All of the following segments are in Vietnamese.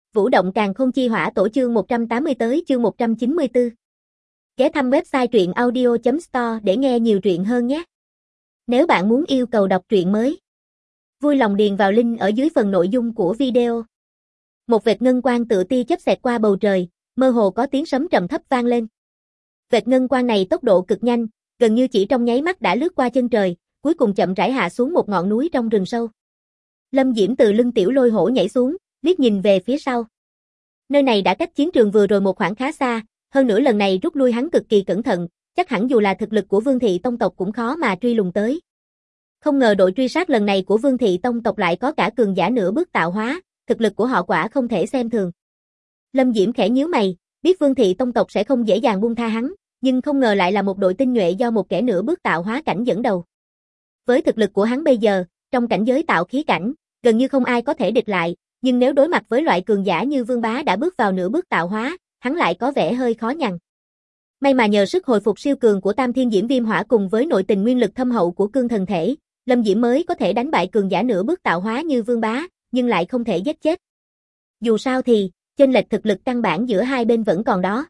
Vũ động càn khôn chi hỏa tổ chương 180 tới chương 194. Ghé thăm website truyện audio.store để nghe nhiều truyện hơn nhé. Nếu bạn muốn yêu cầu đọc truyện mới, vui lòng điền vào link ở dưới phần nội dung của video. Một vệt ngân quang tựa tia chớp xẹt qua bầu trời, mơ hồ có tiếng sấm trầm thấp vang lên. Vệt ngân quang này tốc độ cực nhanh, gần như chỉ trong nháy mắt đã lướt qua chân trời, cuối cùng chậm rãi hạ xuống một ngọn núi trong rừng sâu. Lâm Diễm từ lưng Tiểu Lôi Hổ nhảy xuống, liếc nhìn về phía sau. Nơi này đã cách chiến trường vừa rồi một khoảng khá xa, hơn nữa lần này rút lui hắn cực kỳ cẩn thận, chắc hẳn dù là thực lực của Vương Thị Tông tộc cũng khó mà truy lùng tới. Không ngờ đội truy sát lần này của Vương Thị Tông tộc lại có cả cường giả nửa bước tạo hóa, thực lực của họ quả không thể xem thường. Lâm Diễm khẽ nhíu mày, biết Vương Thị Tông tộc sẽ không dễ dàng buông tha hắn, nhưng không ngờ lại là một đội tinh nhuệ do một kẻ nửa bước tạo hóa cảnh dẫn đầu. Với thực lực của hắn bây giờ, trong cảnh giới tạo khí cảnh, gần như không ai có thể địch lại, nhưng nếu đối mặt với loại cường giả như Vương Bá đã bước vào nửa bước tạo hóa, hắn lại có vẻ hơi khó nhằn. May mà nhờ sức hồi phục siêu cường của Tam Thiên Diễm Viêm Hỏa cùng với nội tình nguyên lực thâm hậu của cương thần thể, Lâm Diễm mới có thể đánh bại cường giả nửa bước tạo hóa như Vương Bá, nhưng lại không thể giết chết. Dù sao thì, chênh lệch thực lực căn bản giữa hai bên vẫn còn đó.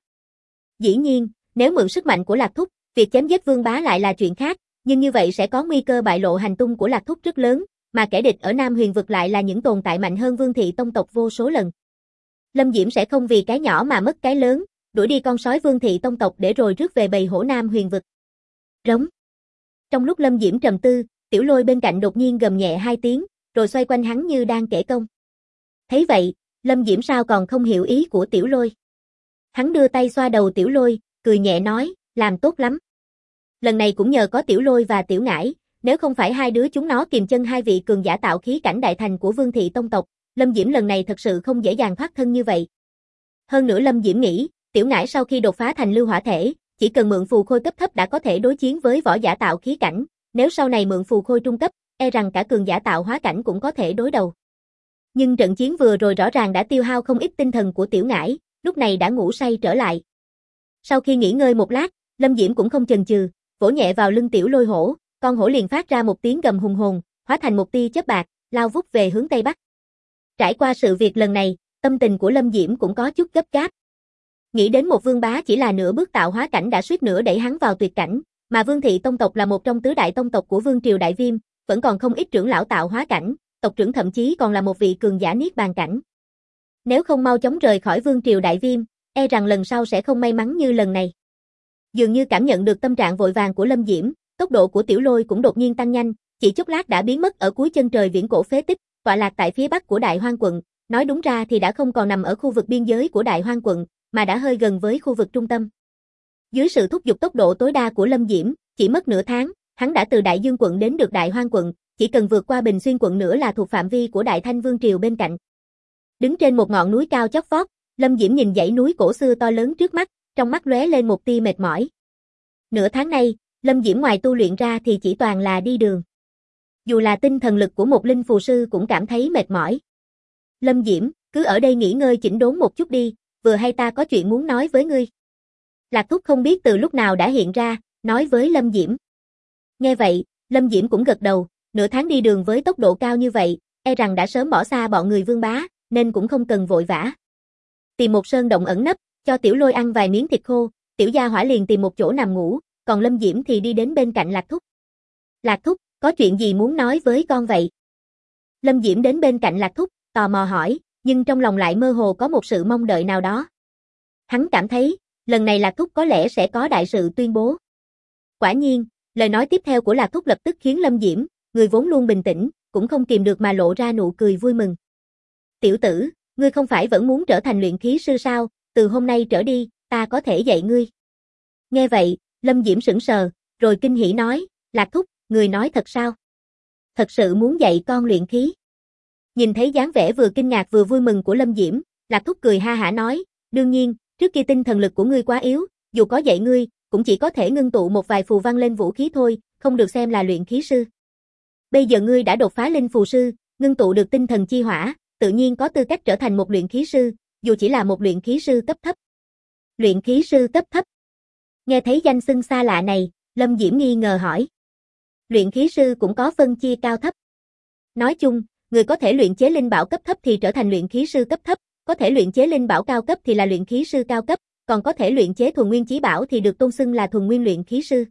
Dĩ nhiên, nếu mượn sức mạnh của Lạc Thúc, việc chém giết Vương Bá lại là chuyện khác, nhưng như vậy sẽ có nguy cơ bại lộ hành tung của Lạc Thúc rất lớn, mà kẻ địch ở Nam Huyền vực lại là những tồn tại mạnh hơn Vương Thị Tông tộc vô số lần. Lâm Diễm sẽ không vì cái nhỏ mà mất cái lớn, đuổi đi con sói Vương Thị Tông tộc để rồi rước về bầy hổ Nam Huyền vực. Rống. Trong lúc Lâm Diễm trầm tư, Tiểu Lôi bên cạnh đột nhiên gầm nhẹ hai tiếng, rồi xoay quanh hắn như đang kể công. Thấy vậy, Lâm Diễm sao còn không hiểu ý của Tiểu Lôi. Hắn đưa tay xoa đầu Tiểu Lôi, cười nhẹ nói, làm tốt lắm. Lần này cũng nhờ có Tiểu Lôi và Tiểu Ngải, nếu không phải hai đứa chúng nó kìm chân hai vị cường giả tạo khí cảnh đại thành của Vương Thị Tông tộc, Lâm Diễm lần này thật sự không dễ dàng thoát thân như vậy. Hơn nữa Lâm Diễm nghĩ, Tiểu Ngải sau khi đột phá thành lưu hỏa thể, chỉ cần mượn phù khôi cấp thấp đã có thể đối chiến với võ giả tạo khí cảnh, nếu sau này mượn phù khôi trung cấp, e rằng cả cường giả tạo hóa cảnh cũng có thể đối đầu. Nhưng trận chiến vừa rồi rõ ràng đã tiêu hao không ít tinh thần của Tiểu Ngải, lúc này đã ngủ say trở lại. Sau khi nghỉ ngơi một lát, Lâm Diễm cũng không chần chừ, vỗ nhẹ vào lưng Tiểu Lôi Hổ, con hổ liền phát ra một tiếng gầm hùng hồn, hóa thành một tia chớp bạc, lao vút về hướng Tây Bắc. Trải qua sự việc lần này, tâm tình của Lâm Diễm cũng có chút gấp gáp. Nghĩ đến một Vương Bá chỉ là nửa bước tạo hóa cảnh đã suýt nữa đẩy hắn vào tuyệt cảnh, mà Vương Thị Tông tộc là một trong tứ đại tông tộc của Vương triều Đại Viêm, vẫn còn không ít trưởng lão tạo hóa cảnh, tộc trưởng thậm chí còn là một vị cường giả niết bàn cảnh. Nếu không mau chóng rời khỏi Vương triều Đại Viêm, e rằng lần sau sẽ không may mắn như lần này. Dường như cảm nhận được tâm trạng vội vàng của Lâm Diễm, tốc độ của Tiểu Lôi cũng đột nhiên tăng nhanh, chỉ chốc lát đã biến mất ở cuối chân trời viễn cổ phế tích, tọa lạc tại phía bắc của Đại Hoang quận, nói đúng ra thì đã không còn nằm ở khu vực biên giới của Đại Hoang quận, mà đã hơi gần với khu vực trung tâm. Dưới sự thúc giục tốc độ tối đa của Lâm Diễm, chỉ mất nửa tháng, hắn đã từ Đại Dương quận đến được Đại Hoang quận, chỉ cần vượt qua Bình Xuyên quận nữa là thuộc phạm vi của Đại Thanh Vương triều bên cạnh. Đứng trên một ngọn núi cao chót vót, Lâm Diễm nhìn dãy núi cổ xưa to lớn trước mắt, trong mắt lóe lên một tia mệt mỏi. Nửa tháng nay, Lâm Diễm ngoài tu luyện ra thì chỉ toàn là đi đường. Dù là tinh thần lực của một linh phù sư cũng cảm thấy mệt mỏi. Lâm Diễm, cứ ở đây nghỉ ngơi chỉnh đốn một chút đi, vừa hay ta có chuyện muốn nói với ngươi. Lạc Thúc không biết từ lúc nào đã hiện ra, nói với Lâm Diễm. Nghe vậy, Lâm Diễm cũng gật đầu, nửa tháng đi đường với tốc độ cao như vậy, e rằng đã sớm bỏ xa bọn người Vương Bá, nên cũng không cần vội vã. Tìm một sơn động ẩn nấp, cho Tiểu Lôi ăn vài miếng thịt khô, Tiểu Gia Hỏa liền tìm một chỗ nằm ngủ, còn Lâm Diễm thì đi đến bên cạnh Lạc Thúc. Lạc Thúc, có chuyện gì muốn nói với con vậy? Lâm Diễm đến bên cạnh Lạc Thúc, tò mò hỏi, nhưng trong lòng lại mơ hồ có một sự mong đợi nào đó. Hắn cảm thấy, lần này Lạc Thúc có lẽ sẽ có đại sự tuyên bố. Quả nhiên, lời nói tiếp theo của Lạc Thúc lập tức khiến Lâm Diễm, người vốn luôn bình tĩnh, cũng không kìm được mà lộ ra nụ cười vui mừng. Tiểu tử, ngươi không phải vẫn muốn trở thành luyện khí sư sao, từ hôm nay trở đi, ta có thể dạy ngươi. Nghe vậy, Lâm Diễm sững sờ, rồi kinh hỉ nói, Lạc Thúc, người nói thật sao? Thật sự muốn dạy con luyện khí. Nhìn thấy dáng vẻ vừa kinh ngạc vừa vui mừng của Lâm Diễm, Lạc Thúc cười ha hả nói, đương nhiên, trước kia tinh thần lực của ngươi quá yếu, dù có dạy ngươi, cũng chỉ có thể ngưng tụ một vài phù văn lên vũ khí thôi, không được xem là luyện khí sư. Bây giờ ngươi đã đột phá linh phù sư, ngưng tụ được tinh thần chi hỏa, tự nhiên có tư cách trở thành một luyện khí sư, dù chỉ là một luyện khí sư cấp thấp. Luyện khí sư cấp thấp. Nghe thấy danh xưng xa lạ này, Lâm Diễm nghi ngờ hỏi. Luyện khí sư cũng có phân chia cao thấp. Nói chung, người có thể luyện chế linh bảo cấp thấp thì trở thành luyện khí sư cấp thấp, có thể luyện chế linh bảo cao cấp thì là luyện khí sư cao cấp, còn có thể luyện chế thuần nguyên chí bảo thì được tôn xưng là thuần nguyên luyện khí sư.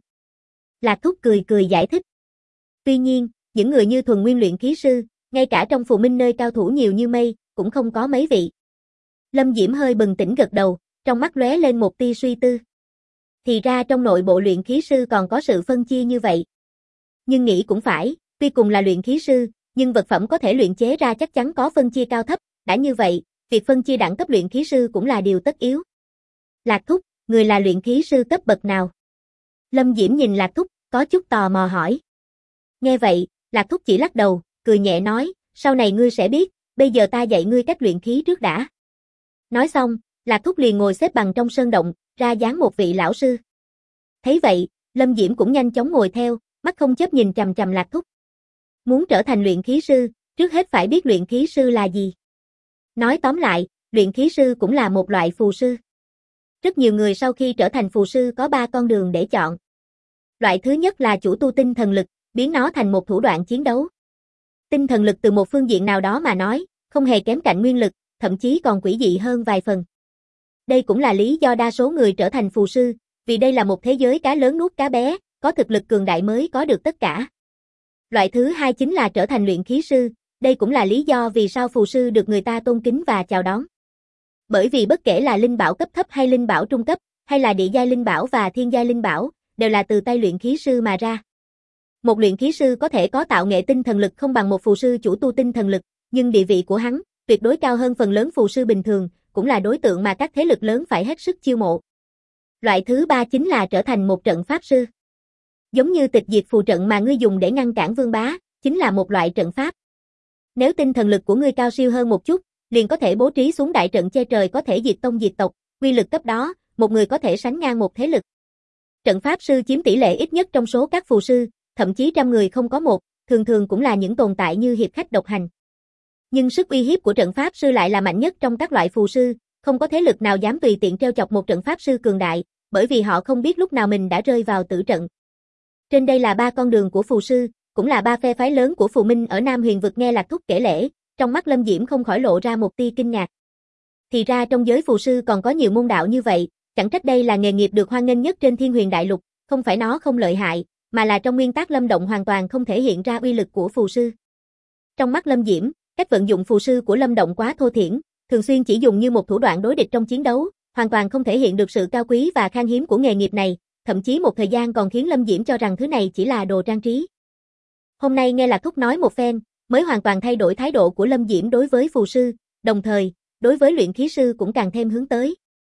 Lạc Thúc cười cười giải thích. Tuy nhiên, những người như thuần nguyên luyện khí sư, ngay cả trong Phù Minh nơi cao thủ nhiều như mây, cũng không có mấy vị. Lâm Diễm hơi bừng tỉnh gật đầu, trong mắt lóe lên một tia suy tư. Thì ra trong nội bộ luyện khí sư còn có sự phân chia như vậy. Nhưng nghĩ cũng phải, tuy cùng là luyện khí sư, nhưng vật phẩm có thể luyện chế ra chắc chắn có phân chia cao thấp, đã như vậy, việc phân chia đẳng cấp luyện khí sư cũng là điều tất yếu. Lạc Thúc, người là luyện khí sư cấp bậc nào? Lâm Diễm nhìn Lạc Thúc, có chút tò mò hỏi. Nghe vậy, Lạc Thúc chỉ lắc đầu, cười nhẹ nói, sau này ngươi sẽ biết, bây giờ ta dạy ngươi cách luyện khí trước đã. Nói xong, Lạc Thúc liền ngồi xếp bằng trong sơn động, ra dáng một vị lão sư. Thấy vậy, Lâm Diễm cũng nhanh chóng ngồi theo, mắt không chớp nhìn chằm chằm Lạc Thúc. Muốn trở thành luyện khí sư, trước hết phải biết luyện khí sư là gì. Nói tóm lại, luyện khí sư cũng là một loại phù sư. Rất nhiều người sau khi trở thành phù sư có 3 con đường để chọn. Loại thứ nhất là chủ tu tinh thần lực, biến nó thành một thủ đoạn chiến đấu. Tinh thần lực từ một phương diện nào đó mà nói, không hề kém cạnh nguyên lực, thậm chí còn quỷ dị hơn vài phần. Đây cũng là lý do đa số người trở thành phù sư, vì đây là một thế giới cá lớn nuốt cá bé, có thực lực cường đại mới có được tất cả. Loại thứ hai chính là trở thành luyện khí sư, đây cũng là lý do vì sao phù sư được người ta tôn kính và chào đón. Bởi vì bất kể là linh bảo cấp thấp hay linh bảo trung cấp, hay là địa giai linh bảo và thiên giai linh bảo, đều là từ tay luyện khí sư mà ra. Một luyện khí sư có thể có tạo nghệ tinh thần lực không bằng một phù sư chủ tu tinh thần lực, nhưng địa vị của hắn tuyệt đối cao hơn phần lớn phù sư bình thường, cũng là đối tượng mà các thế lực lớn phải hết sức chiêu mộ. Loại thứ ba chính là trở thành một trận pháp sư. Giống như tịch diệt phù trận mà ngươi dùng để ngăn cản vương bá, chính là một loại trận pháp. Nếu tinh thần lực của ngươi cao siêu hơn một chút, liền có thể bố trí xuống đại trận che trời có thể diệt tông diệt tộc, uy lực cấp đó, một người có thể sánh ngang một thế lực. Trận pháp sư chiếm tỷ lệ ít nhất trong số các phù sư, thậm chí trăm người không có một, thường thường cũng là những tồn tại như hiệp khách độc hành. Nhưng sức uy hiếp của trận pháp sư lại là mạnh nhất trong các loại phù sư, không có thế lực nào dám tùy tiện trêu chọc một trận pháp sư cường đại, bởi vì họ không biết lúc nào mình đã rơi vào tử trận. Trên đây là 3 con đường của phù sư, cũng là 3 phe phái lớn của Phù Minh ở Nam Huyền vực. Nghe Lạc Thúc kể lể, trong mắt Lâm Diễm không khỏi lộ ra một tia kinh ngạc. Thì ra trong giới phù sư còn có nhiều môn đạo như vậy, chẳng trách đây là nghề nghiệp được hoan nghênh nhất trên Thiên Huyền Đại Lục, không phải nó không lợi hại, mà là trong nguyên tắc Lâm Động hoàn toàn không thể hiện ra uy lực của phù sư. Trong mắt Lâm Diễm, cách vận dụng phù sư của Lâm Động quá thô thiển, thường xuyên chỉ dùng như một thủ đoạn đối địch trong chiến đấu, hoàn toàn không thể hiện được sự cao quý và khan hiếm của nghề nghiệp này, thậm chí một thời gian còn khiến Lâm Diễm cho rằng thứ này chỉ là đồ trang trí. Hôm nay nghe Lạc Thúc nói một phen, mới hoàn toàn thay đổi thái độ của Lâm Diễm đối với phù sư, đồng thời, đối với luyện khí sư cũng càng thêm hướng tới.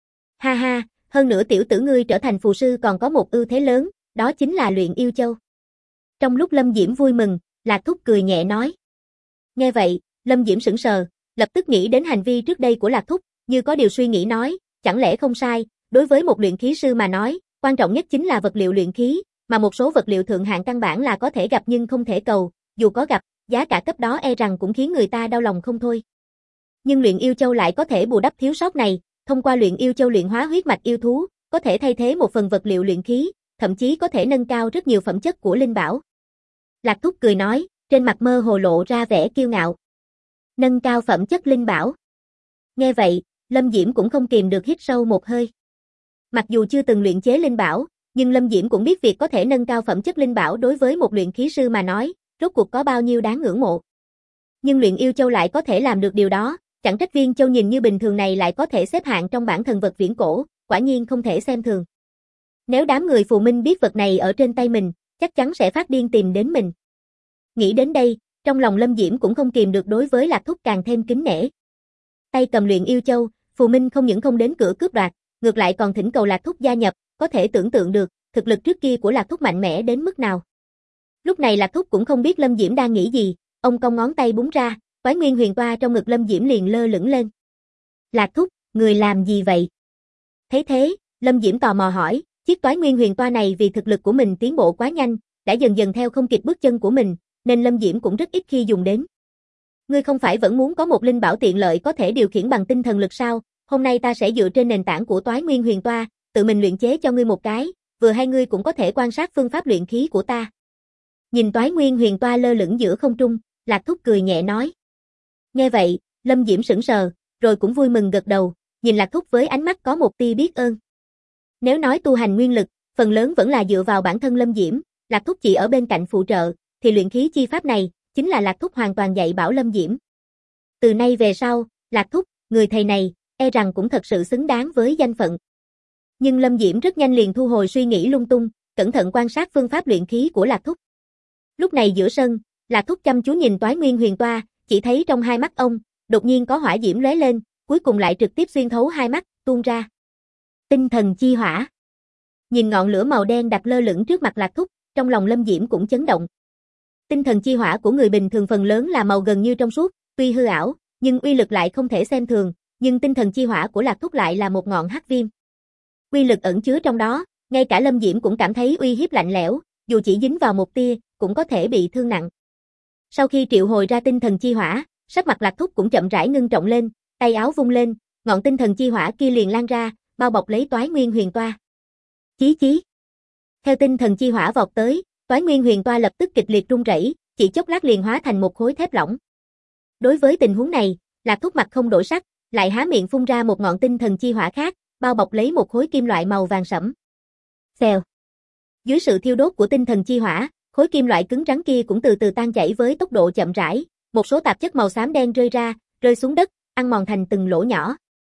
Ha ha, hơn nữa tiểu tử ngươi trở thành phù sư còn có một ưu thế lớn, đó chính là luyện yêu châu. Trong lúc Lâm Diễm vui mừng, Lạc Thúc cười nhẹ nói. Nghe vậy, Lâm Diễm sững sờ, lập tức nghĩ đến hành vi trước đây của Lạc Thúc, như có điều suy nghĩ nói, chẳng lẽ không sai, đối với một luyện khí sư mà nói, quan trọng nhất chính là vật liệu luyện khí, mà một số vật liệu thượng hạng căn bản là có thể gặp nhưng không thể cầu, dù có gặp, giá cả cấp đó e rằng cũng khiến người ta đau lòng không thôi. Nhưng luyện yêu châu lại có thể bù đắp thiếu sót này, thông qua luyện yêu châu luyện hóa huyết mạch yêu thú, có thể thay thế một phần vật liệu luyện khí, thậm chí có thể nâng cao rất nhiều phẩm chất của linh bảo. Lạc Thúc cười nói, trên mặt mơ hồ lộ ra vẻ kiêu ngạo. Nâng cao phẩm chất linh bảo. Nghe vậy, Lâm Diễm cũng không kìm được hít sâu một hơi. Mặc dù chưa từng luyện chế linh bảo, nhưng Lâm Diễm cũng biết việc có thể nâng cao phẩm chất linh bảo đối với một luyện khí sư mà nói, rốt cuộc có bao nhiêu đáng ngưỡng mộ. Nhưng luyện yêu châu lại có thể làm được điều đó, chẳng trách viên châu nhìn như bình thường này lại có thể xếp hạng trong bảng thần vật viễn cổ, quả nhiên không thể xem thường. Nếu đám người Phù Minh biết vật này ở trên tay mình, chắc chắn sẽ phát điên tìm đến mình. Nghĩ đến đây, trong lòng Lâm Diễm cũng không kìm được đối với Lạc Thúc càng thêm kính nể. Tay cầm luyện yêu châu, Phù Minh không những không đến cửa cướp đoạt, ngược lại còn thỉnh cầu Lạc Thúc gia nhập, có thể tưởng tượng được, thực lực trước kia của Lạc Thúc mạnh mẽ đến mức nào. Lúc này Lạc Thúc cũng không biết Lâm Diễm đang nghĩ gì, ông cong ngón tay búng ra, Toái Nguyên Huyền Toa trong ngực Lâm Diễm liền lơ lửng lên. Lạc Thúc, người làm gì vậy? Thấy thế, Lâm Diễm tò mò hỏi, chiếc Toái Nguyên Huyền Toa này vì thực lực của mình tiến bộ quá nhanh, đã dần dần theo không kịp bước chân của mình, nên Lâm Diễm cũng rất ít khi dùng đến. Ngươi không phải vẫn muốn có một linh bảo tiện lợi có thể điều khiển bằng tinh thần lực sao? Hôm nay ta sẽ dựa trên nền tảng của Toái Nguyên Huyền Toa, tự mình luyện chế cho ngươi một cái, vừa hay ngươi cũng có thể quan sát phương pháp luyện khí của ta. Nhìn Toái Nguyên Huyền Toa lơ lửng giữa không trung, Lạc Thúc cười nhẹ nói. Nghe vậy, Lâm Diễm sững sờ, rồi cũng vui mừng gật đầu, nhìn Lạc Thúc với ánh mắt có một tia biết ơn. Nếu nói tu hành nguyên lực, phần lớn vẫn là dựa vào bản thân Lâm Diễm, Lạc Thúc chỉ ở bên cạnh phụ trợ, thì luyện khí chi pháp này, chính là Lạc Thúc hoàn toàn dạy bảo Lâm Diễm. Từ nay về sau, Lạc Thúc, người thầy này, e rằng cũng thật sự xứng đáng với danh phận. Nhưng Lâm Diễm rất nhanh liền thu hồi suy nghĩ lung tung, cẩn thận quan sát phương pháp luyện khí của Lạc Thúc. Lúc này giữa sân, Lạc Thúc chăm chú nhìn Toái Nguyên Huyền Toa, chỉ thấy trong hai mắt ông, đột nhiên có hỏa diễm lóe lên, cuối cùng lại trực tiếp xuyên thấu hai mắt, tuôn ra. Tinh thần chi hỏa. Nhìn ngọn lửa màu đen đặt lơ lửng trước mặt Lạc Thúc, trong lòng Lâm Diễm cũng chấn động. Tinh thần chi hỏa của người bình thường phần lớn là màu gần như trong suốt, tuy hư ảo, nhưng uy lực lại không thể xem thường, nhưng tinh thần chi hỏa của Lạc Thúc lại là một ngọn hắc viêm. Uy lực ẩn chứa trong đó, ngay cả Lâm Diễm cũng cảm thấy uy hiếp lạnh lẽo, dù chỉ dính vào một tia, cũng có thể bị thương nặng. Sau khi triệu hồi ra tinh thần chi hỏa, sắc mặt Lạc Thúc cũng chậm rãi ngưng trọng lên, tay áo vung lên, ngọn tinh thần chi hỏa kia liền lan ra, bao bọc lấy Toái Nguyên Huyền Toa. Chí chí. Theo tinh thần chi hỏa vọt tới, Toái Nguyên Huyền Toa lập tức kịch liệt rung rẩy, chỉ chốc lát liền hóa thành một khối thép lỏng. Đối với tình huống này, Lạc Thúc mặt không đổi sắc, lại há miệng phun ra một ngọn tinh thần chi hỏa khác, bao bọc lấy một khối kim loại màu vàng sẫm. Xèo. Dưới sự thiêu đốt của tinh thần chi hỏa, khối kim loại cứng rắn kia cũng từ từ tan chảy với tốc độ chậm rãi, một số tạp chất màu xám đen rơi ra, rơi xuống đất, ăn mòn thành từng lỗ nhỏ.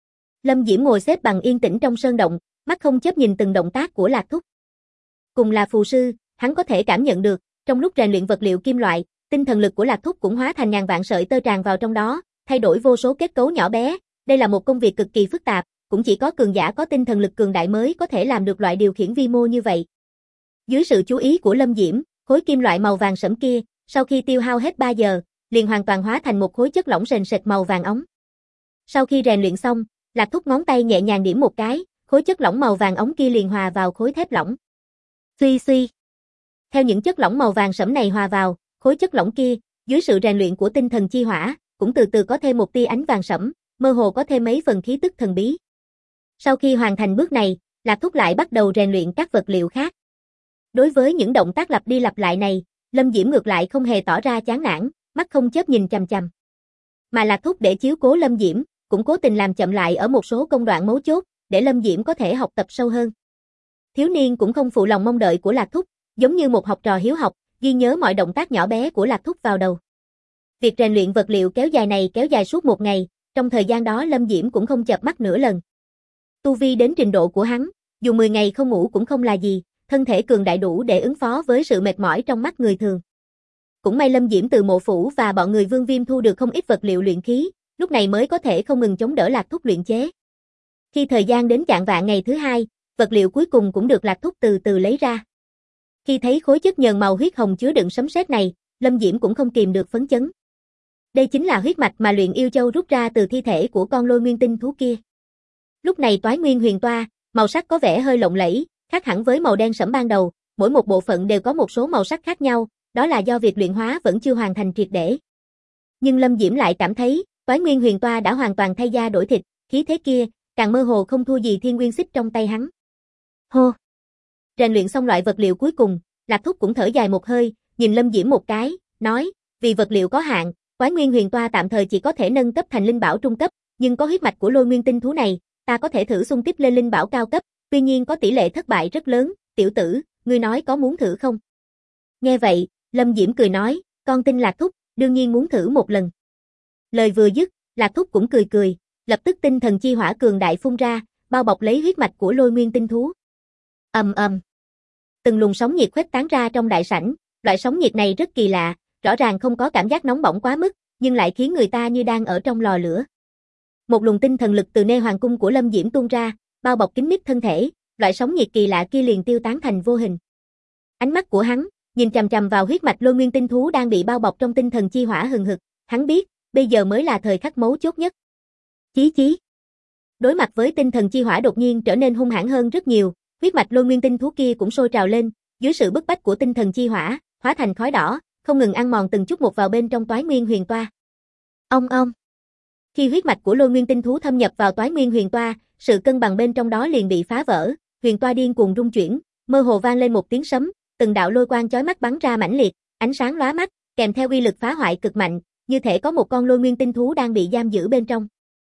Lâm Diễm ngồi xếp bằng yên tĩnh trong sơn động, mắt không chớp nhìn từng động tác của Lạc Thúc. Cùng là phù sư, hắn có thể cảm nhận được, trong lúc rèn luyện vật liệu kim loại, tinh thần lực của Lạc Thúc cũng hóa thành ngàn vạn sợi tơ tràn vào trong đó, thay đổi vô số kết cấu nhỏ bé. Đây là một công việc cực kỳ phức tạp, cũng chỉ có cường giả có tinh thần lực cường đại mới có thể làm được loại điều khiển vi mô như vậy. Dưới sự chú ý của Lâm Diễm, khối kim loại màu vàng sẫm kia, sau khi tiêu hao hết 3 giờ, liền hoàn toàn hóa thành một khối chất lỏng sền sệt màu vàng óng. Sau khi rèn luyện xong, Lạc Thúc ngón tay nhẹ nhàng điểm một cái, khối chất lỏng màu vàng óng kia liền hòa vào khối thép lỏng. Suy suy. Theo những chất lỏng màu vàng sẫm này hòa vào, khối chất lỏng kia, dưới sự rèn luyện của tinh thần chi hỏa, cũng từ từ có thêm một tia ánh vàng sẫm, mơ hồ có thêm mấy phần khí tức thần bí. Sau khi hoàn thành bước này, Lạc Thúc lại bắt đầu rèn luyện các vật liệu khác. Đối với những động tác lặp đi lặp lại này, Lâm Diễm ngược lại không hề tỏ ra chán nản, mắt không chớp nhìn chằm chằm. Mà Lạc Thúc để chiếu cố Lâm Diễm, cũng cố tình làm chậm lại ở một số công đoạn mấu chốt, để Lâm Diễm có thể học tập sâu hơn. Thiếu niên cũng không phụ lòng mong đợi của Lạc Thúc, giống như một học trò hiếu học, ghi nhớ mọi động tác nhỏ bé của Lạc Thúc vào đầu. Việc rèn luyện vật liệu kéo dài này kéo dài suốt một ngày, trong thời gian đó Lâm Diễm cũng không chợp mắt nửa lần. Tu vi đến trình độ của hắn, dù 10 ngày không ngủ cũng không là gì, thân thể cường đại đủ để ứng phó với sự mệt mỏi trong mắt người thường. Cũng may Lâm Diễm từ Mộ Phủ và bọn người Vương Viêm thu được không ít vật liệu luyện khí, lúc này mới có thể không ngừng chống đỡ Lạc Thúc luyện chế. Khi thời gian đến chạng vạng ngày thứ hai, vật liệu cuối cùng cũng được Lạc Thúc từ từ lấy ra. Khi thấy khối chất nhờn màu huyết hồng chứa đựng sấm sét này, Lâm Diễm cũng không kìm được phấn chấn. Đây chính là huyết mạch mà Luyện Yêu Châu rút ra từ thi thể của con lôi nguyên tinh thú kia. Lúc này Toái Nguyên Huyền Toa, màu sắc có vẻ hơi lộng lẫy, khác hẳn với màu đen sẫm ban đầu, mỗi một bộ phận đều có một số màu sắc khác nhau, đó là do việc luyện hóa vẫn chưa hoàn thành triệt để. Nhưng Lâm Diễm lại cảm thấy, Toái Nguyên Huyền Toa đã hoàn toàn thay da đổi thịt, khí thế kia, càng mơ hồ không thua gì Thiên Nguyên Xích trong tay hắn. Hô! Rèn luyện xong loại vật liệu cuối cùng, Lạc Thúc cũng thở dài một hơi, nhìn Lâm Diễm một cái, nói, vì vật liệu có hạn, Toái Nguyên Huyền Toa tạm thời chỉ có thể nâng cấp thành linh bảo trung cấp, nhưng có huyết mạch của lôi nguyên tinh thú này, ta có thể thử xung kích lên linh bảo cao cấp, tuy nhiên có tỷ lệ thất bại rất lớn, tiểu tử, ngươi nói có muốn thử không? Nghe vậy, Lâm Diễm cười nói, con tin Lạc Thúc, đương nhiên muốn thử một lần. Lời vừa dứt, Lạc Thúc cũng cười cười, lập tức tinh thần chi hỏa cường đại phun ra, bao bọc lấy huyết mạch của lôi nguyên tinh thú. Ầm ầm. Từng luồng sóng nhiệt khuếch tán ra trong đại sảnh, loại sóng nhiệt này rất kỳ lạ, rõ ràng không có cảm giác nóng bỏng quá mức, nhưng lại khiến người ta như đang ở trong lò lửa. Một luồng tinh thần lực từ Nê Hoàng cung của Lâm Diễm tuôn ra, bao bọc kín mít thân thể, loại sóng nhiệt kỳ lạ kia liền tiêu tán thành vô hình. Ánh mắt của hắn nhìn chằm chằm vào huyết mạch lôi nguyên tinh thú đang bị bao bọc trong tinh thần chi hỏa hừng hực, hắn biết, bây giờ mới là thời khắc mấu chốt nhất. Chí chí. Đối mặt với tinh thần chi hỏa đột nhiên trở nên hung hãn hơn rất nhiều, huyết mạch lôi nguyên tinh thú kia cũng sôi trào lên, dưới sự bức bách của tinh thần chi hỏa, hóa thành khói đỏ, không ngừng ăn mòn từng chút một vào bên trong Toái Nguyên Huyền Toa. Ong ong. Khi huyết mạch của lôi nguyên tinh thú thâm nhập vào Toái Nguyên Huyền Toa, sự cân bằng bên trong đó liền bị phá vỡ, huyền toa điên cuồng rung chuyển, mơ hồ vang lên một tiếng sấm, từng đạo lôi quang chói mắt bắn ra mãnh liệt, ánh sáng lóa mắt, kèm theo uy lực phá hoại cực mạnh, như thể có một con lôi nguyên tinh thú đang bị giam giữ bên trong.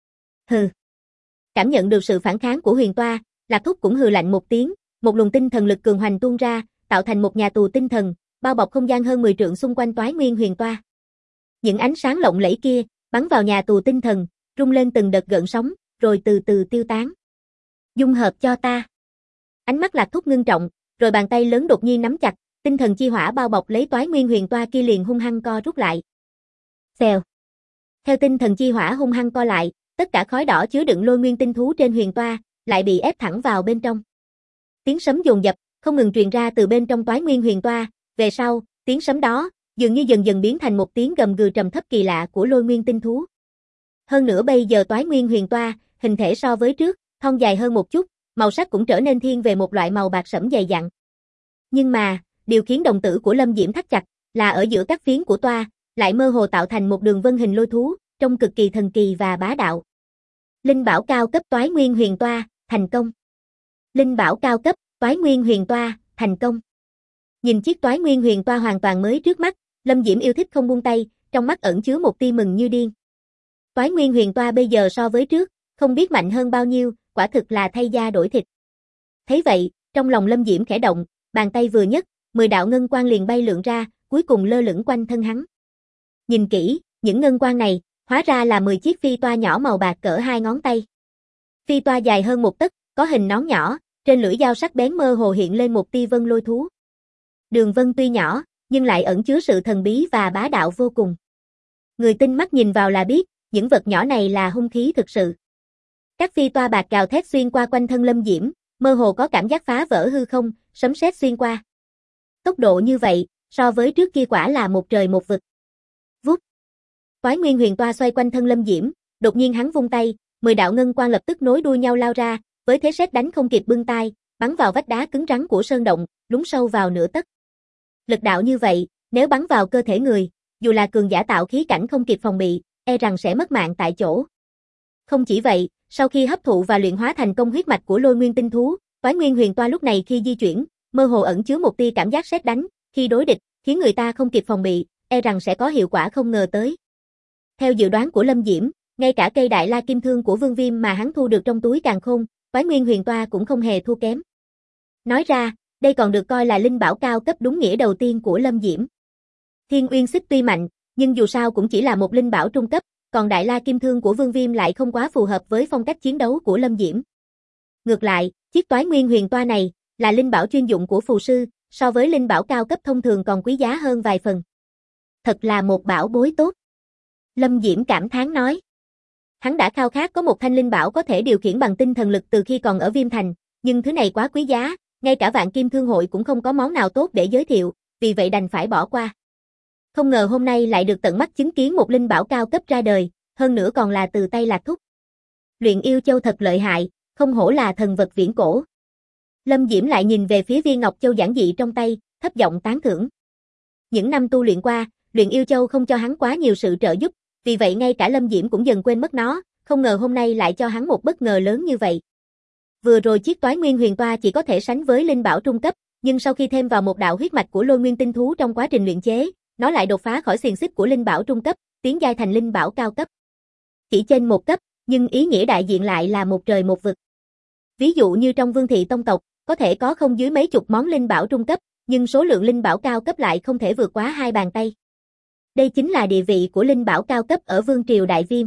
Hừ. Cảm nhận được sự phản kháng của Huyền Toa, Lạc Thúc cũng hừ lạnh một tiếng, một luồng tinh thần lực cường hoành tuôn ra, tạo thành một nhà tù tinh thần, bao bọc không gian hơn 10 trượng xung quanh Toái Nguyên Huyền Toa. Những ánh sáng lộng lẫy kia bắn vào nhà tù tinh thần, rung lên từng đợt gợn sóng, rồi từ từ tiêu tán. Dung hợp cho ta. Ánh mắt Lạc Thúc ngưng trọng, rồi bàn tay lớn đột nhiên nắm chặt, tinh thần chi hỏa bao bọc lấy Toái Nguyên Huyền Toa kia liền hung hăng co rút lại. Xèo. Theo tinh thần chi hỏa hung hăng co lại, tất cả khói đỏ chứa đựng lôi nguyên tinh thú trên huyền toa lại bị ép thẳng vào bên trong. Tiếng sấm dồn dập không ngừng truyền ra từ bên trong Toái Nguyên Huyền Toa, về sau, tiếng sấm đó dường như dần dần biến thành một tiếng gầm gừ trầm thấp kỳ lạ của lôi nguyên tinh thú. Hơn nữa bây giờ Toái Nguyên Huyền Toa, hình thể so với trước, thon dài hơn một chút, màu sắc cũng trở nên thiên về một loại màu bạc sẫm dày dặn. Nhưng mà, điều khiến đồng tử của Lâm Diễm thắt chặt là ở giữa các phiến của toa, lại mơ hồ tạo thành một đường vân hình lôi thú, trông cực kỳ thần kỳ và bá đạo. Linh bảo cao cấp Toái Nguyên Huyền Toa, thành công. Linh bảo cao cấp Toái Nguyên Huyền Toa, thành công. Nhìn chiếc Toái Nguyên Huyền Toa hoàn toàn mới trước mắt, Lâm Diễm yêu thích không buông tay, trong mắt ẩn chứa một tia mừng như điên. Toái Nguyên Huyền Toa bây giờ so với trước, không biết mạnh hơn bao nhiêu, quả thực là thay da đổi thịt. Thấy vậy, trong lòng Lâm Diễm khẽ động, bàn tay vừa nhấc, 10 đạo ngân quang liền bay lượn ra, cuối cùng lơ lửng quanh thân hắn. Nhìn kỹ, những ngân quang này, hóa ra là 10 chiếc phi toa nhỏ màu bạc cỡ 2 ngón tay. Phi toa dài hơn một tấc, có hình nón nhỏ, trên lưỡi dao sắc bén mơ hồ hiện lên một tia vân lôi thú. Đường vân tuy nhỏ, nhưng lại ẩn chứa sự thần bí và bá đạo vô cùng. Người tinh mắt nhìn vào là biết, những vật nhỏ này là hung khí thực sự. Các phi toa bạc gào thét xuyên qua quanh thân Lâm Diễm, mơ hồ có cảm giác phá vỡ hư không, sấm sét xuyên qua. Tốc độ như vậy, so với trước kia quả là một trời một vực. Vút. Toái Nguyên Huyền Toa xoay quanh thân Lâm Diễm, đột nhiên hắn vung tay, 10 đạo ngân quang lập tức nối đuôi nhau lao ra, với thế sét đánh không kịp bưng tay, bắn vào vách đá cứng rắn của sơn động, lún sâu vào nửa tấc. Lực đạo như vậy, nếu bắn vào cơ thể người, dù là cường giả tạo khí cảnh không kịp phòng bị, e rằng sẽ mất mạng tại chỗ. Không chỉ vậy, sau khi hấp thụ và luyện hóa thành công huyết mạch của lôi nguyên tinh thú, Toái Nguyên Huyền Toa lúc này khi di chuyển, mơ hồ ẩn chứa một tia cảm giác sét đánh, khi đối địch, khiến người ta không kịp phòng bị, e rằng sẽ có hiệu quả không ngờ tới. Theo dự đoán của Lâm Diễm, ngay cả cây đại la kim thương của Vương Viêm mà hắn thu được trong túi càn khôn, Toái Nguyên Huyền Toa cũng không hề thua kém. Nói ra, đây còn được coi là linh bảo cao cấp đúng nghĩa đầu tiên của Lâm Diễm. Thiên Uyên Xích tuy mạnh, nhưng dù sao cũng chỉ là một linh bảo trung cấp, còn đại la kim thương của Vương Viêm lại không quá phù hợp với phong cách chiến đấu của Lâm Diễm. Ngược lại, chiếc Toái Nguyên Huyền Toa này là linh bảo chuyên dụng của phù sư, so với linh bảo cao cấp thông thường còn quý giá hơn vài phần. Thật là một bảo bối tốt. Lâm Diễm cảm thán nói. Hắn đã khao khát có một thanh linh bảo có thể điều khiển bằng tinh thần lực từ khi còn ở Viêm Thành, nhưng thứ này quá quý giá, ngay cả Vạn Kim Thương hội cũng không có món nào tốt để giới thiệu, vì vậy đành phải bỏ qua. Không ngờ hôm nay lại được tận mắt chứng kiến một linh bảo cao cấp ra đời, hơn nữa còn là từ tay Lạc Thúc. Luyện yêu châu thật lợi hại, không hổ là thần vật viễn cổ. Lâm Diễm lại nhìn về phía viên ngọc châu giản dị trong tay, thấp giọng tán thưởng. Những năm tu luyện qua, luyện yêu châu không cho hắn quá nhiều sự trợ giúp, vì vậy ngay cả Lâm Diễm cũng dần quên mất nó, không ngờ hôm nay lại cho hắn một bất ngờ lớn như vậy. Vừa rồi chiếc Toái Nguyên Huyền Toa chỉ có thể sánh với linh bảo trung cấp, nhưng sau khi thêm vào một đạo huyết mạch của lôi nguyên tinh thú trong quá trình luyện chế, nó lại đột phá khỏi xiềng xích của linh bảo trung cấp, tiến giai thành linh bảo cao cấp. Chỉ chênh một cấp, nhưng ý nghĩa đại diện lại là một trời một vực. Ví dụ như trong Vương thị tông tộc, có thể có không dưới mấy chục món linh bảo trung cấp, nhưng số lượng linh bảo cao cấp lại không thể vượt quá 2 bàn tay. Đây chính là địa vị của linh bảo cao cấp ở Vương triều Đại Viêm.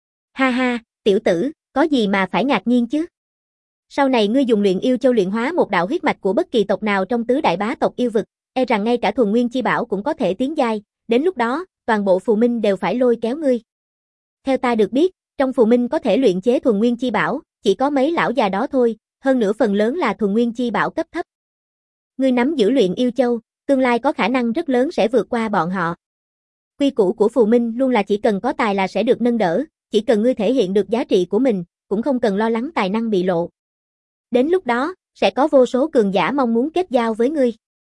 Ha ha, tiểu tử, có gì mà phải ngạc nhiên chứ? Sau này ngươi dùng luyện yêu châu luyện hóa một đạo huyết mạch của bất kỳ tộc nào trong tứ đại bá tộc yêu vực, e rằng ngay cả thuần nguyên chi bảo cũng có thể tiến giai, đến lúc đó, toàn bộ phù minh đều phải lôi kéo ngươi. Theo ta được biết, trong phù minh có thể luyện chế thuần nguyên chi bảo, chỉ có mấy lão già đó thôi, hơn nữa phần lớn là thuần nguyên chi bảo cấp thấp. Ngươi nắm giữ luyện yêu châu, tương lai có khả năng rất lớn sẽ vượt qua bọn họ. Quy củ của phù minh luôn là chỉ cần có tài là sẽ được nâng đỡ, chỉ cần ngươi thể hiện được giá trị của mình, cũng không cần lo lắng tài năng bị lộ. Đến lúc đó, sẽ có vô số cường giả mong muốn kết giao với ngươi.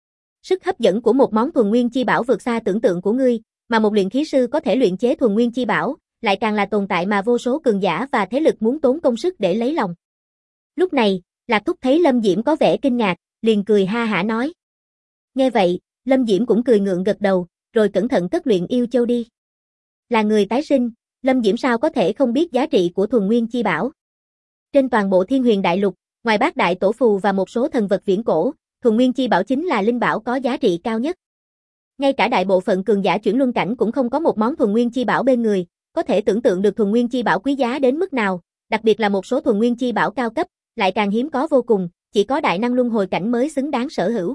Sức hấp dẫn của một món thuần nguyên chi bảo vượt xa tưởng tượng của ngươi, mà một luyện khí sư có thể luyện chế thuần nguyên chi bảo, lại càng là tồn tại mà vô số cường giả và thế lực muốn tốn công sức để lấy lòng. Lúc này, Lạc Thúc thấy Lâm Diễm có vẻ kinh ngạc, liền cười ha hả nói. Nghe vậy, Lâm Diễm cũng cười ngượng gật đầu, rồi cẩn thận cất luyện yêu châu đi. Là người tái sinh, Lâm Diễm sao có thể không biết giá trị của thuần nguyên chi bảo. Trên toàn bộ Thiên Huyền Đại Lục, ngoài Bát Đại Tổ Phù và một số thần vật viễn cổ, thuần nguyên chi bảo chính là linh bảo có giá trị cao nhất. Ngay cả đại bộ phận cường giả chuyển luân cảnh cũng không có một món thuần nguyên chi bảo bên người, có thể tưởng tượng được thuần nguyên chi bảo quý giá đến mức nào, đặc biệt là một số thuần nguyên chi bảo cao cấp, lại càng hiếm có vô cùng, chỉ có đại năng luân hồi cảnh mới xứng đáng sở hữu.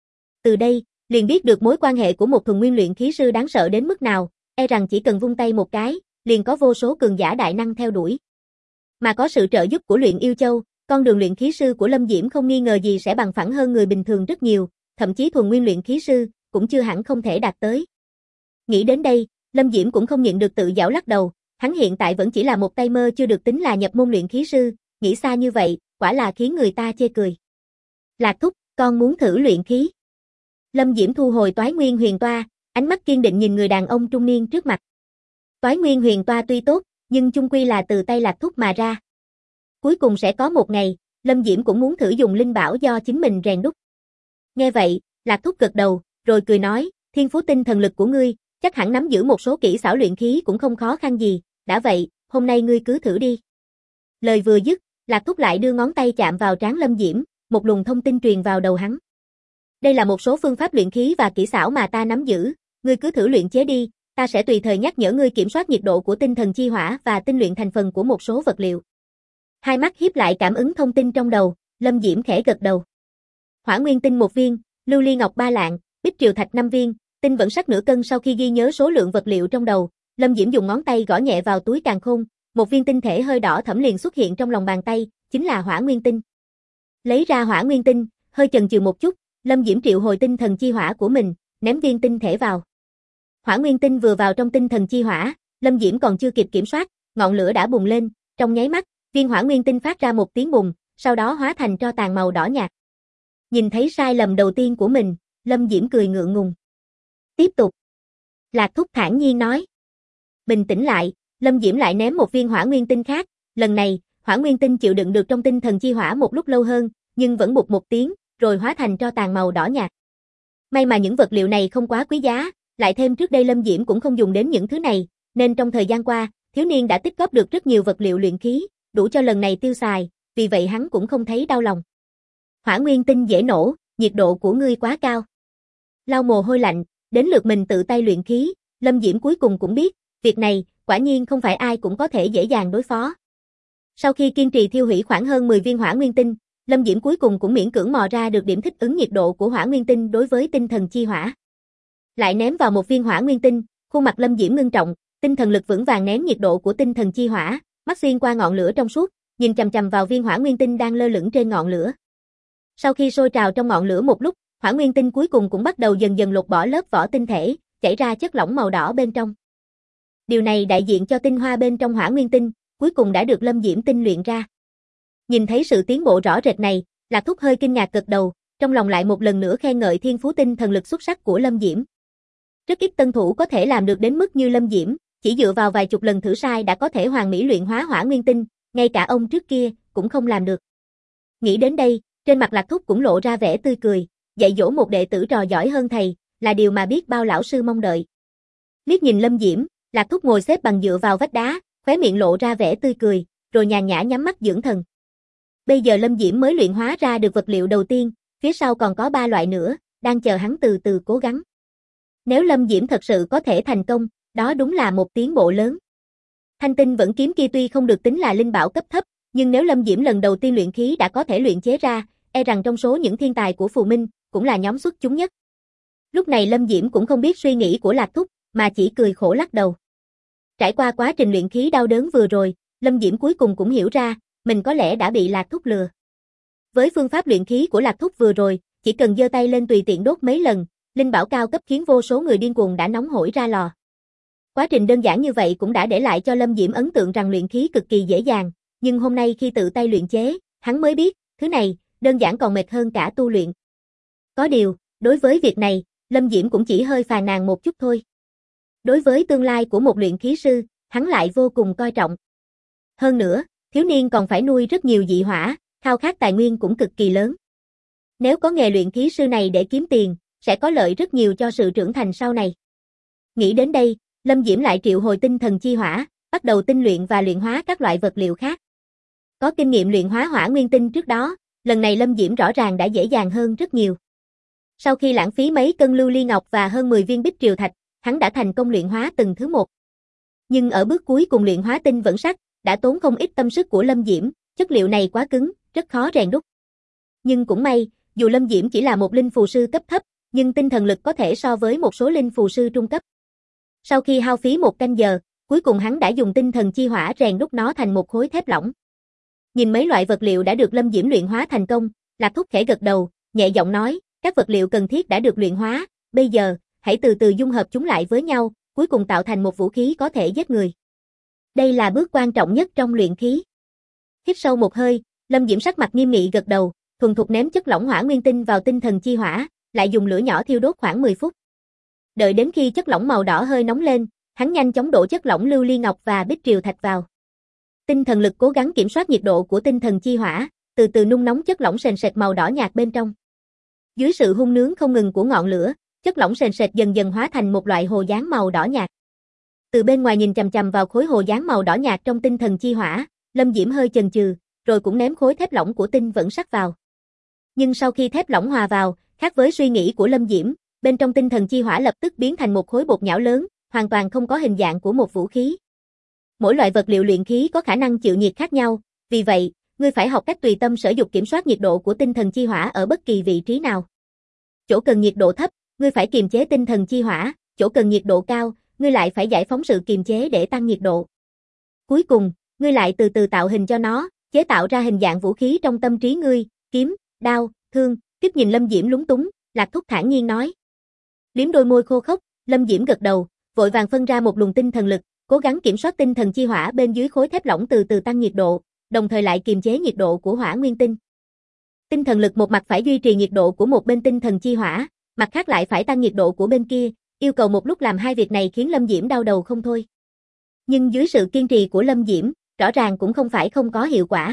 Từ đây, liền biết được mối quan hệ của một thuần nguyên luyện khí sư đáng sợ đến mức nào, e rằng chỉ cần vung tay một cái, liền có vô số cường giả đại năng theo đuổi. Mà có sự trợ giúp của Luyện Yêu Châu, con đường luyện khí sư của Lâm Diễm không nghi ngờ gì sẽ bằng phẳng hơn người bình thường rất nhiều, thậm chí thuần nguyên luyện khí sư cũng chưa hẳn không thể đạt tới. Nghĩ đến đây, Lâm Diễm cũng không nhịn được tự giảo lắc đầu, hắn hiện tại vẫn chỉ là một tay mơ chưa được tính là nhập môn luyện khí sư, nghĩ xa như vậy, quả là khiến người ta chê cười. Lạc thúc, con muốn thử luyện khí. Lâm Diễm thu hồi Toái Nguyên Huyền Toa, ánh mắt kiên định nhìn người đàn ông trung niên trước mặt. Toái Nguyên Huyền Toa tuy tốt, nhưng chung quy là từ tay Lạc thúc mà ra. Cuối cùng sẽ có một ngày, Lâm Diễm cũng muốn thử dùng linh bảo do chính mình rèn đúc. Nghe vậy, Lạc thúc gật đầu, rồi cười nói, thiên phú tinh thần lực của ngươi, chắc hẳn nắm giữ một số kỹ xảo luyện khí cũng không khó khăn gì, đã vậy, hôm nay ngươi cứ thử đi. Lời vừa dứt, Lạc thúc lại đưa ngón tay chạm vào trán Lâm Diễm, một luồng thông tin truyền vào đầu hắn. Đây là một số phương pháp luyện khí và kỹ xảo mà ta nắm giữ, ngươi cứ thử luyện chế đi, ta sẽ tùy thời nhắc nhở ngươi kiểm soát nhiệt độ của tinh thần chi hỏa và tinh luyện thành phần của một số vật liệu. Hai mắt híp lại cảm ứng thông tin trong đầu, Lâm Diễm khẽ gật đầu. Hỏa nguyên tinh 1 viên, lưu ly ngọc 3 lạng, bích triều thạch 5 viên, tinh vẫn sắt nửa cân. Sau khi ghi nhớ số lượng vật liệu trong đầu, Lâm Diễm dùng ngón tay gõ nhẹ vào túi càn khôn, một viên tinh thể hơi đỏ thẫm liền xuất hiện trong lòng bàn tay, chính là hỏa nguyên tinh. Lấy ra hỏa nguyên tinh, hơi chần chừ một chút, Lâm Diễm triệu hồi tinh thần chi hỏa của mình, ném viên tinh thể vào. Hỏa nguyên tinh vừa vào trong tinh thần chi hỏa, Lâm Diễm còn chưa kịp kiểm soát, ngọn lửa đã bùng lên, trong nháy mắt, viên hỏa nguyên tinh phát ra một tiếng bùng, sau đó hóa thành tro tàn màu đỏ nhạt. Nhìn thấy sai lầm đầu tiên của mình, Lâm Diễm cười ngượng ngùng. Tiếp tục. Lạc thúc thản nhiên nói. Bình tĩnh lại, Lâm Diễm lại ném một viên hỏa nguyên tinh khác, lần này, hỏa nguyên tinh chịu đựng được trong tinh thần chi hỏa một lúc lâu hơn, nhưng vẫn bụt một tiếng, rồi hóa thành tro tàn màu đỏ nhạt. May mà những vật liệu này không quá quý giá, lại thêm trước đây Lâm Diễm cũng không dùng đến những thứ này, nên trong thời gian qua, thiếu niên đã tích góp được rất nhiều vật liệu luyện khí, đủ cho lần này tiêu xài, vì vậy hắn cũng không thấy đau lòng. Hỏa nguyên tinh dễ nổ, nhiệt độ của ngươi quá cao. Lau mồ hôi lạnh, đến lượt mình tự tay luyện khí, Lâm Diễm cuối cùng cũng biết, việc này, quả nhiên không phải ai cũng có thể dễ dàng đối phó. Sau khi kiên trì thiêu hủy khoảng hơn 10 viên hỏa nguyên tinh, Lâm Diễm cuối cùng cũng miễn cưỡng mò ra được điểm thích ứng nhiệt độ của hỏa nguyên tinh đối với tinh thần chi hỏa. Lại ném vào một viên hỏa nguyên tinh, khuôn mặt Lâm Diễm ngưng trọng, tinh thần lực vững vàng nén nhiệt độ của tinh thần chi hỏa, mắt xuyên qua ngọn lửa trong suốt, nhìn chằm chằm vào viên hỏa nguyên tinh đang lơ lửng trên ngọn lửa. Sau khi sôi trào trong ngọn lửa một lúc, hỏa nguyên tinh cuối cùng cũng bắt đầu dần dần lột bỏ lớp vỏ tinh thể, chảy ra chất lỏng màu đỏ bên trong. Điều này đại diện cho tinh hoa bên trong hỏa nguyên tinh, cuối cùng đã được Lâm Diễm tinh luyện ra. Nhìn thấy sự tiến bộ rõ rệt này, Lạc thúc hơi kinh ngạc gật đầu, trong lòng lại một lần nữa khen ngợi thiên phú tinh thần lực xuất sắc của Lâm Diễm. Rất ít tân thủ có thể làm được đến mức như Lâm Diễm, chỉ dựa vào vài chục lần thử sai đã có thể hoàn mỹ luyện hóa hỏa nguyên tinh, ngay cả ông trước kia cũng không làm được. Nghĩ đến đây, trên mặt Lạc thúc cũng lộ ra vẻ tươi cười, dạy dỗ một đệ tử trò giỏi hơn thầy, là điều mà biết bao lão sư mong đợi. Liếc nhìn Lâm Diễm, Lạc thúc ngồi xếp bằng dựa vào vách đá, khóe miệng lộ ra vẻ tươi cười, rồi nhàn nhã nhắm mắt dưỡng thần. Bây giờ Lâm Diễm mới luyện hóa ra được vật liệu đầu tiên, phía sau còn có 3 loại nữa, đang chờ hắn từ từ cố gắng. Nếu Lâm Diễm thật sự có thể thành công, đó đúng là một tiến bộ lớn. Thanh tinh vẫn kiếm kia tuy không được tính là linh bảo cấp thấp, nhưng nếu Lâm Diễm lần đầu tiên luyện khí đã có thể luyện chế ra, e rằng trong số những thiên tài của Phù Minh, cũng là nhóm xuất chúng nhất. Lúc này Lâm Diễm cũng không biết suy nghĩ của Lạc thúc, mà chỉ cười khổ lắc đầu. Trải qua quá trình luyện khí đau đớn vừa rồi, Lâm Diễm cuối cùng cũng hiểu ra, mình có lẽ đã bị Lạc thúc lừa. Với phương pháp luyện khí của Lạc thúc vừa rồi, chỉ cần giơ tay lên tùy tiện đốt mấy lần, linh bảo cao cấp khiến vô số người điên cuồng đã nóng hổi ra lò. Quá trình đơn giản như vậy cũng đã để lại cho Lâm Diễm ấn tượng rằng luyện khí cực kỳ dễ dàng, nhưng hôm nay khi tự tay luyện chế, hắn mới biết, thứ này, đơn giản còn mệt hơn cả tu luyện. Có điều, đối với việc này, Lâm Diễm cũng chỉ hơi phàn nàn một chút thôi. Đối với tương lai của một luyện khí sư, hắn lại vô cùng coi trọng. Hơn nữa, thiếu niên còn phải nuôi rất nhiều dị hỏa, khao khát tài nguyên cũng cực kỳ lớn. Nếu có nghề luyện khí sư này để kiếm tiền, sẽ có lợi rất nhiều cho sự trưởng thành sau này. Nghĩ đến đây, Lâm Diễm lại triệu hồi tinh thần chi hỏa, bắt đầu tinh luyện và luyện hóa các loại vật liệu khác. Có kinh nghiệm luyện hóa hỏa nguyên tinh trước đó, lần này Lâm Diễm rõ ràng đã dễ dàng hơn rất nhiều. Sau khi lãng phí mấy cân lưu ly ngọc và hơn 10 viên bích triều thạch, hắn đã thành công luyện hóa từng thứ một. Nhưng ở bước cuối cùng luyện hóa tinh vẫn sắt, đã tốn không ít tâm sức của Lâm Diễm, chất liệu này quá cứng, rất khó rèn đúc. Nhưng cũng may, dù Lâm Diễm chỉ là một linh phù sư cấp thấp, nhưng tinh thần lực có thể so với một số linh phù sư trung cấp. Sau khi hao phí 1 canh giờ, cuối cùng hắn đã dùng tinh thần chi hỏa rèn đúc nó thành một khối thép lỏng. Nhìn mấy loại vật liệu đã được Lâm Diễm luyện hóa thành công, Lạc Thúc khẽ gật đầu, nhẹ giọng nói, các vật liệu cần thiết đã được luyện hóa, bây giờ, hãy từ từ dung hợp chúng lại với nhau, cuối cùng tạo thành một vũ khí có thể giết người. Đây là bước quan trọng nhất trong luyện khí. Hít sâu một hơi, Lâm Diễm sắc mặt nghiêm nghị gật đầu, thuần thục ném chất lỏng hỏa nguyên tinh vào tinh thần chi hỏa, lại dùng lửa nhỏ thiêu đốt khoảng 10 phút. Đợi đến khi chất lỏng màu đỏ hơi nóng lên, hắn nhanh chóng đổ chất lỏng lưu ly ngọc và bích triều thạch vào. Tinh thần lực cố gắng kiểm soát nhiệt độ của tinh thần chi hỏa, từ từ nung nóng chất lỏng sền sệt màu đỏ nhạt bên trong. Dưới sự hun nướng không ngừng của ngọn lửa, chất lỏng sền sệt dần dần hóa thành một loại hồ dáng màu đỏ nhạt. Từ bên ngoài nhìn chằm chằm vào khối hồ dáng màu đỏ nhạt trong tinh thần chi hỏa, Lâm Diễm hơi chần chừ, rồi cũng ném khối thép lỏng của tinh vẫn sắt vào. Nhưng sau khi thép lỏng hòa vào, khác với suy nghĩ của Lâm Diễm, bên trong tinh thần chi hỏa lập tức biến thành một khối bột nhão lớn, hoàn toàn không có hình dạng của một vũ khí. Mỗi loại vật liệu luyện khí có khả năng chịu nhiệt khác nhau, vì vậy, ngươi phải học cách tùy tâm sở dục kiểm soát nhiệt độ của tinh thần chi hỏa ở bất kỳ vị trí nào. Chỗ cần nhiệt độ thấp, ngươi phải kiềm chế tinh thần chi hỏa, chỗ cần nhiệt độ cao, ngươi lại phải giải phóng sự kiềm chế để tăng nhiệt độ. Cuối cùng, ngươi lại từ từ tạo hình cho nó, chế tạo ra hình dạng vũ khí trong tâm trí ngươi, kiếm, đao, thương. Tiếp nhìn Lâm Diễm lúng túng, Lạc Thúc thản nhiên nói. Liếm đôi môi khô khốc, Lâm Diễm gật đầu, vội vàng phân ra một luồng tinh thần lực, cố gắng kiểm soát tinh thần chi hỏa bên dưới khối thép lỏng từ từ tăng nhiệt độ, đồng thời lại kiềm chế nhiệt độ của hỏa nguyên tinh. Tinh thần lực một mặt phải duy trì nhiệt độ của một bên tinh thần chi hỏa, mặt khác lại phải tăng nhiệt độ của bên kia, yêu cầu một lúc làm hai việc này khiến Lâm Diễm đau đầu không thôi. Nhưng dưới sự kiên trì của Lâm Diễm, rõ ràng cũng không phải không có hiệu quả.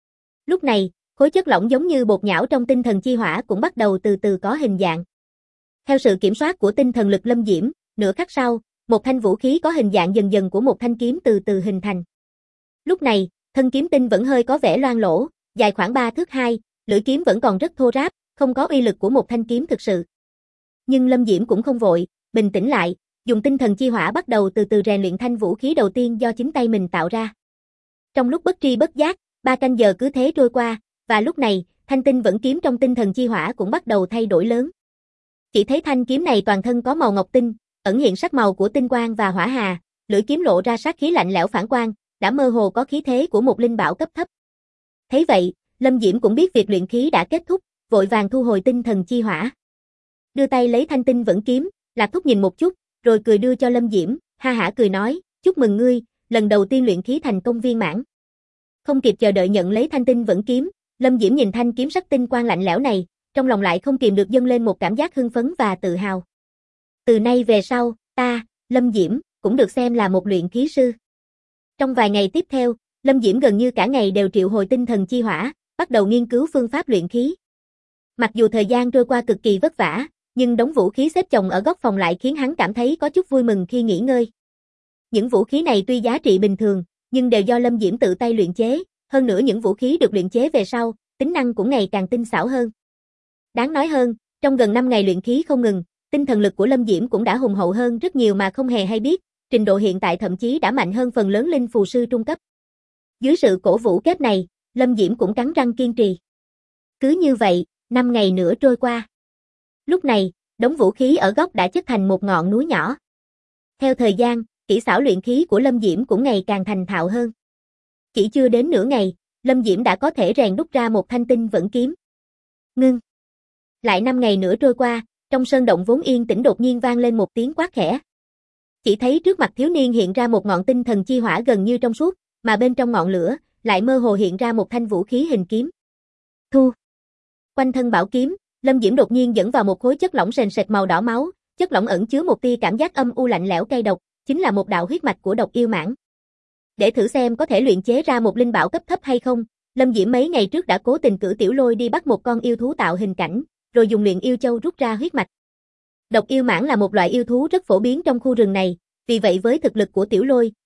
Lúc này, khối chất lỏng giống như bột nhão trong tinh thần chi hỏa cũng bắt đầu từ từ có hình dạng. Theo sự kiểm soát của tinh thần lực Lâm Diễm, nửa khắc sau, một thanh vũ khí có hình dạng dần dần của một thanh kiếm từ từ hình thành. Lúc này, thân kiếm tinh vẫn hơi có vẻ loang lổ, dài khoảng 3 thước 2, lưỡi kiếm vẫn còn rất thô ráp, không có uy lực của một thanh kiếm thực sự. Nhưng Lâm Diễm cũng không vội, bình tĩnh lại, dùng tinh thần chi hỏa bắt đầu từ từ rèn luyện thanh vũ khí đầu tiên do chính tay mình tạo ra. Trong lúc bất tri bất giác, 3 canh giờ cứ thế trôi qua, và lúc này, thanh tinh vẫn kiếm trong tinh thần chi hỏa cũng bắt đầu thay đổi lớn. Chỉ thấy thanh kiếm này toàn thân có màu ngọc tinh, ẩn hiện sắc màu của tinh quang và hỏa hà, lưỡi kiếm lộ ra sát khí lạnh lẽo phản quang, đã mơ hồ có khí thế của một linh bảo cấp thấp. Thấy vậy, Lâm Diễm cũng biết việc luyện khí đã kết thúc, vội vàng thu hồi tinh thần chi hỏa. Đưa tay lấy thanh tinh vẫn kiếm, Lạc Thúc nhìn một chút, rồi cười đưa cho Lâm Diễm, ha hả cười nói, chúc mừng ngươi, lần đầu tiên luyện khí thành công viên mãn. Không kịp chờ đợi nhận lấy thanh tinh vẫn kiếm, Lâm Diễm nhìn thanh kiếm sắc tinh quang lạnh lẽo này, trong lòng lại không kìm được dâng lên một cảm giác hưng phấn và tự hào. Từ nay về sau, ta, Lâm Diễm, cũng được xem là một luyện khí sư. Trong vài ngày tiếp theo, Lâm Diễm gần như cả ngày đều triệu hồi tinh thần chi hỏa, bắt đầu nghiên cứu phương pháp luyện khí. Mặc dù thời gian trôi qua cực kỳ vất vả, nhưng đống vũ khí xếp chồng ở góc phòng lại khiến hắn cảm thấy có chút vui mừng khi nghỉ ngơi. Những vũ khí này tuy giá trị bình thường, nhưng đều do Lâm Diễm tự tay luyện chế, hơn nữa những vũ khí được luyện chế về sau, tính năng cũng ngày càng tinh xảo hơn. Đáng nói hơn, trong gần 5 ngày luyện khí không ngừng, tinh thần lực của Lâm Diễm cũng đã hùng hậu hơn rất nhiều mà không hề hay biết, trình độ hiện tại thậm chí đã mạnh hơn phần lớn linh phù sư trung cấp. Dưới sự cổ vũ kép này, Lâm Diễm cũng cắn răng kiên trì. Cứ như vậy, 5 ngày nữa trôi qua. Lúc này, đống vũ khí ở góc đã chất thành một ngọn núi nhỏ. Theo thời gian, kỹ xảo luyện khí của Lâm Diễm cũng ngày càng thành thạo hơn. Chỉ chưa đến nửa ngày, Lâm Diễm đã có thể rèn đúc ra một thanh tinh vẫn kiếm. Ngưng. Lại 5 ngày nữa trôi qua, trong sơn động vốn yên tĩnh đột nhiên vang lên một tiếng quát khẽ. Chỉ thấy trước mặt thiếu niên hiện ra một ngọn tinh thần chi hỏa gần như trong suốt, mà bên trong ngọn lửa, lại mơ hồ hiện ra một thanh vũ khí hình kiếm. Thu. Quanh thân bảo kiếm, Lâm Diễm đột nhiên dẫn vào một khối chất lỏng sền sệt màu đỏ máu, chất lỏng ẩn chứa một tia cảm giác âm u lạnh lẽo cay độc, chính là một đạo huyết mạch của độc yêu mãng. Để thử xem có thể luyện chế ra một linh bảo cấp thấp hay không, Lâm Diễm mấy ngày trước đã cố tình cử Tiểu Lôi đi bắt một con yêu thú tạo hình cảnh, rồi dùng luyện yêu châu rút ra huyết mạch. Độc yêu mãng là một loại yêu thú rất phổ biến trong khu rừng này, vì vậy với thực lực của Tiểu Lôi,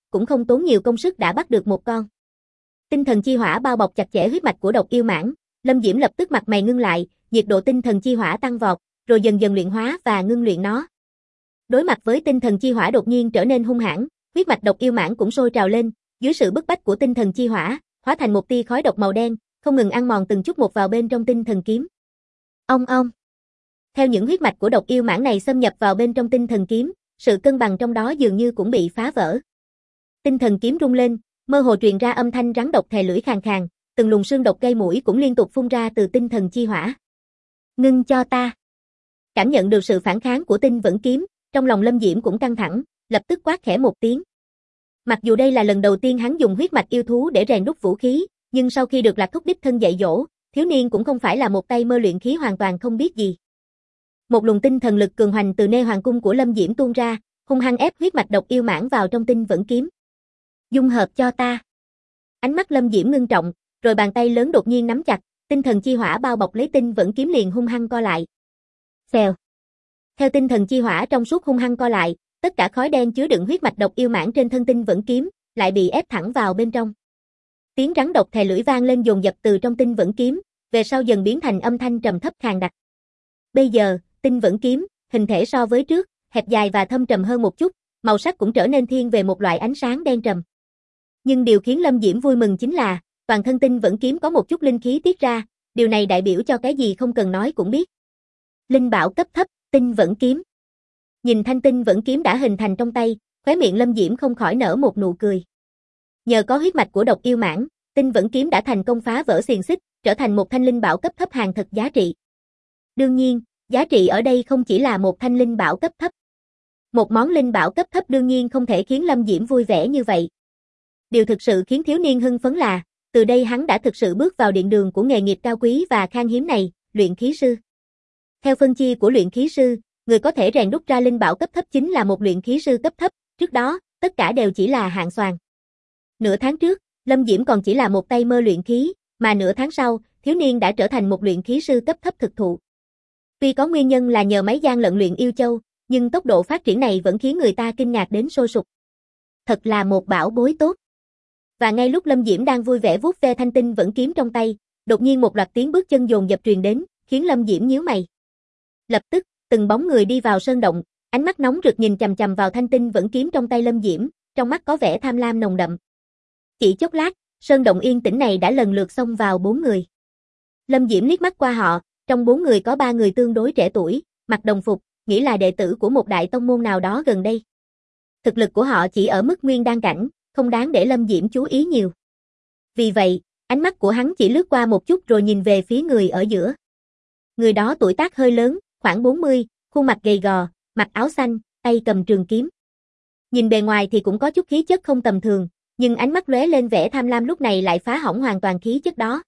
cũng không tốn nhiều công sức đã bắt được một con. Tinh thần chi hỏa bao bọc chặt chẽ huyết mạch của độc yêu mãng, Lâm Diễm lập tức mặt mày ngưng lại, nhiệt độ tinh thần chi hỏa tăng vọt, rồi dần dần luyện hóa và ngưng luyện nó. Đối mặt với tinh thần chi hỏa đột nhiên trở nên hung hãn, huyết mạch độc yêu mãng cũng sôi trào lên, dưới sự bức bách của tinh thần chi hỏa, hóa thành một tia khói độc màu đen, không ngừng ăn mòn từng chút một vào bên trong tinh thần kiếm. Ong ong. Theo những huyết mạch của độc yêu mãng này xâm nhập vào bên trong tinh thần kiếm, sự cân bằng trong đó dường như cũng bị phá vỡ. Tinh thần kiếm rung lên, mơ hồ truyền ra âm thanh rắn độc thè lưỡi khàn khàn, từng luồng sương độc gây mũi cũng liên tục phun ra từ tinh thần chi hỏa. Ngưng cho ta. Cảm nhận được sự phản kháng của tinh vẫn kiếm, trong lòng Lâm Diễm cũng căng thẳng, lập tức quát khẽ một tiếng. Mặc dù đây là lần đầu tiên hắn dùng huyết mạch yêu thú để rèn đúc vũ khí, nhưng sau khi được Lạc Thúc đích thân dạy dỗ, thiếu niên cũng không phải là một tay mơ luyện khí hoàn toàn không biết gì. Một luồng tinh thần lực cường hoành từ nê hoàng cung của Lâm Diễm tuôn ra, hung hăng ép huyết mạch độc yêu mãng vào trong tinh vẫn kiếm. Dung hợp cho ta. Ánh mắt Lâm Diễm ngưng trọng, rồi bàn tay lớn đột nhiên nắm chặt, tinh thần chi hỏa bao bọc lấy tinh vẫn kiếm liền hung hăng co lại. Xèo. Theo tinh thần chi hỏa trong suốt hung hăng co lại, tất cả khói đen chứa đựng huyết mạch độc yêu mãng trên thân tinh vẫn kiếm, lại bị ép thẳng vào bên trong. Tiếng rắn độc thè lưỡi vang lên dồn dập từ trong tinh vẫn kiếm, về sau dần biến thành âm thanh trầm thấp khàn đặc. Bây giờ, tinh vẫn kiếm, hình thể so với trước, hẹp dài và thâm trầm hơn một chút, màu sắc cũng trở nên thiên về một loại ánh sáng đen trầm. Nhưng điều khiến Lâm Diễm vui mừng chính là, toàn thân tinh vẫn kiếm có một chút linh khí tiết ra, điều này đại biểu cho cái gì không cần nói cũng biết. Linh bảo cấp thấp, tinh vẫn kiếm. Nhìn thanh tinh vẫn kiếm đã hình thành trong tay, khóe miệng Lâm Diễm không khỏi nở một nụ cười. Nhờ có huyết mạch của độc yêu mãng, tinh vẫn kiếm đã thành công phá vỡ xiềng xích, trở thành một thanh linh bảo cấp thấp hàng thật giá trị. Đương nhiên, giá trị ở đây không chỉ là một thanh linh bảo cấp thấp. Một món linh bảo cấp thấp đương nhiên không thể khiến Lâm Diễm vui vẻ như vậy. Điều thực sự khiến thiếu niên hưng phấn là, từ đây hắn đã thực sự bước vào điện đường của nghề nghiệp cao quý và khan hiếm này, luyện khí sư. Theo phân chia của luyện khí sư, người có thể rèn đúc ra linh bảo cấp thấp chính là một luyện khí sư cấp thấp, trước đó, tất cả đều chỉ là hạng xoàn. Nửa tháng trước, Lâm Diễm còn chỉ là một tay mơ luyện khí, mà nửa tháng sau, thiếu niên đã trở thành một luyện khí sư cấp thấp thực thụ. Tuy có nguyên nhân là nhờ máy gian lận luyện yêu châu, nhưng tốc độ phát triển này vẫn khiến người ta kinh ngạc đến sôi sục. Thật là một bảo bối tốt. Và ngay lúc Lâm Diễm đang vui vẻ vuốt ve thanh tinh vẫn kiếm trong tay, đột nhiên một loạt tiếng bước chân dồn dập truyền đến, khiến Lâm Diễm nhíu mày. Lập tức, từng bóng người đi vào sơn động, ánh mắt nóng rực nhìn chằm chằm vào thanh tinh vẫn kiếm trong tay Lâm Diễm, trong mắt có vẻ tham lam nồng đậm. Chỉ chốc lát, sơn động yên tĩnh này đã lần lượt xông vào 4 người. Lâm Diễm liếc mắt qua họ, trong 4 người có 3 người tương đối trẻ tuổi, mặc đồng phục, nghĩ là đệ tử của một đại tông môn nào đó gần đây. Thực lực của họ chỉ ở mức nguyên đan cảnh, không đáng để Lâm Diễm chú ý nhiều. Vì vậy, ánh mắt của hắn chỉ lướt qua một chút rồi nhìn về phía người ở giữa. Người đó tuổi tác hơi lớn, khoảng 40, khuôn mặt gầy gò, mặc áo xanh, tay cầm trường kiếm. Nhìn bề ngoài thì cũng có chút khí chất không tầm thường, nhưng ánh mắt lóe lên vẻ tham lam lúc này lại phá hỏng hoàn toàn khí chất đó.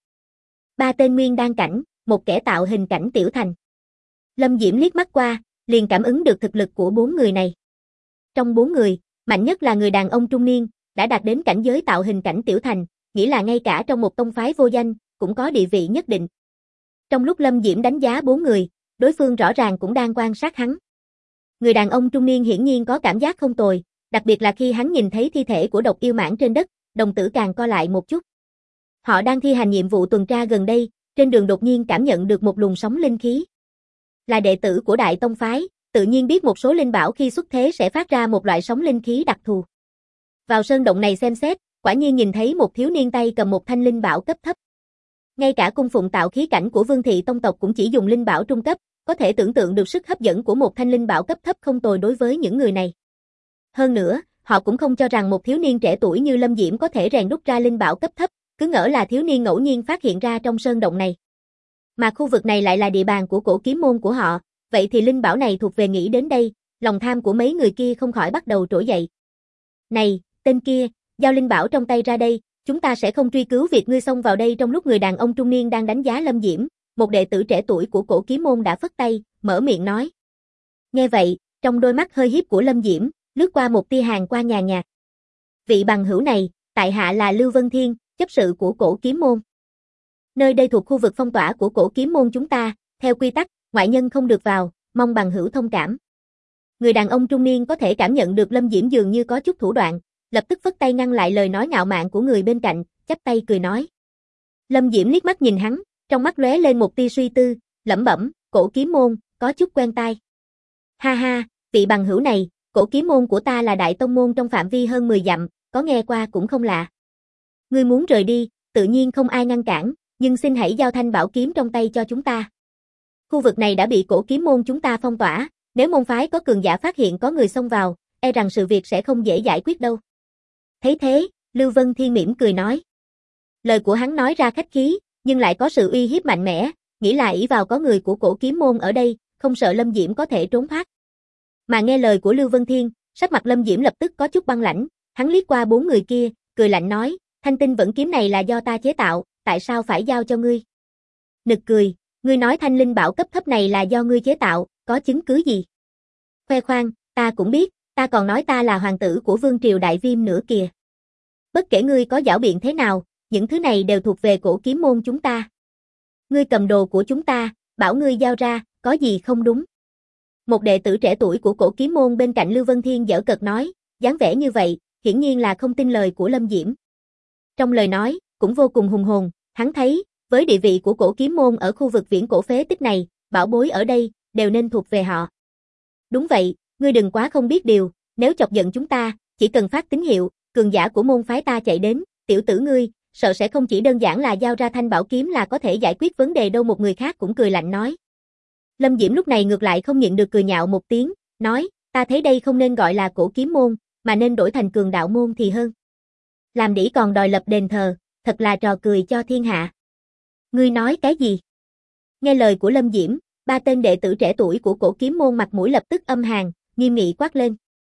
3 tên nguyên đan cảnh, một kẻ tạo hình cảnh tiểu thành. Lâm Diễm liếc mắt qua, liền cảm ứng được thực lực của 4 người này. Trong 4 người, mạnh nhất là người đàn ông trung niên, đã đạt đến cảnh giới tạo hình cảnh tiểu thành, nghĩa là ngay cả trong một tông phái vô danh, cũng có địa vị nhất định. Trong lúc Lâm Diễm đánh giá 4 người, đối phương rõ ràng cũng đang quan sát hắn. Người đàn ông trung niên hiển nhiên có cảm giác không tồi, đặc biệt là khi hắn nhìn thấy thi thể của độc yêu mãng trên đất, đồng tử càng co lại một chút. Họ đang thi hành nhiệm vụ tuần tra gần đây, trên đường đột nhiên cảm nhận được một luồng sóng linh khí. Là đệ tử của Đại Tông Phái, tự nhiên biết một số linh bảo khi xuất thế sẽ phát ra một loại sóng linh khí đặc thù. Vào sơn động này xem xét, quả nhiên nhìn thấy một thiếu niên tay cầm một thanh linh bảo cấp thấp. Ngay cả cung phụng tạo khí cảnh của Vương thị tông tộc cũng chỉ dùng linh bảo trung cấp, có thể tưởng tượng được sức hấp dẫn của một thanh linh bảo cấp thấp không tồi đối với những người này. Hơn nữa, họ cũng không cho rằng một thiếu niên trẻ tuổi như Lâm Diễm có thể rèn đúc ra linh bảo cấp thấp, cứ ngỡ là thiếu niên ngẫu nhiên phát hiện ra trong sơn động này. Mà khu vực này lại là địa bàn của cổ kiếm môn của họ, vậy thì linh bảo này thuộc về nghĩ đến đây, lòng tham của mấy người kia không khỏi bắt đầu trỗi dậy. Này, tên kia, giao linh bảo trong tay ra đây, chúng ta sẽ không truy cứu việc ngươi xông vào đây. Trong lúc người đàn ông trung niên đang đánh giá Lâm Diễm, một đệ tử trẻ tuổi của cổ kiếm môn đã phất tay, mở miệng nói. Nghe vậy, trong đôi mắt hơi hiếp của Lâm Diễm, lướt qua một tia hàn qua nhàn nhạt. Vị bằng hữu này, tại hạ là Lưu Vân Thiên, chấp sự của cổ kiếm môn. Nơi đây thuộc khu vực phong tỏa của cổ kiếm môn chúng ta, theo quy tắc, ngoại nhân không được vào, mong bằng hữu thông cảm. Người đàn ông trung niên có thể cảm nhận được Lâm Diễm dường như có chút thủ đoạn, lập tức phất tay ngăn lại lời nói ngạo mạn của người bên cạnh, chắp tay cười nói. Lâm Diễm liếc mắt nhìn hắn, trong mắt lóe lên một tia suy tư, lẩm bẩm, Cổ Kiếm Môn, có chút quen tai. Ha ha, vị bằng hữu này, Cổ Kiếm Môn của ta là đại tông môn trong phạm vi hơn 10 dặm, có nghe qua cũng không lạ. Ngươi muốn rời đi, tự nhiên không ai ngăn cản, nhưng xin hãy giao thanh bảo kiếm trong tay cho chúng ta. Khu vực này đã bị Cổ Kiếm Môn chúng ta phong tỏa, nếu môn phái có cường giả phát hiện có người xông vào, e rằng sự việc sẽ không dễ giải quyết đâu. Thấy thế, Lưu Vân Thiên mỉm cười nói. Lời của hắn nói ra khách khí, nhưng lại có sự uy hiếp mạnh mẽ, nghĩ là ỷ vào có người của Cổ Kiếm Môn ở đây, không sợ Lâm Diễm có thể trốn thoát. Mà nghe lời của Lưu Vân Thiên, sắc mặt Lâm Diễm lập tức có chút băng lãnh, hắn liếc qua 4 người kia, cười lạnh nói, Thanh Tinh Vẫn Kiếm này là do ta chế tạo, tại sao phải giao cho ngươi? Nực cười, ngươi nói thanh linh bảo cấp thấp này là do ngươi chế tạo, có chứng cứ gì? Khoe khoang, ta cũng biết, ta còn nói ta là hoàng tử của Vương Triều Đại Viêm nữa kìa. Bất kể ngươi có giảo biện thế nào, những thứ này đều thuộc về Cổ Kiếm Môn chúng ta. Ngươi cầm đồ của chúng ta, bảo ngươi giao ra, có gì không đúng? Một đệ tử trẻ tuổi của Cổ Kiếm Môn bên cạnh Lưu Vân Thiên giở cợt nói, dáng vẻ như vậy, hiển nhiên là không tin lời của Lâm Diễm. Trong lời nói, cũng vô cùng hùng hồn, hắn thấy, với địa vị của Cổ Kiếm Môn ở khu vực viễn cổ phế tích này, bảo bối ở đây, đều nên thuộc về họ. Đúng vậy, ngươi đừng quá không biết điều, nếu chọc giận chúng ta, chỉ cần phát tín hiệu, cường giả của môn phái ta chạy đến, tiểu tử ngươi, sợ sẽ không chỉ đơn giản là giao ra thanh bảo kiếm là có thể giải quyết vấn đề đâu. Một người khác cũng cười lạnh nói. Lâm Diễm lúc này ngược lại không nhịn được cười nhạo một tiếng, nói, ta thấy đây không nên gọi là Cổ Kiếm Môn, mà nên đổi thành Cường Đạo Môn thì hơn. Làm đĩ còn đòi lập đền thờ, thật là trò cười cho thiên hạ. Ngươi nói cái gì? Nghe lời của Lâm Diễm, 3 tên đệ tử trẻ tuổi của Cổ Kiếm Môn mặt mũi lập tức âm hàn, nghiêm nghị quát lên.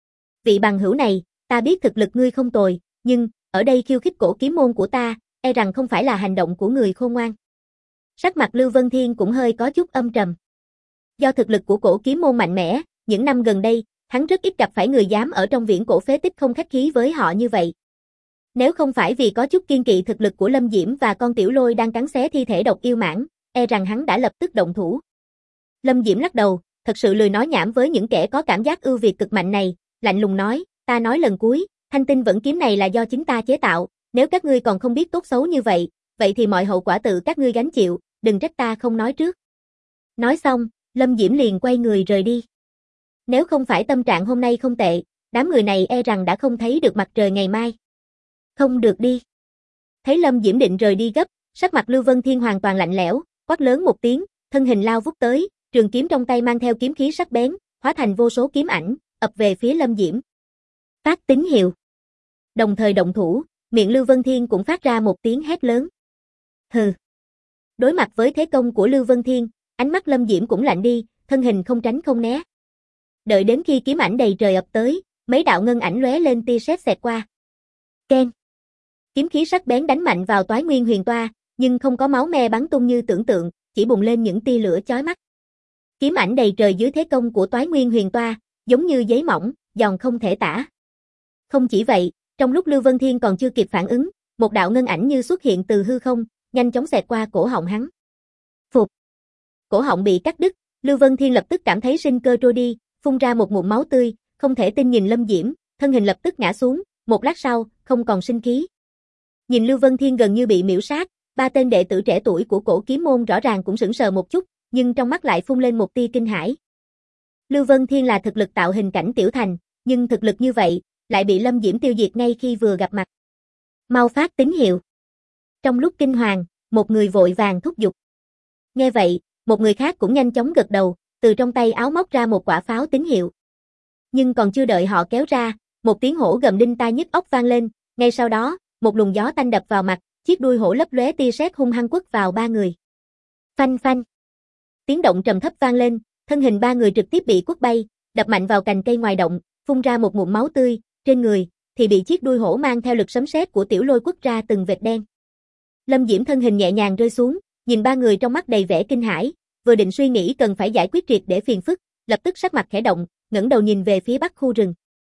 Vị bằng hữu này, ta biết thực lực ngươi không tồi, nhưng, ở đây khiêu khích Cổ Kiếm Môn của ta, e rằng không phải là hành động của người khôn ngoan. Sắc mặt Lưu Vân Thiên cũng hơi có chút âm trầm. Do thực lực của Cổ Kiếm Môn mạnh mẽ, những năm gần đây, hắn rất ít gặp phải người dám ở trong viễn cổ phế tích không khách khí với họ như vậy. Nếu không phải vì có chút kiên kỵ thực lực của Lâm Diễm và con tiểu lôi đang cắn xé thi thể độc yêu mãng, e rằng hắn đã lập tức động thủ. Lâm Diễm lắc đầu, thật sự lười nói nhảm với những kẻ có cảm giác ưu việt cực mạnh này, lạnh lùng nói, ta nói lần cuối, Thanh Tinh Vẫn Kiếm này là do chính ta chế tạo, nếu các ngươi còn không biết tốt xấu như vậy, vậy thì mọi hậu quả tự các ngươi gánh chịu, đừng trách ta không nói trước. Nói xong, Lâm Diễm liền quay người rời đi. Nếu không phải tâm trạng hôm nay không tệ, đám người này e rằng đã không thấy được mặt trời ngày mai. Không được đi. Thấy Lâm Diễm định rời đi gấp, sắc mặt Lưu Vân Thiên hoàn toàn lạnh lẽo, quát lớn một tiếng, thân hình lao vút tới, trường kiếm trong tay mang theo kiếm khí sắc bén, hóa thành vô số kiếm ảnh, ập về phía Lâm Diễm. Phát tín hiệu. Đồng thời động thủ, miệng Lưu Vân Thiên cũng phát ra một tiếng hét lớn. Hừ. Đối mặt với thế công của Lưu Vân Thiên, ánh mắt Lâm Diễm cũng lạnh đi, thân hình không tránh không né. Đợi đến khi kiếm ảnh đầy trời ập tới, mấy đạo ngân ảnh lóe lên tia sét xẹt qua. Keng. Kiếm khí sắc bén đánh mạnh vào Toái Nguyên Huyền Toa, nhưng không có máu me bắn tung như tưởng tượng, chỉ bùng lên những tia lửa chói mắt. Kiếm ảnh đầy trời dưới thế công của Toái Nguyên Huyền Toa, giống như giấy mỏng, giòn không thể tả. Không chỉ vậy, trong lúc Lưu Vân Thiên còn chưa kịp phản ứng, một đạo ngân ảnh như xuất hiện từ hư không, nhanh chóng xẹt qua cổ họng hắn. Phụt. Cổ họng bị cắt đứt, Lưu Vân Thiên lập tức cảm thấy sinh cơ trôi đi, phun ra một ngụm máu tươi, không thể tin nhìn Lâm Diễm, thân hình lập tức ngã xuống, một lát sau, không còn sinh khí. Nhìn Lưu Vân Thiên gần như bị miễu sát, 3 tên đệ tử trẻ tuổi của Cổ Kiếm Môn rõ ràng cũng sững sờ một chút, nhưng trong mắt lại phun lên một tia kinh hãi. Lưu Vân Thiên là thực lực tạo hình cảnh tiểu thành, nhưng thực lực như vậy, lại bị Lâm Diễm tiêu diệt ngay khi vừa gặp mặt. Mau phát tín hiệu. Trong lúc kinh hoàng, một người vội vàng thúc giục. Nghe vậy, một người khác cũng nhanh chóng gật đầu, từ trong tay áo móc ra một quả pháo tín hiệu. Nhưng còn chưa đợi họ kéo ra, một tiếng hổ gầm đinh tai nhức óc vang lên, ngay sau đó, một luồng gió tanh đập vào mặt, chiếc đuôi hổ lấp lóe tia sét hung hăng quất vào 3 người. Phanh phanh. Tiếng động trầm thấp vang lên, thân hình 3 người trực tiếp bị quất bay, đập mạnh vào cành cây ngoài động, phun ra một ngụm máu tươi, trên người thì bị chiếc đuôi hổ mang theo lực sấm sét của tiểu lôi quất ra từng vệt đen. Lâm Diễm thân hình nhẹ nhàng rơi xuống, nhìn 3 người trong mắt đầy vẻ kinh hãi, vừa định suy nghĩ cần phải giải quyết triệt để phiền phức, lập tức sắc mặt khẽ động, ngẩng đầu nhìn về phía bắc khu rừng.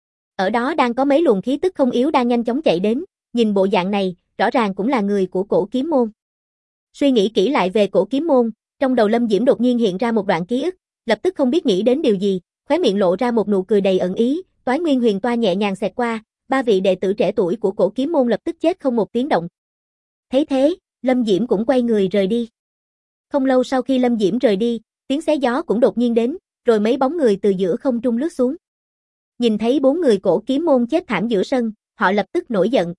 Ở đó đang có mấy luồng khí tức không yếu đang nhanh chóng chạy đến, nhìn bộ dạng này, rõ ràng cũng là người của Cổ Kiếm Môn. Suy nghĩ kỹ lại về Cổ Kiếm Môn, trong đầu Lâm Diễm đột nhiên hiện ra một đoạn ký ức, lập tức không biết nghĩ đến điều gì, khóe miệng lộ ra một nụ cười đầy ẩn ý, Toái Nguyên Huyền Toa nhẹ nhàng xẹt qua, ba vị đệ tử trẻ tuổi của Cổ Kiếm môn lập tức chết không một tiếng động. Thấy thế, Lâm Diễm cũng quay người rời đi. Không lâu sau khi Lâm Diễm rời đi, tiếng xé gió cũng đột nhiên đến, rồi mấy bóng người từ giữa không trung lướt xuống. Nhìn thấy 4 người Cổ Kiếm môn chết thảm giữa sân, họ lập tức nổi giận.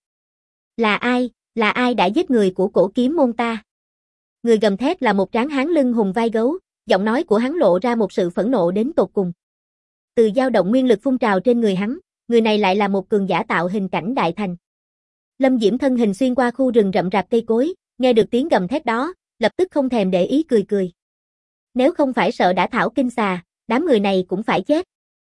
Là ai? Là ai đã giết người của Cổ Kiếm môn ta? Người gầm thét là một tráng hán lưng hùng vai gấu, giọng nói của hắn lộ ra một sự phẫn nộ đến tột cùng. Từ dao động nguyên lực phun trào trên người hắn, người này lại là một cường giả tạo hình cảnh đại thành. Lâm Diễm thân hình xuyên qua khu rừng rậm rạp cây cối, nghe được tiếng gầm thét đó, lập tức không thèm để ý cười cười. Nếu không phải sợ đã thảo kinh xà, đám người này cũng phải chết.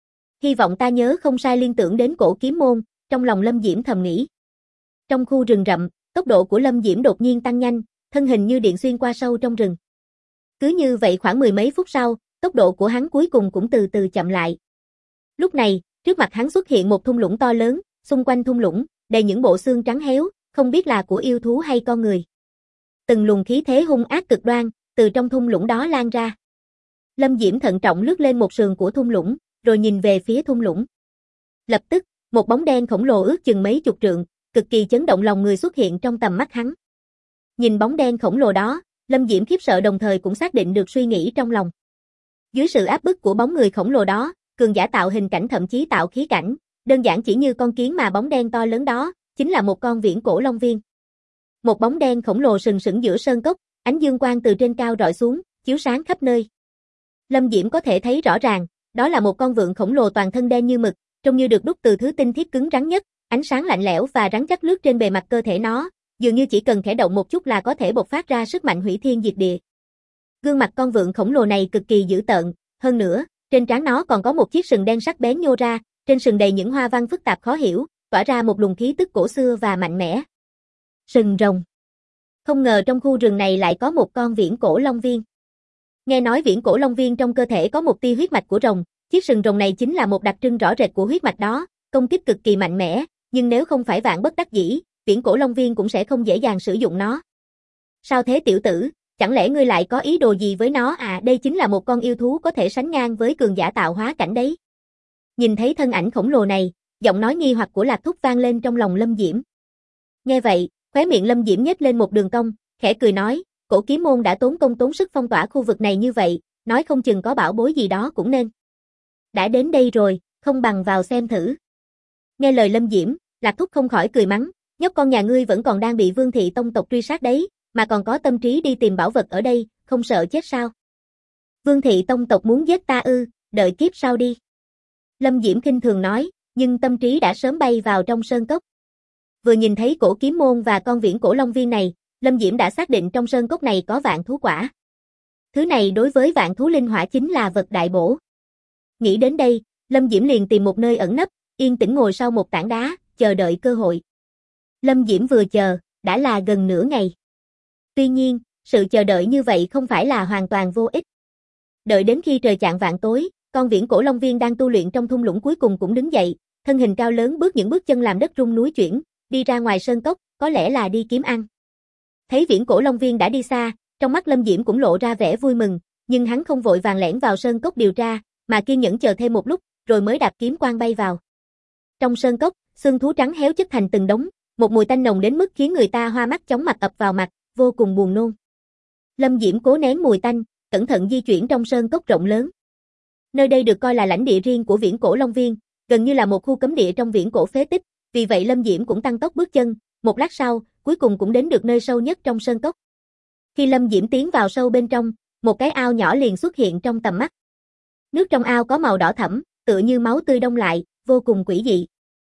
Hy vọng ta nhớ không sai liên tưởng đến Cổ Kiếm môn, trong lòng Lâm Diễm thầm nghĩ. Trong khu rừng rậm, tốc độ của Lâm Diễm đột nhiên tăng nhanh, thân hình như điện xuyên qua sâu trong rừng. Cứ như vậy khoảng mười mấy phút sau, tốc độ của hắn cuối cùng cũng từ từ chậm lại. Lúc này, trước mặt hắn xuất hiện một thung lũng to lớn, xung quanh thung lũng, đầy những bộ xương trắng héo, không biết là của yêu thú hay con người. Từng luồng khí thế hung ác cực đoan, từ trong thung lũng đó lan ra. Lâm Diễm thận trọng lướt lên một sườn của thung lũng, rồi nhìn về phía thung lũng. Lập tức, một bóng đen khổng lồ ước chừng mấy chục trượng, cực kỳ chấn động lòng người xuất hiện trong tầm mắt hắn. Nhìn bóng đen khổng lồ đó, Lâm Diễm khiếp sợ đồng thời cũng xác định được suy nghĩ trong lòng. Dưới sự áp bức của bóng người khổng lồ đó, cường giả tạo hình cảnh thậm chí tạo khí cảnh, đơn giản chỉ như con kiến mà bóng đen to lớn đó, chính là một con viễn cổ long viên. Một bóng đen khổng lồ sừng sững giữa sơn cốc, ánh dương quang từ trên cao rọi xuống, chiếu sáng khắp nơi. Lâm Diễm có thể thấy rõ ràng, đó là một con vượn khổng lồ toàn thân đen như mực, trông như được đúc từ thứ tinh thiết cứng rắn nhất, ánh sáng lạnh lẽo và rắn chắc lướt trên bề mặt cơ thể nó, dường như chỉ cần khẽ động một chút là có thể bộc phát ra sức mạnh hủy thiên diệt địa. Gương mặt con vượn khổng lồ này cực kỳ dữ tợn, hơn nữa, trên trán nó còn có một chiếc sừng đen sắc bén nhô ra, trên sừng đầy những hoa văn phức tạp khó hiểu, tỏa ra một luồng khí tức cổ xưa và mạnh mẽ. Sừng rồng. Không ngờ trong khu rừng này lại có một con viễn cổ long viên. Nghe nói viễn cổ long viên trong cơ thể có một tia huyết mạch của rồng, chiếc sừng rồng này chính là một đặc trưng rõ rệt của huyết mạch đó, công kích cực kỳ mạnh mẽ, nhưng nếu không phải vạn bất đắc dĩ, viễn cổ long viên cũng sẽ không dễ dàng sử dụng nó. Sao thế tiểu tử, chẳng lẽ ngươi lại có ý đồ gì với nó à? Đây chính là một con yêu thú có thể sánh ngang với cường giả tạo hóa cảnh đấy. Nhìn thấy thân ảnh khổng lồ này, giọng nói nghi hoặc của Lạc Thúc vang lên trong lòng Lâm Diễm. Nghe vậy, khóe miệng Lâm Diễm nhếch lên một đường cong, khẽ cười nói, Cổ Kiếm môn đã tốn công tốn sức phong tỏa khu vực này như vậy, nói không chừng có bảo bối gì đó cũng nên. Đã đến đây rồi, không bằng vào xem thử. Nghe lời Lâm Diễm, Lạc Thúc không khỏi cười mắng, nhóc con nhà ngươi vẫn còn đang bị Vương thị tông tộc truy sát đấy, mà còn có tâm trí đi tìm bảo vật ở đây, không sợ chết sao? Vương thị tông tộc muốn giết ta ư, đợi kiếp sau đi. Lâm Diễm khinh thường nói, nhưng tâm trí đã sớm bay vào trong sơn cốc. Vừa nhìn thấy Cổ Kiếm môn và con viễn cổ long viên này, Lâm Diễm đã xác định trong sơn cốc này có vạn thú quả. Thứ này đối với vạn thú linh hỏa chính là vật đại bổ. Nghĩ đến đây, Lâm Diễm liền tìm một nơi ẩn nấp, yên tĩnh ngồi sau một tảng đá, chờ đợi cơ hội. Lâm Diễm vừa chờ, đã là gần nửa ngày. Tuy nhiên, sự chờ đợi như vậy không phải là hoàn toàn vô ích. Đợi đến khi trời chạng vạng tối, con viễn cổ long viên đang tu luyện trong thung lũng cuối cùng cũng đứng dậy, thân hình cao lớn bước những bước chân làm đất rung núi chuyển, đi ra ngoài sơn cốc, có lẽ là đi kiếm ăn. Thấy viễn cổ long viên đã đi xa, trong mắt Lâm Diễm cũng lộ ra vẻ vui mừng, nhưng hắn không vội vàng lẻn vào sơn cốc điều tra, mà kiên nhẫn chờ thêm một lúc, rồi mới đạp kiếm quang bay vào. Trong sơn cốc, xương thú trắng héo chất thành từng đống, một mùi tanh nồng đến mức khiến người ta hoa mắt chóng mặt ập vào mặt, vô cùng buồn nôn. Lâm Diễm cố nén mùi tanh, cẩn thận di chuyển trong sơn cốc rộng lớn. Nơi đây được coi là lãnh địa riêng của viễn cổ long viên, gần như là một khu cấm địa trong viễn cổ phế tích, vì vậy Lâm Diễm cũng tăng tốc bước chân, một lát sau, cuối cùng cũng đến được nơi sâu nhất trong sơn cốc. Khi Lâm Diễm tiến vào sâu bên trong, một cái ao nhỏ liền xuất hiện trong tầm mắt. Nước trong ao có màu đỏ thẫm, tựa như máu tươi đông lại, vô cùng quỷ dị.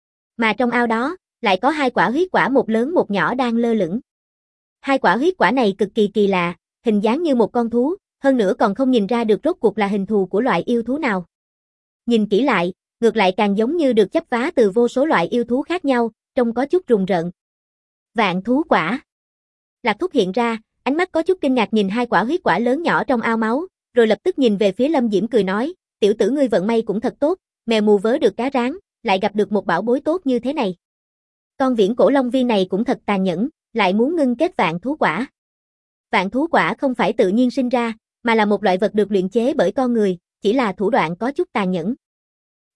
Mà trong ao đó, lại có hai quả huyết quả một lớn một nhỏ đang lơ lửng. Hai quả huyết quả này cực kỳ kỳ lạ, hình dáng như một con thú, hơn nữa còn không nhìn ra được rốt cuộc là hình thù của loại yêu thú nào. Nhìn kỹ lại, ngược lại càng giống như được chấp vá từ vô số loại yêu thú khác nhau, trông có chút rùng rợn. Vạn thú quả. Lạc Thúc hiện ra, ánh mắt có chút kinh ngạc nhìn hai quả huyết quả lớn nhỏ trong ao máu, rồi lập tức nhìn về phía Lâm Diễm cười nói, tiểu tử ngươi vận may cũng thật tốt, mèo mù vớ được cá rán, lại gặp được một bảo bối tốt như thế này. Con viễn cổ long viên này cũng thật tàn nhẫn, lại muốn ngưng kết vạn thú quả. Vạn thú quả không phải tự nhiên sinh ra, mà là một loại vật được luyện chế bởi con người, chỉ là thủ đoạn có chút tàn nhẫn.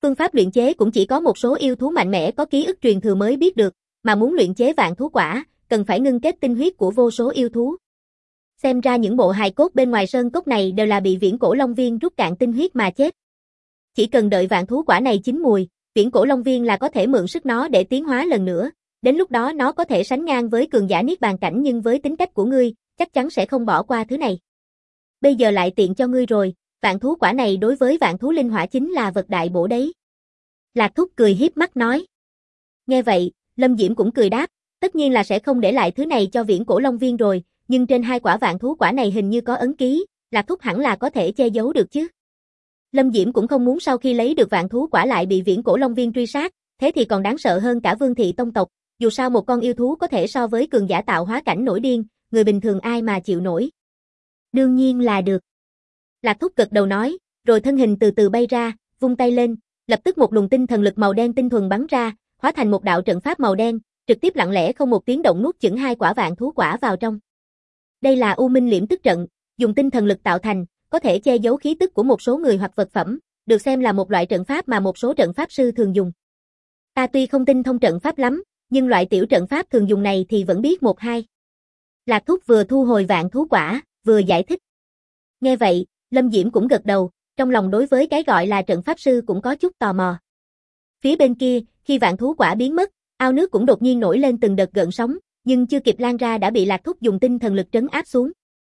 Phương pháp luyện chế cũng chỉ có một số yêu thú mạnh mẽ có ký ức truyền thừa mới biết được, mà muốn luyện chế vạn thú quả, cần phải ngưng kết tinh huyết của vô số yêu thú. Xem ra những bộ hài cốt bên ngoài sơn cốc này đều là bị viễn cổ long viên rút cạn tinh huyết mà chết. Chỉ cần đợi vạn thú quả này chín mùi, viễn cổ long viên là có thể mượn sức nó để tiến hóa lần nữa, đến lúc đó nó có thể sánh ngang với cường giả niết bàn cảnh, nhưng với tính cách của ngươi, chắc chắn sẽ không bỏ qua thứ này. Bây giờ lại tiện cho ngươi rồi, vạn thú quả này đối với vạn thú linh hỏa chính là vật đại bổ đấy. Lạc Thúc cười hiếp mắt nói. Nghe vậy, Lâm Diễm cũng cười đáp, tất nhiên là sẽ không để lại thứ này cho viễn cổ long viên rồi, nhưng trên hai quả vạn thú quả này hình như có ấn ký, Lạc Thúc hẳn là có thể che giấu được chứ. Lâm Diễm cũng không muốn sau khi lấy được vạn thú quả lại bị viễn cổ long viên truy sát, thế thì còn đáng sợ hơn cả Vương thị tông tộc, dù sao một con yêu thú có thể so với cường giả tạo hóa cảnh nổi điên, người bình thường ai mà chịu nổi. Đương nhiên là được. Lạc Thúc gật đầu nói, rồi thân hình từ từ bay ra, vung tay lên, lập tức một luồng tinh thần lực màu đen tinh thuần bắn ra, hóa thành một đạo trận pháp màu đen, trực tiếp lặng lẽ không một tiếng động nuốt chửng hai quả vạn thú quả vào trong. Đây là U Minh Liễm Tức trận, dùng tinh thần lực tạo thành, có thể che giấu khí tức của một số người hoặc vật phẩm, được xem là một loại trận pháp mà một số trận pháp sư thường dùng. Ta tuy không tinh thông trận pháp lắm, nhưng loại tiểu trận pháp thường dùng này thì vẫn biết một hai. Lạc Thúc vừa thu hồi vạn thú quả, vừa giải thích. Nghe vậy, Lâm Diễm cũng gật đầu, trong lòng đối với cái gọi là trận pháp sư cũng có chút tò mò. Phía bên kia, khi vạn thú quả biến mất, ao nước cũng đột nhiên nổi lên từng đợt gợn sóng, nhưng chưa kịp lan ra đã bị Lạc Thúc dùng tinh thần lực trấn áp xuống.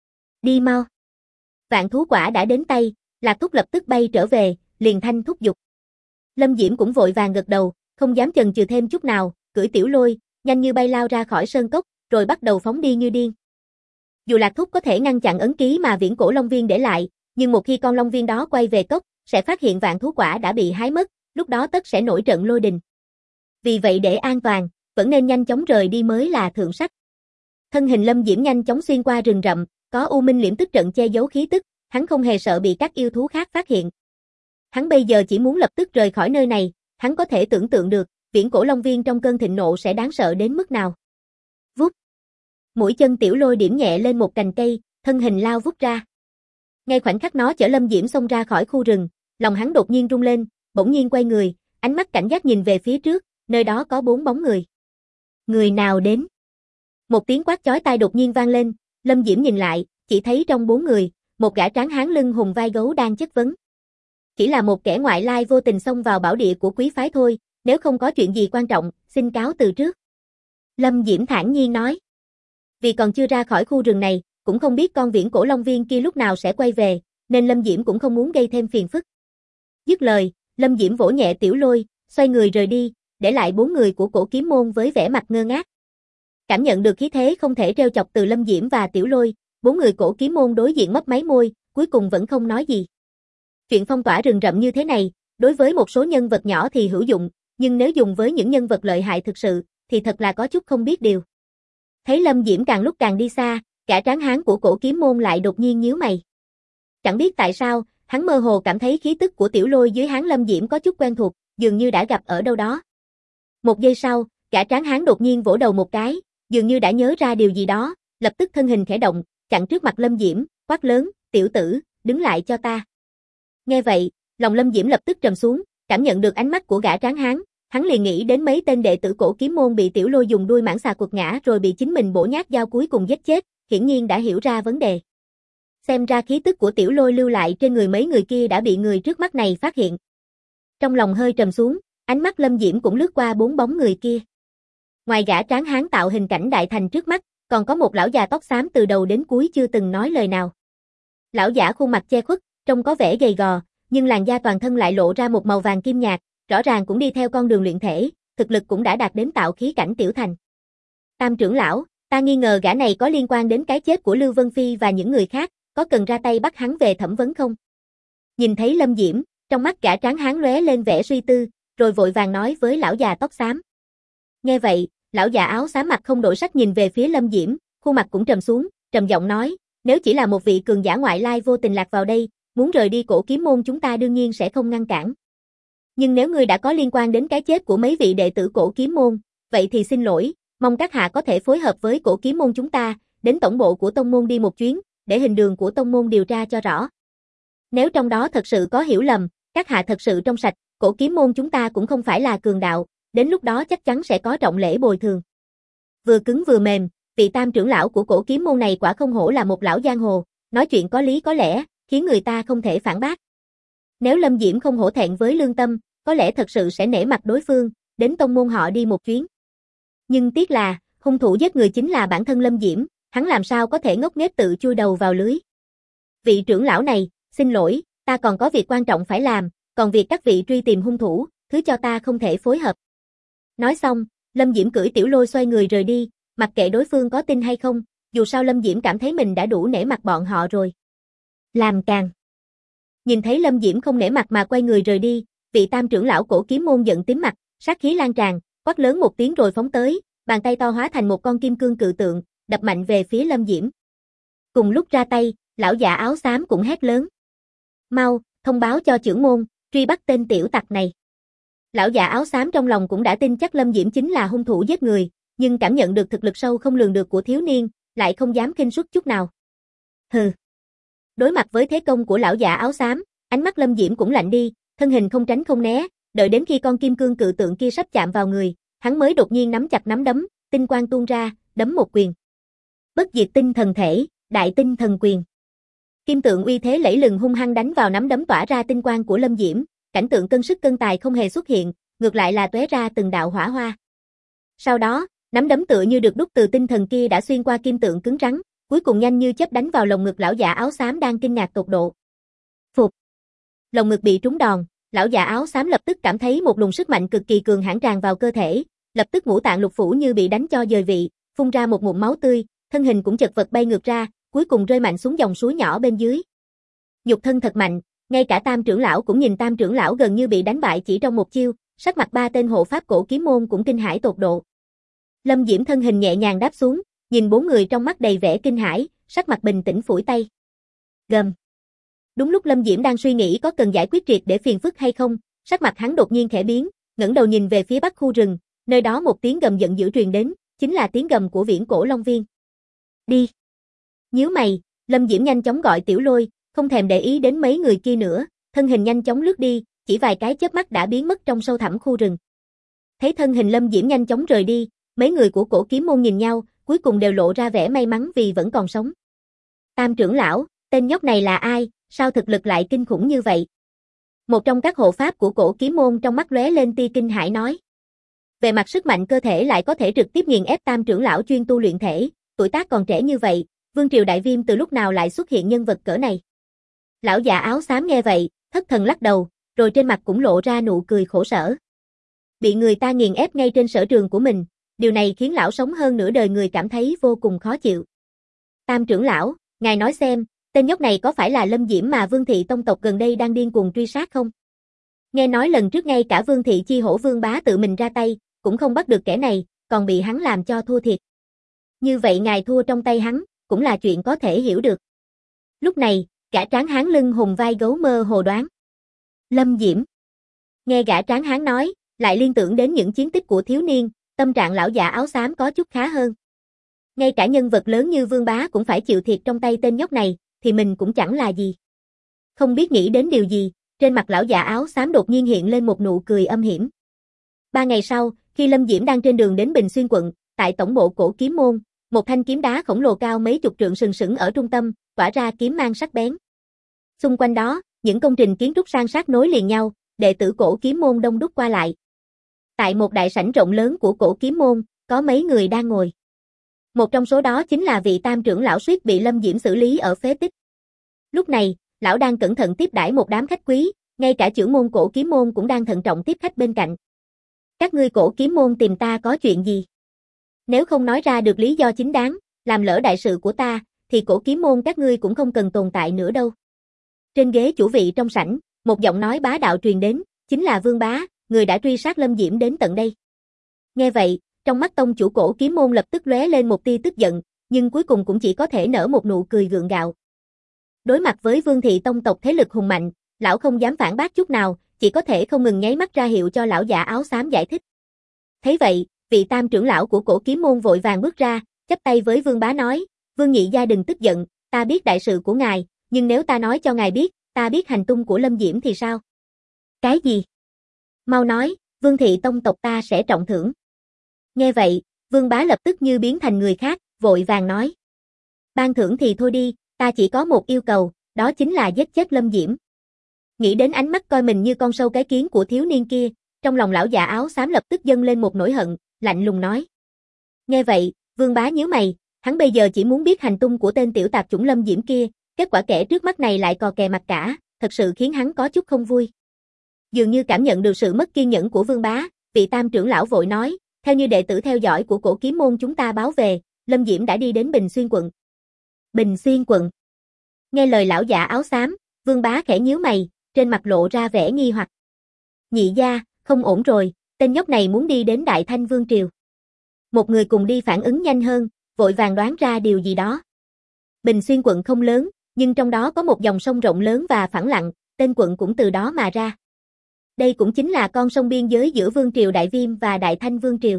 Đi mau. Vạn thú quả đã đến tay, Lạc Thúc lập tức bay trở về, liền thanh thúc giục. Lâm Diễm cũng vội vàng gật đầu, không dám chần chừ thêm chút nào, cưỡi tiểu lôi, nhanh như bay lao ra khỏi sơn cốc, rồi bắt đầu phóng đi như điên. Dù Lạc Thúc có thể ngăn chặn ấn ký mà viễn cổ long viên để lại, nhưng một khi con long viên đó quay về cốc, sẽ phát hiện vạn thú quả đã bị hái mất, lúc đó tất sẽ nổi trận lôi đình. Vì vậy để an toàn, vẫn nên nhanh chóng rời đi mới là thượng sách. Thân hình Lâm Diễm nhanh chóng xuyên qua rừng rậm, có U Minh Liễm Tức trận che giấu khí tức, hắn không hề sợ bị các yêu thú khác phát hiện. Hắn bây giờ chỉ muốn lập tức rời khỏi nơi này, hắn có thể tưởng tượng được, viễn cổ long viên trong cơn thịnh nộ sẽ đáng sợ đến mức nào. Vút. Mũi chân tiểu lôi điểm nhẹ lên một cành cây, thân hình lao vút ra. Ngay khoảnh khắc nó chở Lâm Diễm xông ra khỏi khu rừng, lòng hắn đột nhiên rung lên, bỗng nhiên quay người, ánh mắt cảnh giác nhìn về phía trước, nơi đó có 4 bóng người. Người nào đến? Một tiếng quát chói tai đột nhiên vang lên, Lâm Diễm nhìn lại, chỉ thấy trong 4 người, một gã tráng hán lưng hùng vai gấu đang chất vấn. Chỉ là một kẻ ngoại lai vô tình xông vào bảo địa của quý phái thôi, nếu không có chuyện gì quan trọng, xin cáo từ trước. Lâm Diễm thản nhiên nói. Vì còn chưa ra khỏi khu rừng này, cũng không biết con viễn cổ long viên kia lúc nào sẽ quay về, nên Lâm Diễm cũng không muốn gây thêm phiền phức. Dứt lời, Lâm Diễm vỗ nhẹ tiểu lôi, xoay người rời đi, để lại 4 người của cổ kiếm môn với vẻ mặt ngơ ngác. Cảm nhận được khí thế không thể trêu chọc từ Lâm Diễm và tiểu lôi, 4 người cổ kiếm môn đối diện mấp máy môi, cuối cùng vẫn không nói gì. Chuyện phong tỏa rừng rậm như thế này, đối với một số nhân vật nhỏ thì hữu dụng, nhưng nếu dùng với những nhân vật lợi hại thực sự, thì thật là có chút không biết điều. Thấy Lâm Diễm càng lúc càng đi xa, cả tráng hán của cổ kiếm môn lại đột nhiên nhíu mày. Chẳng biết tại sao, hắn mơ hồ cảm thấy khí tức của tiểu lôi dưới hán Lâm Diễm có chút quen thuộc, dường như đã gặp ở đâu đó. Một giây sau, cả tráng hán đột nhiên vỗ đầu một cái, dường như đã nhớ ra điều gì đó, lập tức thân hình khẽ động, chặn trước mặt Lâm Diễm, quát lớn, tiểu tử, đứng lại cho ta. Nghe vậy, lòng Lâm Diễm lập tức trầm xuống, cảm nhận được ánh mắt của gã tráng hán, hắn liền nghĩ đến mấy tên đệ tử cổ kiếm môn bị tiểu lôi dùng đuôi mãng xà quật ngã rồi bị chính mình bổ nhát dao cuối cùng giết chết, hiển nhiên đã hiểu ra vấn đề. Xem ra khí tức của tiểu lôi lưu lại trên người mấy người kia đã bị người trước mắt này phát hiện. Trong lòng hơi trầm xuống, ánh mắt Lâm Diễm cũng lướt qua 4 bóng người kia. Ngoài gã tráng hán tạo hình cảnh đại thành trước mắt, còn có một lão già tóc xám từ đầu đến cuối chưa từng nói lời nào. Lão giả khuôn mặt che khuất, trông có vẻ gầy gò, nhưng làn da toàn thân lại lộ ra một màu vàng kim nhạt, rõ ràng cũng đi theo con đường luyện thể, thực lực cũng đã đạt đến tạo khí cảnh tiểu thành. Tam trưởng lão, ta nghi ngờ gã này có liên quan đến cái chết của Lưu Vân Phi và những người khác, có cần ra tay bắt hắn về thẩm vấn không? Nhìn thấy Lâm Diễm, trong mắt gã tráng hán lóe lên vẻ suy tư, rồi vội vàng nói với lão già tóc xám. Nghe vậy, lão già áo xám mặt không đổi sắc nhìn về phía Lâm Diễm, khuôn mặt cũng trầm xuống, trầm giọng nói, nếu chỉ là một vị cường giả ngoại lai vô tình lạc vào đây, muốn rời đi cổ kiếm môn chúng ta đương nhiên sẽ không ngăn cản. Nhưng nếu ngươi đã có liên quan đến cái chết của mấy vị đệ tử cổ kiếm môn, vậy thì xin lỗi, mong các hạ có thể phối hợp với cổ kiếm môn chúng ta, đến tổng bộ của tông môn đi một chuyến, để hình đường của tông môn điều tra cho rõ. Nếu trong đó thật sự có hiểu lầm, các hạ thật sự trong sạch, cổ kiếm môn chúng ta cũng không phải là cường đạo, đến lúc đó chắc chắn sẽ có trọng lễ bồi thường. Vừa cứng vừa mềm, vị tam trưởng lão của cổ kiếm môn này quả không hổ là một lão giang hồ, nói chuyện có lý có lẽ, khiến người ta không thể phản bác. Nếu Lâm Diễm không hổ thẹn với lương tâm, có lẽ thật sự sẽ nể mặt đối phương, đến tông môn họ đi một chuyến. Nhưng tiếc là, hung thủ giết người chính là bản thân Lâm Diễm, hắn làm sao có thể ngốc nghếch tự chui đầu vào lưới. Vị trưởng lão này, xin lỗi, ta còn có việc quan trọng phải làm, còn việc các vị truy tìm hung thủ, thứ cho ta không thể phối hợp. Nói xong, Lâm Diễm cưỡi tiểu lôi xoay người rời đi, mặc kệ đối phương có tin hay không, dù sao Lâm Diễm cảm thấy mình đã đủ nể mặt bọn họ rồi. Làm càng. Nhìn thấy Lâm Diễm không nể mặt mà quay người rời đi, vị tam trưởng lão cổ kiếm môn giận tím mặt, sát khí lan tràn, quát lớn một tiếng rồi phóng tới, bàn tay to hóa thành một con kim cương cự tượng, đập mạnh về phía Lâm Diễm. Cùng lúc ra tay, lão già áo xám cũng hét lớn. Mau, thông báo cho trưởng môn, truy bắt tên tiểu tặc này. Lão già áo xám trong lòng cũng đã tin chắc Lâm Diễm chính là hung thủ giết người, nhưng cảm nhận được thực lực sâu không lường được của thiếu niên, lại không dám khinh suất chút nào. Hừ. Đối mặt với thế công của lão già áo xám, ánh mắt Lâm Diễm cũng lạnh đi, thân hình không tránh không né, đợi đến khi con kim cương cự tượng kia sắp chạm vào người, hắn mới đột nhiên nắm chặt nắm đấm, tinh quang tuôn ra, đấm một quyền. Bất diệt tinh thần thể, đại tinh thần quyền. Kim tượng uy thế lẫy lừng hung hăng đánh vào nắm đấm tỏa ra tinh quang của Lâm Diễm, cảnh tượng cân sức cân tài không hề xuất hiện, ngược lại là tóe ra từng đạo hỏa hoa. Sau đó, nắm đấm tựa như được đúc từ tinh thần kia đã xuyên qua kim tượng cứng rắn, cuối cùng nhanh như chớp đánh vào lồng ngực lão già áo xám đang kinh ngạc tột độ. Phụt. Lồng ngực bị trúng đòn, lão già áo xám lập tức cảm thấy một luồng sức mạnh cực kỳ cường hãn tràn vào cơ thể, lập tức ngũ tạng lục phủ như bị đánh cho dời vị, phun ra một ngụm máu tươi, thân hình cũng chật vật bay ngược ra, cuối cùng rơi mạnh xuống dòng suối nhỏ bên dưới. Nhục thân thật mạnh, ngay cả tam trưởng lão cũng nhìn tam trưởng lão gần như bị đánh bại chỉ trong một chiêu, sắc mặt ba tên hộ pháp cổ kiếm môn cũng kinh hãi tột độ. Lâm Diễm thân hình nhẹ nhàng đáp xuống, nhìn bốn người trong mắt đầy vẻ kinh hãi, sắc mặt bình tĩnh phủi tay. Gầm. Đúng lúc Lâm Diễm đang suy nghĩ có cần giải quyết triệt để phiền phức hay không, sắc mặt hắn đột nhiên khẽ biến, ngẩng đầu nhìn về phía bắc khu rừng, nơi đó một tiếng gầm giận dữ truyền đến, chính là tiếng gầm của Viễn Cổ Long Viên. Đi. Nhíu mày, Lâm Diễm nhanh chóng gọi Tiểu Lôi, không thèm để ý đến mấy người kia nữa, thân hình nhanh chóng lướt đi, chỉ vài cái chớp mắt đã biến mất trong sâu thẳm khu rừng. Thấy thân hình Lâm Diễm nhanh chóng rời đi, mấy người của cổ kiếm môn nhìn nhau, cuối cùng đều lộ ra vẻ may mắn vì vẫn còn sống. Tam trưởng lão, tên nhóc này là ai, sao thực lực lại kinh khủng như vậy? Một trong các hộ pháp của cổ kiếm môn trong mắt lóe lên tia kinh hãi nói. Về mặt sức mạnh cơ thể lại có thể trực tiếp nghiền ép tam trưởng lão chuyên tu luyện thể, tuổi tác còn trẻ như vậy, Vương Triều Đại Viêm từ lúc nào lại xuất hiện nhân vật cỡ này? Lão già áo xám nghe vậy, thất thần lắc đầu, rồi trên mặt cũng lộ ra nụ cười khổ sở. Bị người ta nghiền ép ngay trên sở trường của mình, điều này khiến lão sống hơn nửa đời người cảm thấy vô cùng khó chịu. Tam trưởng lão, ngài nói xem, tên nhóc này có phải là Lâm Diễm mà Vương thị tông tộc gần đây đang điên cuồng truy sát không? Nghe nói lần trước ngay cả Vương thị chi hổ Vương bá tự mình ra tay, cũng không bắt được kẻ này, còn bị hắn làm cho thua thiệt. Như vậy ngài thua trong tay hắn, cũng là chuyện có thể hiểu được. Lúc này, gã tráng hán lưng hùng vai gấu mơ hồ đoán. Lâm Diễm. Nghe gã tráng hán nói, lại liên tưởng đến những chiến tích của thiếu niên, tâm trạng lão già áo xám có chút khá hơn. Ngay cả nhân vật lớn như Vương bá cũng phải chịu thiệt trong tay tên nhóc này, thì mình cũng chẳng là gì. Không biết nghĩ đến điều gì, trên mặt lão già áo xám đột nhiên hiện lên một nụ cười âm hiểm. 3 ngày sau, khi Lâm Diễm đang trên đường đến Bình Xuyên quận, tại tổng bộ cổ kiếm môn, một thanh kiếm đá khổng lồ cao mấy chục trượng sừng sững ở trung tâm, tỏa ra kiếm mang sắc bén. Xung quanh đó, những công trình kiến trúc san sát nối liền nhau, đệ tử cổ kiếm môn đông đúc qua lại. Tại một đại sảnh rộng lớn của cổ kiếm môn, có mấy người đang ngồi. Một trong số đó chính là vị tam trưởng lão suýt bị Lâm Diễm xử lý ở phế tích. Lúc này, lão đang cẩn thận tiếp đãi một đám khách quý, ngay cả trưởng môn cổ kiếm môn cũng đang thận trọng tiếp khách bên cạnh. Các ngươi cổ kiếm môn tìm ta có chuyện gì? Nếu không nói ra được lý do chính đáng, làm lỡ đại sự của ta, thì cổ kiếm môn các ngươi cũng không cần tồn tại nữa đâu. Trên ghế chủ vị trong sảnh, một giọng nói bá đạo truyền đến, chính là Vương bá, người đã truy sát Lâm Diễm đến tận đây. Nghe vậy, trong mắt tông chủ cổ kiếm môn lập tức lóe lên một tia tức giận, nhưng cuối cùng cũng chỉ có thể nở một nụ cười gượng gạo. Đối mặt với Vương thị tông tộc thế lực hùng mạnh, lão không dám phản bác chút nào, chỉ có thể không ngừng nháy mắt ra hiệu cho lão già áo xám giải thích. Thấy vậy, vị tam trưởng lão của cổ kiếm môn vội vàng bước ra, chắp tay với Vương bá nói, Vương nhị gia đừng tức giận, ta biết đại sự của ngài, nhưng nếu ta nói cho ngài biết, ta biết hành tung của Lâm Diễm thì sao? Cái gì? Mau nói, Vương thị tông tộc ta sẽ trọng thưởng. Nghe vậy, Vương Bá lập tức như biến thành người khác, vội vàng nói. Ban thưởng thì thôi đi, ta chỉ có một yêu cầu, đó chính là giết chết Lâm Diễm. Nghĩ đến ánh mắt coi mình như con sâu cái kiến của thiếu niên kia, trong lòng lão già áo xám lập tức dâng lên một nỗi hận, lạnh lùng nói. Nghe vậy, Vương Bá nhíu mày, hắn bây giờ chỉ muốn biết hành tung của tên tiểu tạp chủng Lâm Diễm kia, kết quả kẻ trước mắt này lại cò kè mặt cả, thật sự khiến hắn có chút không vui. Dường như cảm nhận được sự mất kiên nhẫn của Vương Bá, vị tam trưởng lão vội nói, theo như đệ tử theo dõi của cổ kiếm môn chúng ta báo về, Lâm Diễm đã đi đến Bình Xuyên quận. Bình Xuyên quận. Nghe lời lão già áo xám, Vương Bá khẽ nhíu mày, trên mặt lộ ra vẻ nghi hoặc. Nhị gia, không ổn rồi, tên nhóc này muốn đi đến Đại Thanh Vương Triều. Một người cùng đi phản ứng nhanh hơn, vội vàng đoán ra điều gì đó. Bình Xuyên quận không lớn, nhưng trong đó có một dòng sông rộng lớn và phẳng lặng, tên quận cũng từ đó mà ra. Đây cũng chính là con sông biên giới giữa Vương Triều Đại Viêm và Đại Thanh Vương Triều.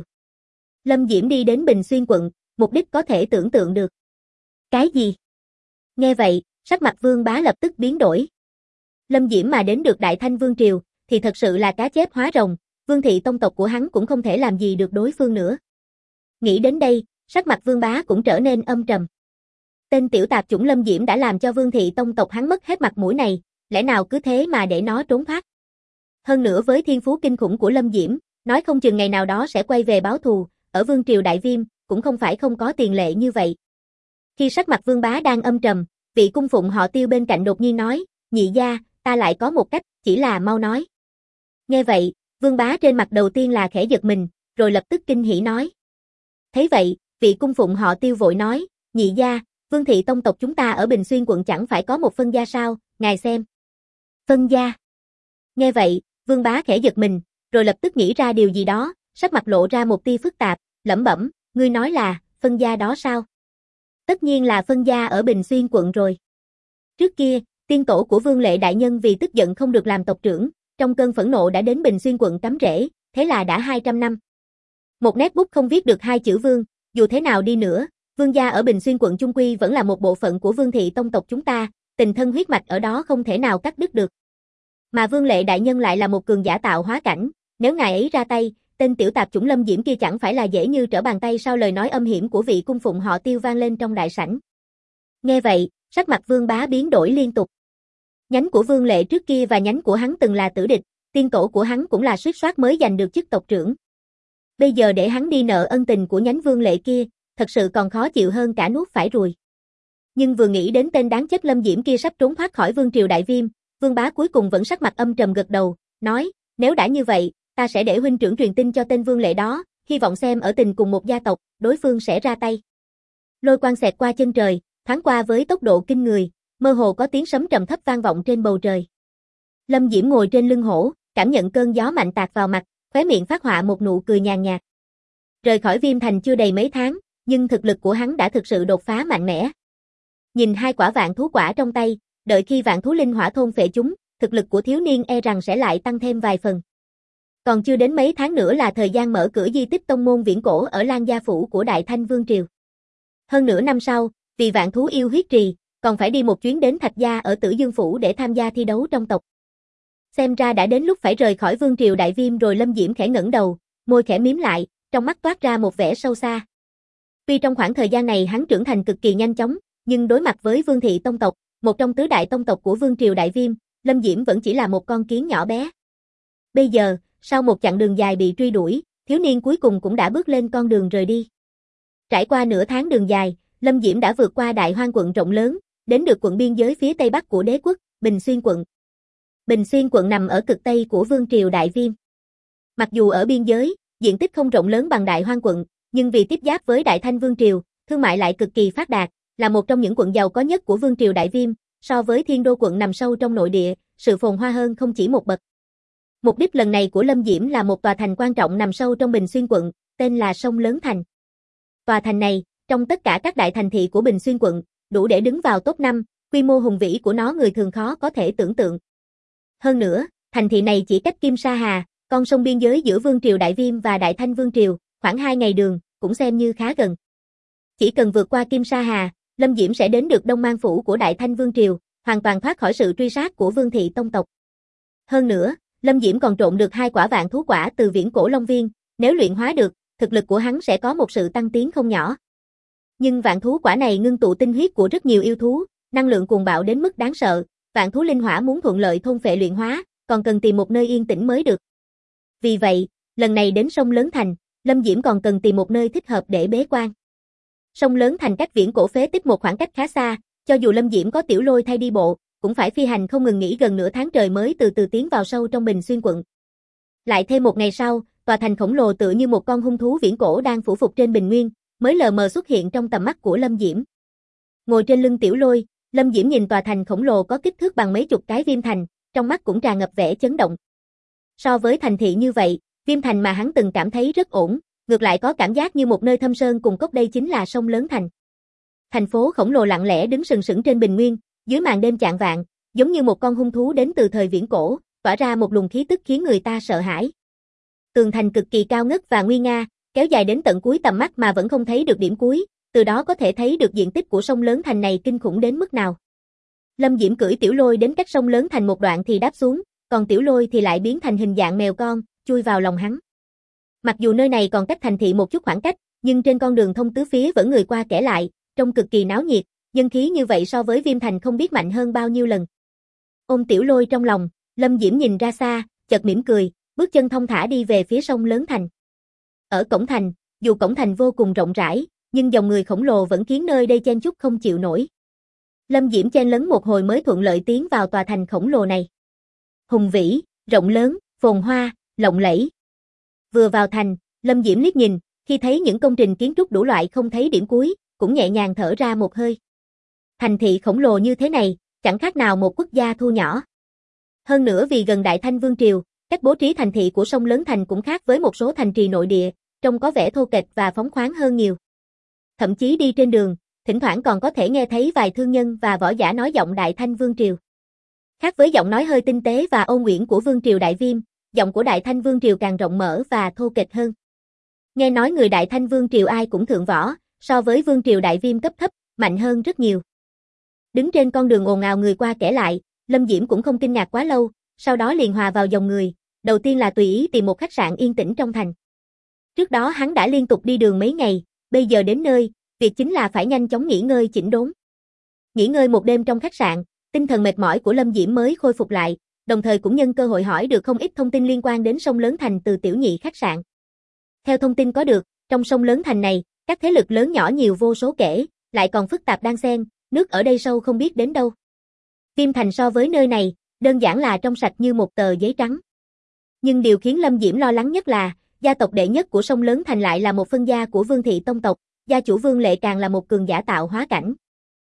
Lâm Diễm đi đến Bình Xuyên quận, mục đích có thể tưởng tượng được. Cái gì? Nghe vậy, sắc mặt Vương Bá lập tức biến đổi. Lâm Diễm mà đến được Đại Thanh Vương Triều, thì thật sự là cá chép hóa rồng, Vương thị tông tộc của hắn cũng không thể làm gì được đối phương nữa. Nghĩ đến đây, sắc mặt Vương Bá cũng trở nên âm trầm. Tên tiểu tạp chủng Lâm Diễm đã làm cho Vương thị tông tộc hắn mất hết mặt mũi này, lẽ nào cứ thế mà để nó trốn thoát? Hơn nữa với thiên phú kinh khủng của Lâm Diễm, nói không chừng ngày nào đó sẽ quay về báo thù, ở Vương Triều Đại Viêm, cũng không phải không có tiền lệ như vậy. Khi sắc mặt Vương Bá đang âm trầm, vị cung phụng họ Tiêu bên cạnh đột nhiên nói, nhị gia, ta lại có một cách, chỉ là mau nói. Nghe vậy, Vương Bá trên mặt đầu tiên là khẽ giật mình, rồi lập tức kinh hỉ nói. Thấy vậy, vị cung phụng họ Tiêu vội nói, nhị gia, Vương thị tông tộc chúng ta ở Bình Xuyên quận chẳng phải có một phân gia sao, ngài xem. Phân gia. Nghe vậy, Vương Bá khẽ giật mình, rồi lập tức nghĩ ra điều gì đó, sắc mặt lộ ra một tia phức tạp, lẩm bẩm, ngươi nói là, phân gia đó sao? Tất nhiên là phân gia ở Bình Xuyên quận rồi. Trước kia, tiên tổ của Vương Lệ đại nhân vì tức giận không được làm tộc trưởng, trong cơn phẫn nộ đã đến Bình Xuyên quận cắm rễ, thế là đã 200 năm. Một nét bút không viết được hai chữ Vương, dù thế nào đi nữa, Vương gia ở Bình Xuyên quận chung quy vẫn là một bộ phận của Vương thị tông tộc chúng ta, tình thân huyết mạch ở đó không thể nào cắt đứt được. Mà Vương Lệ đại nhân lại là một cường giả tạo hóa cảnh, nếu ngài ấy ra tay, tên tiểu tạp chủng Lâm Diễm kia chẳng phải là dễ như trở bàn tay sao? Lời nói âm hiểm của vị cung phụng họ Tiêu vang lên trong đại sảnh. Nghe vậy, sắc mặt Vương Bá biến đổi liên tục. Nhánh của Vương Lệ trước kia và nhánh của hắn từng là tử địch, tiên tổ của hắn cũng là suýt soát mới giành được chức tộc trưởng. Bây giờ để hắn đi nợ ân tình của nhánh Vương Lệ kia, thật sự còn khó chịu hơn cả nuốt phải ruồi. Nhưng vừa nghĩ đến tên đáng chết Lâm Diễm kia sắp trốn thoát khỏi Vương Triều Đại Viêm, Vương Bá cuối cùng vẫn sắc mặt âm trầm gật đầu, nói, nếu đã như vậy, ta sẽ để huynh trưởng truyền tin cho tên Vương Lệ đó, hy vọng xem ở tình cùng một gia tộc, đối phương sẽ ra tay. Lôi quang xẹt qua chân trời, thoáng qua với tốc độ kinh người, mơ hồ có tiếng sấm trầm thấp vang vọng trên bầu trời. Lâm Diễm ngồi trên lưng hổ, cảm nhận cơn gió mạnh tạt vào mặt, khóe miệng phát họa một nụ cười nhàn nhạt. Rời khỏi Viêm Thành chưa đầy mấy tháng, nhưng thực lực của hắn đã thực sự đột phá mạnh mẽ. Nhìn hai quả vạn thú quả trong tay, đợi khi vạn thú linh hỏa thôn phệ chúng, thực lực của thiếu niên e rằng sẽ lại tăng thêm vài phần. Còn chưa đến mấy tháng nữa là thời gian mở cửa di tích tông môn viễn cổ ở Lan Gia Phủ của Đại Thanh Vương Triều. Hơn nửa năm sau, vì vạn thú yêu huyết trì, còn phải đi một chuyến đến Thạch Gia ở Tử Dương Phủ để tham gia thi đấu trong tộc. Xem ra đã đến lúc phải rời khỏi Vương Triều Đại Viêm rồi. Lâm Diễm khẽ ngẩng đầu, môi khẽ mím lại, trong mắt toát ra một vẻ sâu xa. Tuy trong khoảng thời gian này hắn trưởng thành cực kỳ nhanh chóng, nhưng đối mặt với Vương thị tông tộc, một trong tứ đại tông tộc của Vương Triều Đại Viêm, Lâm Diễm vẫn chỉ là một con kiến nhỏ bé. Bây giờ, sau một chặng đường dài bị truy đuổi, thiếu niên cuối cùng cũng đã bước lên con đường rời đi. Trải qua nửa tháng đường dài, Lâm Diễm đã vượt qua Đại Hoang quận rộng lớn, đến được quận biên giới phía tây bắc của đế quốc, Bình Xuyên quận. Bình Xuyên quận nằm ở cực tây của Vương Triều Đại Viêm. Mặc dù ở biên giới, diện tích không rộng lớn bằng Đại Hoang quận, nhưng vì tiếp giáp với Đại Thanh Vương Triều, thương mại lại cực kỳ phát đạt, là một trong những quận giàu có nhất của Vương Triều Đại Viêm, so với Thiên Đô quận nằm sâu trong nội địa, sự phồn hoa hơn không chỉ một bậc. Mục đích lần này của Lâm Diễm là một tòa thành quan trọng nằm sâu trong Bình Xuyên quận, tên là Sông Lớn Thành. Tòa thành này, trong tất cả các đại thành thị của Bình Xuyên quận, đủ để đứng vào top 5, quy mô hùng vĩ của nó người thường khó có thể tưởng tượng. Hơn nữa, thành thị này chỉ cách Kim Sa Hà, con sông biên giới giữa Vương Triều Đại Viêm và Đại Thanh Vương Triều, khoảng 2 ngày đường, cũng xem như khá gần. Chỉ cần vượt qua Kim Sa Hà, Lâm Diễm sẽ đến được Đông Mang Phủ của Đại Thanh Vương Triều, hoàn toàn thoát khỏi sự truy sát của Vương thị tông tộc. Hơn nữa, Lâm Diễm còn trộn được 2 quả vạn thú quả từ viễn cổ Long Viên, nếu luyện hóa được, thực lực của hắn sẽ có một sự tăng tiến không nhỏ. Nhưng vạn thú quả này ngưng tụ tinh huyết của rất nhiều yêu thú, năng lượng cuồng bạo đến mức đáng sợ, vạn thú linh hỏa muốn thuận lợi thôn phệ luyện hóa, còn cần tìm một nơi yên tĩnh mới được. Vì vậy, lần này đến sông Lớn Thành, Lâm Diễm còn cần tìm một nơi thích hợp để bế quan. Sông Lớn Thành cách viễn cổ phế tích một khoảng cách khá xa, cho dù Lâm Diễm có tiểu lôi thay đi bộ, cũng phải phi hành không ngừng nghỉ gần nửa tháng trời mới từ từ tiến vào sâu trong Bình Xuyên quận. Lại thêm một ngày sau, tòa thành khổng lồ tựa như một con hung thú viễn cổ đang phủ phục trên bình nguyên, mới lờ mờ xuất hiện trong tầm mắt của Lâm Diễm. Ngồi trên lưng tiểu lôi, Lâm Diễm nhìn tòa thành khổng lồ có kích thước bằng mấy chục cái Viêm Thành, trong mắt cũng tràn ngập vẻ chấn động. So với thành thị như vậy, Viêm Thành mà hắn từng cảm thấy rất ổn, ngược lại có cảm giác như một nơi thâm sơn cùng cốc, đây chính là sông Lớn Thành. Thành phố khổng lồ lặng lẽ đứng sừng sững trên bình nguyên, dưới màn đêm chạng vạng, giống như một con hung thú đến từ thời viễn cổ, tỏa ra một luồng khí tức khiến người ta sợ hãi. Tường thành cực kỳ cao ngất và nguy nga, kéo dài đến tận cuối tầm mắt mà vẫn không thấy được điểm cuối, từ đó có thể thấy được diện tích của sông Lớn Thành này kinh khủng đến mức nào. Lâm Diễm cưỡi tiểu lôi đến cách sông Lớn Thành một đoạn thì đáp xuống, còn tiểu lôi thì lại biến thành hình dạng mèo con, chui vào lòng hắn. Mặc dù nơi này còn cách thành thị một chút khoảng cách, nhưng trên con đường thông tứ phía vẫn người qua kẻ lại, trông cực kỳ náo nhiệt, dân khí như vậy so với Viêm Thành không biết mạnh hơn bao nhiêu lần. Ôm tiểu lôi trong lòng, Lâm Diễm nhìn ra xa, chợt mỉm cười, bước chân thong thả đi về phía sông Lớn Thành. Ở cổng thành, dù cổng thành vô cùng rộng rãi, nhưng dòng người khổng lồ vẫn khiến nơi đây chen chúc không chịu nổi. Lâm Diễm chen lấn một hồi mới thuận lợi tiến vào tòa thành khổng lồ này. Hùng vĩ, rộng lớn, phồn hoa, lộng lẫy. Vừa vào thành, Lâm Diễm liếc nhìn, khi thấy những công trình kiến trúc đủ loại không thấy điểm cuối, cũng nhẹ nhàng thở ra một hơi. Thành thị khổng lồ như thế này, chẳng khác nào một quốc gia thu nhỏ. Hơn nữa vì gần Đại Thanh Vương Triều, cách bố trí thành thị của sông Lớn Thành cũng khác với một số thành trì nội địa, trông có vẻ thô kệch và phóng khoáng hơn nhiều. Thậm chí đi trên đường, thỉnh thoảng còn có thể nghe thấy vài thương nhân và võ giả nói giọng Đại Thanh Vương Triều. Khác với giọng nói hơi tinh tế và ôn nhuyễn của Vương Triều Đại Viêm, giọng của Đại Thanh Vương Triều càng rộng mở và thô kệch hơn. Nghe nói người Đại Thanh Vương Triều ai cũng thượng võ, so với Vương Triều Đại Viêm cấp thấp, mạnh hơn rất nhiều. Đứng trên con đường ồn ào người qua kẻ lại, Lâm Diễm cũng không kinh ngạc quá lâu, sau đó liền hòa vào dòng người, đầu tiên là tùy ý tìm một khách sạn yên tĩnh trong thành. Trước đó hắn đã liên tục đi đường mấy ngày, bây giờ đến nơi, việc chính là phải nhanh chóng nghỉ ngơi chỉnh đốn. Nghỉ ngơi một đêm trong khách sạn, tinh thần mệt mỏi của Lâm Diễm mới khôi phục lại, đồng thời cũng nhân cơ hội hỏi được không ít thông tin liên quan đến sông Lớn Thành từ Tiểu Nhị khách sạn. Theo thông tin có được, trong sông Lớn Thành này, các thế lực lớn nhỏ nhiều vô số kể, lại còn phức tạp đan xen, nước ở đây sâu không biết đến đâu. Viêm Thành so với nơi này, đơn giản là trong sạch như một tờ giấy trắng. Nhưng điều khiến Lâm Diễm lo lắng nhất là, gia tộc đệ nhất của sông Lớn Thành lại là một phân gia của Vương thị tông tộc, gia chủ Vương Lệ càng là một cường giả tạo hóa cảnh.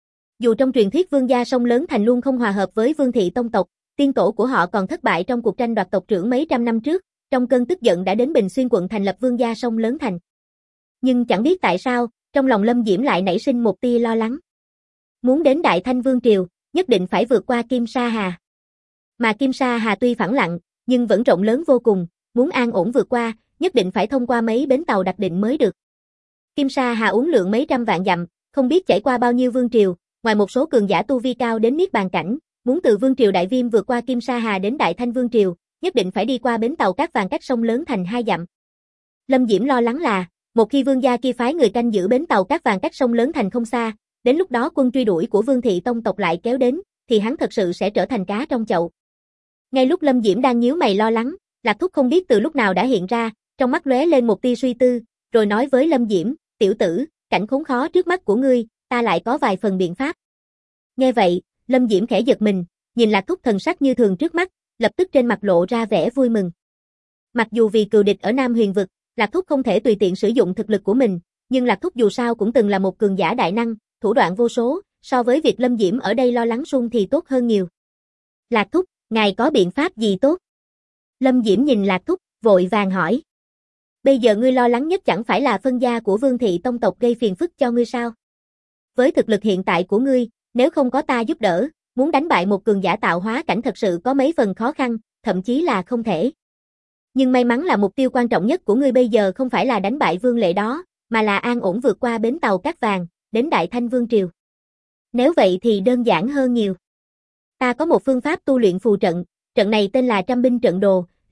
Dù trong truyền thuyết Vương gia sông Lớn Thành luôn không hòa hợp với Vương thị tông tộc, tiên tổ của họ còn thất bại trong cuộc tranh đoạt tộc trưởng mấy trăm năm trước, trong cơn tức giận đã đến Bình Xuyên quận thành lập Vương gia sông Lớn Thành. Nhưng chẳng biết tại sao, trong lòng Lâm Diễm lại nảy sinh một tia lo lắng. Muốn đến Đại Thanh Vương Triều, nhất định phải vượt qua Kim Sa Hà. Mà Kim Sa Hà tuy phẳng lặng, nhưng vẫn rộng lớn vô cùng, muốn an ổn vượt qua, nhất định phải thông qua mấy bến tàu đặc định mới được. Kim Sa Hà uốn lượn mấy trăm vạn dặm, không biết chảy qua bao nhiêu vương triều, ngoài một số cường giả tu vi cao đến niết bàn cảnh, muốn từ Vương triều Đại Viêm vượt qua Kim Sa Hà đến Đại Thanh Vương triều, nhất định phải đi qua bến tàu Cát Vàng cách sông Lớn Thành 2 dặm. Lâm Diễm lo lắng là, một khi Vương gia kia phái người canh giữ bến tàu Cát Vàng cách sông Lớn Thành không xa, đến lúc đó quân truy đuổi của Vương thị tông tộc lại kéo đến, thì hắn thật sự sẽ trở thành cá trong chậu. Ngay lúc Lâm Diễm đang nhíu mày lo lắng, Lạc Thúc không biết từ lúc nào đã hiện ra, trong mắt lóe lên một tia suy tư, rồi nói với Lâm Diễm, tiểu tử, cảnh khốn khó trước mắt của ngươi, ta lại có vài phần biện pháp. Nghe vậy, Lâm Diễm khẽ giật mình, nhìn Lạc Thúc thần sắc như thường trước mắt, lập tức trên mặt lộ ra vẻ vui mừng. Mặc dù vì cừu địch ở Nam Huyền vực, Lạc Thúc không thể tùy tiện sử dụng thực lực của mình, nhưng Lạc Thúc dù sao cũng từng là một cường giả đại năng, thủ đoạn vô số, so với việc Lâm Diễm ở đây lo lắng sung thì tốt hơn nhiều. Lạc Thúc, ngài có biện pháp gì tốt? Lâm Diễm nhìn Lạc Thúc, vội vàng hỏi. Bây giờ ngươi lo lắng nhất chẳng phải là phân gia của Vương thị tông tộc gây phiền phức cho ngươi sao? Với thực lực hiện tại của ngươi, nếu không có ta giúp đỡ, muốn đánh bại một cường giả tạo hóa cảnh thật sự có mấy phần khó khăn, thậm chí là không thể. Nhưng may mắn là mục tiêu quan trọng nhất của ngươi bây giờ không phải là đánh bại Vương Lệ đó, mà là an ổn vượt qua bến tàu Cát Vàng, đến Đại Thanh Vương triều. Nếu vậy thì đơn giản hơn nhiều. Ta có một phương pháp tu luyện phù trận, trận này tên là Trăm binh trận đồ,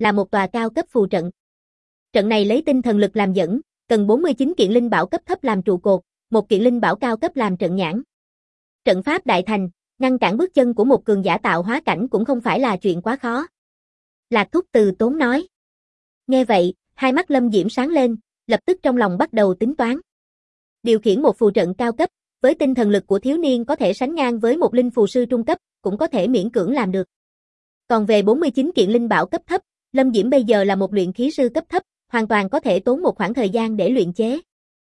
là một tòa cao cấp phù trận. Trận này lấy tinh thần lực làm dẫn, cần 49 kiện linh bảo cấp thấp làm trụ cột, một kiện linh bảo cao cấp làm trận nhãn. Trận pháp đại thành, ngăn cản bước chân của một cường giả tạo hóa cảnh cũng không phải là chuyện quá khó. Lạc Thúc từ tốn nói. Nghe vậy, hai mắt Lâm Diễm sáng lên, lập tức trong lòng bắt đầu tính toán. Điều khiển một phù trận cao cấp, với tinh thần lực của thiếu niên có thể sánh ngang với một linh phù sư trung cấp, cũng có thể miễn cưỡng làm được. Còn về 49 kiện linh bảo cấp thấp, Lâm Diễm bây giờ là một luyện khí sư cấp thấp, hoàn toàn có thể tốn một khoảng thời gian để luyện chế.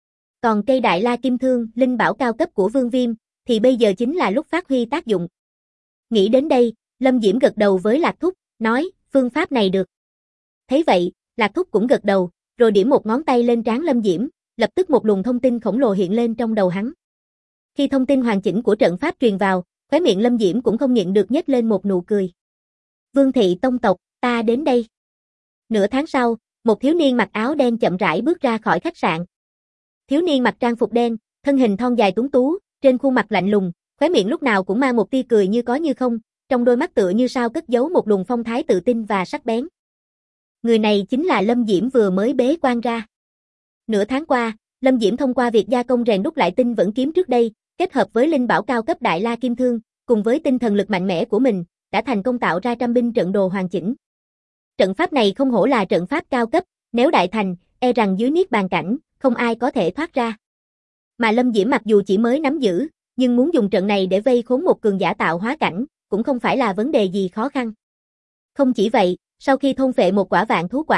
Còn cây Đại La Kim Thương, linh bảo cao cấp của Vương Viêm, thì bây giờ chính là lúc phát huy tác dụng. Nghĩ đến đây, Lâm Diễm gật đầu với Lạc Thúc, nói, phương pháp này được. Thấy vậy, Lạc Thúc cũng gật đầu, rồi điểm một ngón tay lên trán Lâm Diễm, lập tức một luồng thông tin khổng lồ hiện lên trong đầu hắn. Khi thông tin hoàn chỉnh của trận pháp truyền vào, khóe miệng Lâm Diễm cũng không nhịn được nhếch lên một nụ cười. Vương thị tông tộc, ta đến đây. Nửa tháng sau, một thiếu niên mặc áo đen chậm rãi bước ra khỏi khách sạn. Thiếu niên mặc trang phục đen, thân hình thon dài tuấn tú, trên khuôn mặt lạnh lùng, khóe miệng lúc nào cũng mang một tia cười như có như không, trong đôi mắt tựa như sao cất giấu một luồng phong thái tự tin và sắc bén. Người này chính là Lâm Diễm vừa mới bế quan ra. Nửa tháng qua, Lâm Diễm thông qua việc gia công rèn đúc lại tinh vẫn kiếm trước đây, kết hợp với linh bảo cao cấp Đại La Kim Thương, cùng với tinh thần lực mạnh mẽ của mình, đã thành công tạo ra trăm binh trận đồ hoàn chỉnh. Trận pháp này không hổ là trận pháp cao cấp, nếu đại thành, e rằng dưới niết bàn cảnh, không ai có thể thoát ra. Mà Lâm Diễm mặc dù chỉ mới nắm giữ, nhưng muốn dùng trận này để vây khốn một cường giả tạo hóa cảnh, cũng không phải là vấn đề gì khó khăn. Không chỉ vậy, sau khi thôn phệ một quả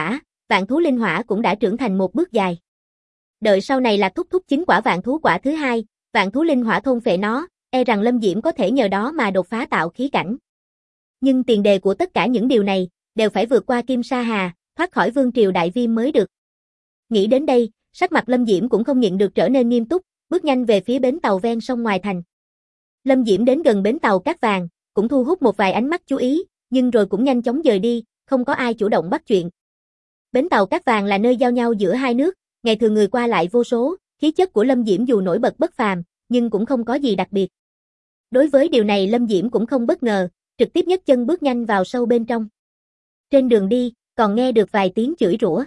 vạn thú linh hỏa cũng đã trưởng thành một bước dài. Đợi sau này là thúc chính quả vạn thú quả thứ hai, vạn thú linh hỏa thôn phệ nó, e rằng Lâm Diễm có thể nhờ đó mà đột phá tạo khí cảnh. Nhưng tiền đề của tất cả những điều này, đều phải vượt qua Kim Sa Hà, thoát khỏi vương triều đại viêm mới được. Nghĩ đến đây, sắc mặt Lâm Diễm cũng không nhịn được trở nên nghiêm túc, bước nhanh về phía bến tàu ven sông ngoài thành. Lâm Diễm đến gần bến tàu Cát Vàng, cũng thu hút một vài ánh mắt chú ý, nhưng rồi cũng nhanh chóng dời đi, không có ai chủ động bắt chuyện. Bến tàu Cát Vàng là nơi giao nhau giữa hai nước, ngày thường người qua lại vô số, khí chất của Lâm Diễm dù nổi bật bất phàm, nhưng cũng không có gì đặc biệt. Đối với điều này Lâm Diễm cũng không bất ngờ, trực tiếp nhấc chân bước nhanh vào sâu bên trong. Trên đường đi, còn nghe được vài tiếng chửi rủa.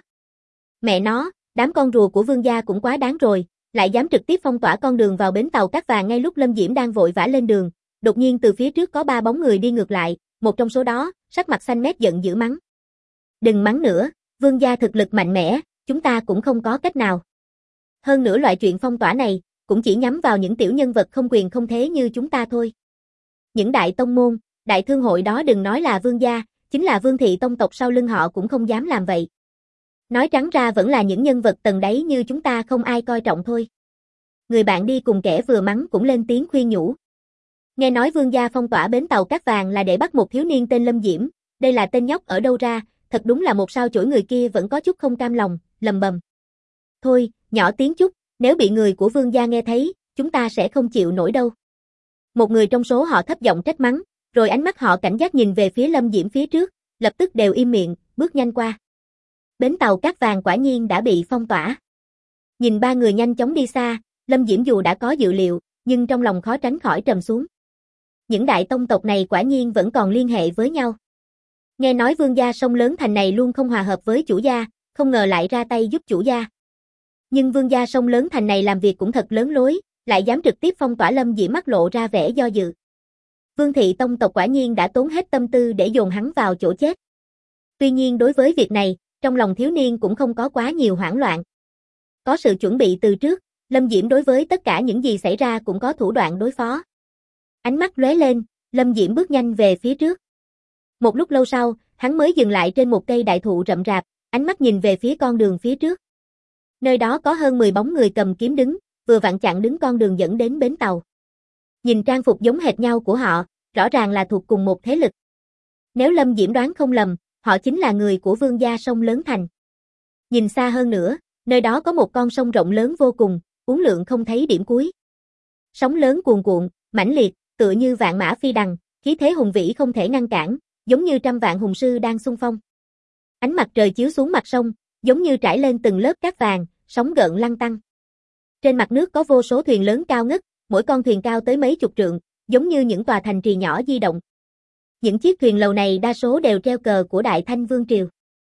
Mẹ nó, đám con rùa của Vương gia cũng quá đáng rồi, lại dám trực tiếp phong tỏa con đường vào bến tàu Cát Vàng ngay lúc Lâm Diễm đang vội vã lên đường. Đột nhiên từ phía trước có 3 bóng người đi ngược lại, một trong số đó, sắc mặt xanh mét giận dữ mắng. Đừng mắng nữa, Vương gia thực lực mạnh mẽ, chúng ta cũng không có cách nào. Hơn nữa loại chuyện phong tỏa này, cũng chỉ nhắm vào những tiểu nhân vật không quyền không thế như chúng ta thôi. Những đại tông môn, đại thương hội đó đừng nói là Vương gia, chính là Vương thị tông tộc sau lưng họ cũng không dám làm vậy. Nói trắng ra vẫn là những nhân vật tầng đáy như chúng ta không ai coi trọng thôi. Người bạn đi cùng kẻ vừa mắng cũng lên tiếng khuyên nhủ. Nghe nói Vương gia phong tỏa bến tàu Cát Vàng là để bắt một thiếu niên tên Lâm Diễm, đây là tên nhóc ở đâu ra, thật đúng là một sao chổi. Người kia vẫn có chút không cam lòng, lầm bầm. Thôi, nhỏ tiếng chút, nếu bị người của Vương gia nghe thấy, chúng ta sẽ không chịu nổi đâu. Một người trong số họ thấp giọng trách mắng, rồi ánh mắt họ cảnh giác nhìn về phía Lâm Diễm phía trước, lập tức đều im miệng, bước nhanh qua. Bến tàu Cát Vàng quả nhiên đã bị phong tỏa. Nhìn 3 người nhanh chóng đi xa, Lâm Diễm dù đã có dự liệu, nhưng trong lòng khó tránh khỏi trầm xuống. Những đại tông tộc này quả nhiên vẫn còn liên hệ với nhau. Nghe nói Vương gia sông lớn thành này luôn không hòa hợp với chủ gia, không ngờ lại ra tay giúp chủ gia. Nhưng Vương gia sông lớn thành này làm việc cũng thật lớn lối, lại dám trực tiếp phong tỏa Lâm Diễm, mắt lộ ra vẻ do dự. Vương thị tông tộc quả nhiên đã tốn hết tâm tư để dồn hắn vào chỗ chết. Tuy nhiên đối với việc này, trong lòng thiếu niên cũng không có quá nhiều hoảng loạn. Có sự chuẩn bị từ trước, Lâm Diễm đối với tất cả những gì xảy ra cũng có thủ đoạn đối phó. Ánh mắt lóe lên, Lâm Diễm bước nhanh về phía trước. Một lúc lâu sau, hắn mới dừng lại trên một cây đại thụ rậm rạp, ánh mắt nhìn về phía con đường phía trước. Nơi đó có hơn 10 bóng người cầm kiếm đứng, vừa vặn chặn đứng con đường dẫn đến bến tàu. Nhìn trang phục giống hệt nhau của họ, rõ ràng là thuộc cùng một thế lực. Nếu Lâm Diễm đoán không lầm, họ chính là người của Vương gia sông lớn thành. Nhìn xa hơn nữa, nơi đó có một con sông rộng lớn vô cùng, uốn lượn không thấy điểm cuối. Sóng lớn cuồn cuộn, mãnh liệt, tựa như vạn mã phi đằng, khí thế hùng vĩ không thể ngăn cản, giống như trăm vạn hùng sư đang xung phong. Ánh mặt trời chiếu xuống mặt sông, giống như trải lên từng lớp cát vàng, sóng gợn lăn tăn. Trên mặt nước có vô số thuyền lớn cao ngất, mỗi con thuyền cao tới mấy chục trượng, giống như những tòa thành trì nhỏ di động. Những chiếc thuyền lầu này đa số đều treo cờ của Đại Thanh Vương triều.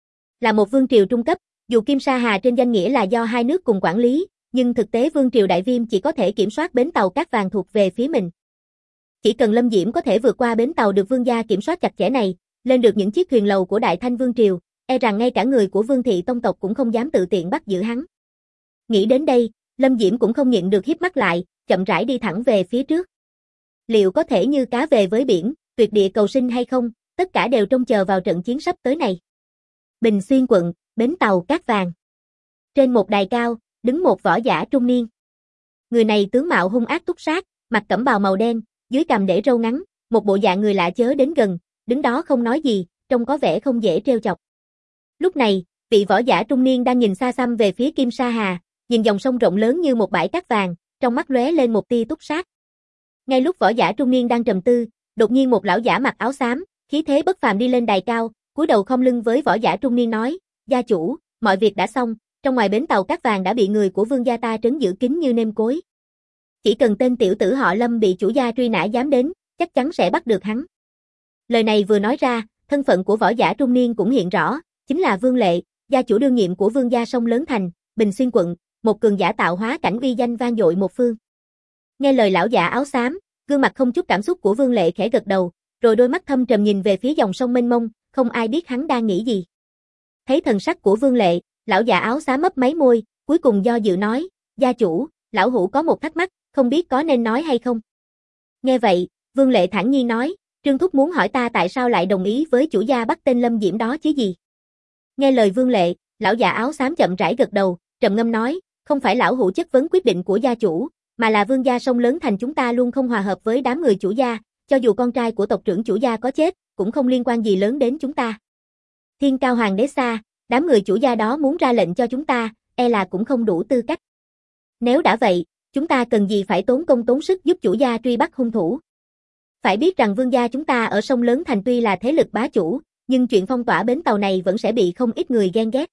Là một vương triều trung cấp, dù Kim Sa Hà trên danh nghĩa là do hai nước cùng quản lý, nhưng thực tế vương triều Đại Viêm chỉ có thể kiểm soát bến tàu cát vàng thuộc về phía mình. Chỉ cần Lâm Diễm có thể vượt qua bến tàu được vương gia kiểm soát chặt chẽ này, lên được những chiếc thuyền lầu của Đại Thanh vương triều, e rằng ngay cả người của Vương thị tông tộc cũng không dám tự tiện bắt giữ hắn. Nghĩ đến đây, Lâm Diễm cũng không nhịn được híp mắt lại, chậm rãi đi thẳng về phía trước. Liệu có thể như cá về với biển, tuyệt địa cầu sinh hay không, tất cả đều trông chờ vào trận chiến sắp tới này. Bình Xuyên quận, bến tàu cát vàng. Trên một đài cao, đứng một võ giả trung niên. Người này tướng mạo hung ác túc sát, mặc cẩm bào màu đen, dưới cằm để râu ngắn, một bộ dạng người lạ chớ đến gần, đứng đó không nói gì, trông có vẻ không dễ trêu chọc. Lúc này, vị võ giả trung niên đang nhìn xa xăm về phía Kim Sa Hà, nhìn dòng sông rộng lớn như một bãi cát vàng, trong mắt lóe lên một tia túc sát. Ngay lúc võ giả trung niên đang trầm tư, đột nhiên một lão giả mặc áo xám, khí thế bất phàm đi lên đài cao, cúi đầu khom lưng với võ giả trung niên nói: "Gia chủ, mọi việc đã xong, trong ngoài bến tàu cát vàng đã bị người của vương gia ta trấn giữ kín như nêm cối. Chỉ cần tên tiểu tử họ Lâm bị chủ gia truy nã dám đến, chắc chắn sẽ bắt được hắn." Lời này vừa nói ra, thân phận của võ giả trung niên cũng hiện rõ, chính là Vương Lệ, gia chủ đương nhiệm của Vương gia sông Lớn Thành, Bình Xuyên quận, một cường giả tạo hóa cảnh uy danh vang dội một phương. Nghe lời lão giả áo xám, gương mặt không chút cảm xúc của Vương Lệ khẽ gật đầu, rồi đôi mắt thâm trầm nhìn về phía dòng sông mênh mông, không ai biết hắn đang nghĩ gì. Thấy thần sắc của Vương Lệ, lão già áo xám mấp máy môi, cuối cùng do dự nói: "Gia chủ, lão hữu có một thắc mắc, không biết có nên nói hay không?" Nghe vậy, Vương Lệ thản nhiên nói: "Trương thúc muốn hỏi ta tại sao lại đồng ý với chủ gia bắt tên Lâm Diễm đó chứ gì?" Nghe lời Vương Lệ, lão già áo xám chậm rãi gật đầu, trầm ngâm nói: "Không phải lão hữu chất vấn quyết định của gia chủ, mà là Vương gia sông Lớn Thành chúng ta luôn không hòa hợp với đám người chủ gia, cho dù con trai của tộc trưởng chủ gia có chết, cũng không liên quan gì lớn đến chúng ta. Thiên Cao Hoàng đế xa, đám người chủ gia đó muốn ra lệnh cho chúng ta, e là cũng không đủ tư cách. Nếu đã vậy, chúng ta cần gì phải tốn công tốn sức giúp chủ gia truy bắt hung thủ. Phải biết rằng vương gia chúng ta ở sông Lớn Thành tuy là thế lực bá chủ, nhưng chuyện phong tỏa bến tàu này vẫn sẽ bị không ít người ghen ghét.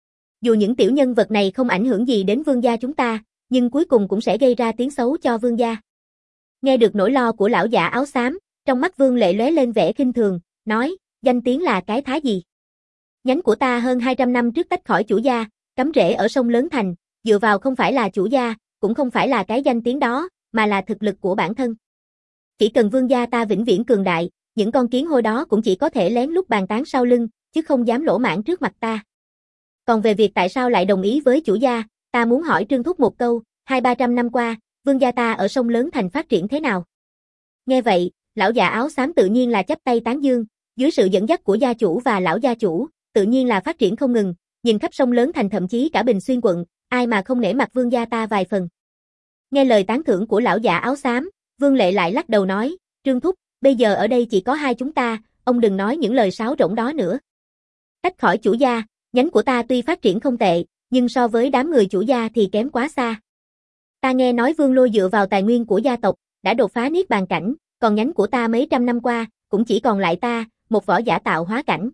Dù những tiểu nhân vật này không ảnh hưởng gì đến vương gia chúng ta, nhưng cuối cùng cũng sẽ gây ra tiếng xấu cho vương gia." Nghe được nỗi lo của lão giả áo xám, trong mắt Vương Lệ lóe lên vẻ khinh thường, nói: "Danh tiếng là cái thá gì? Nhánh của ta hơn 200 năm trước tách khỏi chủ gia, cắm rễ ở sông Lớn Thành, dựa vào không phải là chủ gia, cũng không phải là cái danh tiếng đó, mà là thực lực của bản thân. Chỉ cần vương gia ta vĩnh viễn cường đại, những con kiến hôi đó cũng chỉ có thể lén lút bàn tán sau lưng, chứ không dám lỗ mãng trước mặt ta. Còn về việc tại sao lại đồng ý với chủ gia, ta muốn hỏi Trương thúc một câu, 200-300 năm qua, vương gia ta ở sông Lớn Thành phát triển thế nào?" Nghe vậy, lão già áo xám tự nhiên là chắp tay tán dương, dưới sự dẫn dắt của gia chủ và lão gia chủ, tự nhiên là phát triển không ngừng, nhìn khắp sông Lớn Thành thậm chí cả Bình Xuyên quận, ai mà không nể mặt vương gia ta vài phần. Nghe lời tán thưởng của lão già áo xám, Vương Lệ lại lắc đầu nói: "Trương thúc, bây giờ ở đây chỉ có hai chúng ta, ông đừng nói những lời sáo rỗng đó nữa. Tách khỏi chủ gia, nhánh của ta tuy phát triển không tệ, nhưng so với đám người chủ gia thì kém quá xa. Ta nghe nói Vương Lôi dựa vào tài nguyên của gia tộc, đã đột phá niết bàn cảnh, còn nhánh của ta mấy trăm năm qua, cũng chỉ còn lại ta, một võ giả tạo hóa cảnh.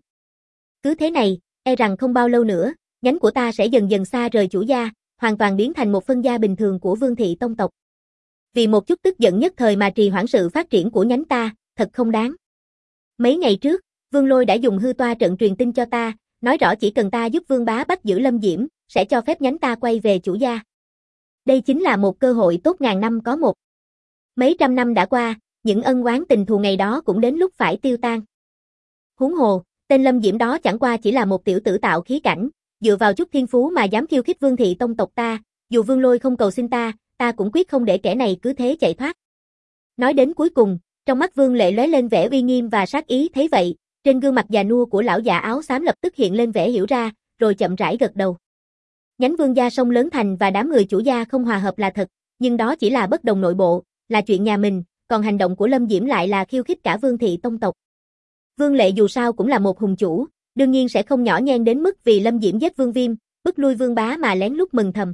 Cứ thế này, e rằng không bao lâu nữa, nhánh của ta sẽ dần dần xa rời chủ gia, hoàn toàn biến thành một phân gia bình thường của Vương thị tông tộc. Vì một chút tức giận nhất thời mà trì hoãn sự phát triển của nhánh ta, thật không đáng. Mấy ngày trước, Vương Lôi đã dùng hư toa trận truyền tin cho ta, nói rõ chỉ cần ta giúp Vương bá bắt giữ Lâm Diễm, sẽ cho phép nhánh ta quay về chủ gia. Đây chính là một cơ hội tốt ngàn năm có một. Mấy trăm năm đã qua, những ân oán tình thù ngày đó cũng đến lúc phải tiêu tan. Huống hồ, tên Lâm Diễm đó chẳng qua chỉ là một tiểu tử tạo khí cảnh, dựa vào chút thiên phú mà dám khiêu khích Vương thị tông tộc ta, dù Vương Lôi không cầu xin ta, ta cũng quyết không để kẻ này cứ thế chạy thoát." Nói đến cuối cùng, trong mắt Vương Lệ lóe lên vẻ uy nghiêm và sát ý, thấy vậy, trên gương mặt già nua của lão già áo xám lập tức hiện lên vẻ hiểu ra, rồi chậm rãi gật đầu. Nhánh Vương gia sông Lớn Thành và đám người chủ gia không hòa hợp là thật, nhưng đó chỉ là bất đồng nội bộ, là chuyện nhà mình, còn hành động của Lâm Diễm lại là khiêu khích cả Vương thị tông tộc. Vương Lệ dù sao cũng là một hùng chủ, đương nhiên sẽ không nhỏ nhen đến mức vì Lâm Diễm giết Vương Viêm, bức lui Vương bá mà lén lút mừng thầm.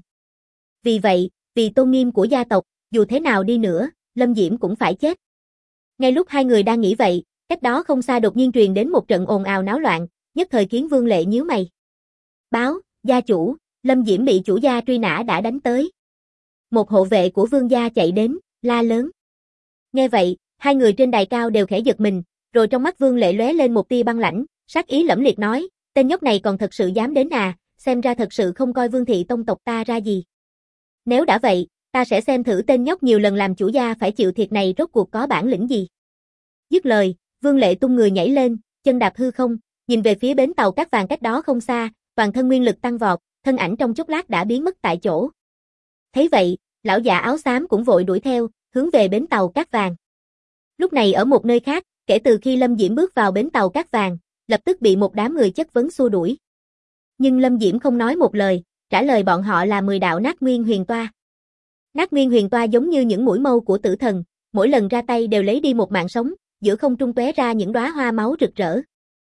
Vì vậy, vì tôn nghiêm của gia tộc, dù thế nào đi nữa, Lâm Diễm cũng phải chết. Ngay lúc hai người đang nghĩ vậy, cách đó không xa đột nhiên truyền đến một trận ồn ào náo loạn, nhất thời khiến Vương Lệ nhíu mày. "Báo, gia chủ, Lâm Diễm bị chủ gia truy nã đã đánh tới." Một hộ vệ của Vương gia chạy đến, la lớn. Nghe vậy, hai người trên đài cao đều khẽ giật mình, rồi trong mắt Vương Lệ lóe lên một tia băng lãnh, sát ý lẫm liệt nói: Tên nhóc này còn thật sự dám đến à, xem ra thật sự không coi Vương thị tông tộc ta ra gì. Nếu đã vậy, ta sẽ xem thử tên nhóc nhiều lần làm chủ gia phải chịu thiệt này rốt cuộc có bản lĩnh gì. Dứt lời, Vương Lệ tung người nhảy lên, chân đạp hư không, nhìn về phía bến tàu cát vàng cách đó không xa, toàn thân nguyên lực tăng vọt, thân ảnh trong chốc lát đã biến mất tại chỗ. Thấy vậy, lão già áo xám cũng vội đuổi theo, hướng về bến tàu cát vàng. Lúc này ở một nơi khác, kể từ khi Lâm Diễm bước vào bến tàu cát vàng, lập tức bị một đám người chất vấn xua đuổi. Nhưng Lâm Diễm không nói một lời, trả lời bọn họ là 10 đạo Nát Nguyên Huyền Toa. Nát Nguyên Huyền Toa giống như những mũi mâu của tử thần, mỗi lần ra tay đều lấy đi một mạng sống, giữa không trung tóe ra những đóa hoa máu rực rỡ.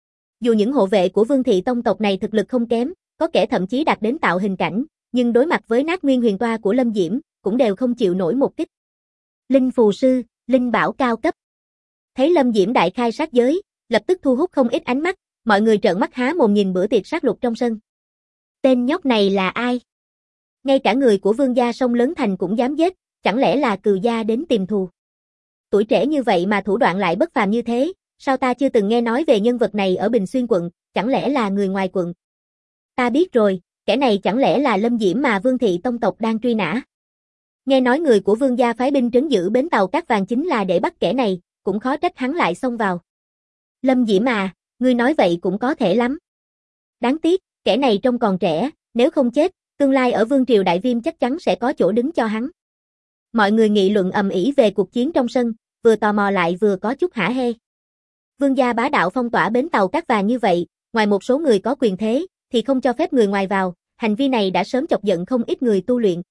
Dù những hộ vệ của Vương thị tông tộc này thực lực không kém, có kẻ thậm chí đạt đến tạo hình cảnh, nhưng đối mặt với Nát Nguyên Huyền Toa của Lâm Diễm, cũng đều không chịu nổi một kích. Linh phù sư, linh bảo cao cấp. Thấy Lâm Diễm đại khai sát giới, lập tức thu hút không ít ánh mắt, mọi người trợn mắt há mồm nhìn bữa tiệc sát lục trong sân. Tên nhóc này là ai? Ngay cả người của Vương gia sông lớn thành cũng dám giết, chẳng lẽ là Cừu gia đến tìm thù? Tuổi trẻ như vậy mà thủ đoạn lại bất phàm như thế, sao ta chưa từng nghe nói về nhân vật này ở Bình Xuyên quận, chẳng lẽ là người ngoài quận? Ta biết rồi, kẻ này chẳng lẽ là Lâm Diễm mà Vương thị tông tộc đang truy nã? Nghe nói người của Vương gia phái binh trấn giữ bến tàu cát vàng chính là để bắt kẻ này, cũng khó trách hắn lại xông vào. Lâm Diễm à, ngươi nói vậy cũng có thể lắm. Đáng tiếc, kẻ này trông còn trẻ, nếu không chết, tương lai ở Vương triều Đại Viêm chắc chắn sẽ có chỗ đứng cho hắn. Mọi người nghị luận ầm ĩ về cuộc chiến trong sân, vừa tò mò lại vừa có chút hả hê. Vương gia bá đạo phong tỏa bến tàu cát vàng như vậy, ngoài một số người có quyền thế, thì không cho phép người ngoài vào, hành vi này đã sớm chọc giận không ít người tu luyện.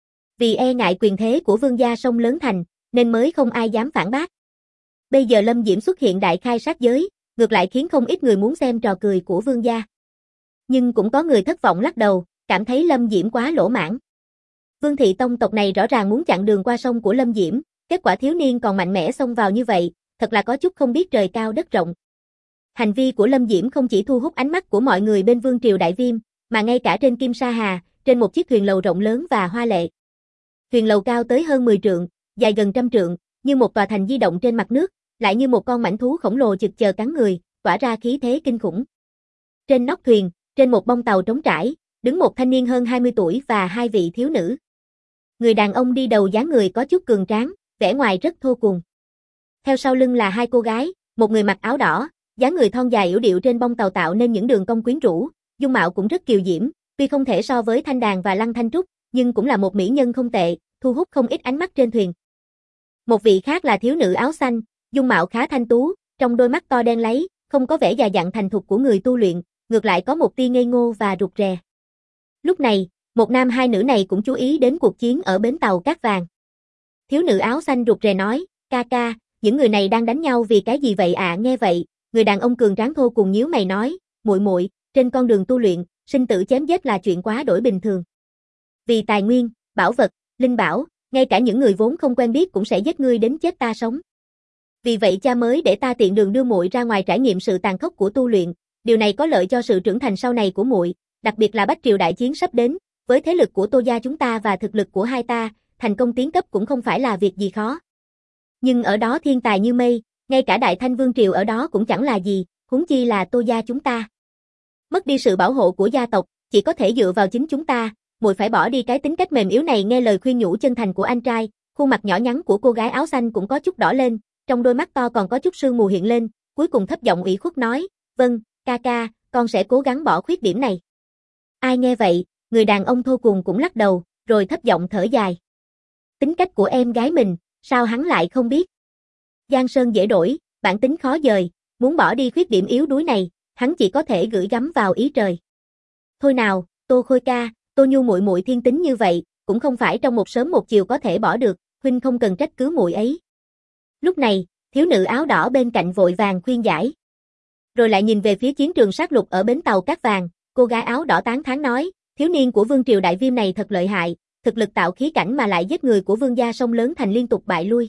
Vì e ngại quyền thế của Vương gia sông lớn thành, nên mới không ai dám phản bác. Bây giờ Lâm Diễm xuất hiện đại khai sát giới, ngược lại khiến không ít người muốn xem trò cười của Vương gia. Nhưng cũng có người thất vọng lắc đầu, cảm thấy Lâm Diễm quá lỗ mãng. Vương thị tông tộc này rõ ràng muốn chặn đường qua sông của Lâm Diễm, kết quả thiếu niên còn mạnh mẽ xông vào như vậy, thật là có chút không biết trời cao đất rộng. Hành vi của Lâm Diễm không chỉ thu hút ánh mắt của mọi người bên Vương triều Đại Viêm, mà ngay cả trên Kim Sa Hà, trên một chiếc thuyền lầu rộng lớn và hoa lệ. Thuyền lầu cao tới hơn 10 trượng, dài gần 100 trượng, như một tòa thành di động trên mặt nước, lại như một con mãnh thú khổng lồ chực chờ cắn người, tỏa ra khí thế kinh khủng. Trên nóc thuyền, trên một bông tàu trống trải, đứng một thanh niên hơn 20 tuổi và hai vị thiếu nữ. Người đàn ông đi đầu dáng người có chút cường tráng, vẻ ngoài rất thô cuồng. Theo sau lưng là hai cô gái, một người mặc áo đỏ, dáng người thon dài yểu điệu trên bông tàu tạo nên những đường cong quyến rũ, dung mạo cũng rất kiều diễm, tuy không thể so với Thanh Đàn và Lăng Thanh Trúc, nhưng cũng là một mỹ nhân không tệ, thu hút không ít ánh mắt trên thuyền. Một vị khác là thiếu nữ áo xanh, dung mạo khá thanh tú, trong đôi mắt to đen láy, không có vẻ già dặn thành thục của người tu luyện, ngược lại có một tia ngây ngô và rụt rè. Lúc này, một nam hai nữ này cũng chú ý đến cuộc chiến ở bến tàu cát vàng. Thiếu nữ áo xanh rụt rè nói, ca ca, những người này đang đánh nhau vì cái gì vậy ạ? Nghe vậy, người đàn ông cường tráng thô cùng nhíu mày nói, muội muội, trên con đường tu luyện, sinh tử chém giết là chuyện quá đổi bình thường. Vì tài nguyên, bảo vật, linh bảo, ngay cả những người vốn không quen biết cũng sẽ giết ngươi đến chết ta sống. Vì vậy cha mới để ta tiện đường đưa muội ra ngoài trải nghiệm sự tàn khốc của tu luyện, điều này có lợi cho sự trưởng thành sau này của muội, đặc biệt là Bách Triều đại chiến sắp đến, với thế lực của Tô gia chúng ta và thực lực của hai ta, thành công tiến cấp cũng không phải là việc gì khó. Nhưng ở đó thiên tài như mây, ngay cả Đại Thanh Vương triều ở đó cũng chẳng là gì, huống chi là Tô gia chúng ta. Mất đi sự bảo hộ của gia tộc, chỉ có thể dựa vào chính chúng ta, muội phải bỏ đi cái tính cách mềm yếu này. Nghe lời khuyên nhủ chân thành của anh trai, khuôn mặt nhỏ nhắn của cô gái áo xanh cũng có chút đỏ lên, trong đôi mắt to còn có chút sương mù hiện lên, cuối cùng thấp giọng ủy khuất nói, vâng, ca ca, con sẽ cố gắng bỏ khuyết điểm này. Ai nghe vậy, người đàn ông thô cuồng cũng lắc đầu, rồi thấp giọng thở dài. Tính cách của em gái mình, sao hắn lại không biết? Giang sơn dễ đổi, bản tính khó dời, muốn bỏ đi khuyết điểm yếu đuối này, hắn chỉ có thể gửi gắm vào ý trời. Thôi nào, Tô Khôi ca, Tô Nhu muội muội thiên tính như vậy, cũng không phải trong một sớm một chiều có thể bỏ được, huynh không cần trách cứ muội ấy. Lúc này, thiếu nữ áo đỏ bên cạnh vội vàng khuyên giải. Rồi lại nhìn về phía chiến trường sát lục ở bến tàu cát vàng, cô gái áo đỏ tán thán nói, thiếu niên của Vương triều Đại Viêm này thật lợi hại, thực lực tạo khí cảnh mà lại giết người của Vương gia sông lớn thành liên tục bại lui.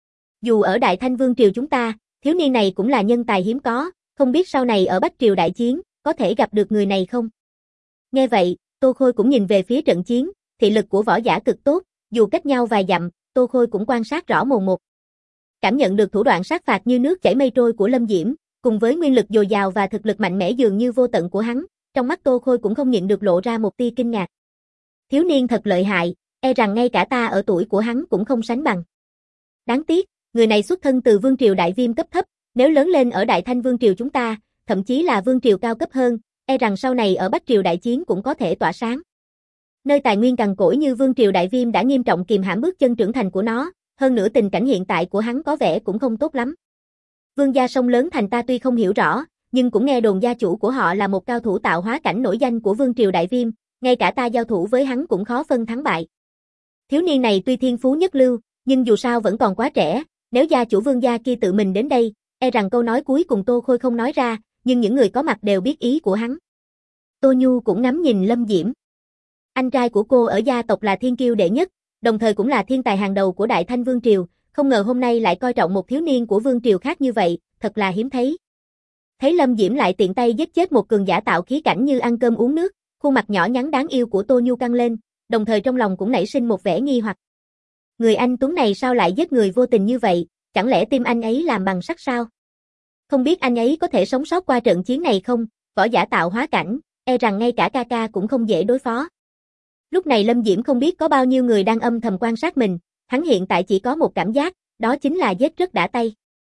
Dù ở Đại Thanh Vương triều chúng ta, thiếu niên này cũng là nhân tài hiếm có, không biết sau này ở Bách Triều đại chiến, có thể gặp được người này không? Nghe vậy, Tô Khôi cũng nhìn về phía trận chiến, thị lực của võ giả cực tốt, dù cách nhau vài dặm, Tô Khôi cũng quan sát rõ mồn một. Cảm nhận được thủ đoạn sát phạt như nước chảy mây trôi của Lâm Diễm, cùng với nguyên lực dồi dào và thực lực mạnh mẽ dường như vô tận của hắn, trong mắt Tô Khôi cũng không nhịn được lộ ra một tia kinh ngạc. Thiếu niên thật lợi hại, e rằng ngay cả ta ở tuổi của hắn cũng không sánh bằng. Đáng tiếc, người này xuất thân từ vương triều Đại Viêm cấp thấp, nếu lớn lên ở Đại Thanh vương triều chúng ta, thậm chí là vương triều cao cấp hơn, e rằng sau này ở Bách triều đại chiến cũng có thể tỏa sáng. Nơi tài nguyên cằn cỗi như vương triều Đại Viêm đã nghiêm trọng kìm hãm bước chân trưởng thành của nó, hơn nữa tình cảnh hiện tại của hắn có vẻ cũng không tốt lắm. Vương gia Sông Lớn Thành ta tuy không hiểu rõ, nhưng cũng nghe đồn gia chủ của họ là một cao thủ tạo hóa cảnh nổi danh của vương triều Đại Viêm, ngay cả ta giao thủ với hắn cũng khó phân thắng bại. Thiếu niên này tuy thiên phú nhất lưu, nhưng dù sao vẫn còn quá trẻ, nếu gia chủ Vương gia kia tự mình đến đây, e rằng câu nói cuối cùng Tô Khôi không nói ra, nhưng những người có mặt đều biết ý của hắn. Tô Nhu cũng ngắm nhìn Lâm Diễm. Anh trai của cô ở gia tộc là thiên kiêu đệ nhất, đồng thời cũng là thiên tài hàng đầu của Đại Thanh vương triều, không ngờ hôm nay lại coi trọng một thiếu niên của vương triều khác như vậy, thật là hiếm thấy. Thấy Lâm Diễm lại tiện tay giết chết một cường giả tạo khí cảnh như ăn cơm uống nước, khuôn mặt nhỏ nhắn đáng yêu của Tô Nhu căng lên, đồng thời trong lòng cũng nảy sinh một vẻ nghi hoặc. Người anh tuấn này sao lại giết người vô tình như vậy, chẳng lẽ tim anh ấy làm bằng sắt sao? Không biết anh ấy có thể sống sót qua trận chiến này không, võ giả tạo hóa cảnh, e rằng ngay cả ca ca cũng không dễ đối phó. Lúc này Lâm Diễm không biết có bao nhiêu người đang âm thầm quan sát mình, hắn hiện tại chỉ có một cảm giác, đó chính là giết rất đã tay.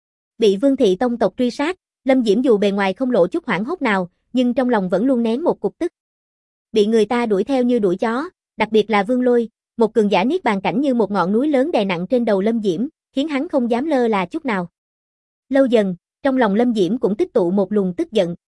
Bị Vương thị tông tộc truy sát, Lâm Diễm dù bề ngoài không lộ chút hoảng hốt nào, nhưng trong lòng vẫn luôn nén một cục tức. Bị người ta đuổi theo như đuổi chó, đặc biệt là Vương Lôi, một cường giả niết bàn cảnh như một ngọn núi lớn đè nặng trên đầu Lâm Diễm, khiến hắn không dám lơ là chút nào. Lâu dần, trong lòng Lâm Diễm cũng tích tụ một luồng tức giận.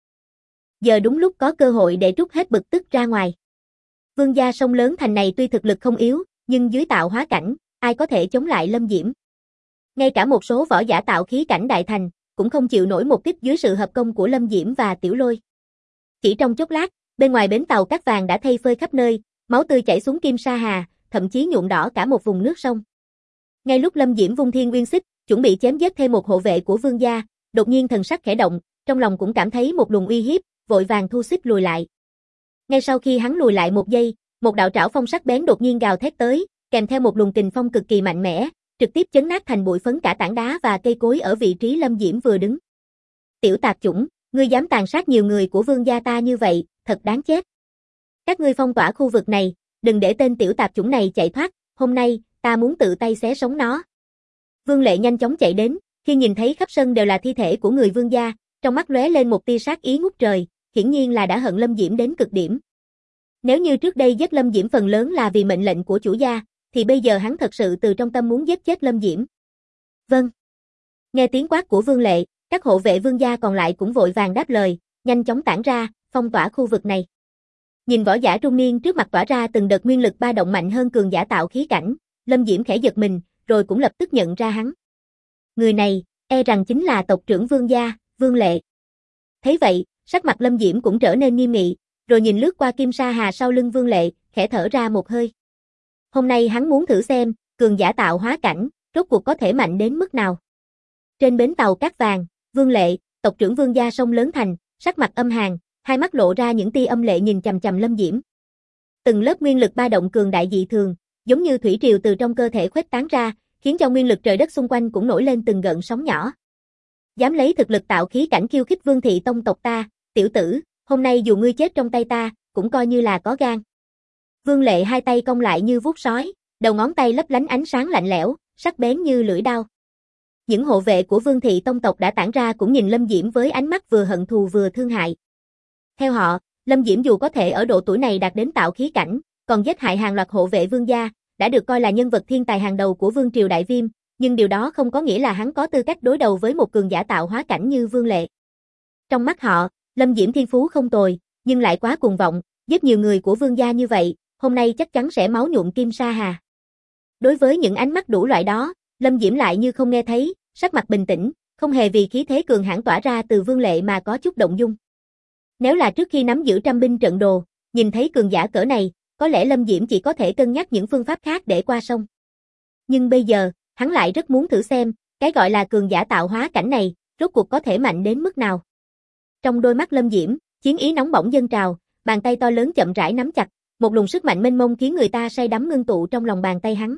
Giờ đúng lúc có cơ hội để trút hết bực tức ra ngoài. Vương gia Sông Lớn Thành này tuy thực lực không yếu, nhưng dưới tạo hóa cảnh, ai có thể chống lại Lâm Diễm. Ngay cả một số võ giả tạo khí cảnh đại thành, cũng không chịu nổi một kích dưới sự hợp công của Lâm Diễm và Tiểu Lôi. Chỉ trong chốc lát, bên ngoài bến tàu cát vàng đã thây phơi khắp nơi, máu tươi chảy xuống Kim Sa Hà, thậm chí nhuộm đỏ cả một vùng nước sông. Ngay lúc Lâm Diễm vung Thiên Nguyên Xích, chuẩn bị chém giết thêm một hộ vệ của Vương gia, đột nhiên thần sắc khẽ động, trong lòng cũng cảm thấy một luồng uy hiếp, vội vàng thu xích lùi lại. Ngay sau khi hắn lùi lại một giây, một đạo trảo phong sắc bén đột nhiên gào thét tới, kèm theo một luồng kình phong cực kỳ mạnh mẽ, trực tiếp chấn nát thành bụi phấn cả tảng đá và cây cối ở vị trí Lâm Diễm vừa đứng. Tiểu tạp chủng, ngươi dám tàn sát nhiều người của Vương gia ta như vậy, thật đáng chết. Các ngươi phong tỏa khu vực này, đừng để tên tiểu tạp chủng này chạy thoát, hôm nay, ta muốn tự tay xé sống nó. Vương Lệ nhanh chóng chạy đến, khi nhìn thấy khắp sân đều là thi thể của người Vương gia, trong mắt lóe lên một tia sát ý ngút trời, hiển nhiên là đã hận Lâm Diễm đến cực điểm. Nếu như trước đây giết Lâm Diễm phần lớn là vì mệnh lệnh của chủ gia, thì bây giờ hắn thật sự từ trong tâm muốn giết chết Lâm Diễm. Vâng. Nghe tiếng quát của Vương Lệ, các hộ vệ Vương gia còn lại cũng vội vàng đáp lời, nhanh chóng tản ra, phong tỏa khu vực này. Nhìn võ giả trung niên trước mặt tỏa ra từng đợt nguyên lực ba động mạnh hơn cường giả tạo khí cảnh, Lâm Diễm khẽ giật mình, rồi cũng lập tức nhận ra hắn. Người này, e rằng chính là tộc trưởng Vương gia, Vương Lệ. Thấy vậy, sắc mặt Lâm Diễm cũng trở nên nghiêm nghị, rồi nhìn lướt qua Kim Sa Hà sau lưng Vương Lệ, khẽ thở ra một hơi. Hôm nay hắn muốn thử xem, cường giả tạo hóa cảnh, rốt cuộc có thể mạnh đến mức nào. Trên bến tàu cát vàng, Vương Lệ, tộc trưởng Vương gia Sông Lớn Thành, sắc mặt âm hàn, hai mắt lộ ra những tia âm lệ nhìn chằm chằm Lâm Diễm. Từng lớp nguyên lực ba động cường đại dị thường, giống như thủy triều từ trong cơ thể khuếch tán ra, khiến cho nguyên lực trời đất xung quanh cũng nổi lên từng gợn sóng nhỏ. Dám lấy thực lực tạo khí cảnh khiêu khích Vương thị tông tộc ta, tiểu tử, hôm nay dù ngươi chết trong tay ta, cũng coi như là có gan. Vương Lệ hai tay cong lại như vuốt sói, đầu ngón tay lấp lánh ánh sáng lạnh lẽo, sắc bén như lưỡi đao. Những hộ vệ của Vương thị tông tộc đã tản ra cũng nhìn Lâm Diễm với ánh mắt vừa hận thù vừa thương hại. Theo họ, Lâm Diễm dù có thể ở độ tuổi này đạt đến tạo khí cảnh, còn giết hại hàng loạt hộ vệ Vương gia, đã được coi là nhân vật thiên tài hàng đầu của Vương triều Đại Viêm, nhưng điều đó không có nghĩa là hắn có tư cách đối đầu với một cường giả tạo hóa cảnh như Vương Lệ. Trong mắt họ, Lâm Diễm thiên phú không tồi, nhưng lại quá cuồng vọng, giết nhiều người của Vương gia như vậy, hôm nay chắc chắn sẽ máu nhuộm Kim Sa Hà. Đối với những ánh mắt đủ loại đó, Lâm Diễm lại như không nghe thấy, sắc mặt bình tĩnh, không hề vì khí thế cường hãn tỏa ra từ Vương Lệ mà có chút động dung. Nếu là trước khi nắm giữ trăm binh trận đồ, nhìn thấy cường giả cỡ này, có lẽ Lâm Diễm chỉ có thể cân nhắc những phương pháp khác để qua sông. Nhưng bây giờ, hắn lại rất muốn thử xem, cái gọi là cường giả tạo hóa cảnh này, rốt cuộc có thể mạnh đến mức nào. Trong đôi mắt Lâm Diễm, chiến ý nóng bỏng dâng trào, bàn tay to lớn chậm rãi nắm chặt, một luồng sức mạnh mênh mông khiến người ta say đắm ngưng tụ trong lòng bàn tay hắn.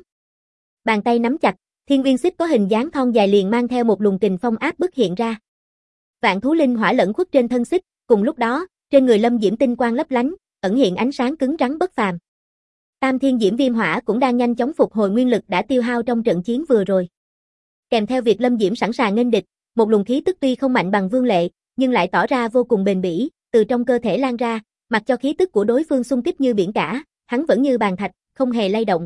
Bàn tay nắm chặt, Thiên Nguyên Xích có hình dáng thon dài liền mang theo một luồng kình phong áp bức hiện ra. Vạn thú linh hỏa lẫn khuất trên thân xích, cùng lúc đó, trên người Lâm Diễm tinh quang lấp lánh, ẩn hiện ánh sáng cứng rắn bất phàm. Tam Thiên Diễm Viêm Hỏa cũng đang nhanh chóng phục hồi nguyên lực đã tiêu hao trong trận chiến vừa rồi. Kèm theo việc Lâm Diễm sẵn sàng nghênh địch, một luồng khí tức tuy không mạnh bằng Vương Lệ, nhưng lại tỏ ra vô cùng bền bỉ, từ trong cơ thể lan ra, mặc cho khí tức của đối phương xung kích như biển cả, hắn vẫn như bàn thạch, không hề lay động.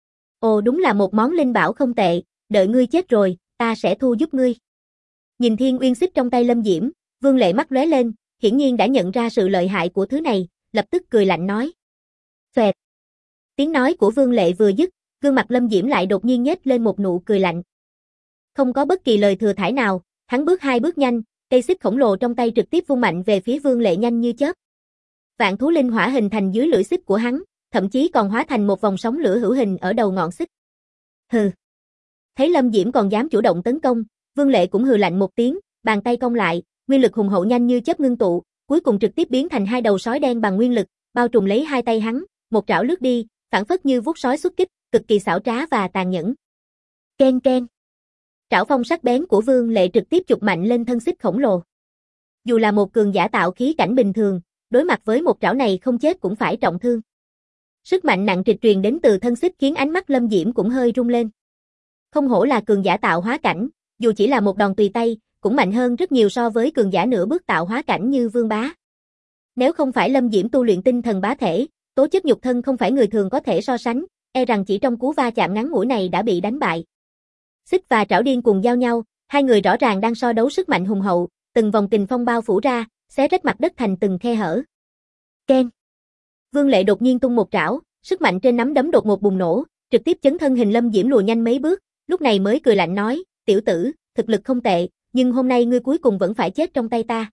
Ồ, đúng là một món linh bảo không tệ, đợi ngươi chết rồi, ta sẽ thu giúp ngươi. Nhìn Thiên Uyên Xích trong tay Lâm Diễm, Vương Lệ mắt lóe lên, hiển nhiên đã nhận ra sự lợi hại của thứ này, lập tức cười lạnh nói. Xoẹt. Tiếng nói của Vương Lệ vừa dứt, gương mặt Lâm Diễm lại đột nhiên nhếch lên một nụ cười lạnh. Không có bất kỳ lời thừa thãi nào, hắn bước 2 bước nhanh, cây xích khổng lồ trong tay trực tiếp vung mạnh về phía Vương Lệ nhanh như chớp. Vạn thú linh hỏa hình thành dưới lưỡi xích của hắn, thậm chí còn hóa thành một vòng sóng lửa hữu hình ở đầu ngọn xích. Hừ. Thấy Lâm Diễm còn dám chủ động tấn công, Vương Lệ cũng hừ lạnh một tiếng, bàn tay cong lại, nguyên lực hùng hậu nhanh như chớp ngưng tụ, cuối cùng trực tiếp biến thành 2 đầu sói đen bằng nguyên lực, bao trùm lấy 2 tay hắn, một trảo lướt đi, phảng phất như vuốt sói xuất kích, cực kỳ xảo trá và tàn nhẫn. Ken ken. Trảo phong sắc bén của Vương Lệ trực tiếp chụp mạnh lên thân xích khổng lồ. Dù là một cường giả tạo khí cảnh bình thường, đối mặt với một trảo này không chết cũng phải trọng thương. Sức mạnh nặng trịch truyền đến từ thân xích khiến ánh mắt Lâm Diễm cũng hơi rung lên. Không hổ là cường giả tạo hóa cảnh, dù chỉ là một đòn tùy tay, cũng mạnh hơn rất nhiều so với cường giả nửa bước tạo hóa cảnh như Vương Bá. Nếu không phải Lâm Diễm tu luyện tinh thần bá thể, tố chất nhục thân không phải người thường có thể so sánh, e rằng chỉ trong cú va chạm ngắn ngủi này đã bị đánh bại. Xích và trảo điên cùng giao nhau, hai người rõ ràng đang so đấu sức mạnh hùng hậu, từng vòng kình phong bao phủ ra, xé rách mặt đất thành từng khe hở. Ken. Vương Lệ đột nhiên tung một trảo, sức mạnh trên nắm đấm đột ngột bùng nổ, trực tiếp chấn thân hình Lâm Diễm lùi nhanh mấy bước, lúc này mới cười lạnh nói, tiểu tử, thực lực không tệ, nhưng hôm nay ngươi cuối cùng vẫn phải chết trong tay ta.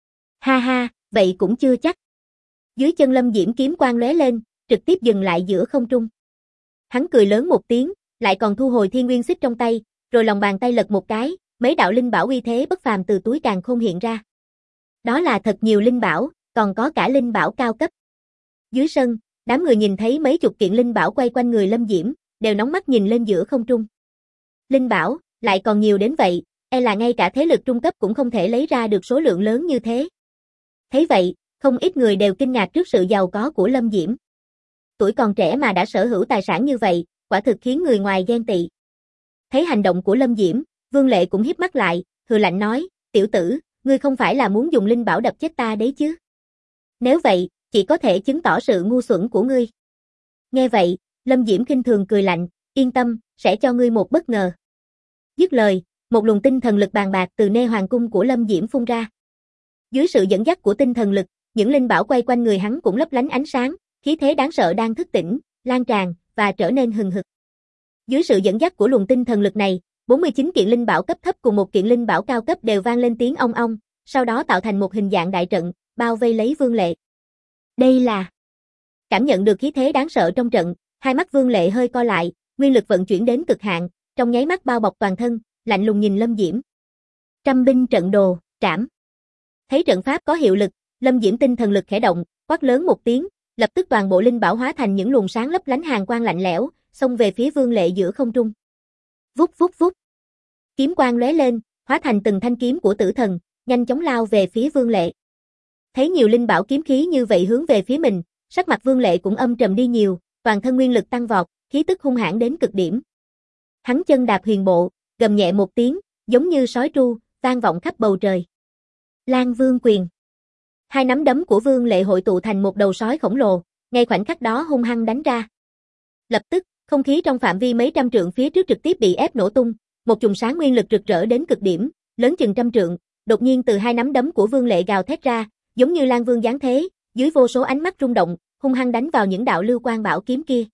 Ha ha, vậy cũng chưa chắc. Dưới chân Lâm Diễm kiếm quang lóe lên, trực tiếp dừng lại giữa không trung. Hắn cười lớn một tiếng, lại còn thu hồi Thiên Nguyên Xích trong tay, rồi lòng bàn tay lật một cái, mấy đạo linh bảo uy thế bất phàm từ túi càn khôn hiện ra. Đó là thật nhiều linh bảo, còn có cả linh bảo cao cấp. Dưới sân, đám người nhìn thấy mấy chục kiện linh bảo quay quanh người Lâm Diễm, đều nóng mắt nhìn lên giữa không trung. Linh bảo, lại còn nhiều đến vậy, e là ngay cả thế lực trung cấp cũng không thể lấy ra được số lượng lớn như thế. Thấy vậy, không ít người đều kinh ngạc trước sự giàu có của Lâm Diễm. Tuổi còn trẻ mà đã sở hữu tài sản như vậy, quả thực khiến người ngoài ghen tị. Thấy hành động của Lâm Diễm, Vương Lệ cũng híp mắt lại, hừ lạnh nói, tiểu tử, ngươi không phải là muốn dùng linh bảo đập chết ta đấy chứ? Nếu vậy, chỉ có thể chứng tỏ sự ngu xuẩn của ngươi. Nghe vậy, Lâm Diễm khinh thường cười lạnh, yên tâm, sẽ cho ngươi một bất ngờ. Dứt lời, một luồng tinh thần lực bàn bạc từ nê hoàng cung của Lâm Diễm phun ra. Dưới sự dẫn dắt của tinh thần lực, những linh bảo quay quanh người hắn cũng lấp lánh ánh sáng, khí thế đáng sợ đang thức tỉnh, lan tràn và trở nên hừng hực. Dưới sự dẫn dắt của luồng tinh thần lực này, 49 kiện linh bảo cấp thấp cùng một kiện linh bảo cao cấp đều vang lên tiếng ong ong, sau đó tạo thành một hình dạng đại trận, bao vây lấy Vương Lệ. Đây là... Cảm nhận được khí thế đáng sợ trong trận, hai mắt Vương Lệ hơi co lại, nguyên lực vận chuyển đến cực hạn, trong nháy mắt bao bọc toàn thân, lạnh lùng nhìn Lâm Diễm. Trăm binh trận đồ, trảm. Thấy trận pháp có hiệu lực, Lâm Diễm tinh thần lực khẽ động, quát lớn một tiếng, lập tức toàn bộ linh bảo hóa thành những luồng sáng lấp lánh hàn quang lạnh lẽo, xông về phía Vương Lệ giữa không trung. Vút vút vút. Kiếm quang lóe lên, hóa thành từng thanh kiếm của tử thần, nhanh chóng lao về phía Vương Lệ. Thấy nhiều linh bảo kiếm khí như vậy hướng về phía mình, sắc mặt Vương Lệ cũng âm trầm đi nhiều, toàn thân nguyên lực tăng vọt, khí tức hung hãn đến cực điểm. Hắn chân đạp huyền bộ, gầm nhẹ một tiếng, giống như sói tru, vang vọng khắp bầu trời. Lan Vương quyền. Hai nắm đấm của Vương Lệ hội tụ thành một đầu sói khổng lồ, ngay khoảnh khắc đó hung hăng đánh ra. Lập tức, không khí trong phạm vi mấy trăm trượng phía trước trực tiếp bị ép nổ tung, một chùm sáng nguyên lực rực rỡ đến cực điểm, lớn chừng trăm trượng, đột nhiên từ hai nắm đấm của Vương Lệ gào thét ra, giống như Lan Vương giáng thế, dưới vô số ánh mắt rung động, hung hăng đánh vào những đạo lưu quang bảo kiếm kia.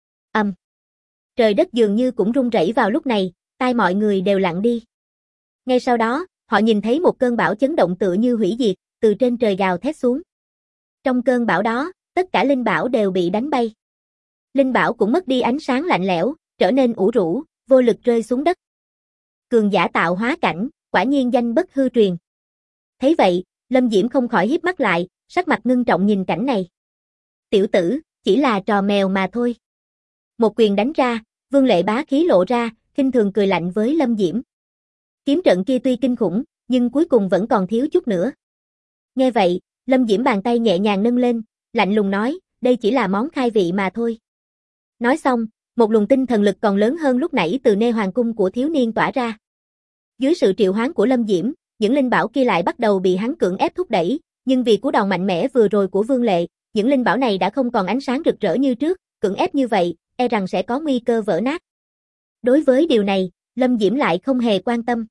Trời đất dường như cũng rung rẩy vào lúc này, tai mọi người đều lặng đi. Ngay sau đó, họ nhìn thấy một cơn bão chấn động tựa như hủy diệt, từ trên trời gào thét xuống. Trong cơn bão đó, tất cả linh bảo đều bị đánh bay. Linh bảo cũng mất đi ánh sáng lạnh lẽo, trở nên ủ rũ, vô lực rơi xuống đất. Cường giả tạo hóa cảnh, quả nhiên danh bất hư truyền. Thấy vậy, Lâm Diễm không khỏi híp mắt lại, sắc mặt ngưng trọng nhìn cảnh này. Tiểu tử, chỉ là trò mèo mà thôi. Một quyền đánh ra, Vương Lệ bá khí lộ ra, khinh thường cười lạnh với Lâm Diễm. Kiếm trận kia tuy kinh khủng, nhưng cuối cùng vẫn còn thiếu chút nữa. Nghe vậy, Lâm Diễm bàn tay nhẹ nhàng nâng lên, lạnh lùng nói, đây chỉ là món khai vị mà thôi. Nói xong, một luồng tinh thần lực còn lớn hơn lúc nãy từ nơi hoàng cung của thiếu niên tỏa ra. Dưới sự triệu hoán của Lâm Diễm, những linh bảo kia lại bắt đầu bị hắn cưỡng ép thúc đẩy, nhưng vì cú đòn mạnh mẽ vừa rồi của Vương Lệ, những linh bảo này đã không còn ánh sáng rực rỡ như trước, cưỡng ép như vậy, e rằng sẽ có nguy cơ vỡ nát. Đối với điều này, Lâm Diễm lại không hề quan tâm.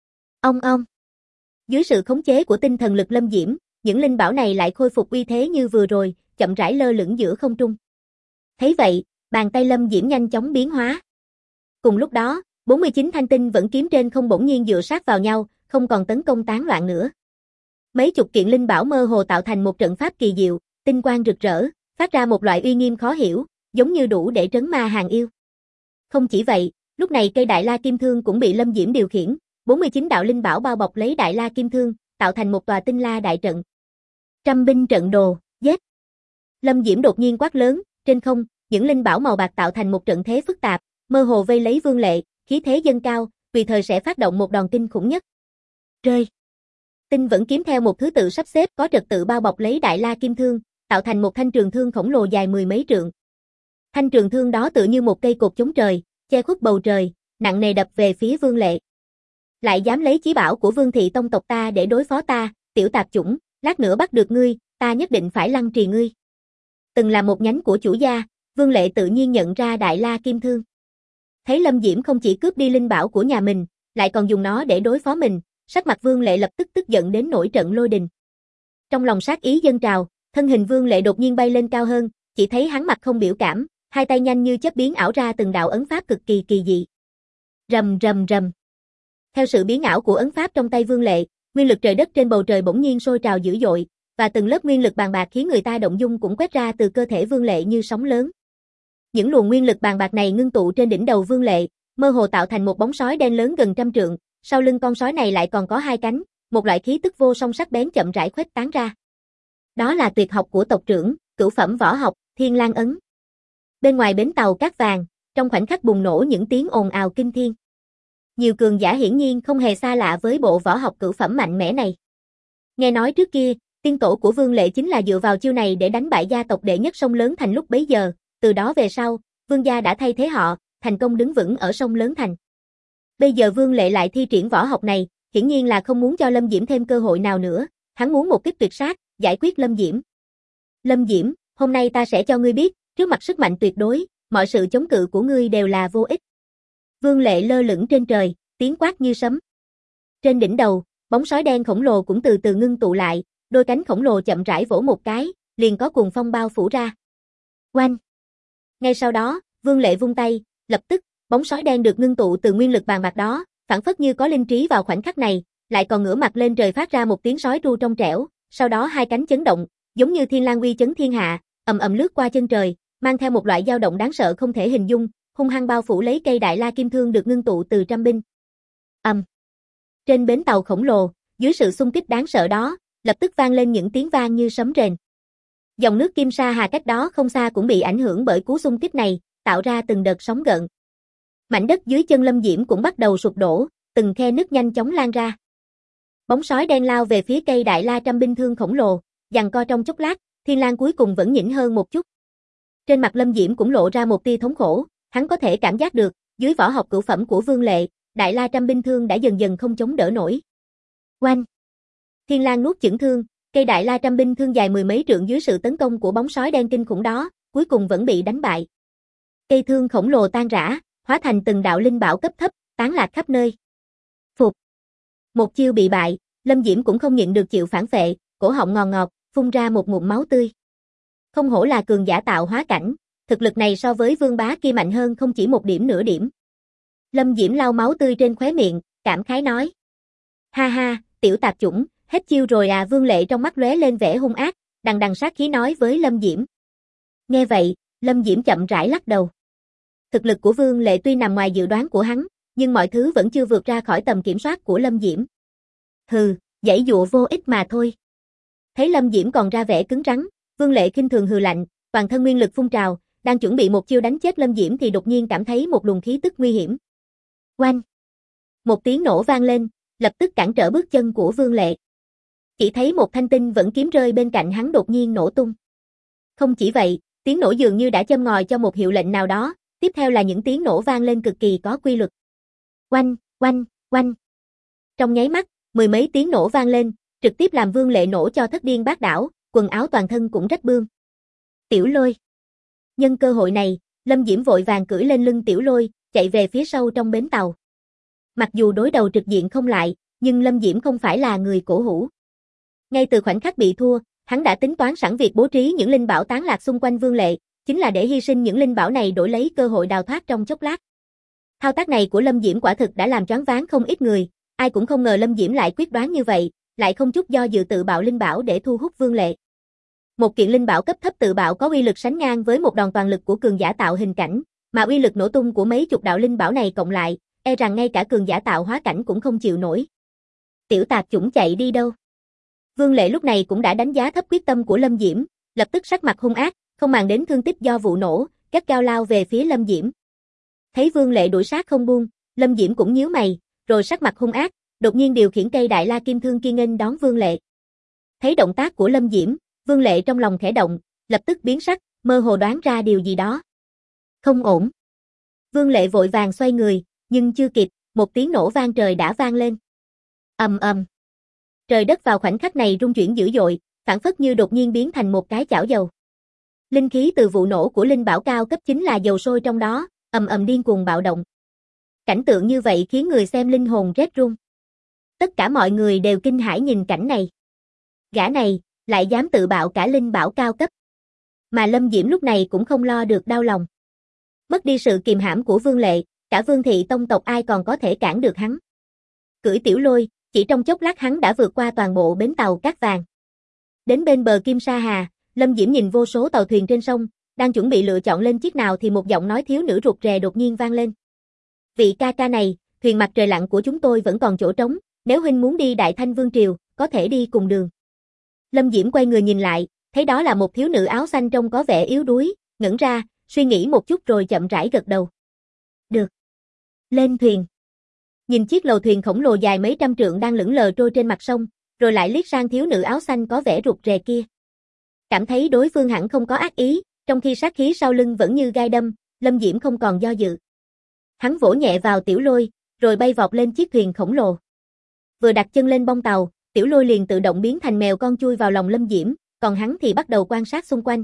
Ong. Dưới sự khống chế của tinh thần lực Lâm Diễm, những linh bảo này lại khôi phục uy thế như vừa rồi, chậm rãi lơ lửng giữa không trung. Thấy vậy, bàn tay Lâm Diễm nhanh chóng biến hóa. Cùng lúc đó, 49 thanh tinh vẫn kiếm trên không bỗng nhiên dựa sát vào nhau, không còn tấn công tán loạn nữa. Mấy chục kiện linh bảo mơ hồ tạo thành một trận pháp kỳ diệu, tinh quang rực rỡ, phát ra một loại uy nghiêm khó hiểu, giống như đủ để trấn ma hàng yêu. Không chỉ vậy, lúc này cây Đại La Kim Thương cũng bị Lâm Diễm điều khiển, 49 đạo linh bảo bao bọc lấy Đại La Kim Thương, tạo thành một tòa tinh la đại trận. Trăm binh trận đồ, giết. Lâm Diễm đột nhiên quát lớn, trên không, những linh bảo màu bạc tạo thành một trận thế phức tạp, mơ hồ vây lấy Vương Lệ, khí thế dâng cao, tùy thời sẽ phát động một đòn kinh khủng nhất. Rơi. Tinh vẫn kiếm theo một thứ tự sắp xếp có trật tự bao bọc lấy Đại La Kim Thương, tạo thành một thanh trường thương khổng lồ dài mười mấy trượng. Thanh trường thương đó tựa như một cây cột chống trời, che khuất bầu trời, nặng nề đập về phía Vương Lệ. Lại dám lấy chí bảo của Vương thị tông tộc ta để đối phó ta, tiểu tạp chủng, lát nữa bắt được ngươi, ta nhất định phải lăng trì ngươi. Từng là một nhánh của chủ gia, Vương Lệ tự nhiên nhận ra Đại La Kim Thương. Thấy Lâm Diễm không chỉ cướp đi linh bảo của nhà mình, lại còn dùng nó để đối phó mình, sắc mặt Vương Lệ lập tức tức giận đến nổi trận lôi đình. Trong lòng sát ý dâng trào, thân hình Vương Lệ đột nhiên bay lên cao hơn, chỉ thấy hắn mặt không biểu cảm, hai tay nhanh như chớp biến ảo ra từng đạo ấn pháp cực kỳ kỳ dị. Rầm rầm rầm. Theo sự biến ảo của ấn pháp trong tay Vương Lệ, nguyên lực trời đất trên bầu trời bỗng nhiên sôi trào dữ dội, và từng lớp nguyên lực bàn bạc khiến người ta động dung cũng quét ra từ cơ thể Vương Lệ như sóng lớn. Những luồng nguyên lực bàn bạc này ngưng tụ trên đỉnh đầu Vương Lệ, mơ hồ tạo thành một bóng sói đen lớn gần trăm trượng, sau lưng con sói này lại còn có hai cánh, một loại khí tức vô song sắc bén chậm rãi khuếch tán ra. Đó là tuyệt học của tộc trưởng, cửu phẩm võ học, Thiên Lang ấn. Bên ngoài bến tàu cát vàng, trong khoảnh khắc bùng nổ những tiếng ồn ào kinh thiên. Nhiều cường giả hiển nhiên không hề xa lạ với bộ võ học cửu phẩm mạnh mẽ này. Nghe nói trước kia, tiên tổ của Vương Lệ chính là dựa vào chiêu này để đánh bại gia tộc đệ nhất sông Lớn Thành lúc bấy giờ, từ đó về sau, Vương gia đã thay thế họ, thành công đứng vững ở sông Lớn Thành. Bây giờ Vương Lệ lại thi triển võ học này, hiển nhiên là không muốn cho Lâm Diễm thêm cơ hội nào nữa, hắn muốn một kích tuyệt sát, giải quyết Lâm Diễm. Lâm Diễm, hôm nay ta sẽ cho ngươi biết, trước mặt sức mạnh tuyệt đối, mọi sự chống cự của ngươi đều là vô ích. Vương Lệ lơ lửng trên trời, tiếng quát như sấm. Trên đỉnh đầu, bóng sói đen khổng lồ cũng từ từ ngưng tụ lại, đôi cánh khổng lồ chậm rãi vỗ một cái, liền có cuồng phong bao phủ ra. Oanh! Ngay sau đó, Vương Lệ vung tay, lập tức, bóng sói đen được ngưng tụ từ nguyên lực bàn bạc đó, phảng phất như có linh trí vào khoảnh khắc này, lại còn ngửa mặt lên trời phát ra một tiếng sói tru trong trẻo, sau đó hai cánh chấn động, giống như thiên lang uy chấn thiên hạ, ầm ầm lướt qua chân trời, mang theo một loại dao động đáng sợ không thể hình dung, hung hăng bao phủ lấy cây Đại La Kim Thương được ngưng tụ từ trăm binh. Trên bến tàu khổng lồ, dưới sự xung kích đáng sợ đó, lập tức vang lên những tiếng vang như sấm rền. Dòng nước Kim Sa Hà cách đó không xa cũng bị ảnh hưởng bởi cú xung kích này, tạo ra từng đợt sóng gợn. Mảnh đất dưới chân Lâm Diễm cũng bắt đầu sụp đổ, từng khe nứt nhanh chóng lan ra. Bóng sói đen lao về phía cây Đại La trăm binh thương khổng lồ, giằng co trong chốc lát, Thiên Lang cuối cùng vẫn nhỉnh hơn một chút. Trên mặt Lâm Diễm cũng lộ ra một tia thống khổ, hắn có thể cảm giác được, dưới võ học cửu phẩm của Vương Lệ, Đại La trăm binh thương đã dần dần không chống đỡ nổi. Oanh! Thiên Lang nuốt chửng thương, cây Đại La trăm binh thương dài mười mấy trượng dưới sự tấn công của bóng sói đen kinh khủng đó, cuối cùng vẫn bị đánh bại. Cây thương khổng lồ tan rã, hóa thành từng đạo linh bảo cấp thấp, tán lạc khắp nơi. Phục. Một chiêu bị bại, Lâm Diễm cũng không nhịn được chịu phản phệ, cổ họng ngọt ngọt, phun ra một ngụm máu tươi. Không hổ là cường giả tạo hóa cảnh, thực lực này so với Vương Bá kia mạnh hơn không chỉ một điểm nửa điểm. Lâm Diễm lau máu tươi trên khóe miệng, cảm khái nói: "Ha ha, tiểu tạp chủng, hết chiêu rồi à?" Vương Lệ trong mắt lóe lên vẻ hung ác, đằng đằng sát khí nói với Lâm Diễm. Nghe vậy, Lâm Diễm chậm rãi lắc đầu. Thực lực của Vương Lệ tuy nằm ngoài dự đoán của hắn, nhưng mọi thứ vẫn chưa vượt ra khỏi tầm kiểm soát của Lâm Diễm. Hừ, giãy dụa vô ích mà thôi. Thấy Lâm Diễm còn ra vẻ cứng rắn, Vương Lệ khinh thường hừ lạnh, toàn thân nguyên lực phun trào, đang chuẩn bị một chiêu đánh chết Lâm Diễm thì đột nhiên cảm thấy một luồng khí tức nguy hiểm. Oanh! Một tiếng nổ vang lên, lập tức cản trở bước chân của Vương Lệ. Chỉ thấy một thanh tinh vẫn kiếm rơi bên cạnh hắn đột nhiên nổ tung. Không chỉ vậy, tiếng nổ dường như đã châm ngòi cho một hiệu lệnh nào đó, tiếp theo là những tiếng nổ vang lên cực kỳ có quy luật. Oanh, oanh, oanh. Trong nháy mắt, mười mấy tiếng nổ vang lên, trực tiếp làm Vương Lệ nổ cho thất điên bát đảo, quần áo toàn thân cũng rách bươm. Tiểu Lôi. Nhân cơ hội này, Lâm Diễm vội vàng cưỡi lên lưng Tiểu Lôi, chạy về phía sau trong bến tàu. Mặc dù đối đầu trực diện không lại, nhưng Lâm Diễm không phải là người cổ hủ. Ngay từ khoảnh khắc bị thua, hắn đã tính toán sẵn việc bố trí những linh bảo tán lạc xung quanh Vương Lệ, chính là để hy sinh những linh bảo này đổi lấy cơ hội đào thoát trong chốc lát. Thao tác này của Lâm Diễm quả thực đã làm choáng váng không ít người, ai cũng không ngờ Lâm Diễm lại quyết đoán như vậy, lại không chút do dự tự bạo linh bảo để thu hút Vương Lệ. Một kiện linh bảo cấp thấp tự bạo có uy lực sánh ngang với một đòn toàn lực của cường giả tạo hình cảnh, mà uy lực nổ tung của mấy chục đạo linh bảo này cộng lại, e rằng ngay cả cường giả tạo hóa cảnh cũng không chịu nổi. Tiểu tạp chủng chạy đi đâu? Vương Lệ lúc này cũng đã đánh giá thấp quyết tâm của Lâm Diễm, lập tức sắc mặt hung ác, không màng đến thương tích do vụ nổ, gắt gao lao về phía Lâm Diễm. Thấy Vương Lệ đuổi sát không buông, Lâm Diễm cũng nhíu mày, rồi sắc mặt hung ác, đột nhiên điều khiển cây đại la kim thương kia nghênh đón Vương Lệ. Thấy động tác của Lâm Diễm, Vương Lệ trong lòng khẽ động, lập tức biến sắc, mơ hồ đoán ra điều gì đó. Không ổn. Vương Lệ vội vàng xoay người, nhưng chưa kịp, một tiếng nổ vang trời đã vang lên. Ầm ầm. Trời đất vào khoảnh khắc này rung chuyển dữ dội, phảng phất như đột nhiên biến thành một cái chảo dầu. Linh khí từ vụ nổ của linh bảo cao cấp chính là dầu sôi trong đó, ầm ầm điên cuồng bạo động. Cảnh tượng như vậy khiến người xem linh hồn rét run. Tất cả mọi người đều kinh hãi nhìn cảnh này. Gã này lại dám tự bạo cả linh bảo cao cấp. Mà Lâm Diễm lúc này cũng không lo được đau lòng. Mất đi sự kiềm hãm của Vương Lệ, cả Vương thị tông tộc ai còn có thể cản được hắn. Cưỡi Tiểu Lôi, chỉ trong chốc lát hắn đã vượt qua toàn bộ bến tàu cát vàng. Đến bên bờ Kim Sa Hà, Lâm Diễm nhìn vô số tàu thuyền trên sông, đang chuẩn bị lựa chọn lên chiếc nào thì một giọng nói thiếu nữ rụt rè đột nhiên vang lên. Vị ca ca này, thuyền mặt trời lặn của chúng tôi vẫn còn chỗ trống, nếu huynh muốn đi Đại Thanh Vương Triều, có thể đi cùng đường. Lâm Diễm quay người nhìn lại, thấy đó là một thiếu nữ áo xanh trông có vẻ yếu đuối, ngẩn ra, suy nghĩ một chút rồi chậm rãi gật đầu. Được. Lên thuyền. Nhìn chiếc lầu thuyền khổng lồ dài mấy trăm trượng đang lững lờ trôi trên mặt sông, rồi lại liếc sang thiếu nữ áo xanh có vẻ rụt rè kia. Cảm thấy đối phương hẳn không có ác ý, trong khi sát khí sau lưng vẫn như gai đâm, Lâm Diễm không còn do dự. Hắn vỗ nhẹ vào Tiểu Lôi, rồi bay vọt lên chiếc thuyền khổng lồ. Vừa đặt chân lên bông tàu, Tiểu Lôi liền tự động biến thành mèo con chui vào lòng Lâm Diễm, còn hắn thì bắt đầu quan sát xung quanh.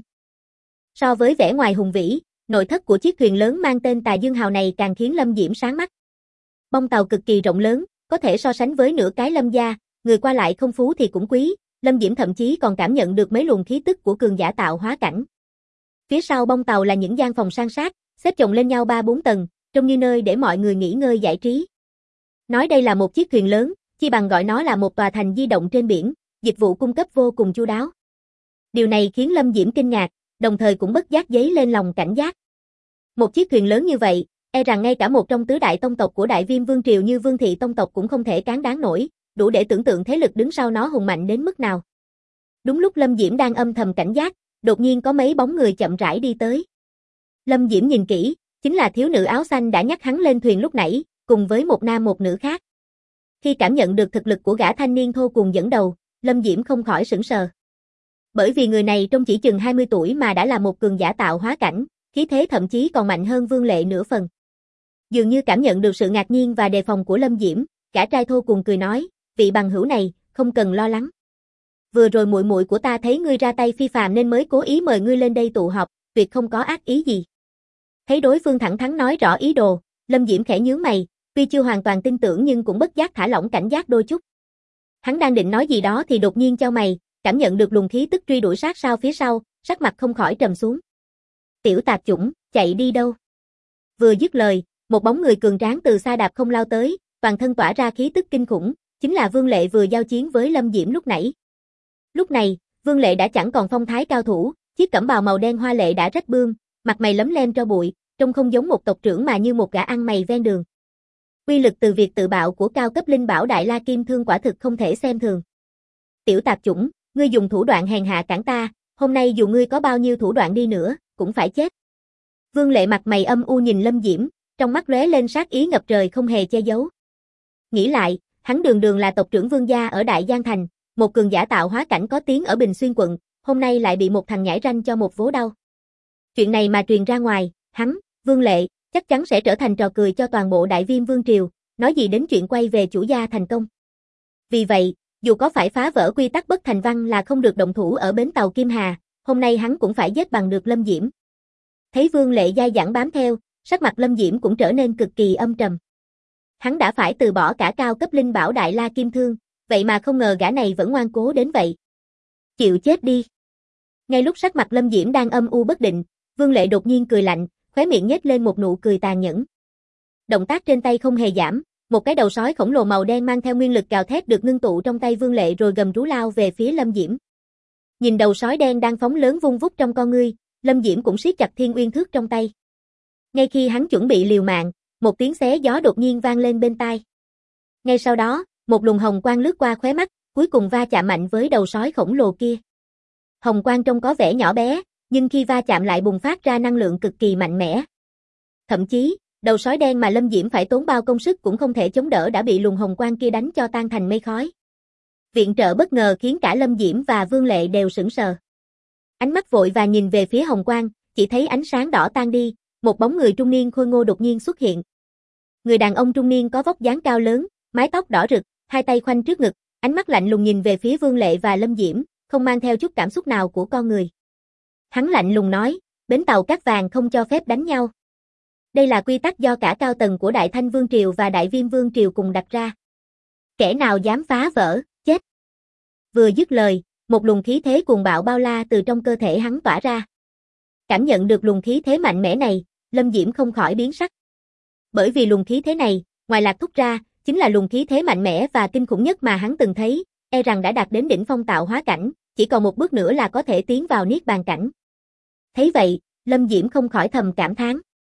So với vẻ ngoài hùng vĩ, nội thất của chiếc thuyền lớn mang tên Tà Dương Hào này càng khiến Lâm Diễm sáng mắt. Bông tàu cực kỳ rộng lớn, có thể so sánh với nửa cái Lâm gia, người qua lại không phú thì cũng quý, Lâm Diễm thậm chí còn cảm nhận được mấy luồng khí tức của cường giả tạo hóa cảnh. Phía sau bông tàu là những gian phòng san sát, xếp chồng lên nhau 3-4 tầng, trông như nơi để mọi người nghỉ ngơi giải trí. Nói đây là một chiếc thuyền lớn, chi bằng gọi nó là một tòa thành di động trên biển, dịch vụ cung cấp vô cùng chu đáo. Điều này khiến Lâm Diễm kinh ngạc, đồng thời cũng bất giác dấy lên lòng cảnh giác. Một chiếc thuyền lớn như vậy, e rằng ngay cả một trong tứ đại tông tộc của Đại Viêm Vương Triều như Vương thị tông tộc cũng không thể cán đáng nổi, đủ để tưởng tượng thế lực đứng sau nó hùng mạnh đến mức nào. Đúng lúc Lâm Diễm đang âm thầm cảnh giác, đột nhiên có mấy bóng người chậm rãi đi tới. Lâm Diễm nhìn kỹ, chính là thiếu nữ áo xanh đã nhắc hắn lên thuyền lúc nãy, cùng với một nam một nữ khác. Khi cảm nhận được thực lực của gã thanh niên thô cuồng dẫn đầu, Lâm Diễm không khỏi sửng sờ. Bởi vì người này trông chỉ chừng 20 tuổi mà đã là một cường giả tạo hóa cảnh, khí thế thậm chí còn mạnh hơn Vương Lệ nửa phần. Dường như cảm nhận được sự ngạc nhiên và đề phòng của Lâm Diễm, gã trai thô cuồng cười nói, vị bằng hữu này, không cần lo lắng. Vừa rồi muội muội của ta thấy ngươi ra tay phi phàm nên mới cố ý mời ngươi lên đây tụ họp, tuyệt không có ác ý gì. Thấy đối phương thẳng thắn nói rõ ý đồ, Lâm Diễm khẽ nhướng mày, tuy chưa hoàn toàn tin tưởng nhưng cũng bất giác thả lỏng cảnh giác đôi chút. Hắn đang định nói gì đó thì đột nhiên chau mày, cảm nhận được luồng khí tức truy đuổi sát sao phía sau, sắc mặt không khỏi trầm xuống. Tiểu tạp chủng, chạy đi đâu? Vừa dứt lời, một bóng người cường tráng từ xa đạp không lao tới, toàn thân tỏa ra khí tức kinh khủng, chính là Vương Lệ vừa giao chiến với Lâm Diễm lúc nãy. Lúc này, Vương Lệ đã chẳng còn phong thái cao thủ, chiếc cẩm bào màu đen hoa lệ đã rách bươm, mặt mày lấm lem tro bụi, trông không giống một tộc trưởng mà như một gã ăn mày ven đường. Uy lực từ việc tự bạo của cao cấp linh bảo Đại La Kim Thương quả thực không thể xem thường. Tiểu tạp chủng, ngươi dùng thủ đoạn hèn hạ cản ta, hôm nay dù ngươi có bao nhiêu thủ đoạn đi nữa, cũng phải chết. Vương Lệ mặt mày âm u nhìn Lâm Diễm, trong mắt lóe lên sát ý ngập trời không hề che giấu. Nghĩ lại, hắn đường đường là tộc trưởng Vương gia ở Đại Giang Thành, một cường giả tạo hóa cảnh có tiếng ở Bình Xuyên quận, hôm nay lại bị một thằng nhãi ranh cho một vố đau. Chuyện này mà truyền ra ngoài, hắn, Vương Lệ, chắc chắn sẽ trở thành trò cười cho toàn bộ Đại Viêm Vương triều, nói gì đến chuyện quay về chủ gia thành công. Vì vậy, dù có phải phá vỡ quy tắc bất thành văn là không được động thủ ở bến tàu Kim Hà, hôm nay hắn cũng phải giết bằng được Lâm Diễm. Thấy Vương Lệ dai dẳng bám theo, sắc mặt Lâm Diễm cũng trở nên cực kỳ âm trầm. Hắn đã phải từ bỏ cả cao cấp linh bảo Đại La Kim Thương, vậy mà không ngờ gã này vẫn ngoan cố đến vậy. Chịu chết đi. Ngay lúc sắc mặt Lâm Diễm đang âm u bất định, Vương Lệ đột nhiên cười lạnh, khóe miệng nhếch lên một nụ cười tàn nhẫn. Động tác trên tay không hề giảm, một cái đầu sói khổng lồ màu đen mang theo nguyên lực gào thét được ngưng tụ trong tay Vương Lệ rồi gầm rú lao về phía Lâm Diễm. Nhìn đầu sói đen đang phóng lớn vung vút trong con ngươi, Lâm Diễm cũng siết chặt Thiên Uyên Thước trong tay. Ngay khi hắn chuẩn bị liều mạng, một tiếng xé gió đột nhiên vang lên bên tai. Ngay sau đó, một luồng hồng quang lướt qua khóe mắt, cuối cùng va chạm mạnh với đầu sói khổng lồ kia. Hồng quang trông có vẻ nhỏ bé, nhưng khi va chạm lại bùng phát ra năng lượng cực kỳ mạnh mẽ. Thậm chí, đầu sói đen mà Lâm Diễm phải tốn bao công sức cũng không thể chống đỡ đã bị luồng hồng quang kia đánh cho tan thành mây khói. Viện trợ bất ngờ khiến cả Lâm Diễm và Vương Lệ đều sững sờ. Ánh mắt vội và nhìn về phía hồng quang, chỉ thấy ánh sáng đỏ tan đi, một bóng người trung niên khôi ngô đột nhiên xuất hiện. Người đàn ông trung niên có vóc dáng cao lớn, mái tóc đỏ rực, hai tay khoanh trước ngực, ánh mắt lạnh lùng nhìn về phía Vương Lệ và Lâm Diễm, không mang theo chút cảm xúc nào của con người. Hắn lạnh lùng nói, bến tàu Cát Vàng không cho phép đánh nhau. Đây là quy tắc do cả cao tầng của Đại Thanh Vương triều và Đại Viêm Vương triều cùng đặt ra. Kẻ nào dám phá vỡ, chết. Vừa dứt lời, một luồng khí thế cuồng bạo bao la từ trong cơ thể hắn tỏa ra. Cảm nhận được luồng khí thế mạnh mẽ này, Lâm Diễm không khỏi biến sắc. Bởi vì luồng khí thế này, ngoài Lạc Thúc ra, chính là luồng khí thế mạnh mẽ và kinh khủng nhất mà hắn từng thấy, e rằng đã đạt đến đỉnh phong tạo hóa cảnh, chỉ còn một bước nữa là có thể tiến vào niết bàn cảnh. Thấy vậy, Lâm Diễm không khỏi thầm cảm thán.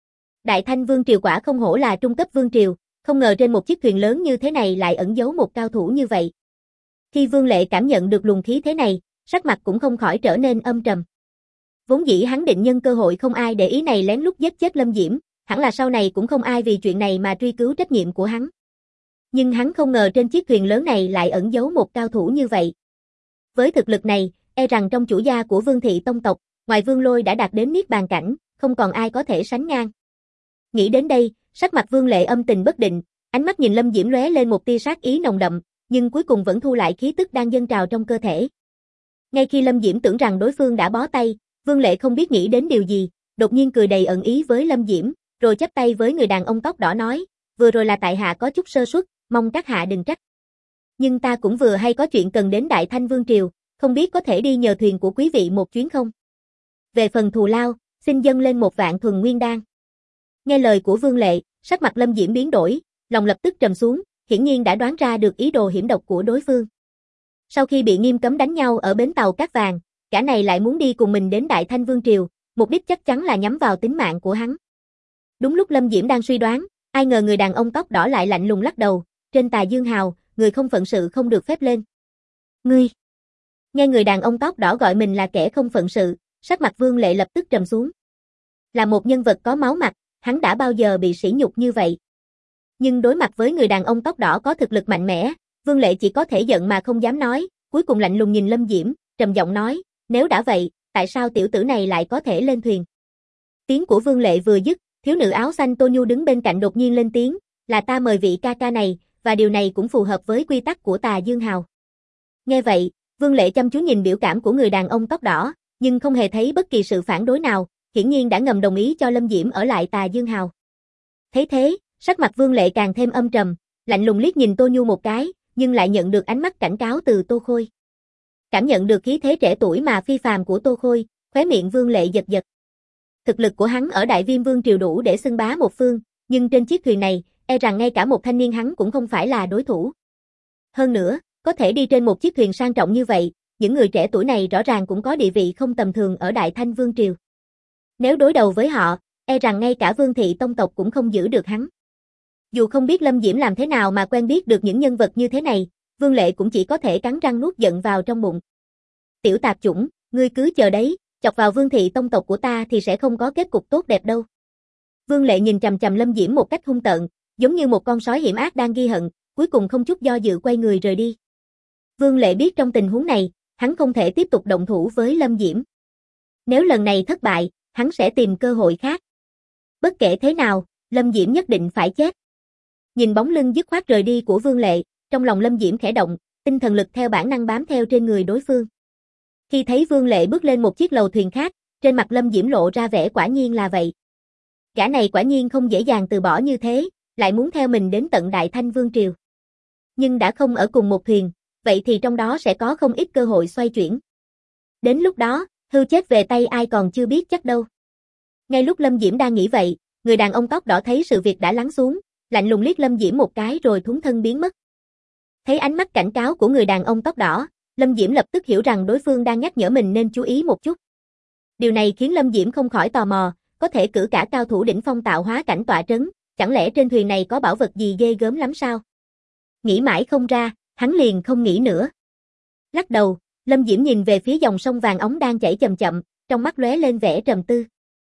Đại Thanh Vương triều quả không hổ là trung cấp vương triều, không ngờ trên một chiếc thuyền lớn như thế này lại ẩn giấu một cao thủ như vậy. Khi Vương Lệ cảm nhận được luồng khí thế này, sắc mặt cũng không khỏi trở nên âm trầm. Vốn dĩ hắn định nhân cơ hội không ai để ý này lén lút giết chết Lâm Diễm, hẳn là sau này cũng không ai vì chuyện này mà truy cứu trách nhiệm của hắn. Nhưng hắn không ngờ trên chiếc thuyền lớn này lại ẩn giấu một cao thủ như vậy. Với thực lực này, e rằng trong chủ gia của Vương thị tông tộc, ngoài Vương Lôi đã đạt đến niết bàn cảnh, không còn ai có thể sánh ngang. Nghĩ đến đây, sắc mặt Vương Lệ âm tình bất định, ánh mắt nhìn Lâm Diễm lóe lên một tia sát ý nồng đậm, nhưng cuối cùng vẫn thu lại khí tức đang dâng trào trong cơ thể. Ngay khi Lâm Diễm tưởng rằng đối phương đã bó tay, Vương Lệ không biết nghĩ đến điều gì, đột nhiên cười đầy ẩn ý với Lâm Diễm, rồi chắp tay với người đàn ông tóc đỏ nói, vừa rồi là tại hạ có chút sơ suất, mong các hạ đừng trách. Nhưng ta cũng vừa hay có chuyện cần đến Đại Thanh Vương triều, không biết có thể đi nhờ thuyền của quý vị một chuyến không? Về phần thù lao, xin dâng lên 1.000.000 thuần nguyên đan. Nghe lời của Vương Lệ, sắc mặt Lâm Diễm biến đổi, lòng lập tức trầm xuống, hiển nhiên đã đoán ra được ý đồ hiểm độc của đối phương. Sau khi bị nghiêm cấm đánh nhau ở bến tàu Cát Vàng, cả này lại muốn đi cùng mình đến Đại Thanh Vương triều, mục đích chắc chắn là nhắm vào tính mạng của hắn. Đúng lúc Lâm Diễm đang suy đoán, ai ngờ người đàn ông tóc đỏ lại lạnh lùng lắc đầu, trên Tà Dương Hào, người không phận sự không được phép lên. Ngươi! Nghe người đàn ông tóc đỏ gọi mình là kẻ không phận sự, sắc mặt Vương Lệ lập tức trầm xuống. Là một nhân vật có máu mặt, hắn đã bao giờ bị sỉ nhục như vậy. Nhưng đối mặt với người đàn ông tóc đỏ có thực lực mạnh mẽ, Vương Lệ chỉ có thể giận mà không dám nói, cuối cùng lạnh lùng nhìn Lâm Diễm, trầm giọng nói, nếu đã vậy, tại sao tiểu tử này lại có thể lên thuyền? Tiếng của Vương Lệ vừa dứt, thiếu nữ áo xanh Tô Nhu đứng bên cạnh đột nhiên lên tiếng, là ta mời vị ca ca này, và điều này cũng phù hợp với quy tắc của Tà Dương Hào. Nghe vậy, Vương Lệ chăm chú nhìn biểu cảm của người đàn ông tóc đỏ, nhưng không hề thấy bất kỳ sự phản đối nào, hiển nhiên đã ngầm đồng ý cho Lâm Diễm ở lại Tà Dương Hào. Thấy thế, sắc mặt Vương Lệ càng thêm âm trầm, lạnh lùng liếc nhìn Tô Nhu một cái, nhưng lại nhận được ánh mắt cảnh cáo từ Tô Khôi. Cảm nhận được khí thế trẻ tuổi mà phi phàm của Tô Khôi, khóe miệng Vương Lệ giật giật. Thực lực của hắn ở Đại Viêm Vương triều đủ để xưng bá một phương, nhưng trên chiếc thuyền này, e rằng ngay cả một thanh niên hắn cũng không phải là đối thủ. Hơn nữa, có thể đi trên một chiếc thuyền sang trọng như vậy, những người trẻ tuổi này rõ ràng cũng có địa vị không tầm thường ở Đại Thanh Vương triều. Nếu đối đầu với họ, e rằng ngay cả Vương thị tông tộc cũng không giữ được hắn. Dù không biết Lâm Diễm làm thế nào mà quen biết được những nhân vật như thế này, Vương Lệ cũng chỉ có thể cắn răng nuốt giận vào trong bụng. Tiểu tạp chủng, ngươi cứ chờ đấy, chọc vào Vương thị tông tộc của ta thì sẽ không có kết cục tốt đẹp đâu. Vương Lệ nhìn chằm chằm Lâm Diễm một cách hung tợn, giống như một con sói hiểm ác đang ghi hận, cuối cùng không chút do dự quay người rời đi. Vương Lệ biết trong tình huống này, hắn không thể tiếp tục động thủ với Lâm Diễm. Nếu lần này thất bại, hắn sẽ tìm cơ hội khác. Bất kể thế nào, Lâm Diễm nhất định phải chết. Nhìn bóng lưng dứt khoát rời đi của Vương Lệ, trong lòng Lâm Diễm khẽ động, tinh thần lực theo bản năng bám theo trên người đối phương. Khi thấy Vương Lệ bước lên một chiếc lầu thuyền khác, trên mặt Lâm Diễm lộ ra vẻ quả nhiên là vậy. Gã này quả nhiên không dễ dàng từ bỏ như thế, lại muốn theo mình đến tận Đại Thanh Vương Triều. Nhưng đã không ở cùng một thuyền, vậy thì trong đó sẽ có không ít cơ hội xoay chuyển. Đến lúc đó, hưu chết về tay ai còn chưa biết chắc đâu. Ngay lúc Lâm Diễm đang nghĩ vậy, người đàn ông tóc đỏ thấy sự việc đã lắng xuống, lạnh lùng liếc Lâm Diễm một cái rồi thúng thân biến mất. Thấy ánh mắt cảnh cáo của người đàn ông tóc đỏ, Lâm Diễm lập tức hiểu rằng đối phương đang nhắc nhở mình nên chú ý một chút. Điều này khiến Lâm Diễm không khỏi tò mò, có thể cử cả cao thủ đỉnh phong tạo hóa cảnh tọa trấn, chẳng lẽ trên thuyền này có bảo vật gì ghê gớm lắm sao? Nghĩ mãi không ra, hắn liền không nghĩ nữa. Lắc đầu, Lâm Diễm nhìn về phía dòng sông vàng óng đang chảy chậm chậm, trong mắt lóe lên vẻ trầm tư.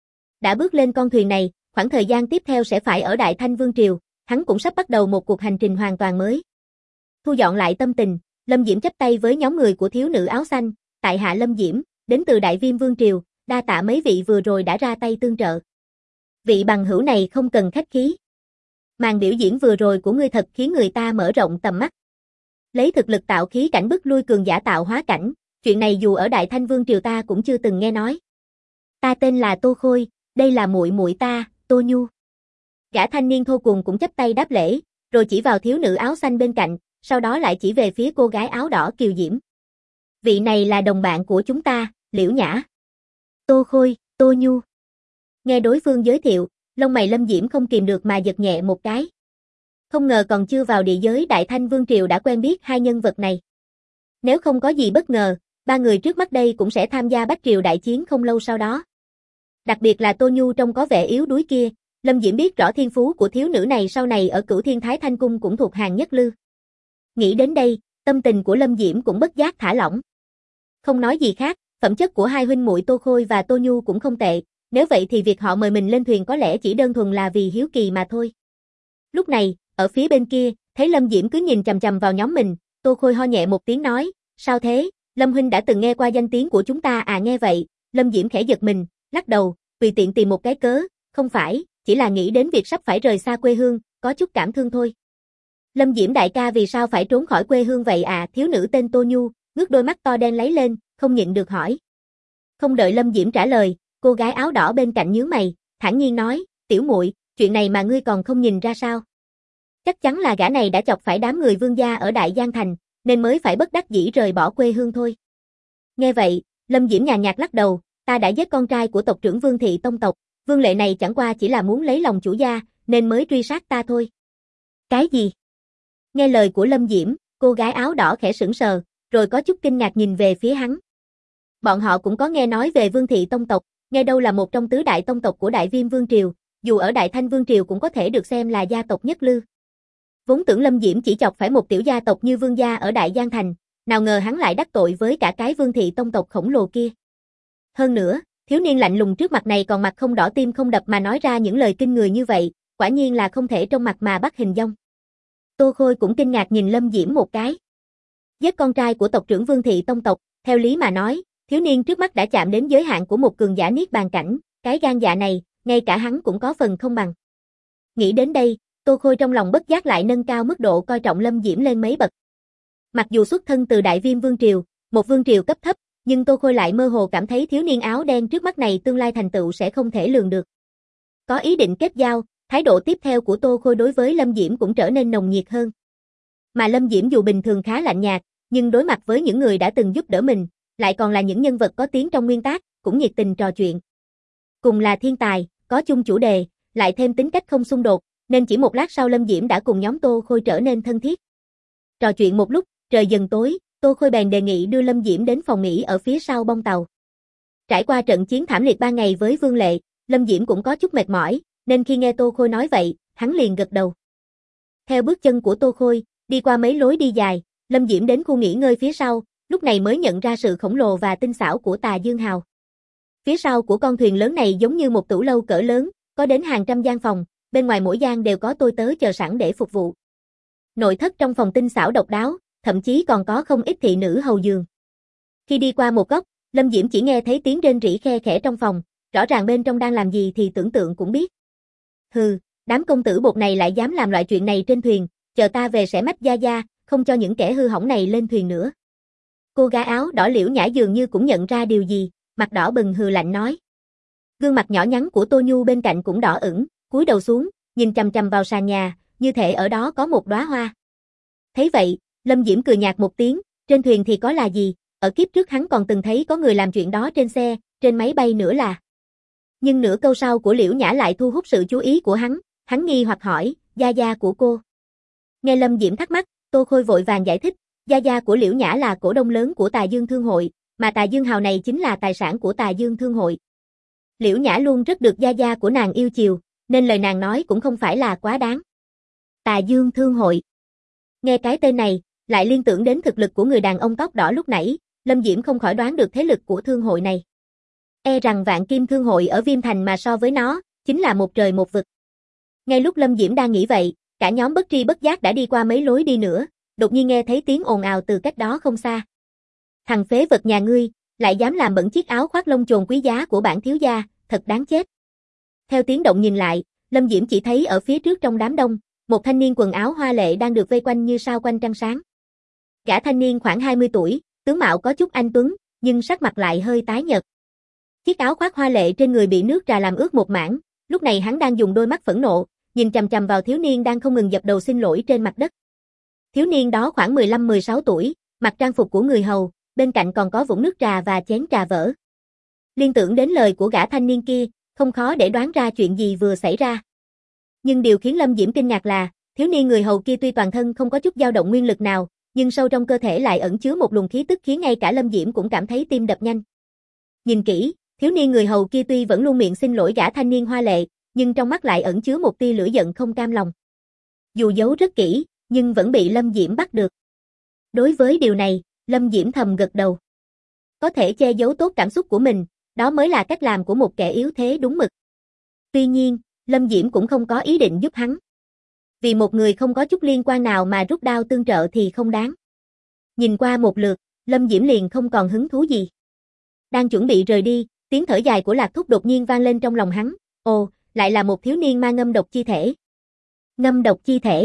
Đã bước lên con thuyền này, khoảng thời gian tiếp theo sẽ phải ở Đại Thanh Vương Triều, hắn cũng sắp bắt đầu một cuộc hành trình hoàn toàn mới. Thu dọn lại tâm tình, Lâm Diễm chắp tay với nhóm người của thiếu nữ áo xanh, tại hạ Lâm Diễm, đến từ Đại Viêm Vương Triều, đa tạ mấy vị vừa rồi đã ra tay tương trợ. Vị bằng hữu này không cần khách khí. Màn biểu diễn vừa rồi của ngươi thật khiến người ta mở rộng tầm mắt. Lấy thực lực tạo khí cảnh bức lui cường giả tạo hóa cảnh, chuyện này dù ở Đại Thanh Vương Triều ta cũng chưa từng nghe nói. Ta tên là Tô Khôi, đây là muội muội ta, Tô Nhu. Gã thanh niên thô cùng cũng chắp tay đáp lễ, rồi chỉ vào thiếu nữ áo xanh bên cạnh, sau đó lại chỉ về phía cô gái áo đỏ kiều diễm. Vị này là đồng bạn của chúng ta, Liễu Nhã. Tô Khôi, Tô Nhu. Nghe đối phương giới thiệu, lông mày Lâm Diễm không kìm được mà giật nhẹ một cái. Không ngờ còn chưa vào địa giới Đại Thanh Vương Triều đã quen biết hai nhân vật này. Nếu không có gì bất ngờ, ba người trước mắt đây cũng sẽ tham gia Bách Triều đại chiến không lâu sau đó. Đặc biệt là Tô Nhu trông có vẻ yếu đuối kia, Lâm Diễm biết rõ thiên phú của thiếu nữ này sau này ở Cửu Thiên Thái Thanh Cung cũng thuộc hàng nhất lưu. Nghĩ đến đây, tâm tình của Lâm Diễm cũng bất giác thả lỏng. Không nói gì khác, phẩm chất của hai huynh muội Tô Khôi và Tô Nhu cũng không tệ, nếu vậy thì việc họ mời mình lên thuyền có lẽ chỉ đơn thuần là vì hiếu kỳ mà thôi. Lúc này, ở phía bên kia, thấy Lâm Diễm cứ nhìn chằm chằm vào nhóm mình, Tô Khôi ho nhẹ một tiếng nói, sao thế, Lâm huynh đã từng nghe qua danh tiếng của chúng ta à? Nghe vậy, Lâm Diễm khẽ giật mình, lắc đầu, tùy tiện tìm một cái cớ, không phải, chỉ là nghĩ đến việc sắp phải rời xa quê hương, có chút cảm thương thôi. Lâm Diễm đại ca vì sao phải trốn khỏi quê hương vậy à? Thiếu nữ tên Tô Nhu, ngước đôi mắt to đen lấy lên, không nhịn được hỏi. Không đợi Lâm Diễm trả lời, cô gái áo đỏ bên cạnh nhướng mày, thản nhiên nói, tiểu muội, chuyện này mà ngươi còn không nhìn ra sao? Chắc chắn là gã này đã chọc phải đám người Vương gia ở Đại Giang Thành, nên mới phải bất đắc dĩ rời bỏ quê hương thôi. Nghe vậy, Lâm Diễm nhàn nhạt lắc đầu, ta đã giết con trai của tộc trưởng Vương thị tông tộc, Vương Lệ này chẳng qua chỉ là muốn lấy lòng chủ gia, nên mới truy sát ta thôi. Cái gì? Nghe lời của Lâm Diễm, cô gái áo đỏ khẽ sững sờ, rồi có chút kinh ngạc nhìn về phía hắn. Bọn họ cũng có nghe nói về Vương thị tông tộc, nghe đâu là một trong tứ đại tông tộc của Đại Viêm Vương Triều, dù ở Đại Thanh Vương Triều cũng có thể được xem là gia tộc nhất lưu. Vốn tưởng Lâm Diễm chỉ chọc phải một tiểu gia tộc như Vương gia ở Đại Giang Thành, nào ngờ hắn lại đắc tội với cả cái Vương thị tông tộc khổng lồ kia. Hơn nữa, thiếu niên lạnh lùng trước mặt này còn mặt không đỏ tim không đập mà nói ra những lời kinh người như vậy, quả nhiên là không thể trong mặt mà bắt hình dong. Tô Khôi cũng kinh ngạc nhìn Lâm Diễm một cái. Giết con trai của tộc trưởng Vương thị tông tộc, theo lý mà nói, thiếu niên trước mắt đã chạm đến giới hạn của một cường giả niết bàn cảnh, cái gan dạ này, ngay cả hắn cũng có phần không bằng. Nghĩ đến đây, Tô Khôi trong lòng bất giác lại nâng cao mức độ coi trọng Lâm Diễm lên mấy bậc. Mặc dù xuất thân từ Đại Viêm Vương Triều, một vương triều cấp thấp, nhưng Tô Khôi lại mơ hồ cảm thấy thiếu niên áo đen trước mắt này tương lai thành tựu sẽ không thể lường được. Có ý định kết giao, thái độ tiếp theo của Tô Khôi đối với Lâm Diễm cũng trở nên nồng nhiệt hơn. Mà Lâm Diễm dù bình thường khá lạnh nhạt, nhưng đối mặt với những người đã từng giúp đỡ mình, lại còn là những nhân vật có tiếng trong nguyên tác, cũng nhiệt tình trò chuyện. Cùng là thiên tài, có chung chủ đề, lại thêm tính cách không xung đột, nên chỉ một lát sau Lâm Diễm đã cùng nhóm Tô Khôi trở nên thân thiết. Trò chuyện một lúc, trời dần tối, Tô Khôi bèn đề nghị đưa Lâm Diễm đến phòng nghỉ ở phía sau bong tàu. Trải qua trận chiến thảm liệt 3 ngày với Vương Lệ, Lâm Diễm cũng có chút mệt mỏi, nên khi nghe Tô Khôi nói vậy, hắn liền gật đầu. Theo bước chân của Tô Khôi, đi qua mấy lối đi dài, Lâm Diễm đến khu nghỉ ngơi phía sau, lúc này mới nhận ra sự khổng lồ và tinh xảo của Tà Dương Hào. Phía sau của con thuyền lớn này giống như một tủ lâu cỡ lớn, có đến hàng trăm gian phòng, bên ngoài mỗi gian đều có tôi tớ chờ sẵn để phục vụ. Nội thất trong phòng tinh xảo độc đáo, thậm chí còn có không ít thị nữ hầu giường. Khi đi qua một góc, Lâm Diễm chỉ nghe thấy tiếng rên rỉ khe khẽ trong phòng, rõ ràng bên trong đang làm gì thì tưởng tượng cũng biết. Hừ, đám công tử bột này lại dám làm loại chuyện này trên thuyền, chờ ta về sẽ mách gia gia, không cho những kẻ hư hỏng này lên thuyền nữa. Cô gái áo đỏ Liễu Nhã dường như cũng nhận ra điều gì, mặt đỏ bừng hừ lạnh nói. Gương mặt nhỏ nhắn của Tô Nhu bên cạnh cũng đỏ ửng, cúi đầu xuống, nhìn chằm chằm vào sàn nhà, như thể ở đó có một đóa hoa. Thấy vậy, Lâm Diễm cười nhạt một tiếng, trên thuyền thì có là gì, ở kiếp trước hắn còn từng thấy có người làm chuyện đó trên xe, trên máy bay nữa là. Nhưng nửa câu sau của Liễu Nhã lại thu hút sự chú ý của hắn nghi hoặc hỏi, gia gia của cô. Nghe Lâm Diễm thắc mắc, Tô Khôi vội vàng giải thích, gia gia của Liễu Nhã là cổ đông lớn của Tà Dương Thương hội, mà Tà Dương Hào này chính là tài sản của Tà Dương Thương hội. Liễu Nhã luôn rất được gia gia của nàng yêu chiều, nên lời nàng nói cũng không phải là quá đáng. Tà Dương Thương hội. Nghe cái tên này, lại liên tưởng đến thực lực của người đàn ông tóc đỏ lúc nãy, Lâm Diễm không khỏi đoán được thế lực của thương hội này. E rằng Vạn Kim Thương hội ở Viêm Thành mà so với nó, chính là một trời một vực. Ngay lúc Lâm Diễm đang nghĩ vậy, cả nhóm bất tri bất giác đã đi qua mấy lối đi nữa, đột nhiên nghe thấy tiếng ồn ào từ cách đó không xa. Thằng phế vật nhà ngươi, lại dám làm bẩn chiếc áo khoác lông chồn quý giá của bản thiếu gia, thật đáng chết. Theo tiếng động nhìn lại, Lâm Diễm chỉ thấy ở phía trước trong đám đông, một thanh niên quần áo hoa lệ đang được vây quanh như sao quanh trăng sáng. Gã thanh niên khoảng 20 tuổi, tướng mạo có chút anh tuấn, nhưng sắc mặt lại hơi tái nhợt. Chiếc áo khoác hoa lệ trên người bị nước trà làm ướt một mảng, lúc này hắn đang dùng đôi mắt phẫn nộ, nhìn chằm chằm vào thiếu niên đang không ngừng dập đầu xin lỗi trên mặt đất. Thiếu niên đó khoảng 15-16 tuổi, mặc trang phục của người hầu, bên cạnh còn có vũng nước trà và chén trà vỡ. Liên tưởng đến lời của gã thanh niên kia, không khó để đoán ra chuyện gì vừa xảy ra. Nhưng điều khiến Lâm Diễm kinh ngạc là, thiếu niên người hầu kia tuy toàn thân không có chút dao động nguyên lực nào, nhưng sâu trong cơ thể lại ẩn chứa một luồng khí tức khiến ngay cả Lâm Diễm cũng cảm thấy tim đập nhanh. Nhìn kỹ, thiếu niên người hầu kia tuy vẫn luôn miệng xin lỗi gã thanh niên hoa lệ, nhưng trong mắt lại ẩn chứa một tia lửa giận không cam lòng. Dù giấu rất kỹ, nhưng vẫn bị Lâm Diễm bắt được. Đối với điều này, Lâm Diễm thầm gật đầu. Có thể che giấu tốt cảm xúc của mình, đó mới là cách làm của một kẻ yếu thế đúng mực. Tuy nhiên, Lâm Diễm cũng không có ý định giúp hắn. Vì một người không có chút liên quan nào mà rút đao tương trợ thì không đáng. Nhìn qua một lượt, Lâm Diễm liền không còn hứng thú gì. Đang chuẩn bị rời đi, tiếng thở dài của Lạc Thúc đột nhiên vang lên trong lòng hắn. Ồ, lại là một thiếu niên mang ngâm độc chi thể. Ngâm độc chi thể.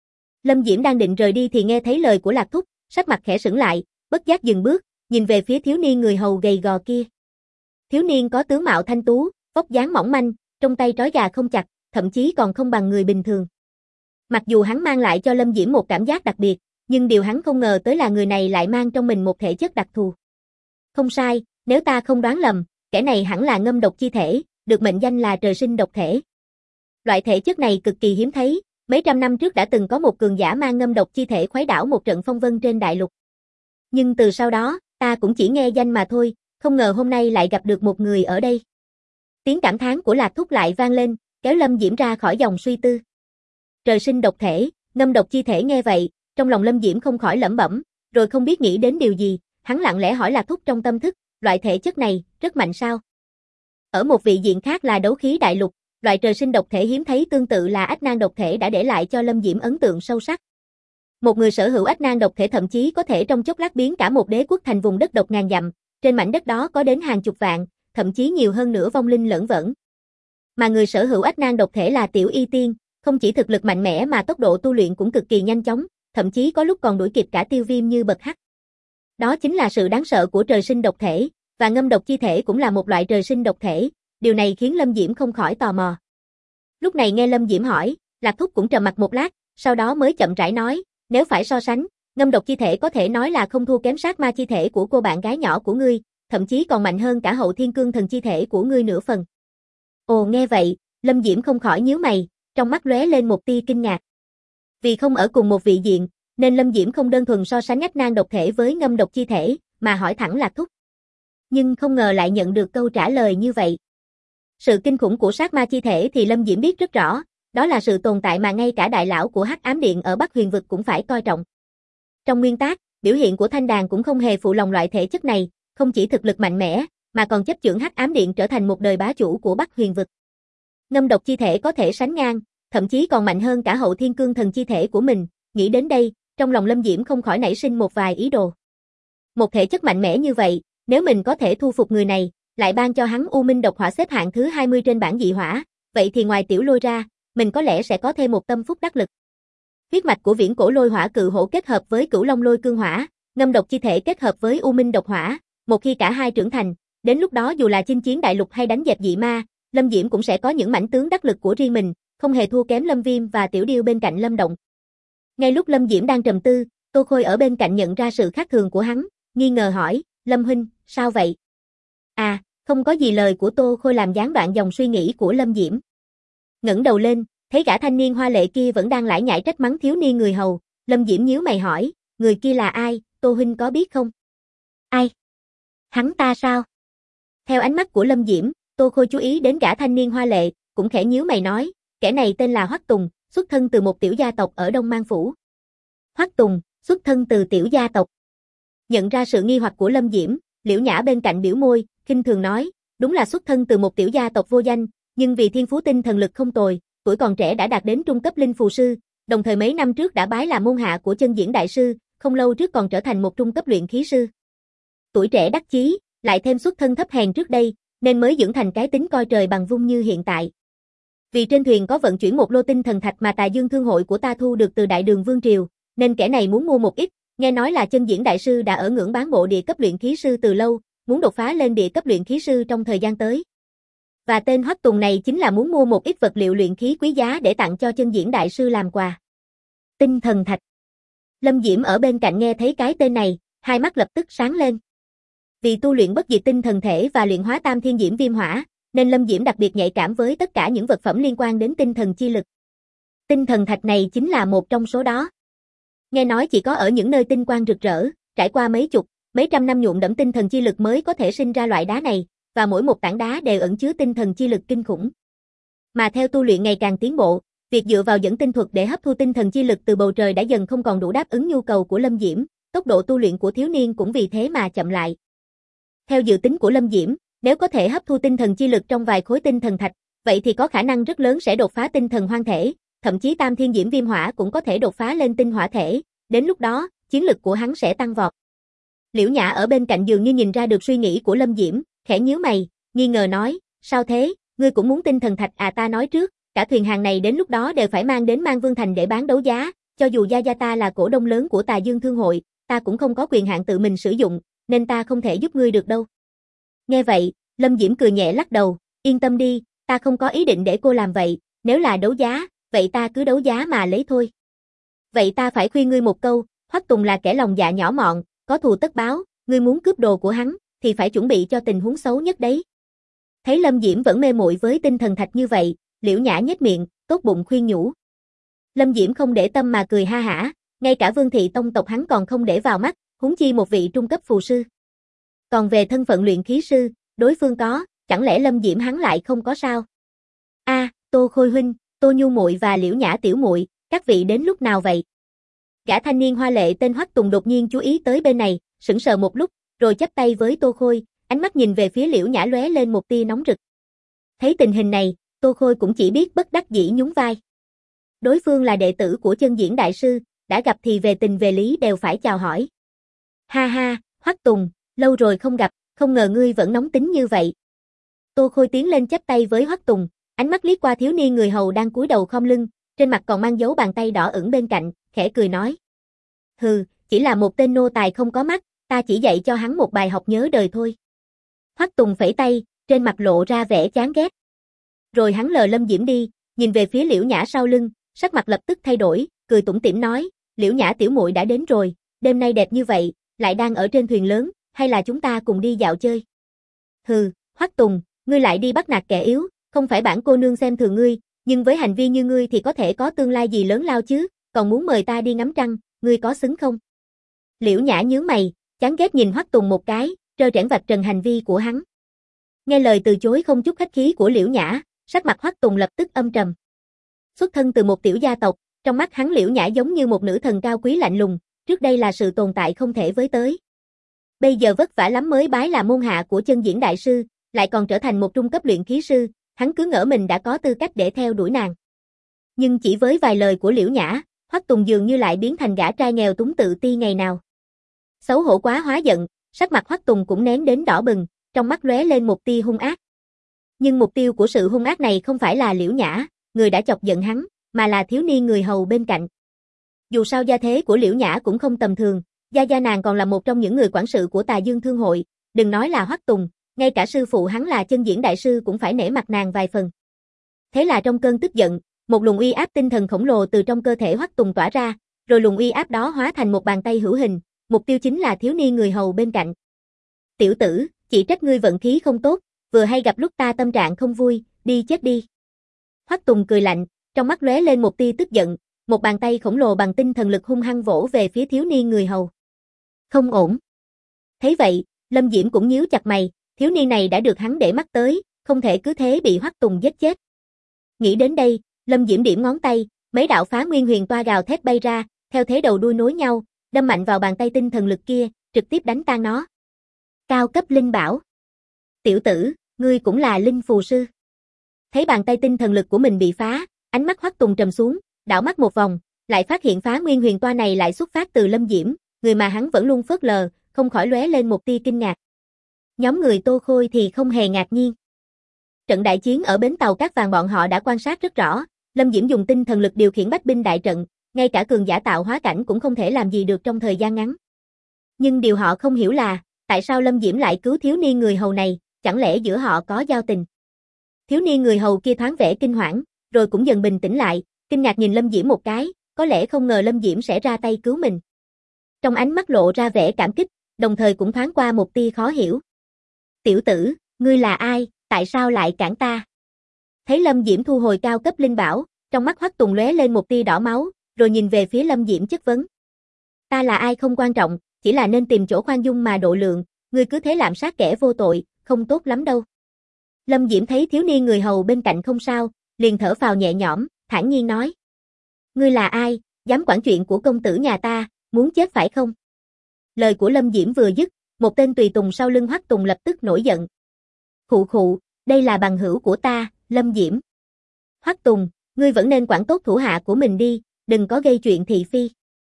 Lâm Diễm đang định rời đi thì nghe thấy lời của Lạc Thúc, sắc mặt khẽ sững lại, bất giác dừng bước, nhìn về phía thiếu niên người hầu gầy gò kia. Thiếu niên có tướng mạo thanh tú, vóc dáng mỏng manh, trong tay trói gà không chặt, thậm chí còn không bằng người bình thường. Mặc dù hắn mang lại cho Lâm Diễm một cảm giác đặc biệt, nhưng điều hắn không ngờ tới là người này lại mang trong mình một thể chất đặc thù. Không sai, nếu ta không đoán lầm, kẻ này hẳn là ngâm độc chi thể, được mệnh danh là trời sinh độc thể. Loại thể chất này cực kỳ hiếm thấy, mấy trăm năm trước đã từng có một cường giả mang ngâm độc chi thể khuấy đảo một trận phong vân trên đại lục. Nhưng từ sau đó, ta cũng chỉ nghe danh mà thôi, không ngờ hôm nay lại gặp được một người ở đây. Tiếng cảm thán của Lạc Thúc lại vang lên, kéo Lâm Diễm ra khỏi dòng suy tư. Trời sinh độc thể, ngâm độc chi thể nghe vậy, trong lòng Lâm Diễm không khỏi lẩm bẩm, rồi không biết nghĩ đến điều gì, hắn lặng lẽ hỏi Lạc Thúc trong tâm thức, loại thể chất này, rất mạnh sao? Ở một vị diện khác là đấu khí đại lục, loại trời sinh độc thể hiếm thấy tương tự là ách nan độc thể đã để lại cho Lâm Diễm ấn tượng sâu sắc. Một người sở hữu ách nan độc thể thậm chí có thể trong chốc lát biến cả một đế quốc thành vùng đất độc ngàn dặm, trên mảnh đất đó có đến hàng chục vạn, thậm chí nhiều hơn nữa vong linh lởn vởn. Mà người sở hữu ách nan độc thể là Tiểu Y Tiên, không chỉ thực lực mạnh mẽ mà tốc độ tu luyện cũng cực kỳ nhanh chóng, thậm chí có lúc còn đuổi kịp cả Tiêu Viêm như bậc hắc. Đó chính là sự đáng sợ của trời sinh độc thể, và ngâm độc chi thể cũng là một loại trời sinh độc thể, điều này khiến Lâm Diễm không khỏi tò mò. Lúc này nghe Lâm Diễm hỏi, Lạc Thúc cũng trầm mặc một lát, sau đó mới chậm rãi nói, nếu phải so sánh, ngâm độc chi thể có thể nói là không thua kém sát ma chi thể của cô bạn gái nhỏ của ngươi, thậm chí còn mạnh hơn cả Hậu Thiên Cương Thần chi thể của ngươi nửa phần. Ồ nghe vậy, Lâm Diễm không khỏi nhíu mày, trong mắt lóe lên một tia kinh ngạc. Vì không ở cùng một vị diện, nên Lâm Diễm không đơn thuần so sánh ách nan độc thể với ngâm độc chi thể, mà hỏi thẳng Lạc Thúc. Nhưng không ngờ lại nhận được câu trả lời như vậy. Sự kinh khủng của sát ma chi thể thì Lâm Diễm biết rất rõ, đó là sự tồn tại mà ngay cả đại lão của Hắc Ám Điện ở Bắc Huyền vực cũng phải coi trọng. Trong nguyên tác, biểu hiện của Thanh Đàn cũng không hề phụ lòng loại thể chất này, không chỉ thực lực mạnh mẽ, mà còn chấp chưởng Hắc Ám Điện trở thành một đời bá chủ của Bắc Huyền vực. Ngâm độc chi thể có thể sánh ngang, thậm chí còn mạnh hơn cả Hậu Thiên Cương Thần chi thể của mình, nghĩ đến đây, trong lòng Lâm Diễm không khỏi nảy sinh một vài ý đồ. Một thể chất mạnh mẽ như vậy, nếu mình có thể thu phục người này, lại ban cho hắn U Minh độc hỏa xếp hạng thứ 20 trên bảng dị hỏa, vậy thì ngoài Tiểu Lôi ra, mình có lẽ sẽ có thêm một tâm phúc đắc lực. Huyết mạch của Viễn Cổ Lôi Hỏa Cự Hổ kết hợp với Cửu Long Lôi Cương Hỏa, Ngâm Độc Chi Thể kết hợp với U Minh độc hỏa, một khi cả hai trưởng thành, đến lúc đó dù là chinh chiến đại lục hay đánh dẹp dị ma, Lâm Diễm cũng sẽ có những mãnh tướng đắc lực của riêng mình, không hề thua kém Lâm Viêm và Tiểu Điêu bên cạnh Lâm Động. Ngay lúc Lâm Diễm đang trầm tư, Tô Khôi ở bên cạnh nhận ra sự khác thường của hắn, nghi ngờ hỏi, Lâm huynh, sao vậy? À, không có gì, lời của Tô Khôi làm gián đoạn dòng suy nghĩ của Lâm Diễm. Ngẩng đầu lên, thấy gã thanh niên hoa lệ kia vẫn đang lải nhải trách mắng thiếu niên người hầu, Lâm Diễm nhíu mày hỏi, người kia là ai, Tô huynh có biết không? Ai? Hắn ta sao? Theo ánh mắt của Lâm Diễm, Tô Khôi chú ý đến gã thanh niên hoa lệ, cũng khẽ nhíu mày nói, kẻ này tên là Hoắc Tùng, xuất thân từ một tiểu gia tộc ở Đông Mang Phủ. Hoắc Tùng, xuất thân từ tiểu gia tộc. Nhận ra sự nghi hoặc của Lâm Diễm, Liễu Nhã bên cạnh biểu môi, khinh thường nói, đúng là xuất thân từ một tiểu gia tộc vô danh, nhưng vì thiên phú tinh thần lực không tồi, tuổi còn trẻ đã đạt đến trung cấp linh phù sư, đồng thời mấy năm trước đã bái là môn hạ của Chân Diễn đại sư, không lâu trước còn trở thành một trung cấp luyện khí sư. Tuổi trẻ đắc chí, lại thêm xuất thân thấp hèn trước đây, nên mới dưỡng thành cái tính coi trời bằng vung như hiện tại. Vì trên thuyền có vận chuyển một lô tinh thần thạch mà Tà Dương Thương hội của ta thu được từ Đại Đường Vương triều, nên kẻ này muốn mua một ít, nghe nói là Chân Diễn đại sư đã ở ngưỡng bán bộ địa cấp luyện khí sư từ lâu, muốn đột phá lên địa cấp luyện khí sư trong thời gian tới. Và tên Hoắc Tùng này chính là muốn mua một ít vật liệu luyện khí quý giá để tặng cho Chân Diễn đại sư làm quà. Tinh thần thạch. Lâm Diễm ở bên cạnh nghe thấy cái tên này, hai mắt lập tức sáng lên. Vì tu luyện bất diệt tinh thần thể và luyện hóa tam thiên diễm viêm hỏa, nên Lâm Diễm đặc biệt nhạy cảm với tất cả những vật phẩm liên quan đến tinh thần chi lực. Tinh thần thạch này chính là một trong số đó. Nghe nói chỉ có ở những nơi tinh quang rực rỡ, trải qua mấy chục, mấy trăm năm nhuộm đẫm tinh thần chi lực mới có thể sinh ra loại đá này, và mỗi một tảng đá đều ẩn chứa tinh thần chi lực kinh khủng. Mà theo tu luyện ngày càng tiến bộ, việc dựa vào dẫn tinh thuật để hấp thu tinh thần chi lực từ bầu trời đã dần không còn đủ đáp ứng nhu cầu của Lâm Diễm, tốc độ tu luyện của thiếu niên cũng vì thế mà chậm lại. Theo dự tính của Lâm Diễm, nếu có thể hấp thu tinh thần chi lực trong vài khối tinh thần thạch, vậy thì có khả năng rất lớn sẽ đột phá tinh thần hoang thể, thậm chí tam thiên diễm viêm hỏa cũng có thể đột phá lên tinh hỏa thể, đến lúc đó, chiến lực của hắn sẽ tăng vọt. Liễu Nhã ở bên cạnh dường như nhìn ra được suy nghĩ của Lâm Diễm, khẽ nhíu mày, nghi ngờ nói, sao thế, ngươi cũng muốn tinh thần thạch à? Ta nói trước, cả thuyền hàng này đến lúc đó đều phải mang đến Mang Vương Thành để bán đấu giá, cho dù gia ta là cổ đông lớn của Tà Dương Thương hội, ta cũng không có quyền hạn tự mình sử dụng, nên ta không thể giúp ngươi được đâu. Nghe vậy, Lâm Diễm cười nhẹ lắc đầu, yên tâm đi, ta không có ý định để cô làm vậy, nếu là đấu giá, vậy ta cứ đấu giá mà lấy thôi. Vậy ta phải khuyên ngươi một câu, Hoắc Tùng là kẻ lòng dạ nhỏ mọn, có thù tất báo, ngươi muốn cướp đồ của hắn, thì phải chuẩn bị cho tình huống xấu nhất đấy. Thấy Lâm Diễm vẫn mê muội với tinh thần thạch như vậy, Liễu Nhã nhếch miệng, tốt bụng khuyên nhủ. Lâm Diễm không để tâm mà cười ha hả, ngay cả Vương thị tông tộc hắn còn không để vào mắt, huống chi một vị trung cấp phù sư. Còn về thân phận luyện khí sư, đối phương có, chẳng lẽ Lâm Diễm hắn lại không có sao? A, Tô Khôi huynh, Tô Nhu muội và Liễu Nhã tiểu muội, các vị đến lúc nào vậy? Gã thanh niên hoa lệ tên Hoắc Tùng đột nhiên chú ý tới bên này, sững sờ một lúc, rồi chắp tay với Tô Khôi, ánh mắt nhìn về phía Liễu Nhã lóe lên một tia nóng rực. Thấy tình hình này, Tô Khôi cũng chỉ biết bất đắc dĩ nhún vai. Đối phương là đệ tử của Chân Diễn đại sư, đã gặp thì về tình về lý đều phải chào hỏi. Ha ha, Hoắc Tùng, lâu rồi không gặp, không ngờ ngươi vẫn nóng tính như vậy. Tô Khôi tiến lên chắp tay với Hoắc Tùng, ánh mắt liếc qua thiếu niên người hầu đang cúi đầu khom lưng, trên mặt còn mang dấu bàn tay đỏ ửng bên cạnh, khẽ cười nói. Hừ, chỉ là một tên nô tài không có mắt, ta chỉ dạy cho hắn một bài học nhớ đời thôi. Hoắc Tùng phẩy tay, trên mặt lộ ra vẻ chán ghét. Rồi hắn lờ Lâm Diễm đi, nhìn về phía Liễu Nhã sau lưng, sắc mặt lập tức thay đổi, cười tủm tỉm nói, Liễu Nhã tiểu muội đã đến rồi, đêm nay đẹp như vậy, lại đang ở trên thuyền lớn, hay là chúng ta cùng đi dạo chơi? Hừ, Hoắc Tùng, ngươi lại đi bắt nạt kẻ yếu, không phải bản cô nương xem thường ngươi, nhưng với hành vi như ngươi thì có thể có tương lai gì lớn lao chứ, còn muốn mời ta đi ngắm trăng, ngươi có xứng không? Liễu Nhã nhướng mày, chán ghét nhìn Hoắc Tùng một cái, trơ trẽn vạch trần hành vi của hắn. Nghe lời từ chối không chút khách khí của Liễu Nhã, sắc mặt Hoắc Tùng lập tức âm trầm. Xuất thân từ một tiểu gia tộc, trong mắt hắn Liễu Nhã giống như một nữ thần cao quý lạnh lùng, trước đây là sự tồn tại không thể với tới. Bây giờ vất vả lắm mới bái là môn hạ của Chân Diễn đại sư, lại còn trở thành một trung cấp luyện khí sư, hắn cứ ngỡ mình đã có tư cách để theo đuổi nàng. Nhưng chỉ với vài lời của Liễu Nhã, Hoắc Tùng dường như lại biến thành gã trai nghèo túng tự ti ngày nào. Xấu hổ quá hóa giận, sắc mặt Hoắc Tùng cũng nén đến đỏ bừng, trong mắt lóe lên một tia hung ác. Nhưng mục tiêu của sự hung ác này không phải là Liễu Nhã, người đã chọc giận hắn, mà là thiếu niên người hầu bên cạnh. Dù sao gia thế của Liễu Nhã cũng không tầm thường, gia nàng còn là một trong những người quản sự của Tà Dương Thương hội, đừng nói là Hoắc Tùng, ngay cả sư phụ hắn là Chân Diễn đại sư cũng phải nể mặt nàng vài phần. Thế là trong cơn tức giận, một luồng uy áp tinh thần khổng lồ từ trong cơ thể Hoắc Tùng tỏa ra, rồi luồng uy áp đó hóa thành một bàn tay hữu hình, mục tiêu chính là thiếu niên người hầu bên cạnh. Tiểu tử, chỉ trách ngươi vận khí không tốt, vừa hay gặp lúc ta tâm trạng không vui, đi chết đi. Hoắc Tùng cười lạnh, trong mắt lóe lên một tia tức giận, một bàn tay khổng lồ bằng tinh thần lực hung hăng vỗ về phía thiếu niên người hầu. Không ổn. Thấy vậy, Lâm Diễm cũng nhíu chặt mày, thiếu niên này đã được hắn để mắt tới, không thể cứ thế bị Hoắc Tùng giết chết. Nghĩ đến đây, Lâm Diễm điểm ngón tay, mấy đạo phá nguyên huyền toa gào thét bay ra, theo thế đầu đuôi nối nhau, đâm mạnh vào bàn tay tinh thần lực kia, trực tiếp đánh tan nó. Cao cấp linh bảo. Tiểu tử, ngươi cũng là linh phù sư. Thấy bàn tay tinh thần lực của mình bị phá, ánh mắt Hoắc Tùng trầm xuống, đảo mắt một vòng, lại phát hiện phá nguyên huyền toa này lại xuất phát từ Lâm Diễm, người mà hắn vẫn luôn phớt lờ, không khỏi lóe lên một tia kinh ngạc. Nhóm người Tô Khôi thì không hề ngạc nhiên. Trận đại chiến ở bến tàu Cát Vàng bọn họ đã quan sát rất rõ, Lâm Diễm dùng tinh thần lực điều khiển bách binh đại trận, ngay cả cường giả tạo hóa cảnh cũng không thể làm gì được trong thời gian ngắn. Nhưng điều họ không hiểu là, tại sao Lâm Diễm lại cứu thiếu niên người hầu này, chẳng lẽ giữa họ có giao tình? Thiếu niên người hầu kia thoáng vẻ kinh hoảng, rồi cũng dần bình tĩnh lại, kinh ngạc nhìn Lâm Diễm một cái, có lẽ không ngờ Lâm Diễm sẽ ra tay cứu mình. Trong ánh mắt lộ ra vẻ cảm kích, đồng thời cũng thoáng qua một tia khó hiểu. Tiểu tử, ngươi là ai, tại sao lại cản ta? Thấy Lâm Diễm thu hồi cao cấp linh bảo, trong mắt Hoắc Tùng lóe lên một tia đỏ máu, rồi nhìn về phía Lâm Diễm chất vấn. Ta là ai không quan trọng, chỉ là nên tìm chỗ khoan dung mà độ lượng, ngươi cứ thế lạm sát kẻ vô tội, không tốt lắm đâu. Lâm Diễm thấy thiếu niên người hầu bên cạnh không sao, liền thở phào nhẹ nhõm, thản nhiên nói. Ngươi là ai, dám quản chuyện của công tử nhà ta, muốn chết phải không? Lời của Lâm Diễm vừa dứt, một tên tùy tùng sau lưng Hoắc Tùng lập tức nổi giận. Khụ khụ, đây là bằng hữu của ta, Lâm Diễm. Hoắc Tùng, ngươi vẫn nên quản tốt thủ hạ của mình đi, đừng có gây chuyện thị phi.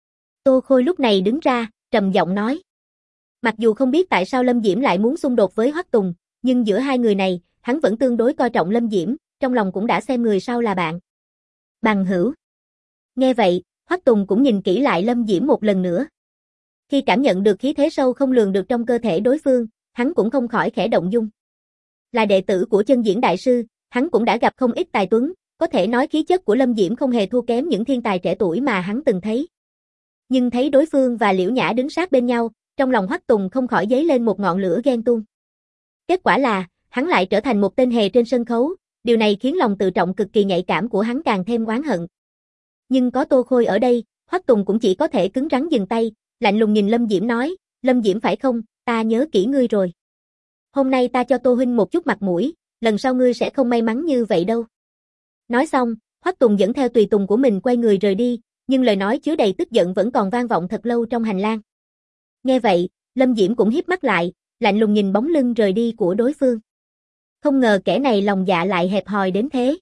Tô Khôi lúc này đứng ra, trầm giọng nói. Mặc dù không biết tại sao Lâm Diễm lại muốn xung đột với Hoắc Tùng, nhưng giữa hai người này, hắn vẫn tương đối coi trọng Lâm Diễm, trong lòng cũng đã xem người sau là bạn. Bằng hữu. Nghe vậy, Hoắc Tùng cũng nhìn kỹ lại Lâm Diễm một lần nữa. Khi cảm nhận được khí thế sâu không lường được trong cơ thể đối phương, hắn cũng không khỏi khẽ động dung. Là đệ tử của Chân Diễn đại sư, hắn cũng đã gặp không ít tài tuấn, có thể nói khí chất của Lâm Diễm không hề thua kém những thiên tài trẻ tuổi mà hắn từng thấy. Nhưng thấy đối phương và Liễu Nhã đứng sát bên nhau, trong lòng Hoắc Tùng không khỏi dấy lên một ngọn lửa ghen tuông. Kết quả là, hắn lại trở thành một tên hề trên sân khấu, điều này khiến lòng tự trọng cực kỳ nhạy cảm của hắn càng thêm oán hận. Nhưng có Tô Khôi ở đây, Hoắc Tùng cũng chỉ có thể cứng rắn dừng tay, lạnh lùng nhìn Lâm Diễm nói, Lâm Diễm phải không, ta nhớ kỹ ngươi rồi. Hôm nay ta cho Tô huynh một chút mặt mũi, lần sau ngươi sẽ không may mắn như vậy đâu. Nói xong, Hoắc Tùng dẫn theo tùy tùng của mình quay người rời đi, nhưng lời nói chứa đầy tức giận vẫn còn vang vọng thật lâu trong hành lang. Nghe vậy, Lâm Diễm cũng híp mắt lại, lạnh lùng nhìn bóng lưng rời đi của đối phương. Không ngờ kẻ này lòng dạ lại hẹp hòi đến thế.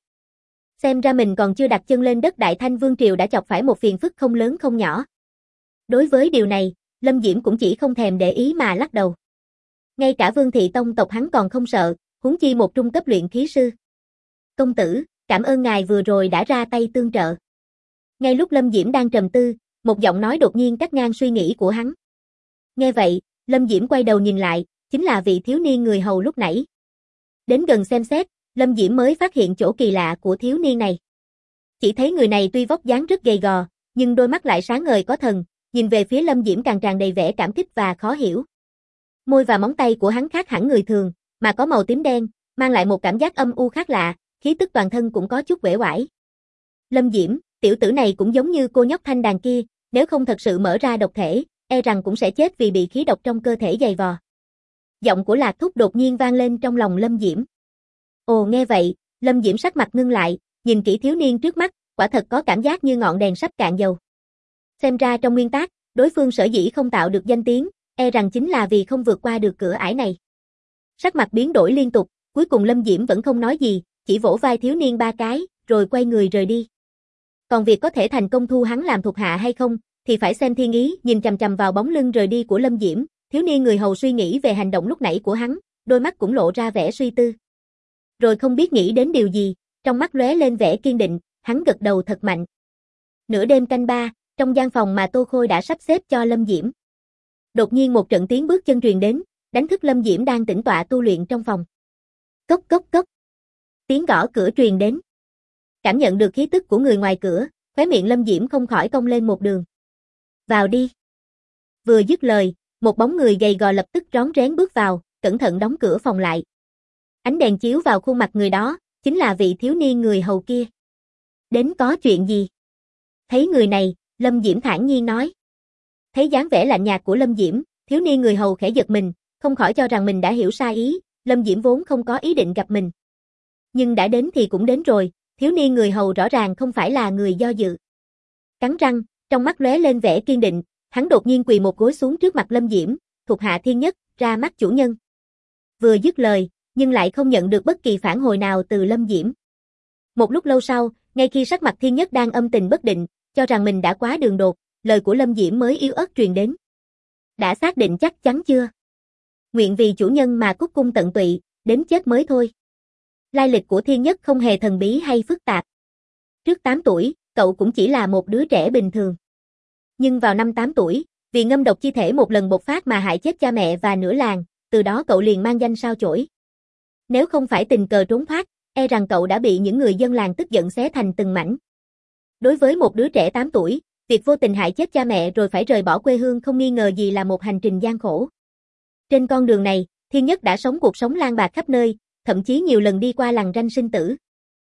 Xem ra mình còn chưa đặt chân lên đất Đại Thanh Vương Triều đã chọc phải một phiền phức không lớn không nhỏ. Đối với điều này, Lâm Diễm cũng chỉ không thèm để ý mà lắc đầu. Ngay cả Vương Thị Tông tộc hắn còn không sợ, huống chi một trung cấp luyện khí sư. Công tử, cảm ơn ngài vừa rồi đã ra tay tương trợ. Ngay lúc Lâm Diễm đang trầm tư, một giọng nói đột nhiên cắt ngang suy nghĩ của hắn. Nghe vậy, Lâm Diễm quay đầu nhìn lại, chính là vị thiếu niên người hầu lúc nãy. Đến gần xem xét, Lâm Diễm mới phát hiện chỗ kỳ lạ của thiếu niên này. Chỉ thấy người này tuy vóc dáng rất gầy gò, nhưng đôi mắt lại sáng ngời có thần, nhìn về phía Lâm Diễm càng tràn đầy vẻ cảm kích và khó hiểu. Môi và móng tay của hắn khác hẳn người thường, mà có màu tím đen, mang lại một cảm giác âm u khác lạ, khí tức toàn thân cũng có chút uể oải. Lâm Diễm, tiểu tử này cũng giống như cô nhóc thanh đàn kia, nếu không thật sự mở ra độc thể, e rằng cũng sẽ chết vì bị khí độc trong cơ thể dày vò. Giọng của Lạc Thúc đột nhiên vang lên trong lòng Lâm Diễm. Ồ nghe vậy, Lâm Diễm sắc mặt ngưng lại, nhìn kỹ thiếu niên trước mắt, quả thật có cảm giác như ngọn đèn sắp cạn dầu. Xem ra trong nguyên tắc, đối phương sở dĩ không tạo được danh tiếng, e rằng chính là vì không vượt qua được cửa ải này. Sắc mặt biến đổi liên tục, cuối cùng Lâm Diễm vẫn không nói gì, chỉ vỗ vai thiếu niên ba cái, rồi quay người rời đi. Còn việc có thể thành công thu hắn làm thuộc hạ hay không, thì phải xem thiên ý. Nhìn chằm chằm vào bóng lưng rời đi của Lâm Diễm, thiếu niên người hầu suy nghĩ về hành động lúc nãy của hắn, đôi mắt cũng lộ ra vẻ suy tư. Rồi không biết nghĩ đến điều gì, trong mắt lóe lên vẻ kiên định, hắn gật đầu thật mạnh. Nửa đêm canh 3, trong gian phòng mà Tô Khôi đã sắp xếp cho Lâm Diễm. Đột nhiên một trận tiếng bước chân truyền đến, đánh thức Lâm Diễm đang tĩnh tọa tu luyện trong phòng. Cốc cốc cốc. Tiếng gõ cửa truyền đến. Cảm nhận được khí tức của người ngoài cửa, khóe miệng Lâm Diễm không khỏi cong lên một đường. Vào đi. Vừa dứt lời, một bóng người gầy gò lập tức rón rén bước vào, cẩn thận đóng cửa phòng lại. Ánh đèn chiếu vào khuôn mặt người đó, chính là vị thiếu niên người hầu kia. Đến có chuyện gì? Thấy người này, Lâm Diễm thản nhiên nói. Thấy dáng vẻ lạnh nhạt của Lâm Diễm, thiếu niên người hầu khẽ giật mình, không khỏi cho rằng mình đã hiểu sai ý, Lâm Diễm vốn không có ý định gặp mình. Nhưng đã đến thì cũng đến rồi, thiếu niên người hầu rõ ràng không phải là người do dự. Cắn răng, trong mắt lóe lên vẻ kiên định, hắn đột nhiên quỳ một gối xuống trước mặt Lâm Diễm, thuộc hạ Thiên Nhất, ra mắt chủ nhân. Vừa dứt lời, nhưng lại không nhận được bất kỳ phản hồi nào từ Lâm Diễm. Một lúc lâu sau, ngay khi sắc mặt Thiên Nhất đang âm tình bất định, cho rằng mình đã quá đường đột, lời của Lâm Diễm mới yếu ớt truyền đến. Đã xác định chắc chắn chưa? Nguyện vì chủ nhân mà cúc cung tận tụy, đến chết mới thôi. Lai lịch của Thiên Nhất không hề thần bí hay phức tạp. Trước 8 tuổi, cậu cũng chỉ là một đứa trẻ bình thường. Nhưng vào năm 8 tuổi, vì ngâm độc chi thể một lần bộc phát mà hại chết cha mẹ và nửa làng, từ đó cậu liền mang danh sao chổi. Nếu không phải tình cờ trốn thoát, e rằng cậu đã bị những người dân làng tức giận xé thành từng mảnh. Đối với một đứa trẻ 8 tuổi, việc vô tình hại chết cha mẹ rồi phải rời bỏ quê hương không nghi ngờ gì là một hành trình gian khổ. Trên con đường này, Thiên Nhất đã sống cuộc sống lang bạc khắp nơi, thậm chí nhiều lần đi qua lằn ranh sinh tử.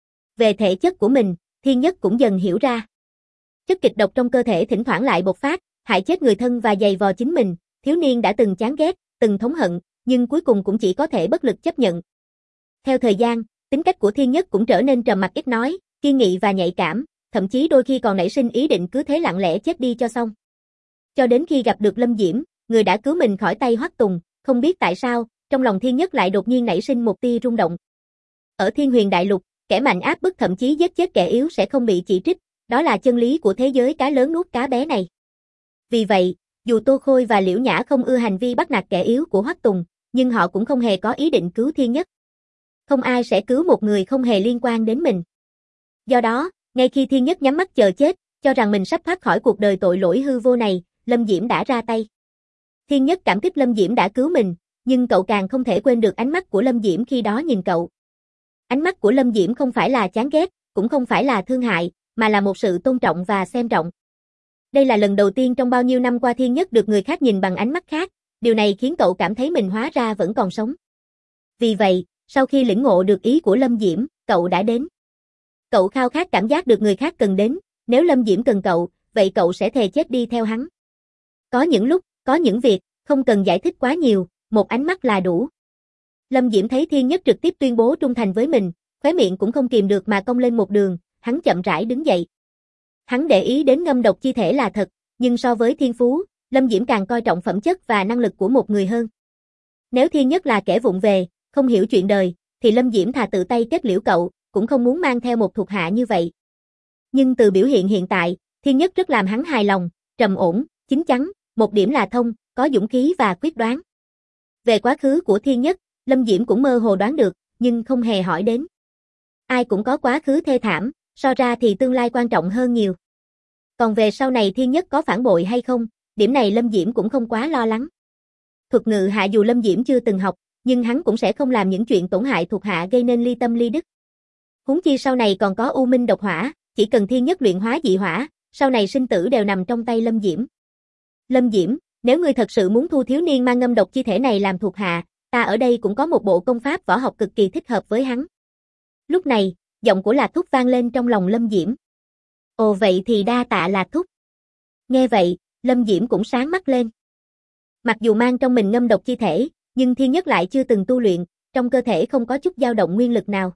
Về thể chất của mình, Thiên Nhất cũng dần hiểu ra. Chất kịch độc trong cơ thể thỉnh thoảng lại bộc phát, hại chết người thân và giày vò chính mình, thiếu niên đã từng chán ghét, từng thống hận, nhưng cuối cùng cũng chỉ có thể bất lực chấp nhận. Theo thời gian, tính cách của Thiên Nhất cũng trở nên trầm mặc ít nói, kiên nghị và nhạy cảm, thậm chí đôi khi còn nảy sinh ý định cứ thế lặng lẽ chết đi cho xong. Cho đến khi gặp được Lâm Diễm, người đã cứu mình khỏi tay Hoắc Tùng, không biết tại sao, trong lòng Thiên Nhất lại đột nhiên nảy sinh một tia rung động. Ở Thiên Huyền Đại Lục, kẻ mạnh áp bức thậm chí giết chết kẻ yếu sẽ không bị chỉ trích, đó là chân lý của thế giới cá lớn nuốt cá bé này. Vì vậy, dù Tô Khôi và Liễu Nhã không ưa hành vi bắt nạt kẻ yếu của Hoắc Tùng, nhưng họ cũng không hề có ý định cứu Thiên Nhất. Không ai sẽ cứu một người không hề liên quan đến mình. Do đó, ngay khi Thiên Nhất nhắm mắt chờ chết, cho rằng mình sắp thoát khỏi cuộc đời tội lỗi hư vô này, Lâm Diễm đã ra tay. Thiên Nhất cảm kích Lâm Diễm đã cứu mình, nhưng cậu càng không thể quên được ánh mắt của Lâm Diễm khi đó nhìn cậu. Ánh mắt của Lâm Diễm không phải là chán ghét, cũng không phải là thương hại, mà là một sự tôn trọng và xem trọng. Đây là lần đầu tiên trong bao nhiêu năm qua Thiên Nhất được người khác nhìn bằng ánh mắt khác, điều này khiến cậu cảm thấy mình hóa ra vẫn còn sống. Vì vậy, sau khi lĩnh ngộ được ý của Lâm Diễm, cậu đã đến. Cậu khao khát cảm giác được người khác cần đến, nếu Lâm Diễm cần cậu, vậy cậu sẽ thề chết đi theo hắn. Có những lúc, có những việc, không cần giải thích quá nhiều, một ánh mắt là đủ. Lâm Diễm thấy Thiên Nhất trực tiếp tuyên bố trung thành với mình, khóe miệng cũng không kìm được mà cong lên một đường, hắn chậm rãi đứng dậy. Hắn để ý đến ngâm độc chi thể là thật, nhưng so với thiên phú, Lâm Diễm càng coi trọng phẩm chất và năng lực của một người hơn. Nếu Thiên Nhất là kẻ vụng về, không hiểu chuyện đời, thì Lâm Diễm thà tự tay kết liễu cậu, cũng không muốn mang theo một thuộc hạ như vậy. Nhưng từ biểu hiện hiện tại, Thiên Nhất rất làm hắn hài lòng, trầm ổn, chín chắn, một điểm là thông, có dũng khí và quyết đoán. Về quá khứ của Thiên Nhất, Lâm Diễm cũng mơ hồ đoán được, nhưng không hề hỏi đến. Ai cũng có quá khứ thê thảm, so ra thì tương lai quan trọng hơn nhiều. Còn về sau này Thiên Nhất có phản bội hay không, điểm này Lâm Diễm cũng không quá lo lắng. Thuật ngự hạ dù Lâm Diễm chưa từng học, nhưng hắn cũng sẽ không làm những chuyện tổn hại thuộc hạ gây nên ly tâm ly đức. Huống chi sau này còn có U Minh độc hỏa, chỉ cần Thiên Nhất luyện hóa dị hỏa, sau này sinh tử đều nằm trong tay Lâm Diễm. Lâm Diễm, nếu ngươi thật sự muốn thu thiếu niên mang ngâm độc chi thể này làm thuộc hạ, ta ở đây cũng có một bộ công pháp võ học cực kỳ thích hợp với hắn. Lúc này, giọng của Lạc Thúc vang lên trong lòng Lâm Diễm. Ồ vậy thì đa tạ Lạc Thúc. Nghe vậy, Lâm Diễm cũng sáng mắt lên. Mặc dù mang trong mình ngâm độc chi thể, nhưng Thiên Nhất lại chưa từng tu luyện, trong cơ thể không có chút dao động nguyên lực nào.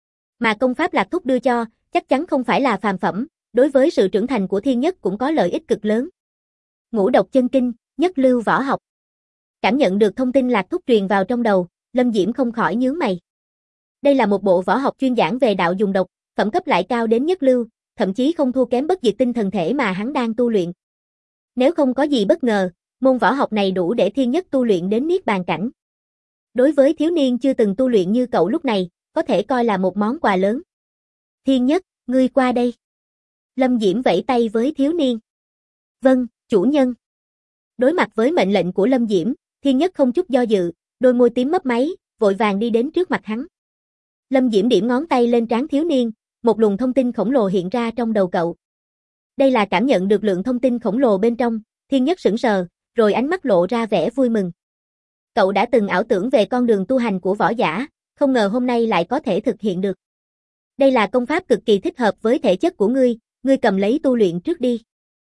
Mà công pháp Lạc Thúc đưa cho, chắc chắn không phải là phàm phẩm, đối với sự trưởng thành của Thiên Nhất cũng có lợi ích cực lớn. Ngũ độc chân kinh, nhất lưu võ học. Cảm nhận được thông tin Lạc Thúc truyền vào trong đầu, Lâm Diễm không khỏi nhướng mày. Đây là một bộ võ học chuyên giảng về đạo dùng độc, phẩm cấp lại cao đến nhất lưu, thậm chí không thua kém bất diệt tinh thần thể mà hắn đang tu luyện. Nếu không có gì bất ngờ, môn võ học này đủ để Thiên Nhất tu luyện đến niết bàn cảnh. Đối với thiếu niên chưa từng tu luyện như cậu lúc này, có thể coi là một món quà lớn. Thiên Nhất, ngươi qua đây. Lâm Diễm vẫy tay với thiếu niên. Vâng, chủ nhân. Đối mặt với mệnh lệnh của Lâm Diễm, Thiên Nhất không chút do dự, đôi môi tím mấp máy, vội vàng đi đến trước mặt hắn. Lâm Diễm điểm ngón tay lên trán thiếu niên, một luồng thông tin khổng lồ hiện ra trong đầu cậu. Đây là cảm nhận được lượng thông tin khổng lồ bên trong, Thiên Nhất sững sờ, rồi ánh mắt lộ ra vẻ vui mừng. Cậu đã từng ảo tưởng về con đường tu hành của võ giả, không ngờ hôm nay lại có thể thực hiện được. Đây là công pháp cực kỳ thích hợp với thể chất của ngươi cầm lấy tu luyện trước đi.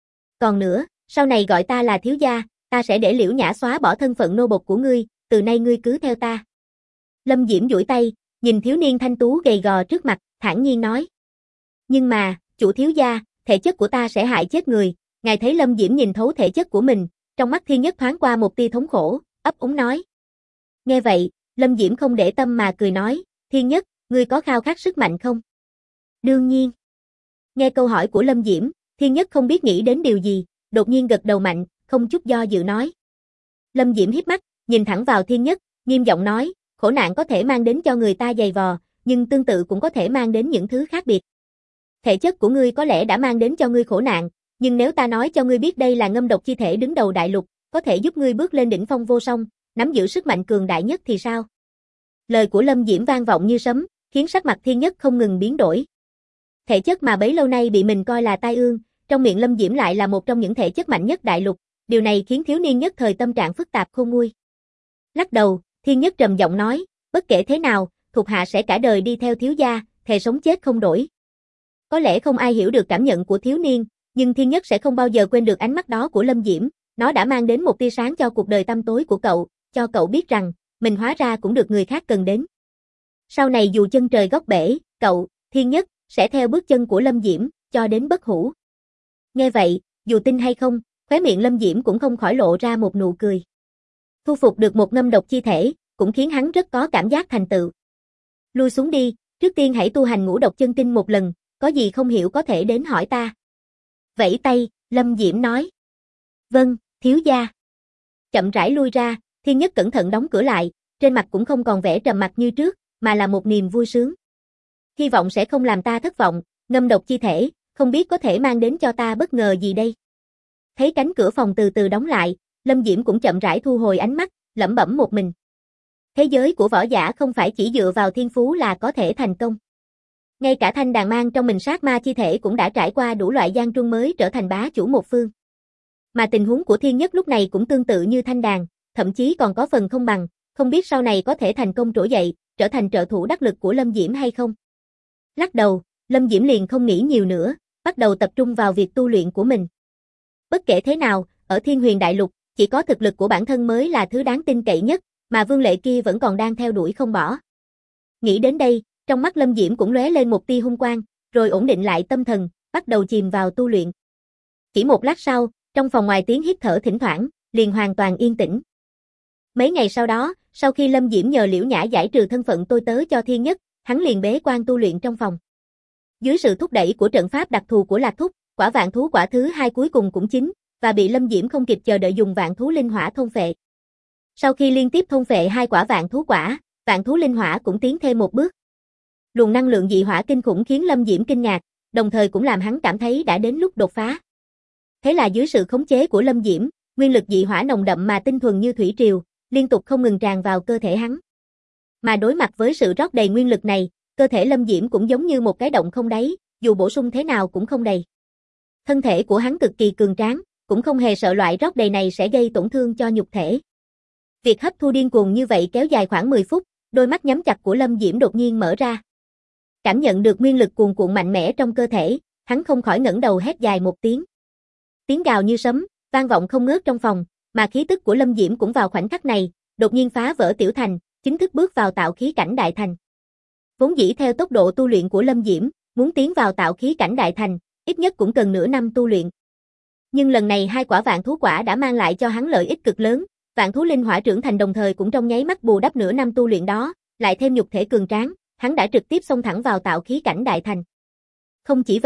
Còn nữa, sau này gọi ta là thiếu gia, ta sẽ để Liễu Nhã xóa bỏ thân phận nô bộc của ngươi, từ nay ngươi cứ theo ta. Lâm Diễm duỗi tay, nhìn thiếu niên thanh tú gầy gò trước mặt, thản nhiên nói. Nhưng mà, chủ thiếu gia, thể chất của ta sẽ hại chết người. Ngài thấy Lâm Diễm nhìn thấu thể chất của mình, trong mắt Thiên Nhất thoáng qua một tia thống khổ, ấp úng nói. Nghe vậy, Lâm Diễm không để tâm mà cười nói, Thiên Nhất, ngươi có khao khát sức mạnh không? Đương nhiên. Nghe câu hỏi của Lâm Diễm, Thiên Nhất không biết nghĩ đến điều gì, đột nhiên gật đầu mạnh, không chút do dự nói. Lâm Diễm híp mắt, nhìn thẳng vào Thiên Nhất, nghiêm giọng nói, khổ nạn có thể mang đến cho người ta dày vò, nhưng tương tự cũng có thể mang đến những thứ khác biệt. Thể chất của ngươi có lẽ đã mang đến cho ngươi khổ nạn, nhưng nếu ta nói cho ngươi biết đây là ngâm độc chi thể đứng đầu đại lục, có thể giúp ngươi bước lên đỉnh phong vô song, nắm giữ sức mạnh cường đại nhất thì sao? Lời của Lâm Diễm vang vọng như sấm, khiến sắc mặt Thiên Nhất không ngừng biến đổi. Thể chất mà bấy lâu nay bị mình coi là tai ương, trong miệng Lâm Diễm lại là một trong những thể chất mạnh nhất đại lục, điều này khiến thiếu niên nhất thời tâm trạng phức tạp khôn nguôi. Lắc đầu, Thiên Nhất trầm giọng nói, bất kể thế nào, thuộc hạ sẽ cả đời đi theo thiếu gia, thề sống chết không đổi. Có lẽ không ai hiểu được cảm nhận của thiếu niên, nhưng Thiên Nhất sẽ không bao giờ quên được ánh mắt đó của Lâm Diễm, nó đã mang đến một tia sáng cho cuộc đời tăm tối của cậu, cho cậu biết rằng, mình hóa ra cũng được người khác cần đến. Sau này dù chân trời góc bể, cậu, Thiên Nhất, sẽ theo bước chân của Lâm Diễm, cho đến bất hủ. Nghe vậy, dù tin hay không, khóe miệng Lâm Diễm cũng không khỏi lộ ra một nụ cười. Thu phục được một ngâm độc chi thể, cũng khiến hắn rất có cảm giác thành tựu. Lui xuống đi, trước tiên hãy tu hành ngũ độc chân kinh một lần, có gì không hiểu có thể đến hỏi ta. Vẫy tay, Lâm Diễm nói. Vâng, thiếu gia. Chậm rãi lui ra, Thiên Nhất cẩn thận đóng cửa lại, trên mặt cũng không còn vẻ trầm mặc như trước, mà là một niềm vui sướng. Hy vọng sẽ không làm ta thất vọng, ngâm độc chi thể, không biết có thể mang đến cho ta bất ngờ gì đây. Thấy cánh cửa phòng từ từ đóng lại, Lâm Diễm cũng chậm rãi thu hồi ánh mắt, lẩm bẩm một mình. Thế giới của võ giả không phải chỉ dựa vào thiên phú là có thể thành công. Ngay cả thanh đàn mang trong mình sát ma chi thể cũng đã trải qua đủ loại gian truân mới trở thành bá chủ một phương. Mà tình huống của Thiên Nhất lúc này cũng tương tự như thanh đàn, thậm chí còn có phần không bằng, không biết sau này có thể thành công trỗi dậy, trở thành trợ thủ đắc lực của Lâm Diễm hay không. Lắc đầu, Lâm Diễm liền không nghĩ nhiều nữa, bắt đầu tập trung vào việc tu luyện của mình. Bất kể thế nào, ở Thiên Huyền Đại Lục, chỉ có thực lực của bản thân mới là thứ đáng tin cậy nhất, mà Vương Lệ kia vẫn còn đang theo đuổi không bỏ. Nghĩ đến đây, trong mắt Lâm Diễm cũng lóe lên một tia hung quang, rồi ổn định lại tâm thần, bắt đầu chìm vào tu luyện. Chỉ một lát sau, trong phòng ngoài tiếng hít thở thỉnh thoảng, liền hoàn toàn yên tĩnh. Mấy ngày sau đó, sau khi Lâm Diễm nhờ Liễu Nhã giải trừ thân phận tôi tớ cho Thiên Nhất, hắn liền bế quan tu luyện trong phòng. Dưới sự thúc đẩy của trận pháp đặc thù của Lạc Thúc, quả vạn thú quả thứ hai cuối cùng cũng chín, và bị Lâm Diễm không kịp chờ đợi dùng vạn thú linh hỏa thôn phệ. Sau khi liên tiếp thôn phệ hai quả vạn thú quả, vạn thú linh hỏa cũng tiến thêm một bước. Luồng năng lượng dị hỏa kinh khủng khiến Lâm Diễm kinh ngạc, đồng thời cũng làm hắn cảm thấy đã đến lúc đột phá. Thế là dưới sự khống chế của Lâm Diễm, nguyên lực dị hỏa nồng đậm mà tinh thuần như thủy triều, liên tục không ngừng tràn vào cơ thể hắn. Mà đối mặt với sự rót đầy nguyên lực này, cơ thể Lâm Diễm cũng giống như một cái động không đáy, dù bổ sung thế nào cũng không đầy. Thân thể của hắn cực kỳ cường tráng, cũng không hề sợ loại rót đầy này sẽ gây tổn thương cho nhục thể. Việc hấp thu điên cuồng như vậy kéo dài khoảng 10 phút, đôi mắt nhắm chặt của Lâm Diễm đột nhiên mở ra. Cảm nhận được nguyên lực cuồn cuộn mạnh mẽ trong cơ thể, hắn không khỏi ngẩng đầu hét dài một tiếng. Tiếng gào như sấm, vang vọng không ngớt trong phòng, mà khí tức của Lâm Diễm cũng vào khoảnh khắc này, đột nhiên phá vỡ tiểu thành, chính thức bước vào tạo khí cảnh đại thành. Vốn dĩ theo tốc độ tu luyện của Lâm Diễm, muốn tiến vào tạo khí cảnh đại thành, ít nhất cũng cần nửa năm tu luyện. Nhưng lần này hai quả vạn thú quả đã mang lại cho hắn lợi ích cực lớn, vạn thú linh hỏa trưởng thành đồng thời cũng trong nháy mắt bù đắp nửa năm tu luyện đó, lại thêm nhục thể cường tráng, hắn đã trực tiếp xông thẳng vào tạo khí cảnh đại thành. Không chỉ vậy,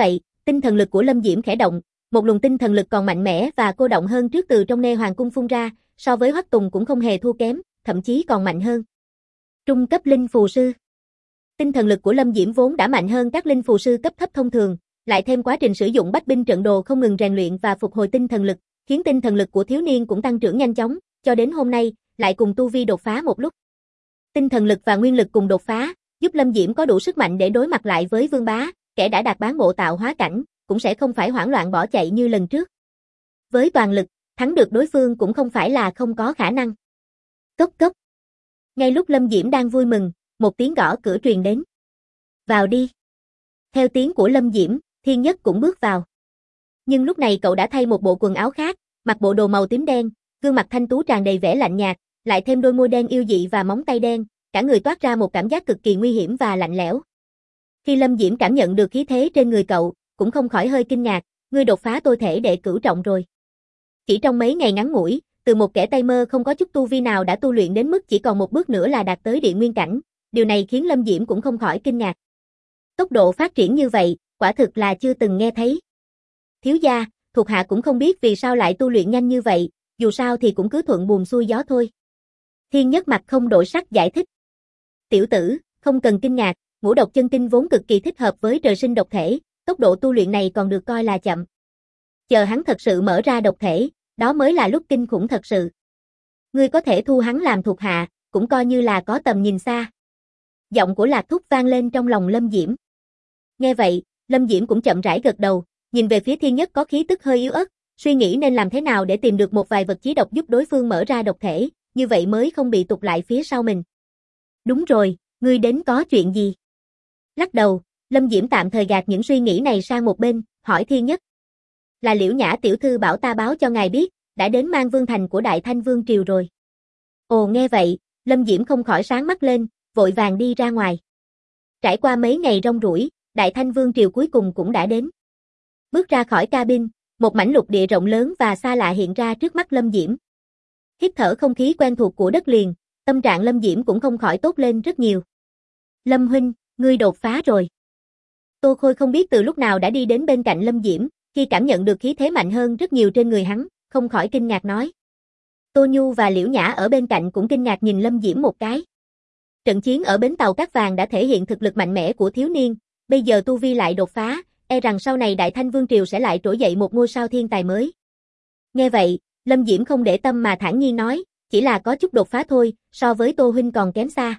Tinh thần lực của Lâm Diễm khẽ động, một luồng tinh thần lực còn mạnh mẽ và cô động hơn trước từ trong Nê Hoàng cung phun ra, so với Hoắc Tùng cũng không hề thua kém, thậm chí còn mạnh hơn. Trung cấp linh phù sư. Tinh thần lực của Lâm Diễm vốn đã mạnh hơn các linh phù sư cấp thấp thông thường, lại thêm quá trình sử dụng bách binh trận đồ không ngừng rèn luyện và phục hồi tinh thần lực, khiến tinh thần lực của thiếu niên cũng tăng trưởng nhanh chóng, cho đến hôm nay, lại cùng tu vi đột phá một lúc. Tinh thần lực và nguyên lực cùng đột phá, giúp Lâm Diễm có đủ sức mạnh để đối mặt lại với Vương Bá, kẻ đã đạt bán bộ tạo hóa cảnh, cũng sẽ không phải hoảng loạn bỏ chạy như lần trước. Với toàn lực, thắng được đối phương cũng không phải là không có khả năng. Cốc cốc. Ngay lúc Lâm Diễm đang vui mừng, một tiếng gõ cửa truyền đến. Vào đi. Theo tiếng của Lâm Diễm, Thiên Nhất cũng bước vào. Nhưng lúc này cậu đã thay một bộ quần áo khác, mặc bộ đồ màu tím đen, gương mặt thanh tú tràn đầy vẻ lạnh nhạt, lại thêm đôi môi đen yêu dị và móng tay đen, cả người toát ra một cảm giác cực kỳ nguy hiểm và lạnh lẽo. Khi Lâm Diễm cảm nhận được khí thế trên người cậu, cũng không khỏi hơi kinh ngạc, ngươi đột phá tôi thể đệ cửu trọng rồi. Chỉ trong mấy ngày ngắn ngủi, từ một kẻ tay mơ không có chút tu vi nào đã tu luyện đến mức chỉ còn một bước nữa là đạt tới địa nguyên cảnh, điều này khiến Lâm Diễm cũng không khỏi kinh ngạc. Tốc độ phát triển như vậy, quả thực là chưa từng nghe thấy. Thiếu gia, thuộc hạ cũng không biết vì sao lại tu luyện nhanh như vậy, dù sao thì cũng cứ thuận buồm xuôi gió thôi. Thiên Nhất mặt không đổi sắc giải thích. Tiểu tử, không cần kinh ngạc, ngũ độc chân kinh vốn cực kỳ thích hợp với trời sinh độc thể, tốc độ tu luyện này còn được coi là chậm. Chờ hắn thật sự mở ra độc thể, đó mới là lúc kinh khủng thật sự. Ngươi có thể thu hắn làm thuộc hạ, cũng coi như là có tầm nhìn xa. Giọng của Lạc Thúc vang lên trong lòng Lâm Diễm. Nghe vậy, Lâm Diễm cũng chậm rãi gật đầu, nhìn về phía Thiên Nhất có khí tức hơi yếu ớt, suy nghĩ nên làm thế nào để tìm được một vài vật chí độc giúp đối phương mở ra độc thể, như vậy mới không bị tụt lại phía sau mình. Đúng rồi, ngươi đến có chuyện gì? Lắc đầu, Lâm Diễm tạm thời gạt những suy nghĩ này sang một bên, hỏi Thiên Nhất. Là Liễu Nhã tiểu thư bảo ta báo cho ngài biết, đã đến Mang Vương thành của Đại Thanh Vương triều rồi. Ồ nghe vậy, Lâm Diễm không khỏi sáng mắt lên, vội vàng đi ra ngoài. Trải qua mấy ngày rong ruổi, Đại Thanh Vương triều cuối cùng cũng đã đến. Bước ra khỏi cabin, một mảnh lục địa rộng lớn và xa lạ hiện ra trước mắt Lâm Diễm. Hít thở không khí quen thuộc của đất liền, tâm trạng Lâm Diễm cũng không khỏi tốt lên rất nhiều. Lâm huynh, ngươi đột phá rồi. Tô Khôi không biết từ lúc nào đã đi đến bên cạnh Lâm Diễm, khi cảm nhận được khí thế mạnh hơn rất nhiều trên người hắn, không khỏi kinh ngạc nói. Tô Nhu và Liễu Nhã ở bên cạnh cũng kinh ngạc nhìn Lâm Diễm một cái. Trận chiến ở bến tàu Cát Vàng đã thể hiện thực lực mạnh mẽ của thiếu niên, bây giờ tu vi lại đột phá, e rằng sau này Đại Thanh Vương triều sẽ lại trỗi dậy một ngôi sao thiên tài mới. Nghe vậy, Lâm Diễm không để tâm mà thản nhiên nói, chỉ là có chút đột phá thôi, so với Tô huynh còn kém xa.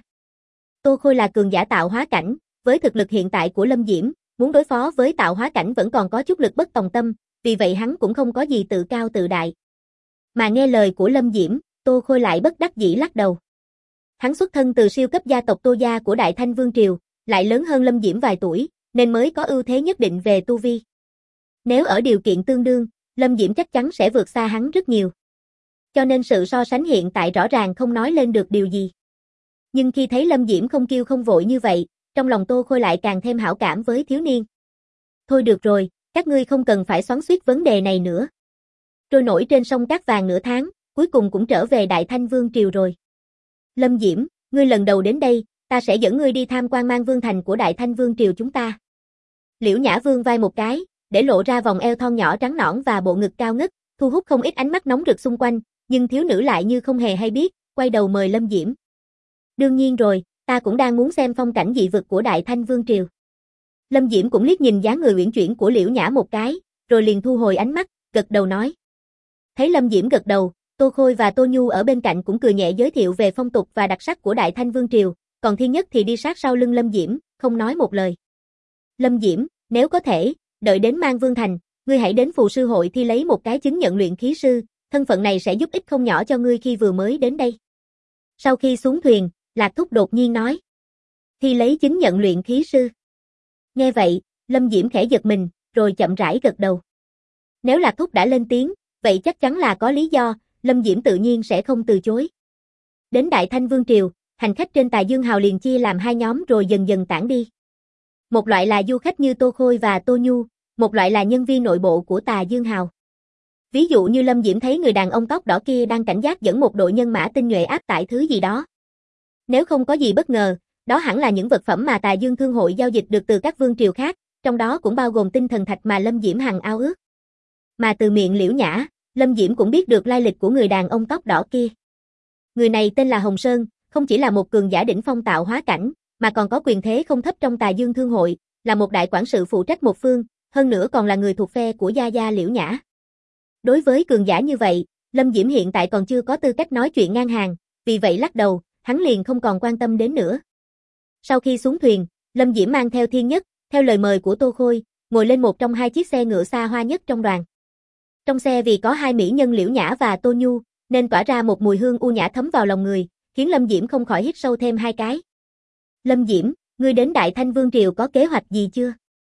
Tô Khôi là cường giả tạo hóa cảnh, với thực lực hiện tại của Lâm Diễm, muốn đối phó với tạo hóa cảnh vẫn còn có chút lực bất tòng tâm, vì vậy hắn cũng không có gì tự cao tự đại. Mà nghe lời của Lâm Diễm, Tô Khôi lại bất đắc dĩ lắc đầu. Hắn xuất thân từ siêu cấp gia tộc Tô gia của Đại Thanh Vương triều, lại lớn hơn Lâm Diễm vài tuổi, nên mới có ưu thế nhất định về tu vi. Nếu ở điều kiện tương đương, Lâm Diễm chắc chắn sẽ vượt xa hắn rất nhiều. Cho nên sự so sánh hiện tại rõ ràng không nói lên được điều gì. Nhưng khi thấy Lâm Diễm không kiêu không vội như vậy, trong lòng Tô Khôi lại càng thêm hảo cảm với thiếu niên. Thôi được rồi, các ngươi không cần phải xoắn xuýt vấn đề này nữa. Trôi nổi trên sông Cát Vàng nửa tháng, cuối cùng cũng trở về Đại Thanh Vương triều rồi. Lâm Diễm, ngươi lần đầu đến đây, ta sẽ dẫn ngươi đi tham quan Mang Vương thành của Đại Thanh Vương triều chúng ta. Liễu Nhã vươn vai một cái, để lộ ra vòng eo thon nhỏ trắng nõn và bộ ngực cao ngất, thu hút không ít ánh mắt nóng rực xung quanh, nhưng thiếu nữ lại như không hề hay biết, quay đầu mời Lâm Diễm. Đương nhiên rồi, ta cũng đang muốn xem phong cảnh dị vực của Đại Thanh Vương triều. Lâm Diễm cũng liếc nhìn dáng người uyển chuyển của Liễu Nhã một cái, rồi liền thu hồi ánh mắt, gật đầu nói. Thấy Lâm Diễm gật đầu, Tô Khôi và Tô Nhu ở bên cạnh cũng cười nhẹ giới thiệu về phong tục và đặc sắc của Đại Thanh Vương triều, còn Thiên Nhất thì đi sát sau lưng Lâm Diễm, không nói một lời. Lâm Diễm, nếu có thể, đợi đến Mang Vương thành, ngươi hãy đến phù sư hội thi lấy một cái chứng nhận luyện khí sư, thân phận này sẽ giúp ích không nhỏ cho ngươi khi vừa mới đến đây. Sau khi xuống thuyền, Lạc Thúc đột nhiên nói. Thi lấy chứng nhận luyện khí sư. Nghe vậy, Lâm Diễm khẽ giật mình, rồi chậm rãi gật đầu. Nếu Lạc Thúc đã lên tiếng, vậy chắc chắn là có lý do, Lâm Diễm tự nhiên sẽ không từ chối. Đến Đại Thanh Vương triều, hành khách trên Tà Dương Hào liền chia làm hai nhóm rồi dần dần tản đi. Một loại là du khách như Tô Khôi và Tô Nhu, một loại là nhân viên nội bộ của Tà Dương Hào. Ví dụ như Lâm Diễm thấy người đàn ông tóc đỏ kia đang cảnh giác dẫn một đội nhân mã tinh nhuệ áp tải thứ gì đó. Nếu không có gì bất ngờ, đó hẳn là những vật phẩm mà Tà Dương Thương hội giao dịch được từ các vương triều khác, trong đó cũng bao gồm tinh thần thạch mà Lâm Diễm hằng ao ước. Mà từ miệng Liễu Nhã, Lâm Diễm cũng biết được lai lịch của người đàn ông tóc đỏ kia. Người này tên là Hồng Sơn, không chỉ là một cường giả đỉnh phong tạo hóa cảnh, mà còn có quyền thế không thấp trong Tà Dương Thương hội, là một đại quản sự phụ trách một phương, hơn nữa còn là người thuộc phe của gia gia Liễu Nhã. Đối với cường giả như vậy, Lâm Diễm hiện tại còn chưa có tư cách nói chuyện ngang hàng, vì vậy lắc đầu, hắn liền không còn quan tâm đến nữa. Sau khi xuống thuyền, Lâm Diễm mang theo Thiên Nhất, theo lời mời của Tô Khôi, ngồi lên một trong hai chiếc xe ngựa xa hoa nhất trong đoàn. Trong xe vì có hai mỹ nhân Liễu Nhã và Tô Nhu, nên tỏa ra một mùi hương u nhã thấm vào lòng người, khiến Lâm Diễm không khỏi hít sâu thêm hai cái. Lâm Diễm, ngươi đến Đại Thanh Vương Triều có kế hoạch gì chưa?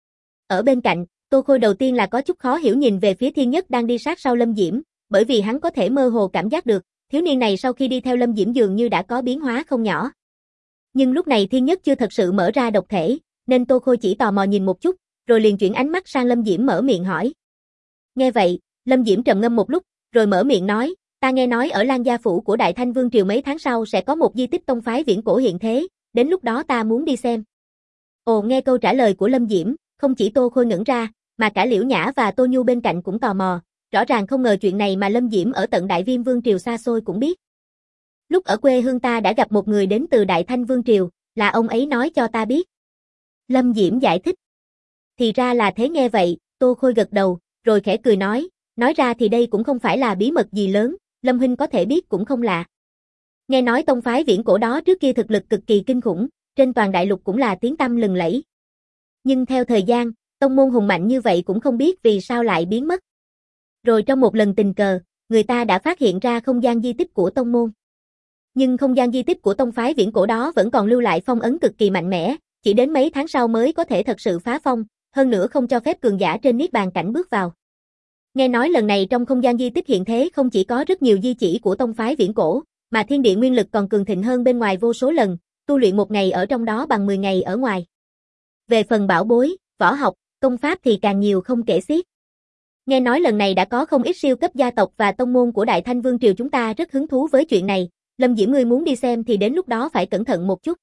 Ở bên cạnh, Tô Khôi đầu tiên là có chút khó hiểu nhìn về phía Thiên Nhất đang đi sát sau Lâm Diễm, bởi vì hắn có thể mơ hồ cảm giác được, thiếu niên này sau khi đi theo Lâm Diễm dường như đã có biến hóa không nhỏ. Nhưng lúc này Thiên Nhất chưa thật sự mở ra độc thể, nên Tô Khôi chỉ tò mò nhìn một chút, rồi liền chuyển ánh mắt sang Lâm Diễm mở miệng hỏi. Nghe vậy, Lâm Diễm trầm ngâm một lúc, rồi mở miệng nói, ta nghe nói ở Lan Gia Phủ của Đại Thanh Vương Triều mấy tháng sau sẽ có một di tích tông phái viễn cổ hiện thế, đến lúc đó ta muốn đi xem. Ồ, nghe câu trả lời của Lâm Diễm, không chỉ Tô Khôi ngẩn ra, mà cả Liễu Nhã và Tô Nhu bên cạnh cũng tò mò, rõ ràng không ngờ chuyện này mà Lâm Diễm ở tận Đại Viêm Vương Triều xa xôi cũng biết. Lúc ở quê hương ta đã gặp một người đến từ Đại Thanh Vương Triều, là ông ấy nói cho ta biết. Lâm Diễm giải thích. Thì ra là thế, nghe vậy, Tô Khôi gật đầu, rồi khẽ cười nói ra thì đây cũng không phải là bí mật gì lớn, Lâm huynh có thể biết cũng không lạ. Nghe nói tông phái viễn cổ đó trước kia thực lực cực kỳ kinh khủng, trên toàn đại lục cũng là tiếng tăm lừng lẫy. Nhưng theo thời gian, tông môn hùng mạnh như vậy cũng không biết vì sao lại biến mất. Rồi trong một lần tình cờ, người ta đã phát hiện ra không gian di tích của tông môn. Nhưng không gian di tích của tông phái viễn cổ đó vẫn còn lưu lại phong ấn cực kỳ mạnh mẽ, chỉ đến mấy tháng sau mới có thể thật sự phá phong, hơn nữa không cho phép cường giả trên niết bàn cảnh bước vào. Nghe nói lần này trong không gian di tích hiện thế không chỉ có rất nhiều di chỉ của tông phái viễn cổ, mà thiên địa nguyên lực còn cường thịnh hơn bên ngoài vô số lần, tu luyện một ngày ở trong đó bằng 10 ngày ở ngoài. Về phần bảo bối, võ học, công pháp thì càng nhiều không kể xiết. Nghe nói lần này đã có không ít siêu cấp gia tộc và tông môn của Đại Thanh Vương Triều chúng ta rất hứng thú với chuyện này, Lâm Diễm ngươi muốn đi xem thì đến lúc đó phải cẩn thận một chút.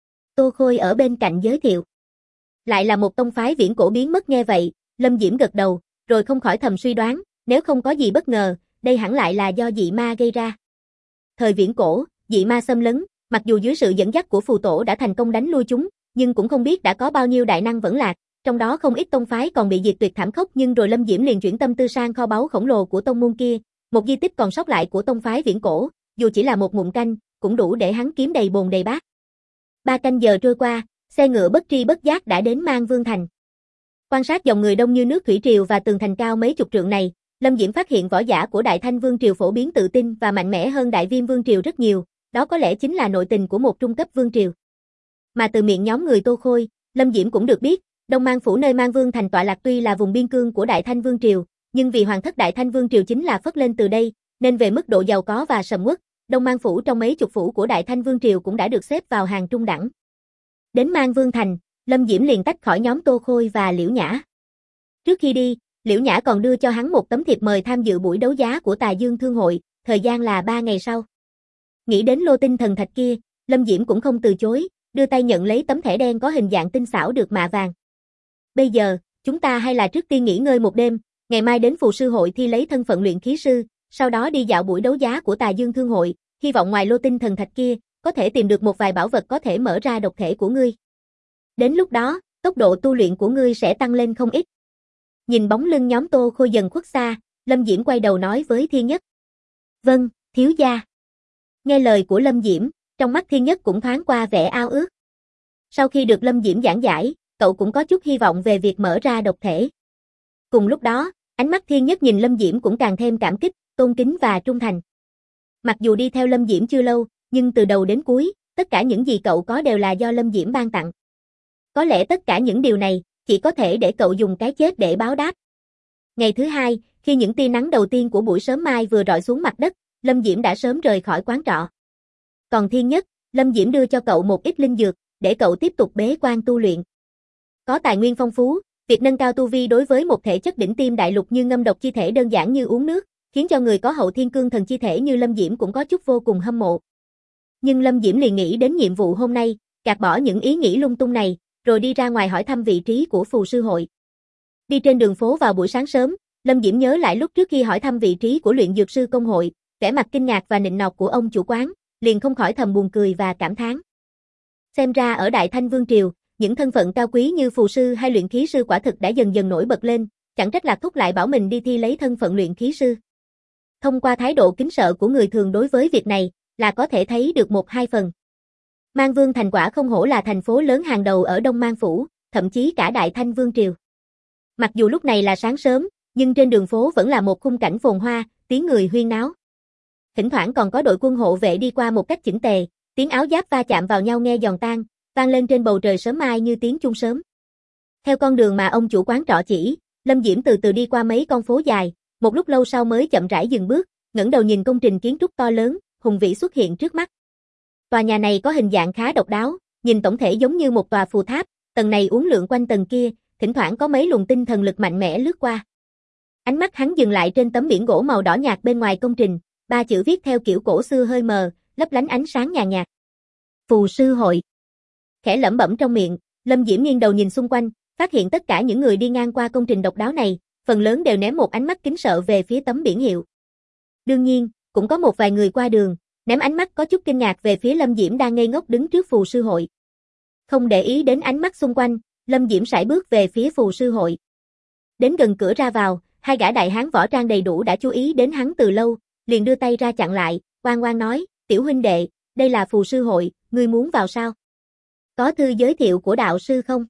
Tô Khôi ở bên cạnh giới thiệu. Lại là một tông phái viễn cổ biến mất, nghe vậy, Lâm Diễm gật đầu, rồi không khỏi thầm suy đoán, nếu không có gì bất ngờ, đây hẳn lại là do dị ma gây ra. Thời viễn cổ, dị ma xâm lấn, mặc dù dưới sự dẫn dắt của phù tổ đã thành công đánh lui chúng, nhưng cũng không biết đã có bao nhiêu đại năng vẫn lạc, trong đó không ít tông phái còn bị diệt tuyệt thảm khốc, nhưng rồi Lâm Diễm liền chuyển tâm tư sang kho báu khổng lồ của tông môn kia, một di tích còn sót lại của tông phái viễn cổ, dù chỉ là một ngụm canh, cũng đủ để hắn kiếm đầy bồn đầy bát. 3 canh giờ trôi qua, xe ngựa bất tri bất giác đã đến Mang Vương Thành. Quan sát dòng người đông như nước thủy triều và tường thành cao mấy chục trượng này, Lâm Diễm phát hiện võ giả của Đại Thanh Vương Triều phổ biến tự tin và mạnh mẽ hơn Đại Viêm Vương Triều rất nhiều, đó có lẽ chính là nội tình của một trung cấp vương triều. Mà từ miệng nhóm người Tô Khôi, Lâm Diễm cũng được biết, Đông Mang Phủ nơi Mang Vương Thành tọa lạc tuy là vùng biên cương của Đại Thanh Vương Triều, nhưng vì hoàng thất Đại Thanh Vương Triều chính là phất lên từ đây, nên về mức độ giàu có và sầm uất, Đông Mang Phủ trong mấy chục phủ của Đại Thanh Vương Triều cũng đã được xếp vào hàng trung đẳng. Đến Mang Vương Thành, Lâm Diễm liền tách khỏi nhóm Tô Khôi và Liễu Nhã. Trước khi đi, Liễu Nhã còn đưa cho hắn một tấm thiệp mời tham dự buổi đấu giá của Tà Dương Thương hội, thời gian là 3 ngày sau. Nghĩ đến lô tinh thần thạch kia, Lâm Diễm cũng không từ chối, đưa tay nhận lấy tấm thẻ đen có hình dạng tinh xảo được mạ vàng. Bây giờ, chúng ta hay là trước tiên nghỉ ngơi một đêm, ngày mai đến phù sư hội thi lấy thân phận luyện khí sư, sau đó đi dạo buổi đấu giá của Tà Dương Thương hội, hy vọng ngoài lô tinh thần thạch kia, có thể tìm được một vài bảo vật có thể mở ra độc thể của ngươi. Đến lúc đó, tốc độ tu luyện của ngươi sẽ tăng lên không ít. Nhìn bóng lưng nhóm Tô Khôi dần khuất xa, Lâm Diễm quay đầu nói với Thiên Nhất. Vâng, thiếu gia. Nghe lời của Lâm Diễm, trong mắt Thiên Nhất cũng thoáng qua vẻ ao ước. Sau khi được Lâm Diễm giảng giải, cậu cũng có chút hy vọng về việc mở ra độc thể. Cùng lúc đó, ánh mắt Thiên Nhất nhìn Lâm Diễm cũng càng thêm cảm kích, tôn kính và trung thành. Mặc dù đi theo Lâm Diễm chưa lâu, nhưng từ đầu đến cuối, tất cả những gì cậu có đều là do Lâm Diễm ban tặng. Có lẽ tất cả những điều này, chỉ có thể để cậu dùng cái chết để báo đáp. Ngày thứ hai, khi những tia nắng đầu tiên của buổi sớm mai vừa rọi xuống mặt đất, Lâm Diễm đã sớm rời khỏi quán trọ. Còn Thiên Nhất, Lâm Diễm đưa cho cậu một ít linh dược, để cậu tiếp tục bế quan tu luyện. Có tài nguyên phong phú, việc nâng cao tu vi đối với một thể chất đỉnh tiêm đại lục như ngâm độc chi thể đơn giản như uống nước, khiến cho người có hậu thiên cương thần chi thể như Lâm Diễm cũng có chút vô cùng hâm mộ. Nhưng Lâm Diễm liền nghĩ đến nhiệm vụ hôm nay, gạt bỏ những ý nghĩ lung tung này, rồi đi ra ngoài hỏi thăm vị trí của phù sư hội. Đi trên đường phố vào buổi sáng sớm, Lâm Diễm nhớ lại lúc trước khi hỏi thăm vị trí của luyện dược sư công hội, vẻ mặt kinh ngạc và nịnh nọt của ông chủ quán, liền không khỏi thầm buồn cười và cảm thán. Xem ra ở Đại Thanh Vương Triều, những thân phận cao quý như phù sư hay luyện khí sư quả thực đã dần dần nổi bật lên, chẳng trách Lạc Thúc lại bảo mình đi thi lấy thân phận luyện khí sư. Thông qua thái độ kính sợ của người thường đối với việc này, là có thể thấy được một hai phần. Mang Vương thành quả không hổ là thành phố lớn hàng đầu ở Đông Mang Phủ, thậm chí cả Đại Thanh Vương Triều. Mặc dù lúc này là sáng sớm, nhưng trên đường phố vẫn là một khung cảnh phồn hoa, tiếng người huyên náo. Thỉnh thoảng còn có đội quân hộ vệ đi qua một cách chỉnh tề, tiếng áo giáp va chạm vào nhau nghe giòn tan, vang lên trên bầu trời sớm mai như tiếng chuông sớm. Theo con đường mà ông chủ quán trọ chỉ, Lâm Diễm từ từ đi qua mấy con phố dài, một lúc lâu sau mới chậm rãi dừng bước, ngẩng đầu nhìn công trình kiến trúc to lớn, hùng vĩ xuất hiện trước mắt. Tòa nhà này có hình dạng khá độc đáo, nhìn tổng thể giống như một tòa phù tháp, tầng này uốn lượn quanh tầng kia, thỉnh thoảng có mấy luồng tinh thần lực mạnh mẽ lướt qua. Ánh mắt hắn dừng lại trên tấm biển gỗ màu đỏ nhạt bên ngoài công trình, ba chữ viết theo kiểu cổ xưa hơi mờ, lấp lánh ánh sáng nhàn nhạt. Phù sư hội. Khẽ lẩm bẩm trong miệng, Lâm Diễm nghiêng đầu nhìn xung quanh, phát hiện tất cả những người đi ngang qua công trình độc đáo này, phần lớn đều ném một ánh mắt kính sợ về phía tấm biển hiệu. Đương nhiên, cũng có một vài người qua đường, ném ánh mắt có chút kinh ngạc về phía Lâm Diễm đang ngây ngốc đứng trước phù sư hội. Không để ý đến ánh mắt xung quanh, Lâm Diễm sải bước về phía phù sư hội. Đến gần cửa ra vào, hai gã đại hán võ trang đầy đủ đã chú ý đến hắn từ lâu, liền đưa tay ra chặn lại, oan oan nói, tiểu huynh đệ, đây là phù sư hội, ngươi muốn vào sao? Có thư giới thiệu của đạo sư không?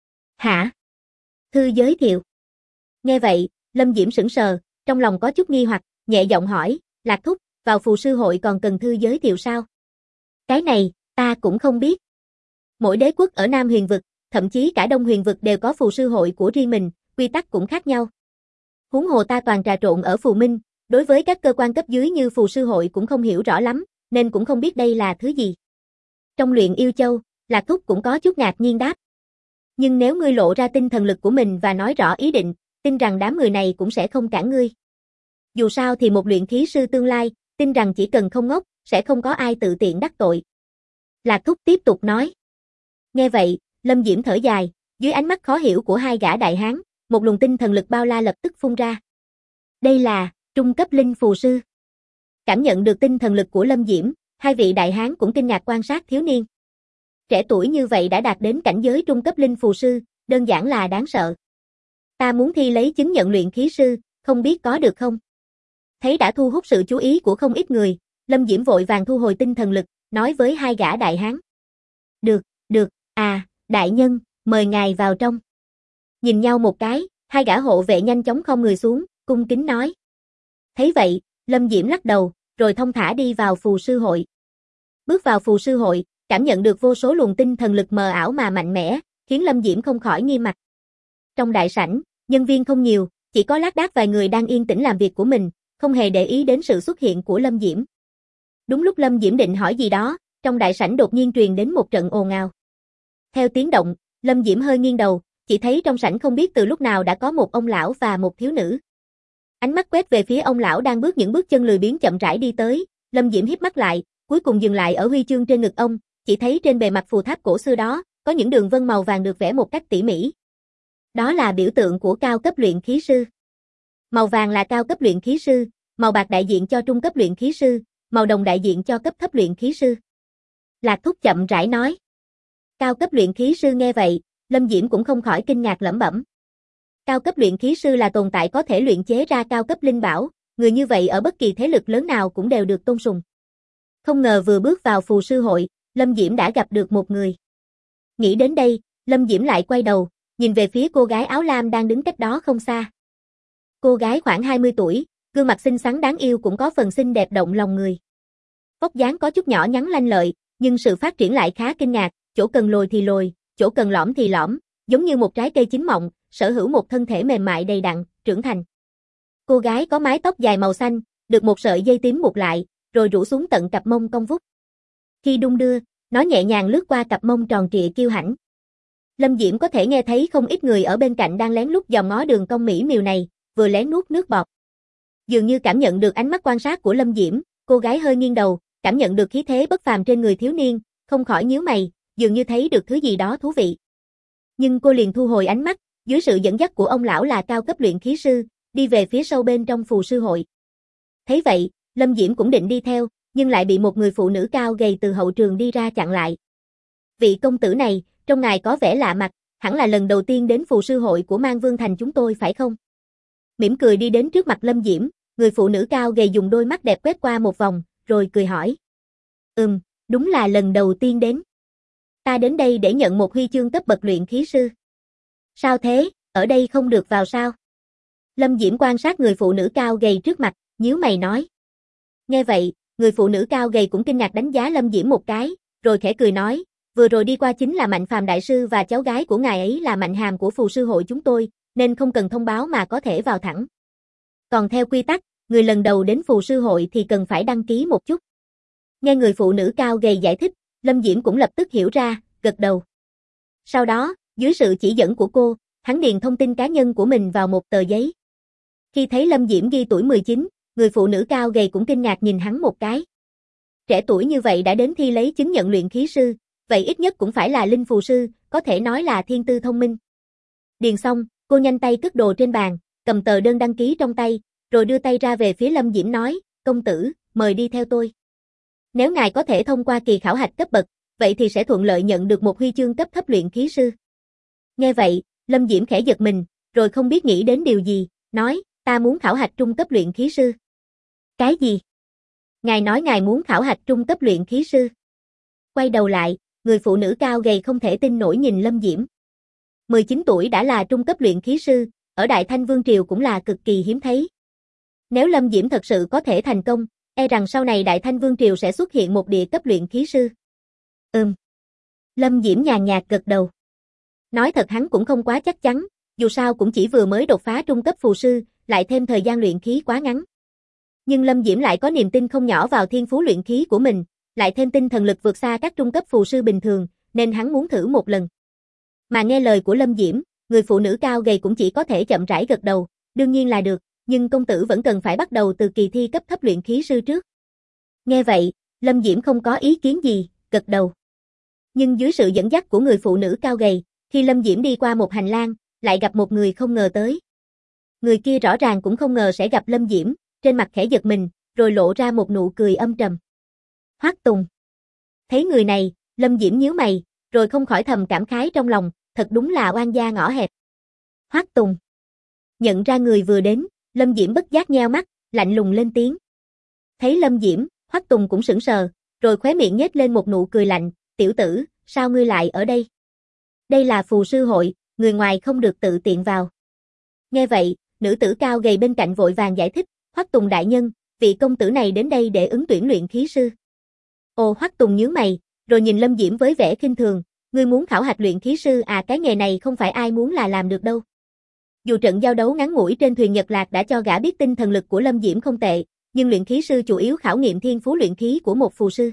Hả? Thư giới thiệu? Nghe vậy, Lâm Diễm sững sờ, trong lòng có chút nghi hoặc, nhẹ giọng hỏi, Lạc Thúc, vào phù sư hội còn cần thư giới thiệu sao? Cái này, ta cũng không biết. Mỗi đế quốc ở Nam Huyền Vực, thậm chí cả Đông Huyền Vực đều có phù sư hội của riêng mình, quy tắc cũng khác nhau. Huống hồ ta toàn trà trộn ở Phù Minh, đối với các cơ quan cấp dưới như phù sư hội cũng không hiểu rõ lắm, nên cũng không biết đây là thứ gì. Trong Luyện Yêu Châu, Lạc Thúc cũng có chút ngạc nhiên đáp. Nhưng nếu ngươi lộ ra tinh thần lực của mình và nói rõ ý định, tin rằng đám người này cũng sẽ không cản ngươi. Dù sao thì một luyện khí sư tương lai, tin rằng chỉ cần không ngốc, sẽ không có ai tự tiện đắc tội. Lạc Thúc tiếp tục nói. Nghe vậy, Lâm Diễm thở dài, dưới ánh mắt khó hiểu của hai gã đại hán, một luồng tinh thần lực bao la lập tức phun ra. Đây là trung cấp linh phù sư. Cảm nhận được tinh thần lực của Lâm Diễm, hai vị đại hán cũng kinh ngạc quan sát thiếu niên. Trẻ tuổi như vậy đã đạt đến cảnh giới trung cấp linh phù sư, đơn giản là đáng sợ. Ta muốn thi lấy chứng nhận luyện khí sư, không biết có được không? Thấy đã thu hút sự chú ý của không ít người, Lâm Diễm vội vàng thu hồi tinh thần lực, nói với hai gã đại hán. Được, đại nhân, mời ngài vào trong. Nhìn nhau một cái, hai gã hộ vệ nhanh chóng khom người xuống, cung kính nói. Thấy vậy, Lâm Diễm lắc đầu, rồi thong thả đi vào phù sư hội. Bước vào phù sư hội, cảm nhận được vô số luồng tinh thần lực mờ ảo mà mạnh mẽ, khiến Lâm Diễm không khỏi nghiêm mặt. Trong đại sảnh, nhân viên không nhiều, chỉ có lác đác vài người đang yên tĩnh làm việc của mình, không hề để ý đến sự xuất hiện của Lâm Diễm. Đúng lúc Lâm Diễm định hỏi gì đó, trong đại sảnh đột nhiên truyền đến một trận ồn ào. Theo tiếng động, Lâm Diễm hơi nghiêng đầu, chỉ thấy trong sảnh không biết từ lúc nào đã có một ông lão và một thiếu nữ. Ánh mắt quét về phía ông lão đang bước những bước chân lười biếng chậm rãi đi tới, Lâm Diễm híp mắt lại, cuối cùng dừng lại ở huy chương trên ngực ông, chỉ thấy trên bề mặt phù tháp cổ xưa đó, có những đường vân màu vàng được vẽ một cách tỉ mỉ. Đó là biểu tượng của cao cấp luyện khí sư. Màu vàng là cao cấp luyện khí sư, màu bạc đại diện cho trung cấp luyện khí sư, màu đồng đại diện cho cấp thấp luyện khí sư. Lạc Thúc chậm rãi nói. Cao cấp luyện khí sư nghe vậy, Lâm Diễm cũng không khỏi kinh ngạc lẩm bẩm. Cao cấp luyện khí sư là tồn tại có thể luyện chế ra cao cấp linh bảo, người như vậy ở bất kỳ thế lực lớn nào cũng đều được tôn sùng. Không ngờ vừa bước vào phù sư hội, Lâm Diễm đã gặp được một người. Nghĩ đến đây, Lâm Diễm lại quay đầu, nhìn về phía cô gái áo lam đang đứng cách đó không xa. Cô gái khoảng 20 tuổi, gương mặt xinh xắn đáng yêu cũng có phần xinh đẹp động lòng người. Vóc dáng có chút nhỏ nhắn lanh lợi, nhưng sự phát triển lại khá kinh ngạc, chỗ cần lồi thì lồi, chỗ cần lõm thì lõm, giống như một trái cây chín mọng, sở hữu một thân thể mềm mại đầy đặn, trưởng thành. Cô gái có mái tóc dài màu xanh, được một sợi dây tím buộc lại, rồi rủ xuống tận cặp mông cong vút. Khi đung đưa, nó nhẹ nhàng lướt qua cặp mông tròn trịa kiêu hãnh. Lâm Diễm có thể nghe thấy không ít người ở bên cạnh đang lén lút dòm ngó đường cong mỹ miều này, vừa lén nuốt nước bọt. Dường như cảm nhận được ánh mắt quan sát của Lâm Diễm, cô gái hơi nghiêng đầu, cảm nhận được khí thế bất phàm trên người thiếu niên, không khỏi nhíu mày, dường như thấy được thứ gì đó thú vị. Nhưng cô liền thu hồi ánh mắt, dưới sự dẫn dắt của ông lão là cao cấp luyện khí sư, đi về phía sâu bên trong phù sư hội. Thấy vậy, Lâm Diễm cũng định đi theo, nhưng lại bị một người phụ nữ cao gầy từ hậu trường đi ra chặn lại. Vị công tử này, trông ngài có vẻ lạ mặt, hẳn là lần đầu tiên đến phù sư hội của Mang Vương Thành chúng tôi phải không? Mỉm cười đi đến trước mặt Lâm Diễm, người phụ nữ cao gầy dùng đôi mắt đẹp quét qua một vòng, rồi cười hỏi. Đúng là lần đầu tiên đến. Ta đến đây để nhận một huy chương cấp bậc luyện khí sư. Sao thế, ở đây không được vào sao? Lâm Diễm quan sát người phụ nữ cao gầy trước mặt, nhíu mày nói. Nghe vậy, người phụ nữ cao gầy cũng kinh ngạc đánh giá Lâm Diễm một cái, rồi khẽ cười nói, vừa rồi đi qua chính là Mạnh Phàm đại sư và cháu gái của ngài ấy là Mạnh Hàm của phù sư hội chúng tôi, nên không cần thông báo mà có thể vào thẳng. Còn theo quy tắc, người lần đầu đến phù sư hội thì cần phải đăng ký một chút. Nghe người phụ nữ cao gầy giải thích, Lâm Diễm cũng lập tức hiểu ra, gật đầu. Sau đó, dưới sự chỉ dẫn của cô, hắn điền thông tin cá nhân của mình vào một tờ giấy. Khi thấy Lâm Diễm ghi tuổi 19, người phụ nữ cao gầy cũng kinh ngạc nhìn hắn một cái. Trẻ tuổi như vậy đã đến thi lấy chứng nhận luyện khí sư, vậy ít nhất cũng phải là linh phù sư, có thể nói là thiên tư thông minh. Điền xong, cô nhanh tay cất đồ trên bàn, cầm tờ đơn đăng ký trong tay, rồi đưa tay ra về phía Lâm Diễm nói, công tử, mời đi theo tôi. Nếu ngài có thể thông qua kỳ khảo hạch cấp bậc, vậy thì sẽ thuận lợi nhận được một huy chương cấp thấp luyện khí sư. Nghe vậy, Lâm Diễm khẽ giật mình, rồi không biết nghĩ đến điều gì, nói, ta muốn khảo hạch trung cấp luyện khí sư. Cái gì? Ngài nói ngài muốn khảo hạch trung cấp luyện khí sư. Quay đầu lại, người phụ nữ cao gầy không thể tin nổi nhìn Lâm Diễm. 19 tuổi đã là trung cấp luyện khí sư, ở Đại Thanh Vương Triều cũng là cực kỳ hiếm thấy. Nếu Lâm Diễm thật sự có thể thành công, e rằng sau này Đại Thanh Vương Triều sẽ xuất hiện một địa cấp luyện khí sư. Lâm Diễm nhàn nhạt gật đầu. Nói thật hắn cũng không quá chắc chắn, dù sao cũng chỉ vừa mới đột phá trung cấp phù sư, lại thêm thời gian luyện khí quá ngắn. Nhưng Lâm Diễm lại có niềm tin không nhỏ vào thiên phú luyện khí của mình, lại thêm tinh thần lực vượt xa các trung cấp phù sư bình thường, nên hắn muốn thử một lần. Mà nghe lời của Lâm Diễm, người phụ nữ cao gầy cũng chỉ có thể chậm rãi gật đầu, đương nhiên là được, nhưng công tử vẫn cần phải bắt đầu từ kỳ thi cấp thấp luyện khí sư trước. Nghe vậy, Lâm Diễm không có ý kiến gì, gật đầu. Nhưng dưới sự dẫn dắt của người phụ nữ cao gầy, khi Lâm Diễm đi qua một hành lang, lại gặp một người không ngờ tới. Người kia rõ ràng cũng không ngờ sẽ gặp Lâm Diễm, trên mặt khẽ giật mình, rồi lộ ra một nụ cười âm trầm. Hoắc Tùng. Thấy người này, Lâm Diễm nhíu mày, rồi không khỏi thầm cảm khái trong lòng, thật đúng là oan gia ngõ hẹp. Hoắc Tùng. Nhận ra người vừa đến, Lâm Diễm bất giác nheo mắt, lạnh lùng lên tiếng. Thấy Lâm Diễm, Hoắc Tùng cũng sững sờ, rồi khóe miệng nhếch lên một nụ cười lạnh, tiểu tử, sao ngươi lại ở đây? Đây là phù sư hội, người ngoài không được tự tiện vào. Nghe vậy, nữ tử cao gầy bên cạnh vội vàng giải thích, Hoắc Tùng đại nhân, vị công tử này đến đây để ứng tuyển luyện khí sư. Ồ, Hoắc Tùng nhướng mày, rồi nhìn Lâm Diễm với vẻ khinh thường, ngươi muốn khảo hạch luyện khí sư à, cái nghề này không phải ai muốn là làm được đâu. Dù trận giao đấu ngắn ngủi trên thuyền Nhật Lạc đã cho gã biết tinh thần lực của Lâm Diễm không tệ, nhưng luyện khí sư chủ yếu khảo nghiệm thiên phú luyện khí của một phù sư.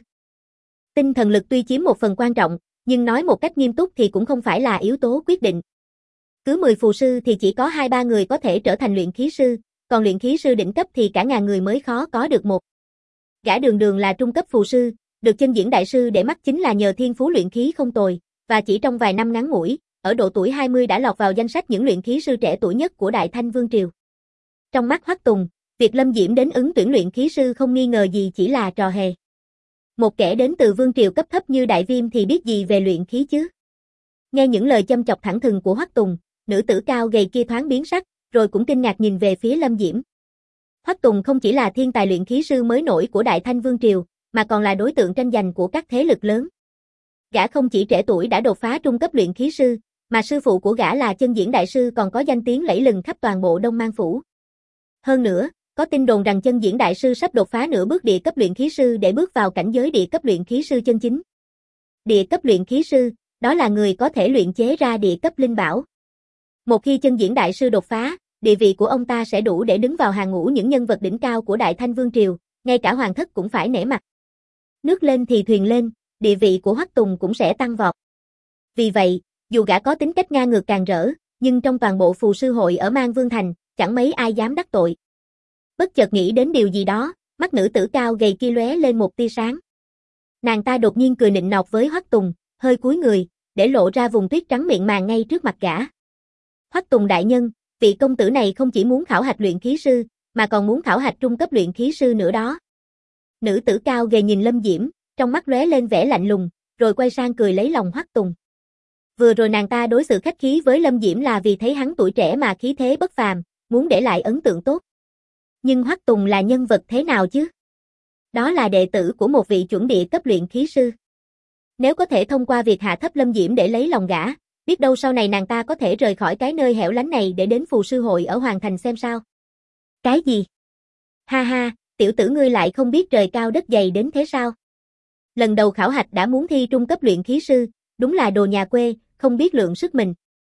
Tinh thần lực tuy chiếm một phần quan trọng, nhưng nói một cách nghiêm túc thì cũng không phải là yếu tố quyết định. Cứ 10 phù sư thì chỉ có 2-3 người có thể trở thành luyện khí sư, còn luyện khí sư đỉnh cấp thì cả ngàn người mới khó có được một. Gã Đường Đường là trung cấp phù sư, được Chân Diễn đại sư để mắt chính là nhờ thiên phú luyện khí không tồi, và chỉ trong vài năm ngắn ngủi, ở độ tuổi 20 đã lọt vào danh sách những luyện khí sư trẻ tuổi nhất của Đại Thanh Vương Triều. Trong mắt Hoắc Tùng, việc Lâm Diễm đến ứng tuyển luyện khí sư không nghi ngờ gì chỉ là trò hề. Một kẻ đến từ vương triều cấp thấp như Đại Viêm thì biết gì về luyện khí chứ? Nghe những lời châm chọc thẳng thừng của Hoắc Tùng, nữ tử cao gầy kia thoáng biến sắc, rồi cũng kinh ngạc nhìn về phía Lâm Diễm. Hoắc Tùng không chỉ là thiên tài luyện khí sư mới nổi của Đại Thanh Vương Triều, mà còn là đối tượng tranh giành của các thế lực lớn. Gã không chỉ trẻ tuổi đã đột phá trung cấp luyện khí sư, mà sư phụ của gã là Chân Diễn đại sư còn có danh tiếng lẫy lừng khắp toàn bộ Đông Mang phủ. Hơn nữa, có tin đồn rằng Chân Diễn đại sư sắp đột phá nửa bước địa cấp luyện khí sư để bước vào cảnh giới địa cấp luyện khí sư chân chính. Địa cấp luyện khí sư, đó là người có thể luyện chế ra địa cấp linh bảo. Một khi Chân Diễn đại sư đột phá, địa vị của ông ta sẽ đủ để đứng vào hàng ngũ những nhân vật đỉnh cao của Đại Thanh Vương Triều, ngay cả hoàng thất cũng phải nể mặt. Nước lên thì thuyền lên, địa vị của Hoắc Tùng cũng sẽ tăng vọt. Vì vậy, dù gã có tính cách ngang ngược càn rỡ, nhưng trong toàn bộ phù sư hội ở Mang Vương Thành, chẳng mấy ai dám đắc tội. Bất chợt nghĩ đến điều gì đó, mắt nữ tử cao gầy kia lóe lên một tia sáng. Nàng ta đột nhiên cười nịnh nọt với Hoắc Tùng, hơi cúi người, để lộ ra vùng tuyết trắng mịn màng ngay trước mặt gã. Hoắc Tùng đại nhân, vị công tử này không chỉ muốn khảo hạch luyện khí sư, mà còn muốn khảo hạch trung cấp luyện khí sư nữa đó. Nữ tử cao gầy nhìn Lâm Diễm, trong mắt lóe lên vẻ lạnh lùng, rồi quay sang cười lấy lòng Hoắc Tùng. Vừa rồi nàng ta đối xử khách khí với Lâm Diễm là vì thấy hắn tuổi trẻ mà khí thế bất phàm, muốn để lại ấn tượng tốt. Nhưng Hoắc Tùng là nhân vật thế nào chứ? Đó là đệ tử của một vị chuẩn địa cấp luyện khí sư. Nếu có thể thông qua việc hạ thấp Lâm Diễm để lấy lòng gã, biết đâu sau này nàng ta có thể rời khỏi cái nơi hẻo lánh này để đến phù sư hội ở Hoàng Thành xem sao. Cái gì? Ha ha, tiểu tử ngươi lại không biết trời cao đất dày đến thế sao? Lần đầu khảo hạch đã muốn thi trung cấp luyện khí sư, đúng là đồ nhà quê, không biết lượng sức mình.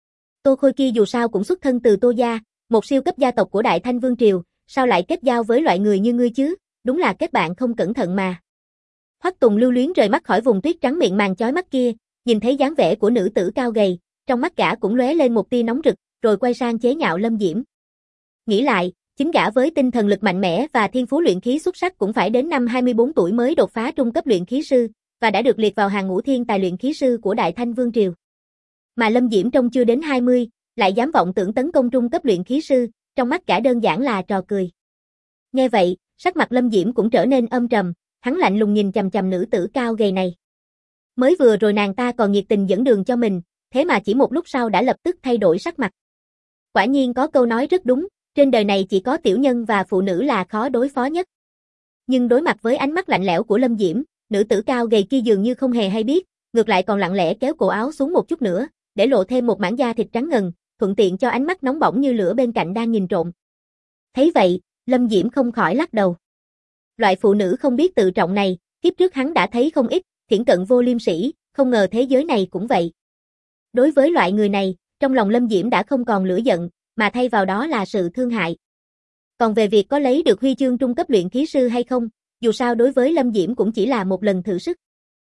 Tô Khôi kia dù sao cũng xuất thân từ Tô gia, một siêu cấp gia tộc của Đại Thanh Vương Triều, sao lại kết giao với loại người như ngươi chứ, đúng là kết bạn không cẩn thận mà. Hoắc Tùng lưu luyến rời mắt khỏi vùng tuyết trắng mịn màng chói mắt kia, nhìn thấy dáng vẻ của nữ tử cao gầy, trong mắt gã cũng lóe lên một tia nóng rực, rồi quay sang chế nhạo Lâm Diễm. Nghĩ lại, chính gã với tinh thần lực mạnh mẽ và thiên phú luyện khí xuất sắc cũng phải đến năm 24 tuổi mới đột phá trung cấp luyện khí sư, và đã được liệt vào hàng ngũ thiên tài luyện khí sư của Đại Thanh Vương Triều. Mà Lâm Diễm trông chưa đến 20, lại dám vọng tưởng tấn công trung cấp luyện khí sư, trong mắt gã đơn giản là trò cười. Nghe vậy, sắc mặt Lâm Diễm cũng trở nên âm trầm, hắn lạnh lùng nhìn chằm chằm nữ tử cao gầy này. Mới vừa rồi nàng ta còn nhiệt tình dẫn đường cho mình, thế mà chỉ một lúc sau đã lập tức thay đổi sắc mặt. Quả nhiên có câu nói rất đúng, trên đời này chỉ có tiểu nhân và phụ nữ là khó đối phó nhất. Nhưng đối mặt với ánh mắt lạnh lẽo của Lâm Diễm, nữ tử cao gầy kia dường như không hề hay biết, ngược lại còn lặng lẽ kéo cổ áo xuống một chút nữa, để lộ thêm một mảng da thịt trắng ngần, thuận tiện cho ánh mắt nóng bỏng như lửa bên cạnh đang nhìn trộm. Thấy vậy, Lâm Diễm không khỏi lắc đầu. Loại phụ nữ không biết tự trọng này, kiếp trước hắn đã thấy không ít, thiển cận vô liêm sỉ, không ngờ thế giới này cũng vậy. Đối với loại người này, trong lòng Lâm Diễm đã không còn lửa giận, mà thay vào đó là sự thương hại. Còn về việc có lấy được huy chương trung cấp luyện khí sư hay không, dù sao đối với Lâm Diễm cũng chỉ là một lần thử sức.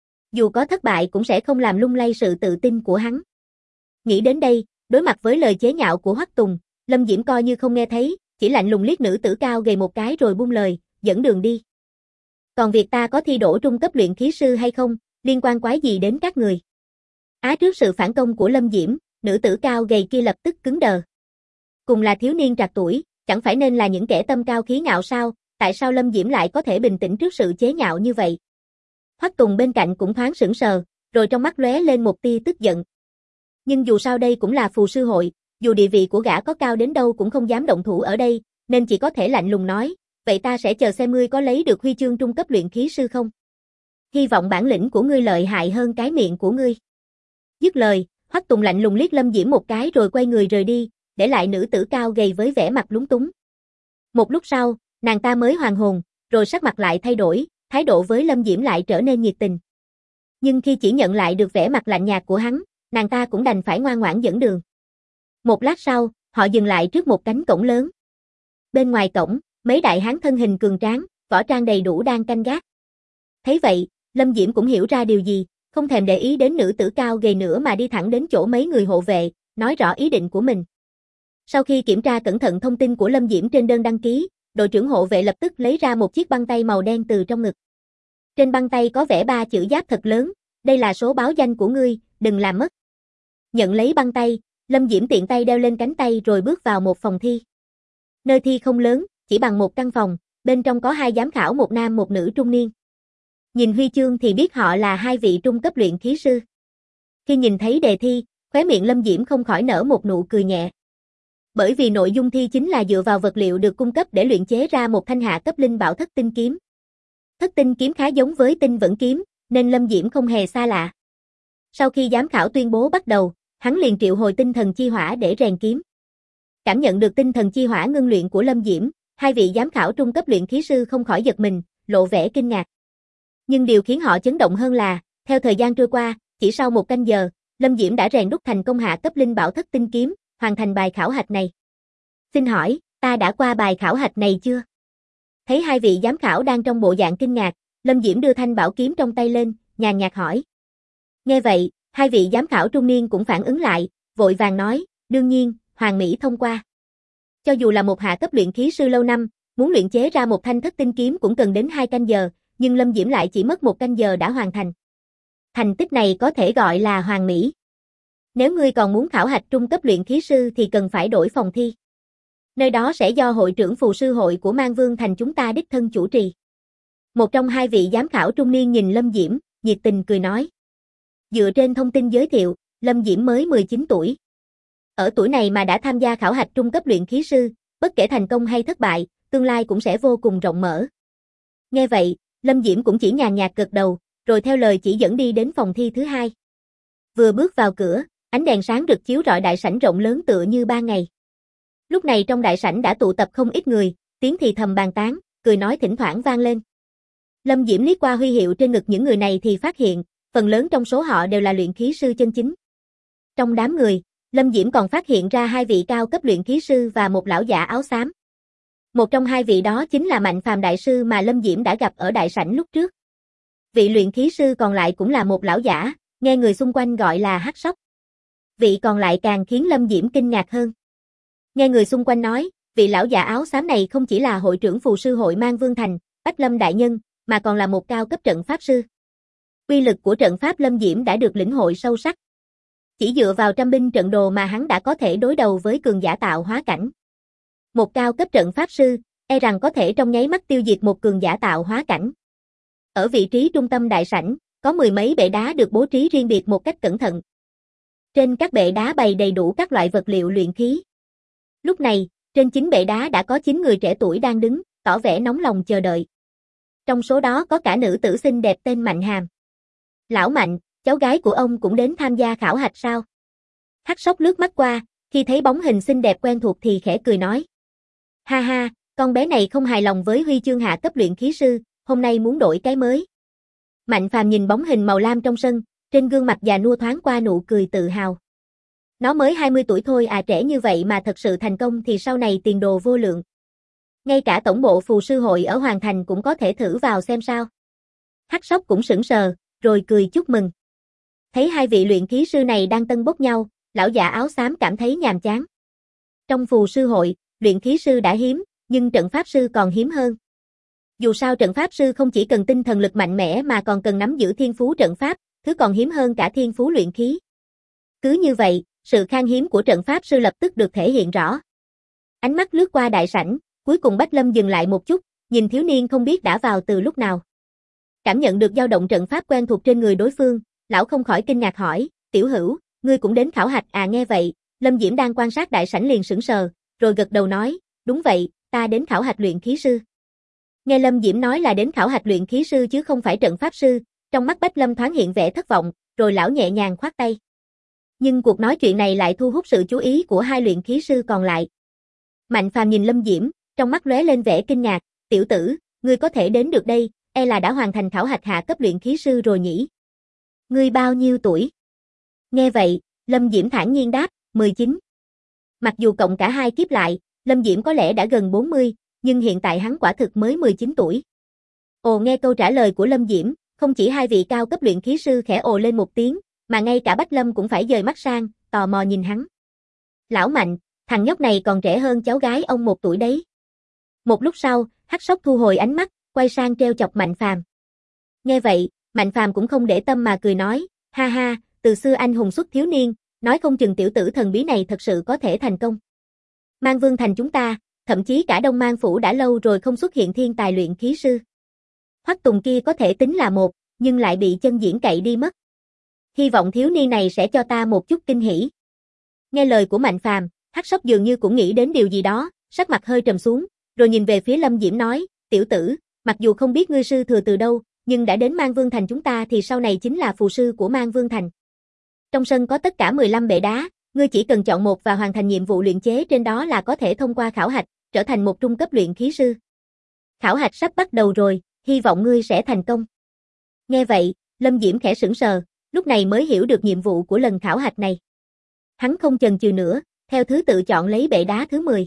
Dù có thất bại cũng sẽ không làm lung lay sự tự tin của hắn. Nghĩ đến đây, đối mặt với lời chế nhạo của Hoắc Tùng, Lâm Diễm coi như không nghe thấy, chỉ lạnh lùng liếc nữ tử cao gầy một cái rồi buông lời, dẫn đường đi. Còn việc ta có thi đỗ trung cấp luyện khí sư hay không, liên quan quái gì đến các người? Trước sự phản công của Lâm Diễm, nữ tử cao gầy kia lập tức cứng đờ. Cùng là thiếu niên trạc tuổi, chẳng phải nên là những kẻ tâm cao khí ngạo sao, tại sao Lâm Diễm lại có thể bình tĩnh trước sự chế nhạo như vậy? Hoắc Tùng bên cạnh cũng thoáng sững sờ, rồi trong mắt lóe lên một tia tức giận. Nhưng dù sao đây cũng là phù sư hội, dù địa vị của gã có cao đến đâu cũng không dám động thủ ở đây, nên chỉ có thể lạnh lùng nói, vậy ta sẽ chờ xem ngươi có lấy được huy chương trung cấp luyện khí sư không? Hy vọng bản lĩnh của ngươi lợi hại hơn cái miệng của ngươi. Dứt lời, Hoắc Tùng lạnh lùng liếc Lâm Diễm một cái rồi quay người rời đi, để lại nữ tử cao gầy với vẻ mặt lúng túng. Một lúc sau, nàng ta mới hoàn hồn, rồi sắc mặt lại thay đổi, thái độ với Lâm Diễm lại trở nên nhiệt tình. Nhưng khi chỉ nhận lại được vẻ mặt lạnh nhạt của hắn, nàng ta cũng đành phải ngoan ngoãn dẫn đường. Một lát sau, họ dừng lại trước một cánh cổng lớn. Bên ngoài cổng, mấy đại hán thân hình cường tráng, võ trang đầy đủ đang canh gác. Thấy vậy, Lâm Diễm cũng hiểu ra điều gì, không thèm để ý đến nữ tử cao gầy nữa mà đi thẳng đến chỗ mấy người hộ vệ, nói rõ ý định của mình. Sau khi kiểm tra cẩn thận thông tin của Lâm Diễm trên đơn đăng ký, đội trưởng hộ vệ lập tức lấy ra một chiếc băng tay màu đen từ trong ngực. Trên băng tay có vẽ 3 chữ giáp thật lớn, đây là số báo danh của ngươi, đừng làm mất. Nhận lấy băng tay, Lâm Diễm tiện tay đeo lên cánh tay rồi bước vào một phòng thi. Nơi thi không lớn, chỉ bằng một căn phòng, bên trong có 2 giám khảo một nam một nữ trung niên. Nhìn huy chương thì biết họ là 2 vị trung cấp luyện khí sư. Khi nhìn thấy đề thi, khóe miệng Lâm Diễm không khỏi nở một nụ cười nhẹ. Bởi vì nội dung thi chính là dựa vào vật liệu được cung cấp để luyện chế ra một thanh hạ cấp linh bảo thất tinh kiếm. Thất tinh kiếm khá giống với tinh vẫn kiếm, nên Lâm Diễm không hề xa lạ. Sau khi giám khảo tuyên bố bắt đầu, hắn liền triệu hồi tinh thần chi hỏa để rèn kiếm. Cảm nhận được tinh thần chi hỏa ngưng luyện của Lâm Diễm, 2 vị giám khảo trung cấp luyện khí sư không khỏi giật mình, lộ vẻ kinh ngạc. Nhưng điều khiến họ chấn động hơn là, theo thời gian trôi qua, chỉ sau 1 canh giờ, Lâm Diễm đã rèn đúc thành công hạ cấp linh bảo thất tinh kiếm, hoàn thành bài khảo hạch này. Xin hỏi, ta đã qua bài khảo hạch này chưa? Thấy 2 vị giám khảo đang trong bộ dạng kinh ngạc, Lâm Diễm đưa thanh bảo kiếm trong tay lên, nhàn nhạt hỏi. Nghe vậy, 2 vị giám khảo trung niên cũng phản ứng lại, vội vàng nói, đương nhiên, hoàn mỹ thông qua. Cho dù là một hạ cấp luyện khí sư lâu năm, muốn luyện chế ra một thanh thất tinh kiếm cũng cần đến 2 canh giờ, nhưng Lâm Diễm lại chỉ mất 1 canh giờ đã hoàn thành. Thành tích này có thể gọi là hoàn mỹ. Nếu ngươi còn muốn khảo hạch trung cấp luyện khí sư thì cần phải đổi phòng thi. Nơi đó sẽ do hội trưởng phù sư hội của Mang Vương Thành chúng ta đích thân chủ trì. Một trong hai vị giám khảo trung niên nhìn Lâm Diễm, nhiệt tình cười nói. Dựa trên thông tin giới thiệu, Lâm Diễm mới 19 tuổi. Ở tuổi này mà đã tham gia khảo hạch trung cấp luyện khí sư, bất kể thành công hay thất bại, tương lai cũng sẽ vô cùng rộng mở. Nghe vậy, Lâm Diễm cũng chỉ nhàn nhạt gật đầu, rồi theo lời chỉ dẫn đi đến phòng thi thứ hai. Vừa bước vào cửa, ánh đèn sáng rực chiếu rọi đại sảnh rộng lớn tựa như ban ngày. Lúc này trong đại sảnh đã tụ tập không ít người, tiếng thì thầm bàn tán, cười nói thỉnh thoảng vang lên. Lâm Diễm liếc qua huy hiệu trên ngực những người này thì phát hiện, phần lớn trong số họ đều là luyện khí sư chân chính. Trong đám người, Lâm Diễm còn phát hiện ra hai vị cao cấp luyện khí sư và một lão giả áo xám. Một trong hai vị đó chính là Mạnh Phàm đại sư mà Lâm Diễm đã gặp ở đại sảnh lúc trước. Vị luyện khí sư còn lại cũng là một lão giả, nghe người xung quanh gọi là Hắc Sóc. Vị còn lại càng khiến Lâm Diễm kinh ngạc hơn. Nghe người xung quanh nói, vị lão giả áo xám này không chỉ là hội trưởng phù sư hội Mang Vương Thành, Bách Lâm đại nhân, mà còn là một cao cấp trận pháp sư. Uy lực của trận pháp Lâm Diễm đã được lĩnh hội sâu sắc. Chỉ dựa vào trăm binh trận đồ mà hắn đã có thể đối đầu với cường giả tạo hóa cảnh. Một cao cấp trận pháp sư, e rằng có thể trong nháy mắt tiêu diệt một cường giả tạo hóa cảnh. Ở vị trí trung tâm đại sảnh, có mười mấy bệ đá được bố trí riêng biệt một cách cẩn thận. Trên các bệ đá bày đầy đủ các loại vật liệu luyện khí. Lúc này, trên 9 bệ đá đã có 9 người trẻ tuổi đang đứng, tỏ vẻ nóng lòng chờ đợi. Trong số đó có cả nữ tử xinh đẹp tên Mạnh Hàm. Lão Mạnh, cháu gái của ông cũng đến tham gia khảo hạch sao? Hắc Sóc lướt mắt qua, khi thấy bóng hình xinh đẹp quen thuộc thì khẽ cười nói. Ha ha, con bé này không hài lòng với huy chương hạ cấp luyện khí sư, hôm nay muốn đổi cái mới. Mạnh Phàm nhìn bóng hình màu lam trong sân, trên gương mặt già nua thoáng qua nụ cười tự hào. Nó mới 20 tuổi thôi à, trẻ như vậy mà thật sự thành công thì sau này tiền đồ vô lượng. Ngay cả tổng bộ phù sư hội ở Hoàng Thành cũng có thể thử vào xem sao. Hắc Sóc cũng sững sờ, rồi cười chúc mừng. Thấy hai vị luyện khí sư này đang tân bốc nhau, lão già áo xám cảm thấy nhàm chán. Trong phù sư hội, luyện khí sư đã hiếm, nhưng trận pháp sư còn hiếm hơn. Dù sao trận pháp sư không chỉ cần tinh thần lực mạnh mẽ mà còn cần nắm giữ thiên phú trận pháp, thứ còn hiếm hơn cả thiên phú luyện khí. Cứ như vậy, sự khan hiếm của trận pháp sư lập tức được thể hiện rõ. Ánh mắt lướt qua đại sảnh, cuối cùng Bách Lâm dừng lại một chút, nhìn thiếu niên không biết đã vào từ lúc nào. Cảm nhận được dao động trận pháp quen thuộc trên người đối phương, lão không khỏi kinh ngạc hỏi, tiểu hữu, ngươi cũng đến khảo hạch à? Nghe vậy, Lâm Diễm đang quan sát đại sảnh liền sững sờ, rồi gật đầu nói, đúng vậy, ta đến khảo hạch luyện khí sư. Nghe Lâm Diễm nói là đến khảo hạch luyện khí sư chứ không phải trận pháp sư, trong mắt Bách Lâm thoáng hiện vẻ thất vọng, rồi lão nhẹ nhàng khoát tay. Nhưng cuộc nói chuyện này lại thu hút sự chú ý của hai luyện khí sư còn lại. Mạnh Phàm nhìn Lâm Diễm, trong mắt lóe lên vẻ kinh ngạc, tiểu tử, ngươi có thể đến được đây, e là đã hoàn thành khảo hạch hạ cấp luyện khí sư rồi nhỉ? Ngươi bao nhiêu tuổi? Nghe vậy, Lâm Diễm thản nhiên đáp, 19. Mặc dù cộng cả hai kiếp lại, Lâm Diễm có lẽ đã gần 40, nhưng hiện tại hắn quả thực mới 19 tuổi. Ồ, nghe câu trả lời của Lâm Diễm, không chỉ hai vị cao cấp luyện khí sư khẽ ồ lên một tiếng, mà ngay cả Bách Lâm cũng phải dời mắt sang, tò mò nhìn hắn. Lão Mạnh, thằng nhóc này còn trẻ hơn cháu gái ông 1 tuổi đấy. Một lúc sau, Hắc Sóc thu hồi ánh mắt, quay sang trêu chọc Mạnh Phàm. Nghe vậy, Mạnh Phàm cũng không để tâm mà cười nói, ha ha, từ xưa anh hùng xuất thiếu niên, nói không chừng tiểu tử thần bí này thật sự có thể thành công. Mang Vương Thành chúng ta, thậm chí cả Đông Mang Phủ đã lâu rồi không xuất hiện thiên tài luyện khí sư. Hoắc Tùng kia có thể tính là một, nhưng lại bị chân diễn cậy đi mất. Hy vọng thiếu niên này sẽ cho ta một chút kinh hỉ. Nghe lời của Mạnh Phàm, Hắc Sóc dường như cũng nghĩ đến điều gì đó, sắc mặt hơi trầm xuống, rồi nhìn về phía Lâm Diễm nói, tiểu tử, mặc dù không biết ngươi sư thừa từ đâu, nhưng đã đến Mang Vương Thành chúng ta thì sau này chính là phù sư của Mang Vương Thành. Trong sân có tất cả 15 bệ đá, ngươi chỉ cần chọn một và hoàn thành nhiệm vụ luyện chế trên đó là có thể thông qua khảo hạch, trở thành một trung cấp luyện khí sư. Khảo hạch sắp bắt đầu rồi, hy vọng ngươi sẽ thành công. Nghe vậy, Lâm Diễm khẽ sững sờ, lúc này mới hiểu được nhiệm vụ của lần khảo hạch này. Hắn không chần chừ nữa, theo thứ tự chọn lấy bệ đá thứ 10.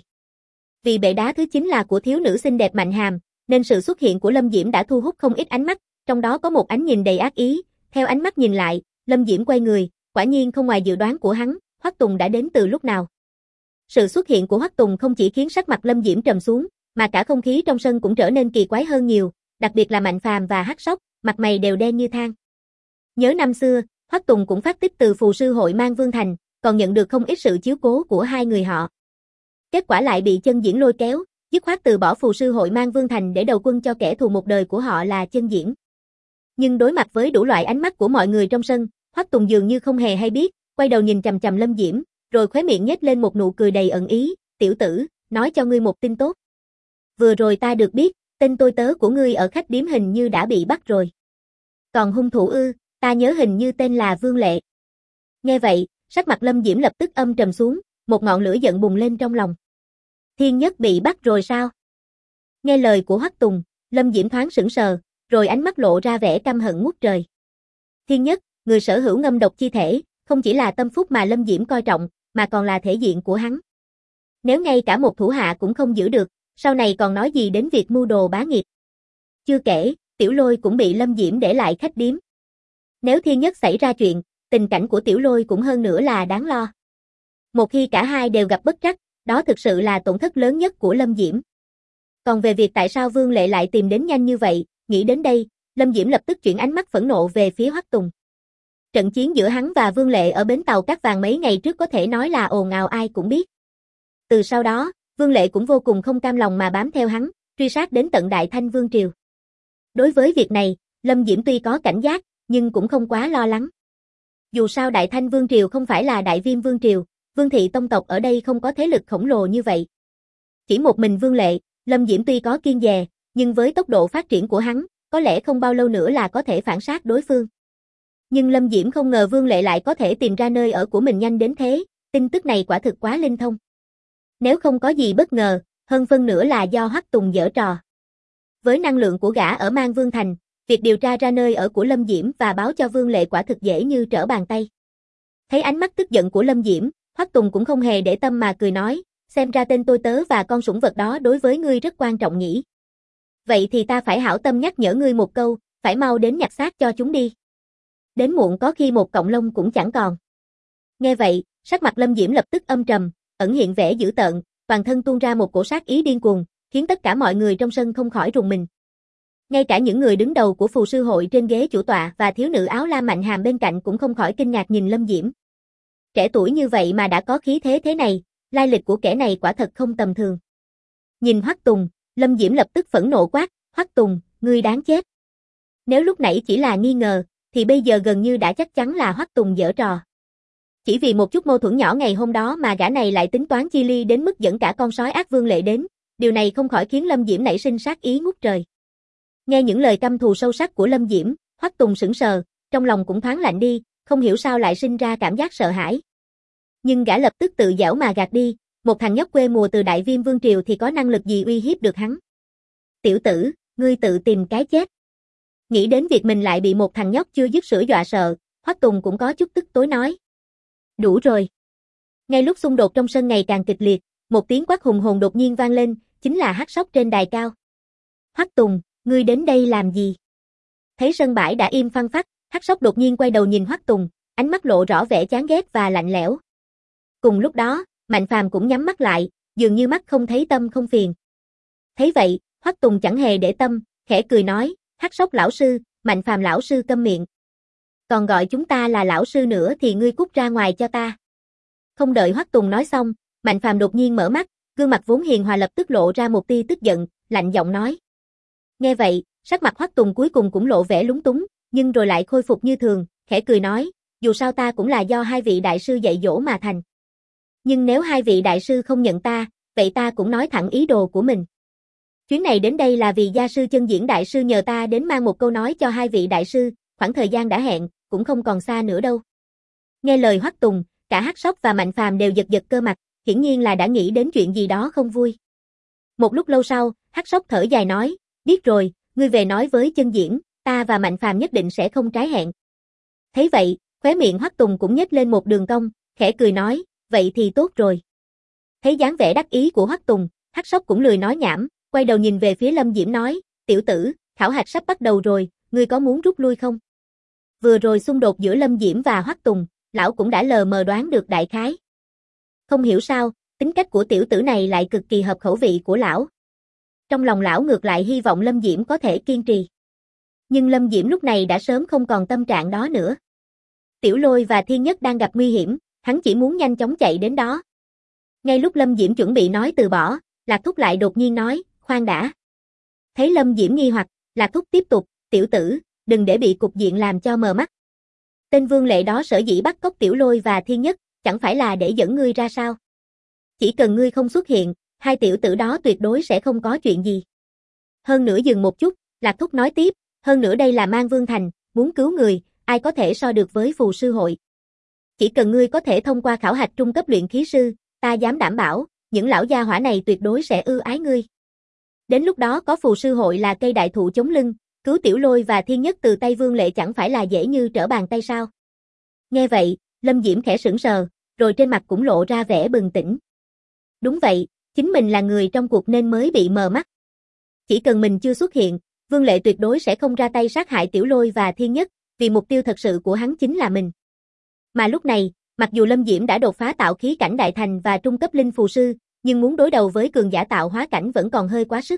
Vì bệ đá thứ 9 là của thiếu nữ xinh đẹp Mạnh Hàm, nên sự xuất hiện của Lâm Diễm đã thu hút không ít ánh mắt, trong đó có một ánh nhìn đầy ác ý, theo ánh mắt nhìn lại, Lâm Diễm quay người, quả nhiên không ngoài dự đoán của hắn, Hoắc Tùng đã đến từ lúc nào. Sự xuất hiện của Hoắc Tùng không chỉ khiến sắc mặt Lâm Diễm trầm xuống, mà cả không khí trong sân cũng trở nên kỳ quái hơn nhiều, đặc biệt là Mạnh Phàm và Hắc Sóc, mặt mày đều đen như than. Nhớ năm xưa, Hoắc Tùng cũng phát tích từ phù sư hội Mang Vương Thành, còn nhận được không ít sự chiếu cố của hai người họ. Kết quả lại bị Chân Diễn lôi kéo, dứt khoát từ bỏ phù sư hội Mang Vương Thành để đầu quân cho kẻ thù một đời của họ là Chân Diễn. Nhưng đối mặt với đủ loại ánh mắt của mọi người trong sân, Hoắc Tùng dường như không hề hay biết, quay đầu nhìn chằm chằm Lâm Diễm, rồi khóe miệng nhếch lên một nụ cười đầy ẩn ý, "Tiểu tử, nói cho ngươi một tin tốt. Vừa rồi ta được biết, tên tôi tớ của ngươi ở khách điếm hình như đã bị bắt rồi. Còn hung thủ ư, ta nhớ hình như tên là Vương Lệ." Nghe vậy, sắc mặt Lâm Diễm lập tức âm trầm xuống, một ngọn lửa giận bùng lên trong lòng. Thiên Nhất bị bắt rồi sao? Nghe lời của Hoắc Tùng, Lâm Diễm thoáng sững sờ, rồi ánh mắt lộ ra vẻ căm hận ngút trời. Thiên Nhất, người sở hữu ngâm độc chi thể, không chỉ là tâm phúc mà Lâm Diễm coi trọng, mà còn là thể diện của hắn. Nếu ngay cả một thủ hạ cũng không giữ được, sau này còn nói gì đến việc mưu đồ bá nghiệp. Chưa kể, Tiểu Lôi cũng bị Lâm Diễm để lại khách điếm. Nếu Thiên Nhất xảy ra chuyện, tình cảnh của Tiểu Lôi cũng hơn nữa là đáng lo. Một khi cả hai đều gặp bất trắc, đó thực sự là tổn thất lớn nhất của Lâm Diễm. Còn về việc tại sao Vương Lệ lại tìm đến nhanh như vậy, nghĩ đến đây, Lâm Diễm lập tức chuyển ánh mắt phẫn nộ về phía Hoắc Tùng. Trận chiến giữa hắn và Vương Lệ ở bến tàu Cát Vàng mấy ngày trước có thể nói là ồn ào ai cũng biết. Từ sau đó, Vương Lệ cũng vô cùng không cam lòng mà bám theo hắn, truy sát đến tận Đại Thanh Vương Triều. Đối với việc này, Lâm Diễm tuy có cảnh giác, nhưng cũng không quá lo lắng. Dù sao Đại Thanh Vương Triều không phải là Đại Viêm Vương Triều, Vương thị tông tộc ở đây không có thế lực khổng lồ như vậy. Chỉ một mình Vương Lệ, Lâm Diễm tuy có kiêng dè, nhưng với tốc độ phát triển của hắn, có lẽ không bao lâu nữa là có thể phản sát đối phương. Nhưng Lâm Diễm không ngờ Vương Lệ lại có thể tìm ra nơi ở của mình nhanh đến thế, tin tức này quả thực quá linh thông. Nếu không có gì bất ngờ, hơn phân nửa là do Hoắc Tùng giở trò. Với năng lượng của gã ở Mang Vương Thành, việc điều tra ra nơi ở của Lâm Diễm và báo cho Vương Lệ quả thực dễ như trở bàn tay. Thấy ánh mắt tức giận của Lâm Diễm, Hoắc Tùng cũng không hề để tâm mà cười nói, xem ra tên tôi tớ và con sủng vật đó đối với ngươi rất quan trọng nhỉ. Vậy thì ta phải hảo tâm nhắc nhở ngươi một câu, phải mau đến nhặt xác cho chúng đi. Đến muộn có khi một cọng lông cũng chẳng còn. Nghe vậy, sắc mặt Lâm Diễm lập tức âm trầm, ẩn hiện vẻ dữ tợn, toàn thân tuôn ra một cổ sát ý điên cuồng, khiến tất cả mọi người trong sân không khỏi rùng mình. Ngay cả những người đứng đầu của phù sư hội trên ghế chủ tọa và thiếu nữ áo lam Mạnh Hàm bên cạnh cũng không khỏi kinh ngạc nhìn Lâm Diễm. Trẻ tuổi như vậy mà đã có khí thế thế này, lai lịch của kẻ này quả thật không tầm thường. Nhìn Hoắc Tùng, Lâm Diễm lập tức phẫn nộ quát, Hoắc Tùng, ngươi đáng chết. Nếu lúc nãy chỉ là nghi ngờ, thì bây giờ gần như đã chắc chắn là Hoắc Tùng giở trò. Chỉ vì một chút mâu thuẫn nhỏ ngày hôm đó mà gã này lại tính toán chi ly đến mức dẫn cả con sói ác Vương Lệ đến, điều này không khỏi khiến Lâm Diễm nảy sinh sát ý ngút trời. Nghe những lời căm thù sâu sắc của Lâm Diễm, Hoắc Tùng sững sờ, trong lòng cũng thoáng lạnh đi, không hiểu sao lại sinh ra cảm giác sợ hãi. Nhưng gã lập tức tự giễu mà gạt đi, một thằng nhóc quê mùa từ Đại Viêm Vương Triều thì có năng lực gì uy hiếp được hắn. Tiểu tử, ngươi tự tìm cái chết. Nghĩ đến việc mình lại bị một thằng nhóc chưa dứt sữa dọa sợ, Hoắc Tùng cũng có chút tức tối nói. Đủ rồi. Ngay lúc xung đột trong sân ngày càng kịch liệt, một tiếng quát hùng hồn đột nhiên vang lên, chính là Hắc Sóc trên đài cao. Hoắc Tùng, ngươi đến đây làm gì? Thấy sân bãi đã im phăng phắc, Hắc Sóc đột nhiên quay đầu nhìn Hoắc Tùng, ánh mắt lộ rõ vẻ chán ghét và lạnh lẽo. Cùng lúc đó, Mạnh Phàm cũng nhắm mắt lại, dường như mắt không thấy tâm không phiền. Thấy vậy, Hoắc Tùng chẳng hề để tâm, khẽ cười nói, Hắc Sóc lão sư, Mạnh Phàm lão sư câm miệng. Còn gọi chúng ta là lão sư nữa thì ngươi cút ra ngoài cho ta. Không đợi Hoắc Tùng nói xong, Mạnh Phàm đột nhiên mở mắt, gương mặt vốn hiền hòa lập tức lộ ra một tia tức giận, lạnh giọng nói. Nghe vậy, sắc mặt Hoắc Tùng cuối cùng cũng lộ vẻ lúng túng, nhưng rồi lại khôi phục như thường, khẽ cười nói, dù sao ta cũng là do hai vị đại sư dạy dỗ mà thành. Nhưng nếu hai vị đại sư không nhận ta, vậy ta cũng nói thẳng ý đồ của mình. Chuyến này đến đây là vì gia sư Chân Diễn đại sư nhờ ta đến mang một câu nói cho hai vị đại sư, khoảng thời gian đã hẹn, cũng không còn xa nữa đâu. Nghe lời Hoắc Tùng, cả Hắc Sóc và Mạnh Phàm đều giật giật cơ mặt, hiển nhiên là đã nghĩ đến chuyện gì đó không vui. Một lúc lâu sau, Hắc Sóc thở dài nói, biết rồi, ngươi về nói với Chân Diễn, ta và Mạnh Phàm nhất định sẽ không trái hẹn. Thấy vậy, khóe miệng Hoắc Tùng cũng nhếch lên một đường cong, khẽ cười nói, vậy thì tốt rồi. Thấy dáng vẻ đắc ý của Hoắc Tùng, Hắc Sóc cũng lười nói nhảm, quay đầu nhìn về phía Lâm Diễm nói, tiểu tử, khảo hạch sắp bắt đầu rồi, ngươi có muốn rút lui không? Vừa rồi xung đột giữa Lâm Diễm và Hoắc Tùng, lão cũng đã lờ mờ đoán được đại khái. Không hiểu sao, tính cách của tiểu tử này lại cực kỳ hợp khẩu vị của lão. Trong lòng lão ngược lại hy vọng Lâm Diễm có thể kiên trì. Nhưng Lâm Diễm lúc này đã sớm không còn tâm trạng đó nữa. Tiểu Lôi và Thiên Nhất đang gặp nguy hiểm, hắn chỉ muốn nhanh chóng chạy đến đó. Ngay lúc Lâm Diễm chuẩn bị nói từ bỏ, Lạc Thúc lại đột nhiên nói, khoan đã. Thấy Lâm Diễm nghi hoặc, Lạc Thúc tiếp tục, tiểu tử, đừng để bị cục diện làm cho mờ mắt. Tên Vương Lệ đó sở dĩ bắt cóc Tiểu Lôi và Thiên Nhất, chẳng phải là để dẫn ngươi ra sao? Chỉ cần ngươi không xuất hiện, hai tiểu tử đó tuyệt đối sẽ không có chuyện gì. Hơn nữa dừng một chút, Lạc Thúc nói tiếp, hơn nữa đây là Mang Vương Thành, muốn cứu người, ai có thể so được với phù sư hội. Chỉ cần ngươi có thể thông qua khảo hạch trung cấp luyện khí sư, ta dám đảm bảo, những lão gia hỏa này tuyệt đối sẽ ưu ái ngươi. Đến lúc đó có phù sư hội là cây đại thụ chống lưng, cứu Tiểu Lôi và Thiên Nhất từ tay Vương Lệ chẳng phải là dễ như trở bàn tay sao? Nghe vậy, Lâm Diễm khẽ sững sờ, rồi trên mặt cũng lộ ra vẻ bừng tỉnh. Đúng vậy, chính mình là người trong cuộc nên mới bị mờ mắt. Chỉ cần mình chưa xuất hiện, Vương Lệ tuyệt đối sẽ không ra tay sát hại Tiểu Lôi và Thiên Nhất, vì mục tiêu thật sự của hắn chính là mình. Mà lúc này, mặc dù Lâm Diễm đã đột phá tạo khí cảnh đại thành và trung cấp linh phù sư, nhưng muốn đối đầu với cường giả tạo hóa cảnh vẫn còn hơi quá sức.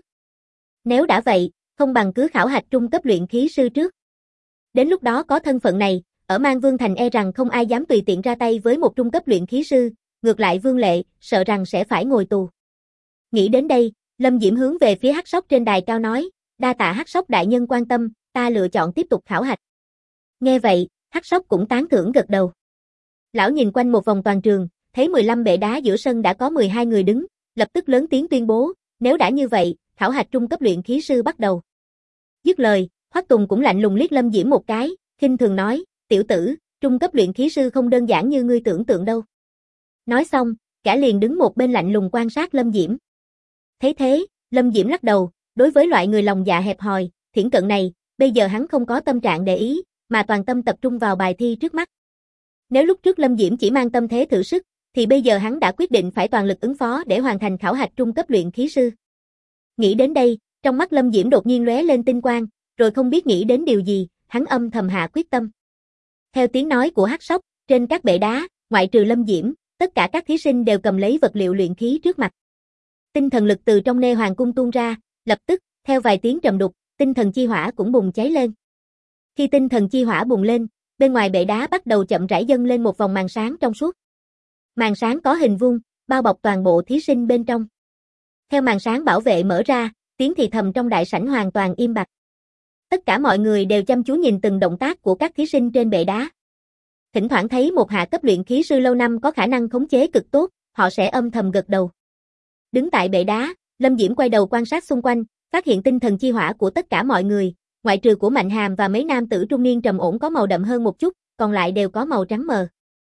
Nếu đã vậy, không bằng cứ khảo hạch trung cấp luyện khí sư trước. Đến lúc đó có thân phận này, ở Mang Vương Thành e rằng không ai dám tùy tiện ra tay với một trung cấp luyện khí sư, ngược lại Vương Lệ, sợ rằng sẽ phải ngồi tù. Nghĩ đến đây, Lâm Diễm hướng về phía Hắc Sóc trên đài cao nói, đa tạ Hắc Sóc đại nhân quan tâm, ta lựa chọn tiếp tục khảo hạch. Nghe vậy, Hắc Sóc cũng tán thưởng gật đầu. Lão nhìn quanh một vòng toàn trường, thấy 15 bệ đá giữa sân đã có 12 người đứng, lập tức lớn tiếng tuyên bố, nếu đã như vậy, khảo hạch trung cấp luyện khí sư bắt đầu. Dứt lời, Hoắc Tùng cũng lạnh lùng liếc Lâm Diễm một cái, khinh thường nói, tiểu tử, trung cấp luyện khí sư không đơn giản như ngươi tưởng tượng đâu. Nói xong, cả liền đứng một bên lạnh lùng quan sát Lâm Diễm. Thấy thế, Lâm Diễm lắc đầu, đối với loại người lòng dạ hẹp hòi, thiển cận này, bây giờ hắn không có tâm trạng để ý, mà toàn tâm tập trung vào bài thi trước mắt. Nếu lúc trước Lâm Diễm chỉ mang tâm thế thử sức, thì bây giờ hắn đã quyết định phải toàn lực ứng phó để hoàn thành khảo hạch trung cấp luyện khí sư. Nghĩ đến đây, trong mắt Lâm Diễm đột nhiên lóe lên tinh quang, rồi không biết nghĩ đến điều gì, hắn âm thầm hạ quyết tâm. Theo tiếng nói của Hắc Sóc, trên các bệ đá, ngoại trừ Lâm Diễm, tất cả các thí sinh đều cầm lấy vật liệu luyện khí trước mặt. Tinh thần lực từ trong nê hoàng cung tuôn ra, lập tức, theo vài tiếng trầm đục, tinh thần chi hỏa cũng bùng cháy lên. Khi tinh thần chi hỏa bùng lên, bên ngoài bệ đá bắt đầu chậm rãi dâng lên một vòng màn sáng trong suốt. Màn sáng có hình vuông, bao bọc toàn bộ thí sinh bên trong. Theo màn sáng bảo vệ mở ra, tiếng thì thầm trong đại sảnh hoàn toàn im bặt. Tất cả mọi người đều chăm chú nhìn từng động tác của các thí sinh trên bệ đá. Thỉnh thoảng thấy một hạ cấp luyện khí sư lâu năm có khả năng khống chế cực tốt, họ sẽ âm thầm gật đầu. Đứng tại bệ đá, Lâm Diễm quay đầu quan sát xung quanh, phát hiện tinh thần chi hỏa của tất cả mọi người, ngoại trừ của Mạnh Hàm và mấy nam tử trung niên trầm ổn có màu đậm hơn một chút, còn lại đều có màu trắng mờ.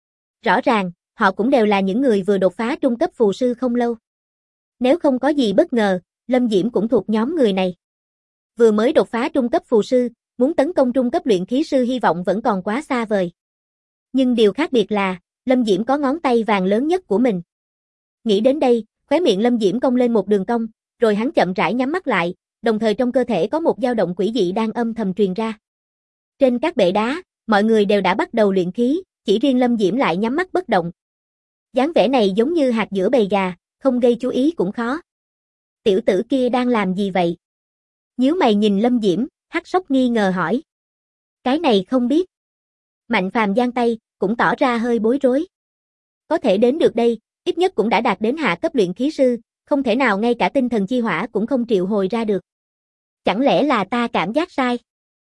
Rõ ràng, họ cũng đều là những người vừa đột phá trung cấp phù sư không lâu. Nếu không có gì bất ngờ, Lâm Diễm cũng thuộc nhóm người này. Vừa mới đột phá trung cấp phù sư, muốn tấn công trung cấp luyện khí sư hy vọng vẫn còn quá xa vời. Nhưng điều khác biệt là, Lâm Diễm có ngón tay vàng lớn nhất của mình. Nghĩ đến đây, khóe miệng Lâm Diễm cong lên một đường cong, rồi hắn chậm rãi nhắm mắt lại, đồng thời trong cơ thể có một dao động quỷ dị đang âm thầm truyền ra. Trên các bệ đá, mọi người đều đã bắt đầu luyện khí, chỉ riêng Lâm Diễm lại nhắm mắt bất động. Dáng vẻ này giống như hạt giữa bầy gà, không gây chú ý cũng khó. Tiểu tử kia đang làm gì vậy? Nhíu mày nhìn Lâm Diễm, Hắc Sóc nghi ngờ hỏi. Cái này không biết. Mạnh Phàm giang tay, cũng tỏ ra hơi bối rối. Có thể đến được đây, ít nhất cũng đã đạt đến hạ cấp luyện khí sư, không thể nào ngay cả tinh thần chi hỏa cũng không triệu hồi ra được. Chẳng lẽ là ta cảm giác sai?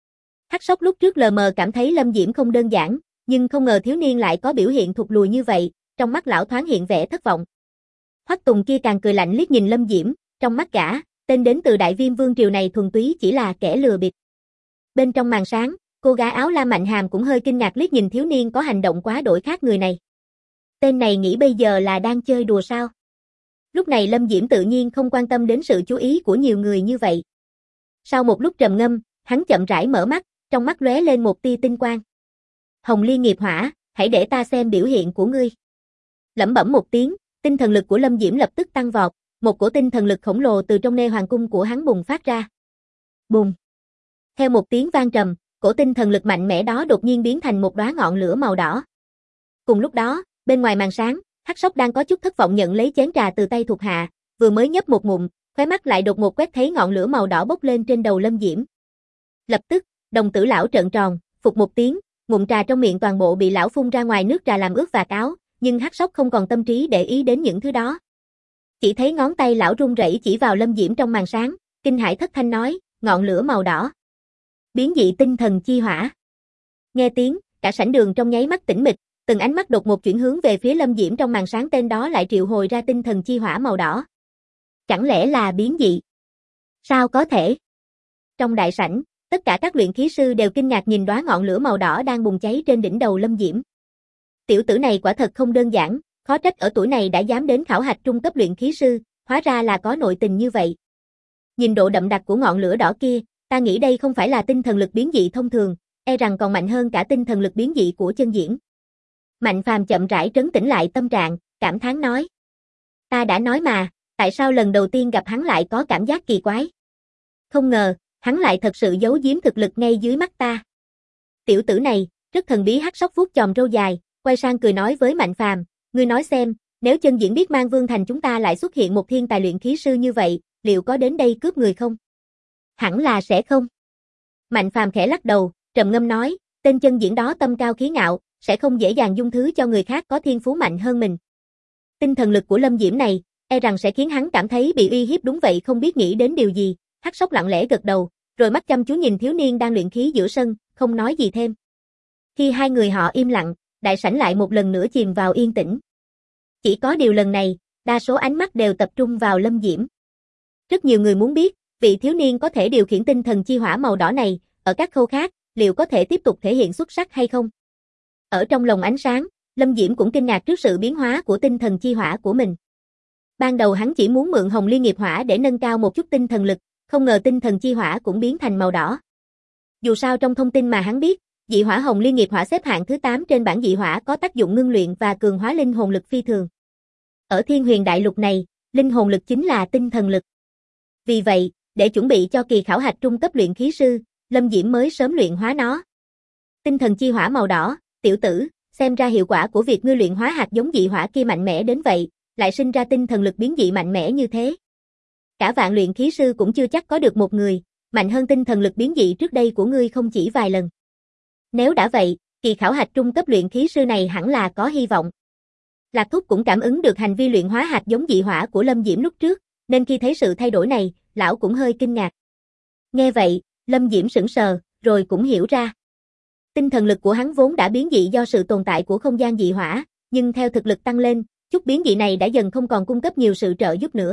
Hắc Sóc lúc trước lờ mờ cảm thấy Lâm Diễm không đơn giản, nhưng không ngờ thiếu niên lại có biểu hiện thụt lùi như vậy, trong mắt lão thoáng hiện vẻ thất vọng. Hoắc Tùng kia càng cười lạnh liếc nhìn Lâm Diễm, trong mắt gã, tên đến từ Đại Viêm Vương triều này thuần túy chỉ là kẻ lừa bịp. Bên trong màn sáng, cô gái áo lam Mạnh Hàm cũng hơi kinh ngạc liếc nhìn thiếu niên có hành động quá đổi khác người này. Tên này nghĩ bây giờ là đang chơi đùa sao? Lúc này Lâm Diễm tự nhiên không quan tâm đến sự chú ý của nhiều người như vậy. Sau một lúc trầm ngâm, hắn chậm rãi mở mắt, trong mắt lóe lên một tia tinh quang. Hồng Liên nghiệp hỏa, hãy để ta xem biểu hiện của ngươi. Lẩm bẩm một tiếng, tinh thần lực của Lâm Diễm lập tức tăng vọt, một cổ tinh thần lực khổng lồ từ trong nê hoàng cung của hắn bùng phát ra. Bùng. Theo một tiếng vang trầm, cổ tinh thần lực mạnh mẽ đó đột nhiên biến thành một đóa ngọn lửa màu đỏ. Cùng lúc đó, bên ngoài màn sáng, Hắc Sóc đang có chút thất vọng nhận lấy chén trà từ tay thuộc hạ, vừa mới nhấp một ngụm, khóe mắt lại đột ngột quét thấy ngọn lửa màu đỏ bốc lên trên đầu Lâm Diễm. Lập tức, đồng tử lão trợn tròn, phụt một tiếng, ngụm trà trong miệng toàn bộ bị lão phun ra ngoài, nước trà làm ướt vạt áo, nhưng Hắc Sóc không còn tâm trí để ý đến những thứ đó. Chỉ thấy ngón tay lão run rẩy chỉ vào Lâm Diễm trong màn sáng, kinh hãi thất thanh nói, ngọn lửa màu đỏ. Biến dị tinh thần chi hỏa. Nghe tiếng, cả sảnh đường trong nháy mắt tĩnh mịch, từng ánh mắt đột ngột chuyển hướng về phía Lâm Diễm trong màn sáng, tên đó lại triệu hồi ra tinh thần chi hỏa màu đỏ. Chẳng lẽ là biến dị? Sao có thể? Trong đại sảnh, tất cả các luyện khí sư đều kinh ngạc nhìn đóa ngọn lửa màu đỏ đang bùng cháy trên đỉnh đầu Lâm Diễm. Tiểu tử này quả thật không đơn giản, khó trách ở tuổi này đã dám đến khảo hạch trung cấp luyện khí sư, hóa ra là có nội tình như vậy. Nhìn độ đậm đặc của ngọn lửa đỏ kia, ta nghĩ đây không phải là tinh thần lực biến dị thông thường, e rằng còn mạnh hơn cả tinh thần lực biến dị của chân diễn. Mạnh Phàm chậm rãi trấn tĩnh lại tâm trạng, cảm thán nói. Ta đã nói mà, tại sao lần đầu tiên gặp hắn lại có cảm giác kỳ quái? Không ngờ, hắn lại thật sự giấu giếm thực lực ngay dưới mắt ta. Tiểu tử này, rất thần bí. Hắc Sóc vuốt chòm râu dài, quay sang cười nói với Mạnh Phàm, ngươi nói xem, nếu chân diễn biết Mang Vương Thành chúng ta lại xuất hiện một thiên tài luyện khí sư như vậy, liệu có đến đây cướp người không? Hẳn là sẽ không. Mạnh Phàm khẽ lắc đầu, trầm ngâm nói, tên chân diễn đó tâm cao khí ngạo, sẽ không dễ dàng dung thứ cho người khác có thiên phú mạnh hơn mình. Tinh thần lực của Lâm Diễm này, e rằng sẽ khiến hắn cảm thấy bị uy hiếp. Đúng vậy, không biết nghĩ đến điều gì. Hắc Sóc lặng lẽ gật đầu, rồi mắt chăm chú nhìn thiếu niên đang luyện khí giữa sân, không nói gì thêm. Khi hai người họ im lặng, đại sảnh lại một lần nữa chìm vào yên tĩnh. Chỉ có điều lần này, đa số ánh mắt đều tập trung vào Lâm Diễm. Rất nhiều người muốn biết, vị thiếu niên có thể điều khiển tinh thần chi hỏa màu đỏ này, ở các khâu khác, liệu có thể tiếp tục thể hiện xuất sắc hay không? Ở trong lồng ánh sáng, Lâm Diễm cũng kinh ngạc trước sự biến hóa của tinh thần chi hỏa của mình. Ban đầu hắn chỉ muốn mượn Hồng Liên nghiệp hỏa để nâng cao một chút tinh thần lực, không ngờ tinh thần chi hỏa cũng biến thành màu đỏ. Dù sao trong thông tin mà hắn biết, dị hỏa Hồng Liên nghiệp hỏa xếp hạng thứ 8 trên bảng dị hỏa, có tác dụng ngưng luyện và cường hóa linh hồn lực phi thường. Ở Thiên Huyền Đại Lục này, linh hồn lực chính là tinh thần lực. Vì vậy, để chuẩn bị cho kỳ khảo hạch trung cấp luyện khí sư, Lâm Diễm mới sớm luyện hóa nó. Tinh thần chi hỏa màu đỏ, tiểu tử, xem ra hiệu quả của việc ngươi luyện hóa hạt giống dị hỏa kia mạnh mẽ đến vậy, lại sinh ra tinh thần lực biến dị mạnh mẽ như thế. Cả vạn luyện khí sư cũng chưa chắc có được một người, mạnh hơn tinh thần lực biến dị trước đây của ngươi không chỉ vài lần. Nếu đã vậy, kỳ khảo hạch trung cấp luyện khí sư này hẳn là có hy vọng. Lạc Thúc cũng cảm ứng được hành vi luyện hóa hạt giống dị hỏa của Lâm Diễm lúc trước, nên khi thấy sự thay đổi này, lão cũng hơi kinh ngạc. Nghe vậy, Lâm Diễm sững sờ, rồi cũng hiểu ra. Tinh thần lực của hắn vốn đã biến dị do sự tồn tại của không gian dị hỏa, nhưng theo thực lực tăng lên, chút biến dị này đã dần không còn cung cấp nhiều sự trợ giúp nữa.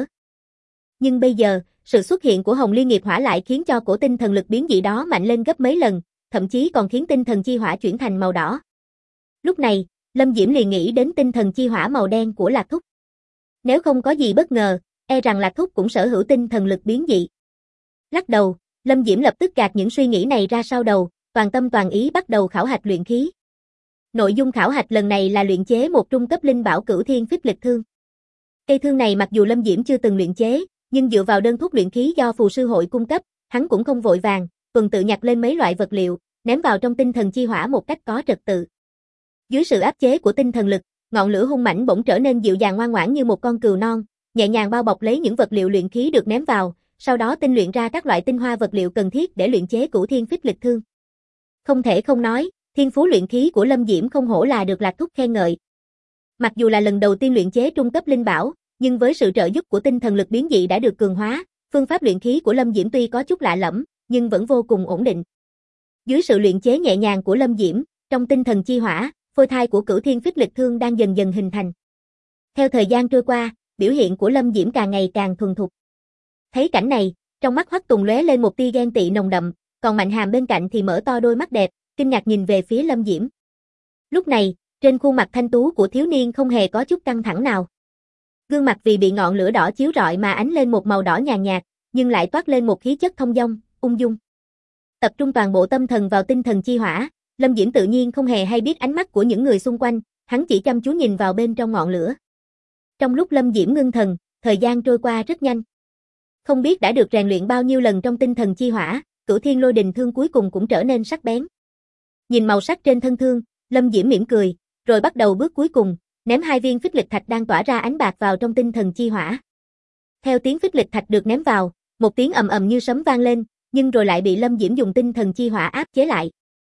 Nhưng bây giờ, sự xuất hiện của Hồng Liên nghiệp hỏa lại khiến cho cổ tinh thần lực biến dị đó mạnh lên gấp mấy lần, thậm chí còn khiến tinh thần chi hỏa chuyển thành màu đỏ. Lúc này, Lâm Diễm liền nghĩ đến tinh thần chi hỏa màu đen của Lạc Thúc. Nếu không có gì bất ngờ, e rằng Lạc Thúc cũng sở hữu tinh thần lực biến dị. Lắc đầu, Lâm Diễm lập tức gạt những suy nghĩ này ra sau đầu, toàn tâm toàn ý bắt đầu khảo hạch luyện khí. Nội dung khảo hạch lần này là luyện chế một trung cấp linh bảo Cửu Thiên Phích Lịch Thương. Cây thương này mặc dù Lâm Diễm chưa từng luyện chế, nhưng dựa vào đơn thuốc luyện khí do phù sư hội cung cấp, hắn cũng không vội vàng, tuần tự nhặt lên mấy loại vật liệu, ném vào trong tinh thần chi hỏa một cách có trật tự. Dưới sự áp chế của tinh thần lực, ngọn lửa hung mãnh bỗng trở nên dịu dàng ngoan ngoãn như một con cừu non, nhẹ nhàng bao bọc lấy những vật liệu luyện khí được ném vào, sau đó tinh luyện ra các loại tinh hoa vật liệu cần thiết để luyện chế Cửu Thiên Phích Lịch Thương. Không thể không nói, thiên phú luyện khí của Lâm Diễm không hổ là được Lạc Thúc khen ngợi. Mặc dù là lần đầu tiên luyện chế trung cấp linh bảo, nhưng với sự trợ giúp của tinh thần lực biến dị đã được cường hóa, phương pháp luyện khí của Lâm Diễm tuy có chút lạ lẫm, nhưng vẫn vô cùng ổn định. Dưới sự luyện chế nhẹ nhàng của Lâm Diễm, trong tinh thần chi hỏa, phôi thai của Cửu Thiên Phích Lịch Thương đang dần dần hình thành. Theo thời gian trôi qua, biểu hiện của Lâm Diễm càng ngày càng thuần thục. Thấy cảnh này, trong mắt Hoắc Tùng lóe lên một tia ghen tị nồng đậm, còn Mạnh Hàm bên cạnh thì mở to đôi mắt đẹp, kinh ngạc nhìn về phía Lâm Diễm. Lúc này, trên khuôn mặt thanh tú của thiếu niên không hề có chút căng thẳng nào. Gương mặt vì bị ngọn lửa đỏ chiếu rọi mà ánh lên một màu đỏ nhàn nhạt, nhưng lại toát lên một khí chất thông dong, ung dung. Tập trung toàn bộ tâm thần vào tinh thần chi hỏa, Lâm Diễm tự nhiên không hề hay biết ánh mắt của những người xung quanh, hắn chỉ chăm chú nhìn vào bên trong ngọn lửa. Trong lúc Lâm Diễm ngưng thần, thời gian trôi qua rất nhanh. Không biết đã được rèn luyện bao nhiêu lần trong tinh thần chi hỏa, Cửu Thiên Lôi Đình Thương cuối cùng cũng trở nên sắc bén. Nhìn màu sắc trên thân thương, Lâm Diễm mỉm cười, rồi bắt đầu bước cuối cùng, ném 2 viên phích lịch thạch đang tỏa ra ánh bạc vào trong tinh thần chi hỏa. Theo tiếng phích lịch thạch được ném vào, một tiếng ầm ầm như sấm vang lên, nhưng rồi lại bị Lâm Diễm dùng tinh thần chi hỏa áp chế lại.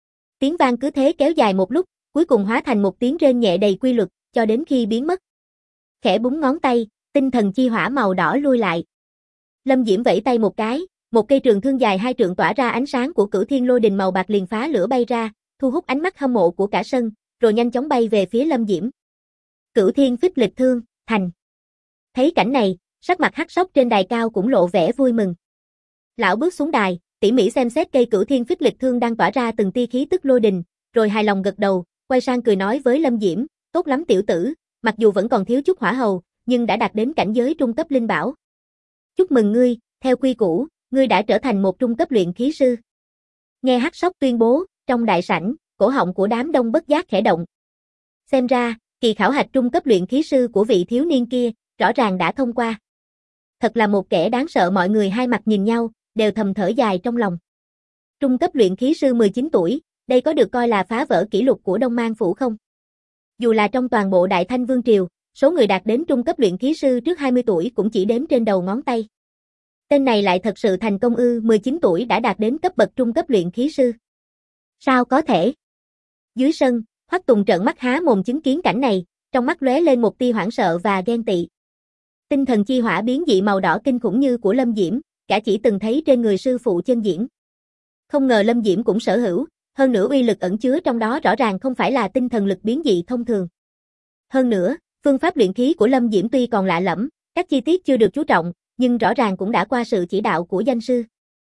Tiếng vang cứ thế kéo dài một lúc, cuối cùng hóa thành một tiếng rên nhẹ đầy quy luật, cho đến khi biến mất. Khẽ búng ngón tay, tinh thần chi hỏa màu đỏ lui lại. Lâm Diễm vẫy tay một cái, một cây trường thương dài 2 trượng tỏa ra ánh sáng của Cửu Thiên Lôi Đình màu bạc liền phá lửa bay ra, thu hút ánh mắt hâm mộ của cả sân, rồi nhanh chóng bay về phía Lâm Diễm. Cửu Thiên Phích Lịch Thương, thành. Thấy cảnh này, sắc mặt Hắc Sóc trên đài cao cũng lộ vẻ vui mừng. Lão bước xuống đài, tỉ mỉ xem xét cây Cửu Thiên Phích Lịch Thương đang tỏa ra từng tia khí tức lôi đình, rồi hài lòng gật đầu, quay sang cười nói với Lâm Diễm, tốt lắm tiểu tử, mặc dù vẫn còn thiếu chút hỏa hầu, nhưng đã đạt đến cảnh giới trung cấp linh bảo. Chúc mừng ngươi, theo quy củ, ngươi đã trở thành một trung cấp luyện khí sư. Nghe Hắc Sóc tuyên bố, trong đại sảnh, cổ họng của đám đông bất giác khẽ động. Xem ra, kỳ khảo hạch trung cấp luyện khí sư của vị thiếu niên kia, rõ ràng đã thông qua. Thật là một kẻ đáng sợ, mọi người hai mặt nhìn nhau, đều thầm thở dài trong lòng. Trung cấp luyện khí sư 19 tuổi, đây có được coi là phá vỡ kỷ lục của Đông Mang Phủ không? Dù là trong toàn bộ Đại Thanh Vương Triều, số người đạt đến trung cấp luyện khí sư trước 20 tuổi cũng chỉ đếm trên đầu ngón tay. Tên này lại thật sự thành công ư? 19 tuổi đã đạt đến cấp bậc trung cấp luyện khí sư. Sao có thể? Dưới sân, Hoắc Tùng trợn mắt há mồm chứng kiến cảnh này, trong mắt lóe lên một tia hoảng sợ và ghen tị. Tinh thần chi hỏa biến dị màu đỏ kinh khủng như của Lâm Diễm, cả chỉ từng thấy trên người sư phụ chân diễn. Không ngờ Lâm Diễm cũng sở hữu, hơn nữa uy lực ẩn chứa trong đó rõ ràng không phải là tinh thần lực biến dị thông thường. Hơn nữa, phương pháp luyện khí của Lâm Diễm tuy còn lạ lẫm, các chi tiết chưa được chú trọng, nhưng rõ ràng cũng đã qua sự chỉ đạo của danh sư.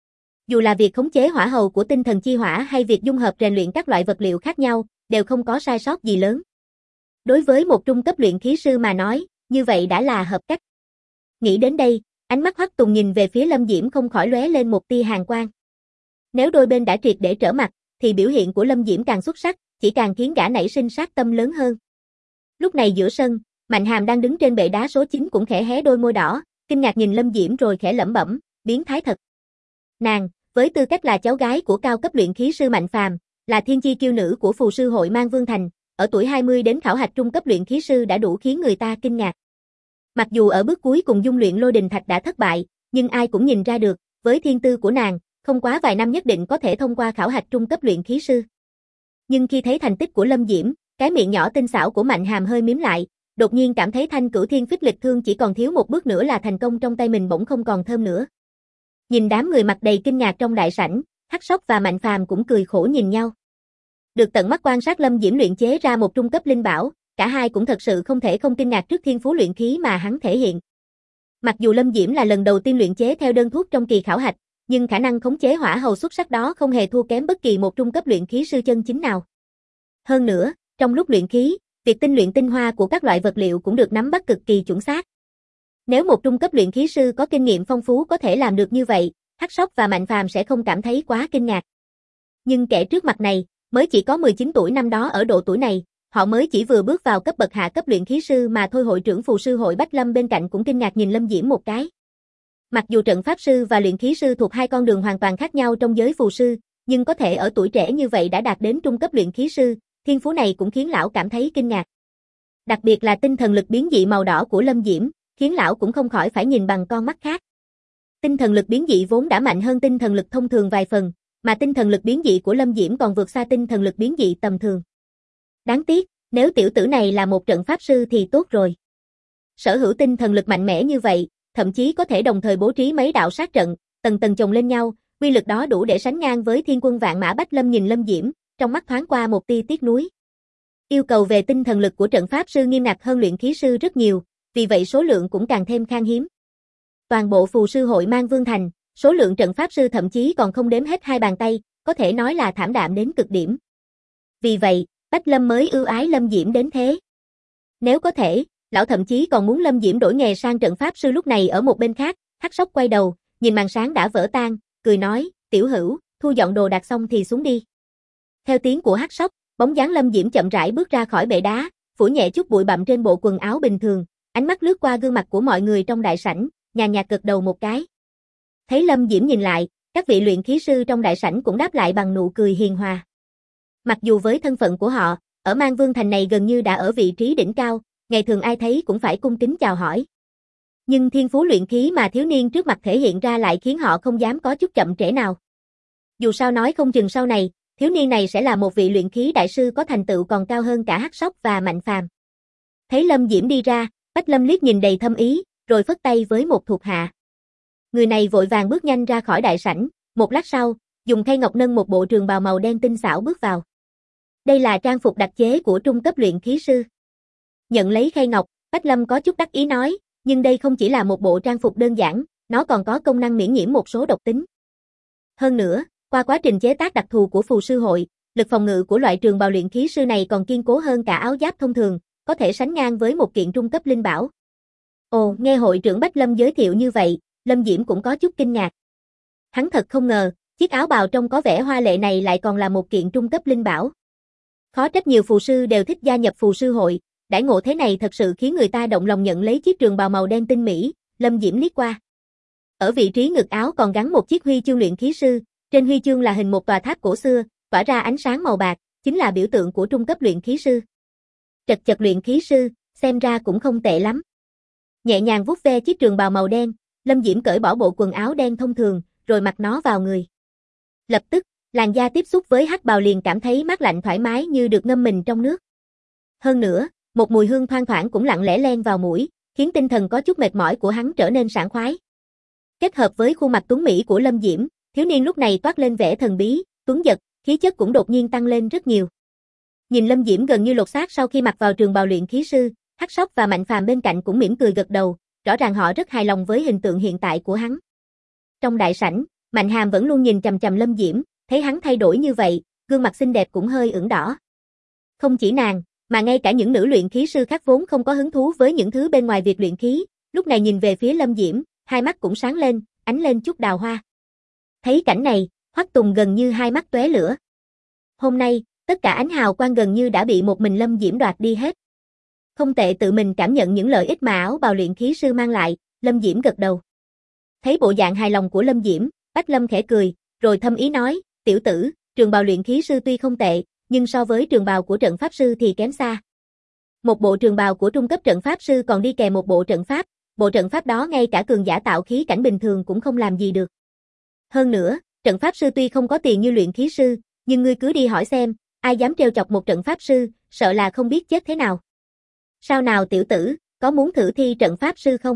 Dù là việc khống chế hỏa hầu của tinh thần chi hỏa hay việc dung hợp rèn luyện các loại vật liệu khác nhau, đều không có sai sót gì lớn. Đối với một trung cấp luyện khí sư mà nói, như vậy đã là hợp cách. Nghĩ đến đây, ánh mắt Hoắc Tùng nhìn về phía Lâm Diễm không khỏi lóe lên một tia hàn quang. Nếu đôi bên đã triệt để trở mặt, thì biểu hiện của Lâm Diễm càng xuất sắc, chỉ càng khiến gã nảy sinh sát tâm lớn hơn. Lúc này giữa sân, Mạnh Hàm đang đứng trên bệ đá số 9 cũng khẽ hé đôi môi đỏ, kinh ngạc nhìn Lâm Diễm rồi khẽ lẩm bẩm, biến thái thật. Nàng, với tư cách là cháu gái của cao cấp luyện khí sư Mạnh Phàm, là thiên chi kiêu nữ của phù sư hội Mang Vương Thành, ở tuổi 20 đến khảo hạch trung cấp luyện khí sư đã đủ khiến người ta kinh ngạc. Mặc dù ở bước cuối cùng dung luyện lôi đình thạch đã thất bại, nhưng ai cũng nhìn ra được, với thiên tư của nàng, không quá vài năm nhất định có thể thông qua khảo hạch trung cấp luyện khí sư. Nhưng khi thấy thành tích của Lâm Diễm, cái miệng nhỏ tinh xảo của Mạnh Hàm hơi mím lại, đột nhiên cảm thấy thanh Cửu Thiên Phích Lịch Thương chỉ còn thiếu một bước nữa là thành công, trong tay mình bỗng không còn thơm nữa. Nhìn đám người mặt đầy kinh ngạc trong đại sảnh, Hắc Sóc và Mạnh Phàm cũng cười khổ nhìn nhau. Được tận mắt quan sát Lâm Diễm luyện chế ra một trung cấp linh bảo, cả hai cũng thật sự không thể không kinh ngạc trước thiên phú luyện khí mà hắn thể hiện. Mặc dù Lâm Diễm là lần đầu tiên luyện chế theo đơn thuốc trong kỳ khảo hạch, nhưng khả năng khống chế hỏa hầu xuất sắc đó không hề thua kém bất kỳ một trung cấp luyện khí sư chân chính nào. Hơn nữa, trong lúc luyện khí, việc tinh luyện tinh hoa của các loại vật liệu cũng được nắm bắt cực kỳ chuẩn xác. Nếu một trung cấp luyện khí sư có kinh nghiệm phong phú có thể làm được như vậy, Hắc Sóc và Mạnh Phàm sẽ không cảm thấy quá kinh ngạc. Nhưng kẻ trước mặt này, mới chỉ có 19 tuổi, năm đó ở độ tuổi này, họ mới chỉ vừa bước vào cấp bậc hạ cấp luyện khí sư mà thôi. Hội trưởng phù sư hội Bách Lâm bên cạnh cũng kinh ngạc nhìn Lâm Diễm một cái. Mặc dù trận pháp sư và luyện khí sư thuộc hai con đường hoàn toàn khác nhau trong giới phù sư, nhưng có thể ở tuổi trẻ như vậy đã đạt đến trung cấp luyện khí sư, thiên phú này cũng khiến lão cảm thấy kinh ngạc. Đặc biệt là tinh thần lực biến dị màu đỏ của Lâm Diễm, khiến lão cũng không khỏi phải nhìn bằng con mắt khác. Tinh thần lực biến dị vốn đã mạnh hơn tinh thần lực thông thường vài phần, mà tinh thần lực biến dị của Lâm Diễm còn vượt xa tinh thần lực biến dị tầm thường. Đáng tiếc, nếu tiểu tử này là một trận pháp sư thì tốt rồi. Sở hữu tinh thần lực mạnh mẽ như vậy, thậm chí có thể đồng thời bố trí mấy đạo sát trận, tầng tầng chồng lên nhau, uy lực đó đủ để sánh ngang với thiên quân vạn mã. Bách Lâm nhìn Lâm Diễm, trong mắt thoáng qua một tia tiếc nuối. Yêu cầu về tinh thần lực của trận pháp sư nghiêm ngặt hơn luyện khí sư rất nhiều, vì vậy số lượng cũng càng thêm khan hiếm. Toàn bộ phù sư hội Mang Vương Thành, số lượng trận pháp sư thậm chí còn không đếm hết hai bàn tay, có thể nói là thảm đạm đến cực điểm. Vì vậy, Bách Lâm mới ưu ái Lâm Diễm đến thế. Nếu có thể, lão thậm chí còn muốn Lâm Diễm đổi nghề sang trận pháp sư. Lúc này ở một bên khác, Hắc Sóc quay đầu, nhìn màn sáng đã vỡ tan, cười nói, tiểu hữu, thu dọn đồ đạc xong thì xuống đi. Theo tiếng của Hắc Sóc, bóng dáng Lâm Diễm chậm rãi bước ra khỏi bệ đá, phủi nhẹ chút bụi bặm trên bộ quần áo bình thường, ánh mắt lướt qua gương mặt của mọi người trong đại sảnh, nhàn nhạt gật đầu một cái. Thấy Lâm Diễm nhìn lại, các vị luyện khí sư trong đại sảnh cũng đáp lại bằng nụ cười hiền hòa. Mặc dù với thân phận của họ, ở Mang Vương Thành này gần như đã ở vị trí đỉnh cao, ngày thường ai thấy cũng phải cung kính chào hỏi. Nhưng thiên phú luyện khí mà thiếu niên trước mặt thể hiện ra lại khiến họ không dám có chút chậm trễ nào. Dù sao nói không chừng sau này, thiếu niên này sẽ là một vị luyện khí đại sư có thành tựu còn cao hơn cả Hắc Sóc và Mạnh Phàm. Thấy Lâm Diễm đi ra, Bách Lâm liếc nhìn đầy thâm ý, rồi phất tay với một thuộc hạ. Người này vội vàng bước nhanh ra khỏi đại sảnh, một lát sau, dùng khay ngọc nâng một bộ trường bào màu đen tinh xảo bước vào. Đây là trang phục đặc chế của trung cấp luyện khí sư. Nhận lấy khay ngọc, Bách Lâm có chút đắc ý nói, nhưng đây không chỉ là một bộ trang phục đơn giản, nó còn có công năng miễn nhiễm một số độc tính. Hơn nữa, qua quá trình chế tác đặc thù của phù sư hội, lực phòng ngự của loại trường bào luyện khí sư này còn kiên cố hơn cả áo giáp thông thường, có thể sánh ngang với một kiện trung cấp linh bảo. Ồ, nghe hội trưởng Bách Lâm giới thiệu như vậy, Lâm Diễm cũng có chút kinh ngạc. Hắn thật không ngờ, chiếc áo bào trông có vẻ hoa lệ này lại còn là một kiện trung cấp linh bảo. Khó trách nhiều phù sư đều thích gia nhập phù sư hội, đãi ngộ thế này thật sự khiến người ta động lòng nhận lấy chiếc trường bào màu đen tinh mỹ. Lâm Diễm liếc qua. Ở vị trí ngực áo còn gắn một chiếc huy chương luyện khí sư, trên huy chương là hình một tòa tháp cổ xưa, tỏa ra ánh sáng màu bạc, chính là biểu tượng của trung cấp luyện khí sư. Trật chật luyện khí sư, xem ra cũng không tệ lắm. Nhẹ nhàng vuốt ve chiếc trường bào màu đen, Lâm Diễm cởi bỏ bộ quần áo đen thông thường, rồi mặc nó vào người. Lập tức, làn da tiếp xúc với hắc bào liền cảm thấy mát lạnh thoải mái như được ngâm mình trong nước. Hơn nữa, một mùi hương thoang thoảng cũng lặng lẽ len vào mũi, khiến tinh thần có chút mệt mỏi của hắn trở nên sảng khoái. Kết hợp với khuôn mặt tuấn mỹ của Lâm Diễm, thiếu niên lúc này toát lên vẻ thần bí, tuấn giật, khí chất cũng đột nhiên tăng lên rất nhiều. Nhìn Lâm Diễm gần như lột xác sau khi mặc vào trường bào luyện khí sư, Hắc Sóc và Mạnh Phàm bên cạnh cũng mỉm cười gật đầu, rõ ràng họ rất hài lòng với hình tượng hiện tại của hắn. Trong đại sảnh, Mạnh Hàm vẫn luôn nhìn chằm chằm Lâm Diễm, thấy hắn thay đổi như vậy, gương mặt xinh đẹp cũng hơi ửng đỏ. Không chỉ nàng, mà ngay cả những nữ luyện khí sư khác vốn không có hứng thú với những thứ bên ngoài việc luyện khí, lúc này nhìn về phía Lâm Diễm, hai mắt cũng sáng lên, ánh lên chút đào hoa. Thấy cảnh này, Hoắc Tùng gần như hai mắt tóe lửa. Hôm nay, tất cả ánh hào quang gần như đã bị một mình Lâm Diễm đoạt đi hết. Không tệ, tự mình cảm nhận những lợi ích mà áo bào luyện khí sư mang lại, Lâm Diễm gật đầu. Thấy bộ dạng hài lòng của Lâm Diễm, Bách Lâm khẽ cười, rồi thâm ý nói, tiểu tử, trường bào luyện khí sư tuy không tệ, nhưng so với trường bào của trận pháp sư thì kém xa. Một bộ trường bào của trung cấp trận pháp sư còn đi kèm một bộ trận pháp đó ngay cả cường giả tạo khí cảnh bình thường cũng không làm gì được. Hơn nữa, trận pháp sư tuy không có tiền như luyện khí sư, nhưng ngươi cứ đi hỏi xem, ai dám trêu chọc một trận pháp sư, sợ là không biết chết thế nào. Sao nào tiểu tử, có muốn thử thi trận pháp sư không?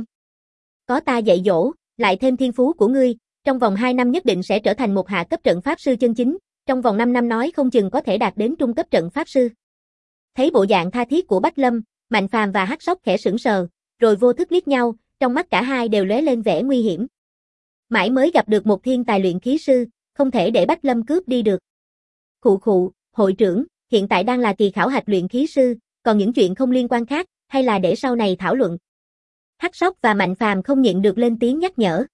Có ta dạy dỗ, lại thêm thiên phú của ngươi, trong vòng 2 năm nhất định sẽ trở thành một hạ cấp trận pháp sư chân chính, trong vòng 5 năm nói không chừng có thể đạt đến trung cấp trận pháp sư. Thấy bộ dạng tha thiết của Bách Lâm, Mạnh Phàm và Hắc Sóc khẽ sững sờ, rồi vô thức liếc nhau, trong mắt cả hai đều lóe lên vẻ nguy hiểm. Mãi mới gặp được một thiên tài luyện khí sư, không thể để Bách Lâm cướp đi được. Khụ khụ, hội trưởng, hiện tại đang là kỳ khảo hạch luyện khí sư, còn những chuyện không liên quan khác, hay là để sau này thảo luận. Hắc Sóc và Mạnh Phàm không nhịn được lên tiếng nhắc nhở.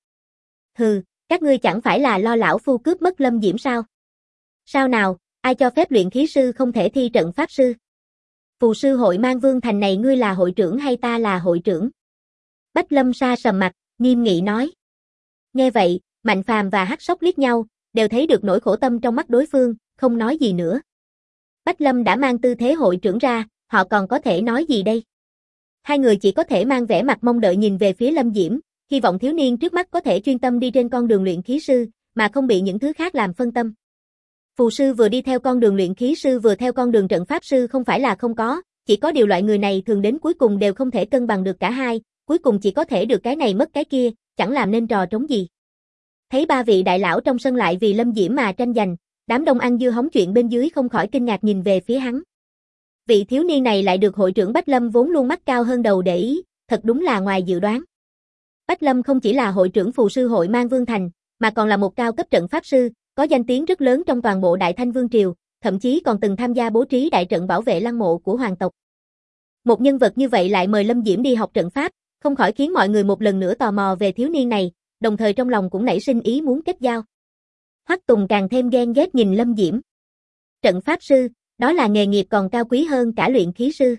Hừ, các ngươi chẳng phải là lo lão phu cướp mất Lâm Diễm sao? Sao nào, ai cho phép luyện khí sư không thể thi trận pháp sư? Phù sư hội Mang Vương Thành này ngươi là hội trưởng hay ta là hội trưởng? Bách Lâm sa sầm mặt, nghiêm nghị nói. Nghe vậy, Mạnh Phàm và Hắc Sóc liếc nhau, đều thấy được nỗi khổ tâm trong mắt đối phương, không nói gì nữa. Bách Lâm đã mang tư thế hội trưởng ra, họ còn có thể nói gì đây? Hai người chỉ có thể mang vẻ mặt mong đợi nhìn về phía Lâm Diễm, hy vọng thiếu niên trước mắt có thể chuyên tâm đi trên con đường luyện khí sư, mà không bị những thứ khác làm phân tâm. Phù sư vừa đi theo con đường luyện khí sư vừa theo con đường trận pháp sư không phải là không có, chỉ có điều loại người này thường đến cuối cùng đều không thể cân bằng được cả hai, cuối cùng chỉ có thể được cái này mất cái kia, chẳng làm nên trò trống gì. Thấy ba vị đại lão trong sân lại vì Lâm Diễm mà tranh giành, đám đông ăn dưa hóng chuyện bên dưới không khỏi kinh ngạc nhìn về phía hắn. Vị thiếu niên này lại được hội trưởng Bách Lâm vốn luôn mắt cao hơn đầu để ý, thật đúng là ngoài dự đoán. Bách Lâm không chỉ là hội trưởng phù sư hội Mang Vương Thành, mà còn là một cao cấp trận pháp sư, có danh tiếng rất lớn trong toàn bộ Đại Thanh Vương Triều, thậm chí còn từng tham gia bố trí đại trận bảo vệ lăng mộ của hoàng tộc. Một nhân vật như vậy lại mời Lâm Diễm đi học trận pháp, không khỏi khiến mọi người một lần nữa tò mò về thiếu niên này, đồng thời trong lòng cũng nảy sinh ý muốn kết giao. Hoắc Tùng càng thêm ghen ghét nhìn Lâm Diễm. Trận pháp sư, đó là nghề nghiệp còn cao quý hơn cả luyện khí sư.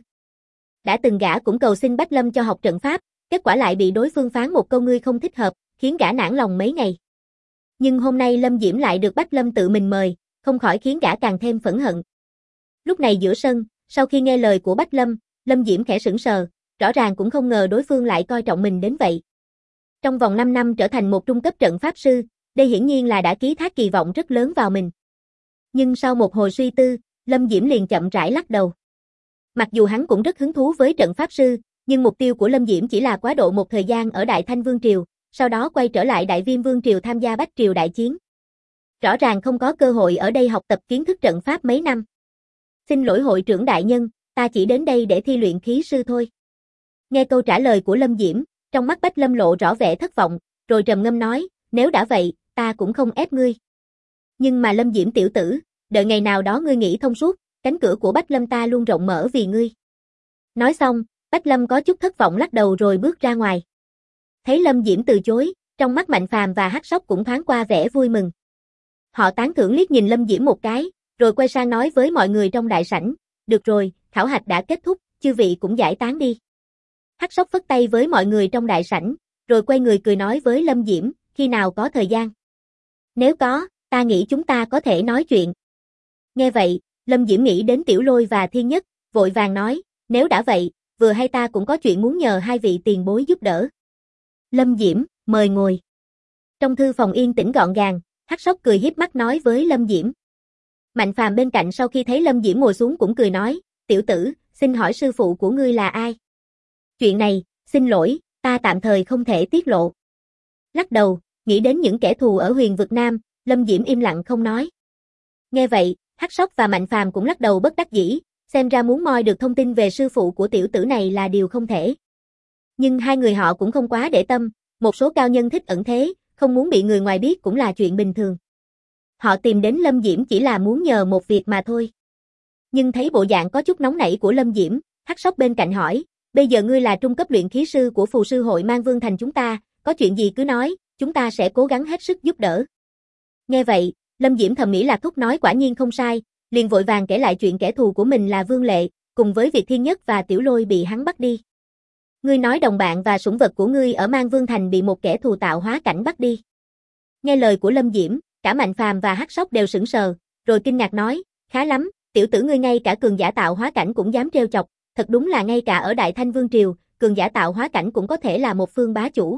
Đã từng gã cũng cầu xin Bách Lâm cho học trận pháp, kết quả lại bị đối phương phán một câu ngươi không thích hợp, khiến gã nản lòng mấy ngày. Nhưng hôm nay Lâm Diễm lại được Bách Lâm tự mình mời, không khỏi khiến gã càng thêm phẫn hận. Lúc này giữa sân, sau khi nghe lời của Bách Lâm, Lâm Diễm khẽ sững sờ, rõ ràng cũng không ngờ đối phương lại coi trọng mình đến vậy. Trong vòng 5 năm trở thành một trung cấp trận pháp sư, đây hiển nhiên là đã ký thác kỳ vọng rất lớn vào mình. Nhưng sau một hồi suy tư, Lâm Diễm liền chậm rãi lắc đầu. Mặc dù hắn cũng rất hứng thú với trận pháp sư, nhưng mục tiêu của Lâm Diễm chỉ là quá độ một thời gian ở Đại Thanh Vương Triều, sau đó quay trở lại Đại Viêm Vương Triều tham gia Bách Triều đại chiến. Rõ ràng không có cơ hội ở đây học tập kiến thức trận pháp mấy năm. Xin lỗi hội trưởng đại nhân, ta chỉ đến đây để thi luyện khí sư thôi. Nghe câu trả lời của Lâm Diễm, trong mắt Bách Lâm lộ rõ vẻ thất vọng, rồi trầm ngâm nói, nếu đã vậy, ta cũng không ép ngươi. Nhưng mà Lâm Diễm tiểu tử, đợi ngày nào đó ngươi nghĩ thông suốt, cánh cửa của Bách Lâm ta luôn rộng mở vì ngươi. Nói xong, Bách Lâm có chút thất vọng lắc đầu rồi bước ra ngoài. Thấy Lâm Diễm từ chối, trong mắt Mạnh Phàm và Hắc Sóc cũng thoáng qua vẻ vui mừng. Họ tán thưởng liếc nhìn Lâm Diễm một cái, rồi quay sang nói với mọi người trong đại sảnh, được rồi, khảo hạch đã kết thúc, chư vị cũng giải tán đi. Hắc Sóc phất tay với mọi người trong đại sảnh, rồi quay người cười nói với Lâm Diễm, khi nào có thời gian. Nếu có, ta nghĩ chúng ta có thể nói chuyện. Nghe vậy, Lâm Diễm nghĩ đến Tiểu Lôi và Thiên Nhất, vội vàng nói, nếu đã vậy, vừa hay ta cũng có chuyện muốn nhờ hai vị tiền bối giúp đỡ. Lâm Diễm, mời ngồi. Trong thư phòng yên tĩnh gọn gàng, Hắc Sóc cười hiếp mắt nói với Lâm Diễm. Mạnh Phàm bên cạnh sau khi thấy Lâm Diễm ngồi xuống cũng cười nói, tiểu tử, xin hỏi sư phụ của ngươi là ai? Chuyện này, xin lỗi, ta tạm thời không thể tiết lộ. Lắc đầu, nghĩ đến những kẻ thù ở Huyền Vực Nam, Lâm Diễm im lặng không nói. Nghe vậy, Hắc Sóc và Mạnh Phàm cũng lắc đầu bất đắc dĩ, xem ra muốn moi được thông tin về sư phụ của tiểu tử này là điều không thể. Nhưng hai người họ cũng không quá để tâm, một số cao nhân thích ẩn thế, không muốn bị người ngoài biết cũng là chuyện bình thường. Họ tìm đến Lâm Diễm chỉ là muốn nhờ một việc mà thôi. Nhưng thấy bộ dạng có chút nóng nảy của Lâm Diễm, Hắc Sóc bên cạnh hỏi, bây giờ ngươi là trung cấp luyện khí sư của phù sư hội Mang Vương Thành chúng ta, có chuyện gì cứ nói, chúng ta sẽ cố gắng hết sức giúp đỡ. Nghe vậy, Lâm Diễm thầm nghĩ Lạc Thúc nói quả nhiên không sai, liền vội vàng kể lại chuyện kẻ thù của mình là Vương Lệ, cùng với việc Thiên Nhất và Tiểu Lôi bị hắn bắt đi. Ngươi nói đồng bạn và sủng vật của ngươi ở Mang Vương Thành bị một kẻ thù tạo hóa cảnh bắt đi. Nghe lời của Lâm Diễm, cả Mạnh Phàm và Hắc Sóc đều sững sờ, rồi kinh ngạc nói, khá lắm, tiểu tử ngươi ngay cả cường giả tạo hóa cảnh cũng dám trêu chọc, thật đúng là ngay cả ở Đại Thanh Vương Triều, cường giả tạo hóa cảnh cũng có thể là một phương bá chủ.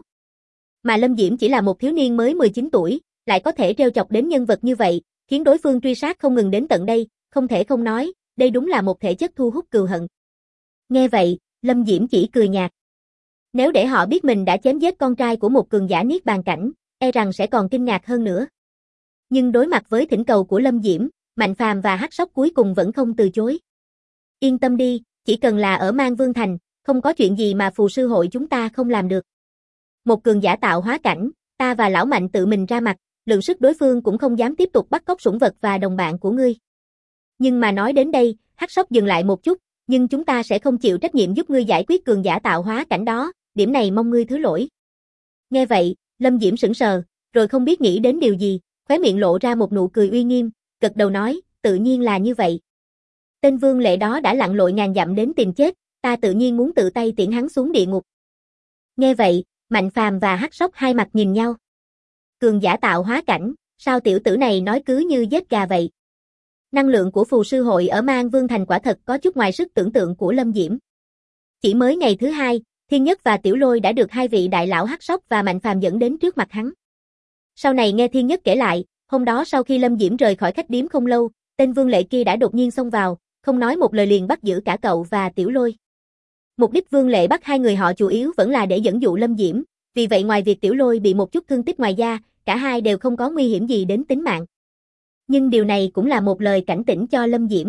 Mà Lâm Diễm chỉ là một thiếu niên mới 19 tuổi, lại có thể trêu chọc đến nhân vật như vậy, khiến đối phương truy sát không ngừng đến tận đây, không thể không nói, đây đúng là một thể chất thu hút cừu hận. Nghe vậy, Lâm Diễm chỉ cười nhạt. Nếu để họ biết mình đã chém giết con trai của một cường giả niết bàn cảnh, e rằng sẽ còn kinh ngạc hơn nữa. Nhưng đối mặt với thỉnh cầu của Lâm Diễm, Mạnh Phàm và Hắc Sóc cuối cùng vẫn không từ chối. Yên tâm đi, chỉ cần là ở Mang Vương Thành, không có chuyện gì mà phù sư hội chúng ta không làm được. Một cường giả tạo hóa cảnh, ta và lão Mạnh tự mình ra mặt, lượng sức đối phương cũng không dám tiếp tục bắt cóc sủng vật và đồng bạn của ngươi. Nhưng mà nói đến đây, Hắc Sóc dừng lại một chút, nhưng chúng ta sẽ không chịu trách nhiệm giúp ngươi giải quyết cường giả tạo hóa cảnh đó, điểm này mong ngươi thứ lỗi. Nghe vậy, Lâm Diễm sững sờ, rồi không biết nghĩ đến điều gì, khóe miệng lộ ra một nụ cười uy nghiêm, gật đầu nói, tự nhiên là như vậy. Tên Vương Lệ đó đã lặn lội ngàn dặm đến tìm chết, ta tự nhiên muốn tự tay tiễn hắn xuống địa ngục. Nghe vậy, Mạnh Phàm và Hắc Sóc hai mặt nhìn nhau. Cường giả tạo hóa cảnh, sao tiểu tử này nói cứ như giết gà vậy? Năng lượng của phù sư hội ở Mang Vương Thành quả thật có chút ngoài sức tưởng tượng của Lâm Diễm. Chỉ mới ngày thứ hai, Thiên Nhất và Tiểu Lôi đã được hai vị đại lão Hắc Sóc và Mạnh Phàm dẫn đến trước mặt hắn. Sau này nghe Thiên Nhất kể lại, hôm đó sau khi Lâm Diễm rời khỏi khách điếm không lâu, tên Vương Lệ kia đã đột nhiên xông vào, không nói một lời liền bắt giữ cả cậu và Tiểu Lôi. Mục đích Vương Lệ bắt hai người họ chủ yếu vẫn là để dẫn dụ Lâm Diễm, vì vậy ngoài việc Tiểu Lôi bị một chút thương tích ngoài da, cả hai đều không có nguy hiểm gì đến tính mạng. Nhưng điều này cũng là một lời cảnh tỉnh cho Lâm Diễm.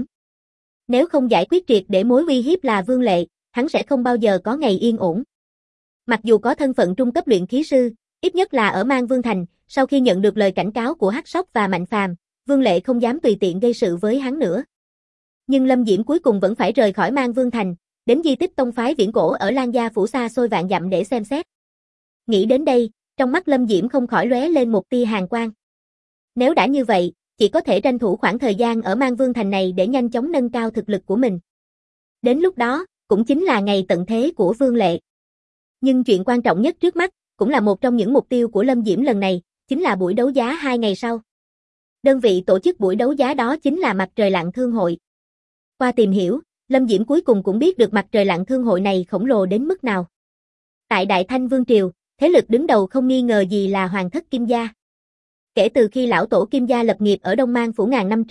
Nếu không giải quyết triệt để mối uy hiếp là Vương Lệ, hắn sẽ không bao giờ có ngày yên ổn. Mặc dù có thân phận trung cấp luyện khí sư, ít nhất là ở Mang Vương Thành, sau khi nhận được lời cảnh cáo của Hắc Sóc và Mạnh Phàm, Vương Lệ không dám tùy tiện gây sự với hắn nữa. Nhưng Lâm Diễm cuối cùng vẫn phải rời khỏi Mang Vương Thành, đến di tích tông phái viễn cổ ở Lan Gia phủ xa xôi vạn dặm để xem xét. Nghĩ đến đây, trong mắt Lâm Diễm không khỏi lóe lên một tia hàn quang. Nếu đã như vậy, chỉ có thể tranh thủ khoảng thời gian ở Mang Vương Thành này để nhanh chóng nâng cao thực lực của mình. Đến lúc đó, cũng chính là ngày tận thế của Vương Lệ. Nhưng chuyện quan trọng nhất trước mắt, cũng là một trong những mục tiêu của Lâm Diễm lần này, chính là buổi đấu giá 2 ngày sau. Đơn vị tổ chức buổi đấu giá đó chính là Mặt Trời Lặn Thương Hội. Qua tìm hiểu, Lâm Diễm cuối cùng cũng biết được Mặt Trời Lặn Thương Hội này khổng lồ đến mức nào. Tại Đại Thanh Vương Triều, thế lực đứng đầu không nghi ngờ gì là Hoàng thất Kim Gia. Kể từ khi lão tổ Kim Gia lập nghiệp ở Đông Mang phủ ngàn năm trước,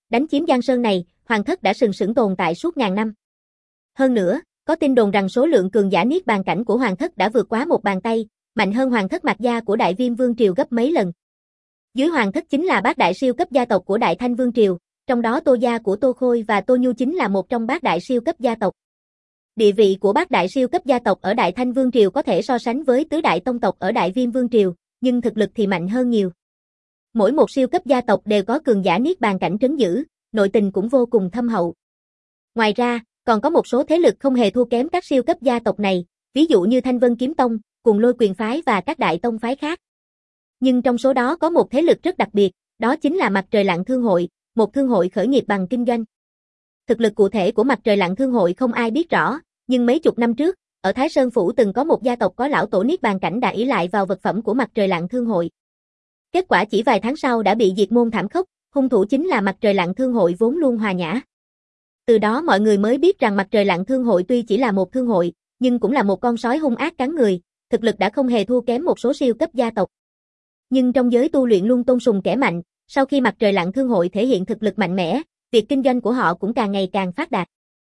Đánh chiếm Giang Sơn này, Hoàng thất đã sừng sững tồn tại suốt ngàn năm. Hơn nữa, có tin đồn rằng số lượng cường giả niết bàn cảnh của Hoàng thất đã vượt quá một bàn tay, mạnh hơn Hoàng thất Mạc gia của Đại Viêm Vương triều gấp mấy lần. Dưới Hoàng thất chính là bát đại siêu cấp gia tộc của Đại Thanh Vương triều, trong đó Tô gia của Tô Khôi và Tô Nhu chính là một trong bát đại siêu cấp gia tộc. Địa vị của bát đại siêu cấp gia tộc ở Đại Thanh Vương triều có thể so sánh với tứ đại tông tộc ở Đại Viêm Vương triều, nhưng thực lực thì mạnh hơn nhiều. Mỗi một siêu cấp gia tộc đều có cường giả niết bàn cảnh trấn giữ, nội tình cũng vô cùng thâm hậu. Ngoài ra, còn có một số thế lực không hề thua kém các siêu cấp gia tộc này, ví dụ như Thanh Vân Kiếm Tông, Cùng Lôi Quyền Phái và các đại tông phái khác. Nhưng trong số đó có một thế lực rất đặc biệt, đó chính là Mặt Trời Lặn Thương hội, một thương hội khởi nghiệp bằng kinh doanh. Thực lực cụ thể của Mặt Trời Lặn Thương hội không ai biết rõ, nhưng mấy chục năm trước, ở Thái Sơn Phủ từng có một gia tộc có lão tổ niết bàn cảnh đã ỷ lại vào vật phẩm của Mặt Trời Lặn Thương hội. Kết quả chỉ vài tháng sau đã bị diệt môn thảm khốc, hung thủ chính là Mặt Trời Lặn Thương hội vốn luôn hòa nhã. Từ đó mọi người mới biết rằng Mặt Trời Lặn Thương hội tuy chỉ là một thương hội, nhưng cũng là một con sói hung ác cắn người, thực lực đã không hề thua kém một số siêu cấp gia tộc. Nhưng trong giới tu luyện luôn tôn sùng kẻ mạnh, sau khi Mặt Trời Lặn Thương hội thể hiện thực lực mạnh mẽ, việc kinh doanh của họ cũng càng ngày càng phát đạt.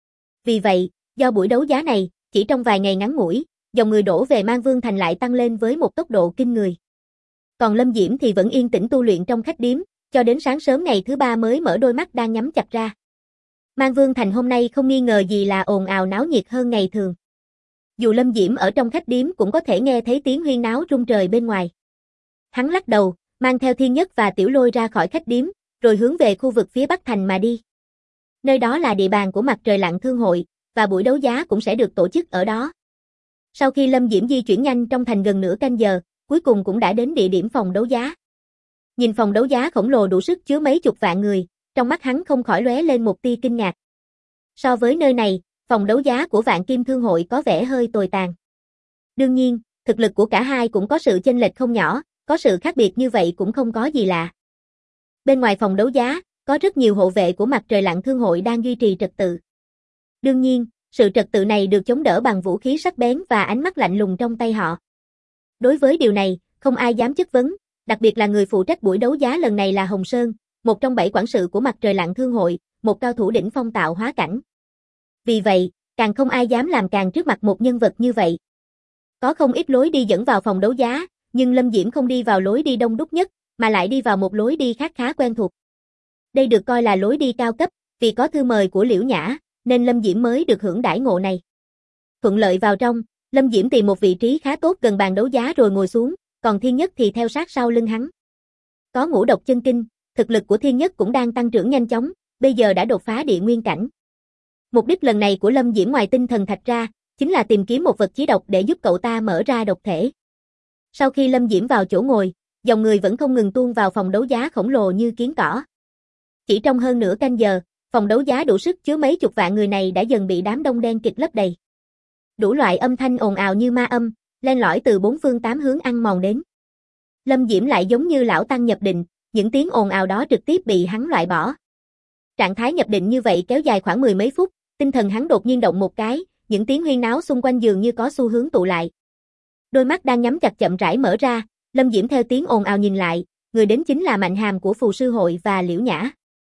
Vì vậy, do buổi đấu giá này, chỉ trong vài ngày ngắn ngủi, dòng người đổ về Mang Vương Thành lại tăng lên với một tốc độ kinh người. Còn Lâm Diễm thì vẫn yên tĩnh tu luyện trong khách điếm, cho đến sáng sớm ngày thứ ba mới mở đôi mắt đang nhắm chặt ra. Mang Vương Thành hôm nay không nghi ngờ gì là ồn ào náo nhiệt hơn ngày thường. Dù Lâm Diễm ở trong khách điếm cũng có thể nghe thấy tiếng huyên náo rung trời bên ngoài. Hắn lắc đầu, mang theo Thiên Nhất và Tiểu Lôi ra khỏi khách điếm, rồi hướng về khu vực phía Bắc Thành mà đi. Nơi đó là địa bàn của Mặt Trời Lặn Thương hội, và buổi đấu giá cũng sẽ được tổ chức ở đó. Sau khi Lâm Diễm di chuyển nhanh trong thành gần nửa canh giờ, cuối cùng cũng đã đến địa điểm phòng đấu giá. Nhìn phòng đấu giá khổng lồ đủ sức chứa mấy chục vạn người, trong mắt hắn không khỏi lóe lên một tia kinh ngạc. So với nơi này, phòng đấu giá của Vạn Kim Thương hội có vẻ hơi tồi tàn. Đương nhiên, thực lực của cả hai cũng có sự chênh lệch không nhỏ, có sự khác biệt như vậy cũng không có gì lạ. Bên ngoài phòng đấu giá, có rất nhiều hộ vệ của Mặt Trời Lặn Thương hội đang duy trì trật tự. Đương nhiên, sự trật tự này được chống đỡ bằng vũ khí sắc bén và ánh mắt lạnh lùng trong tay họ. Đối với điều này, không ai dám chất vấn, đặc biệt là người phụ trách buổi đấu giá lần này là Hồng Sơn, một trong 7 quản sự của Mặt Trời Lặn Thương hội, một cao thủ đỉnh phong tạo hóa cảnh. Vì vậy, càng không ai dám làm càng trước mặt một nhân vật như vậy. Có không ít lối đi dẫn vào phòng đấu giá, nhưng Lâm Diễm không đi vào lối đi đông đúc nhất, mà lại đi vào một lối đi khác khá quen thuộc. Đây được coi là lối đi cao cấp, vì có thư mời của Liễu Nhã, nên Lâm Diễm mới được hưởng đãi ngộ này. Thuận lợi vào trong, Lâm Diễm tìm một vị trí khá tốt gần bàn đấu giá rồi ngồi xuống, còn Thiên Nhất thì theo sát sau lưng hắn. Có ngũ độc chân kinh, thực lực của Thiên Nhất cũng đang tăng trưởng nhanh chóng, bây giờ đã đột phá địa nguyên cảnh. Mục đích lần này của Lâm Diễm ngoài tinh thần thạch ra, chính là tìm kiếm một vật chí độc để giúp cậu ta mở ra độc thể. Sau khi Lâm Diễm vào chỗ ngồi, dòng người vẫn không ngừng tuôn vào phòng đấu giá khổng lồ như kiến cỏ. Chỉ trong hơn nửa canh giờ, phòng đấu giá đủ sức chứa mấy chục vạn người này đã dần bị đám đông đen kịt lấp đầy. Đủ loại âm thanh ồn ào như ma âm, len lỏi từ bốn phương tám hướng ăn mòn đến. Lâm Diễm lại giống như lão tăng nhập định, những tiếng ồn ào đó trực tiếp bị hắn loại bỏ. Trạng thái nhập định như vậy kéo dài khoảng mười mấy phút, tinh thần hắn đột nhiên động một cái, những tiếng huyên náo xung quanh dường như có xu hướng tụ lại. Đôi mắt đang nhắm chặt chậm rãi mở ra, Lâm Diễm theo tiếng ồn ào nhìn lại, người đến chính là Mạnh Hàm của Phù Sư hội và Liễu Nhã.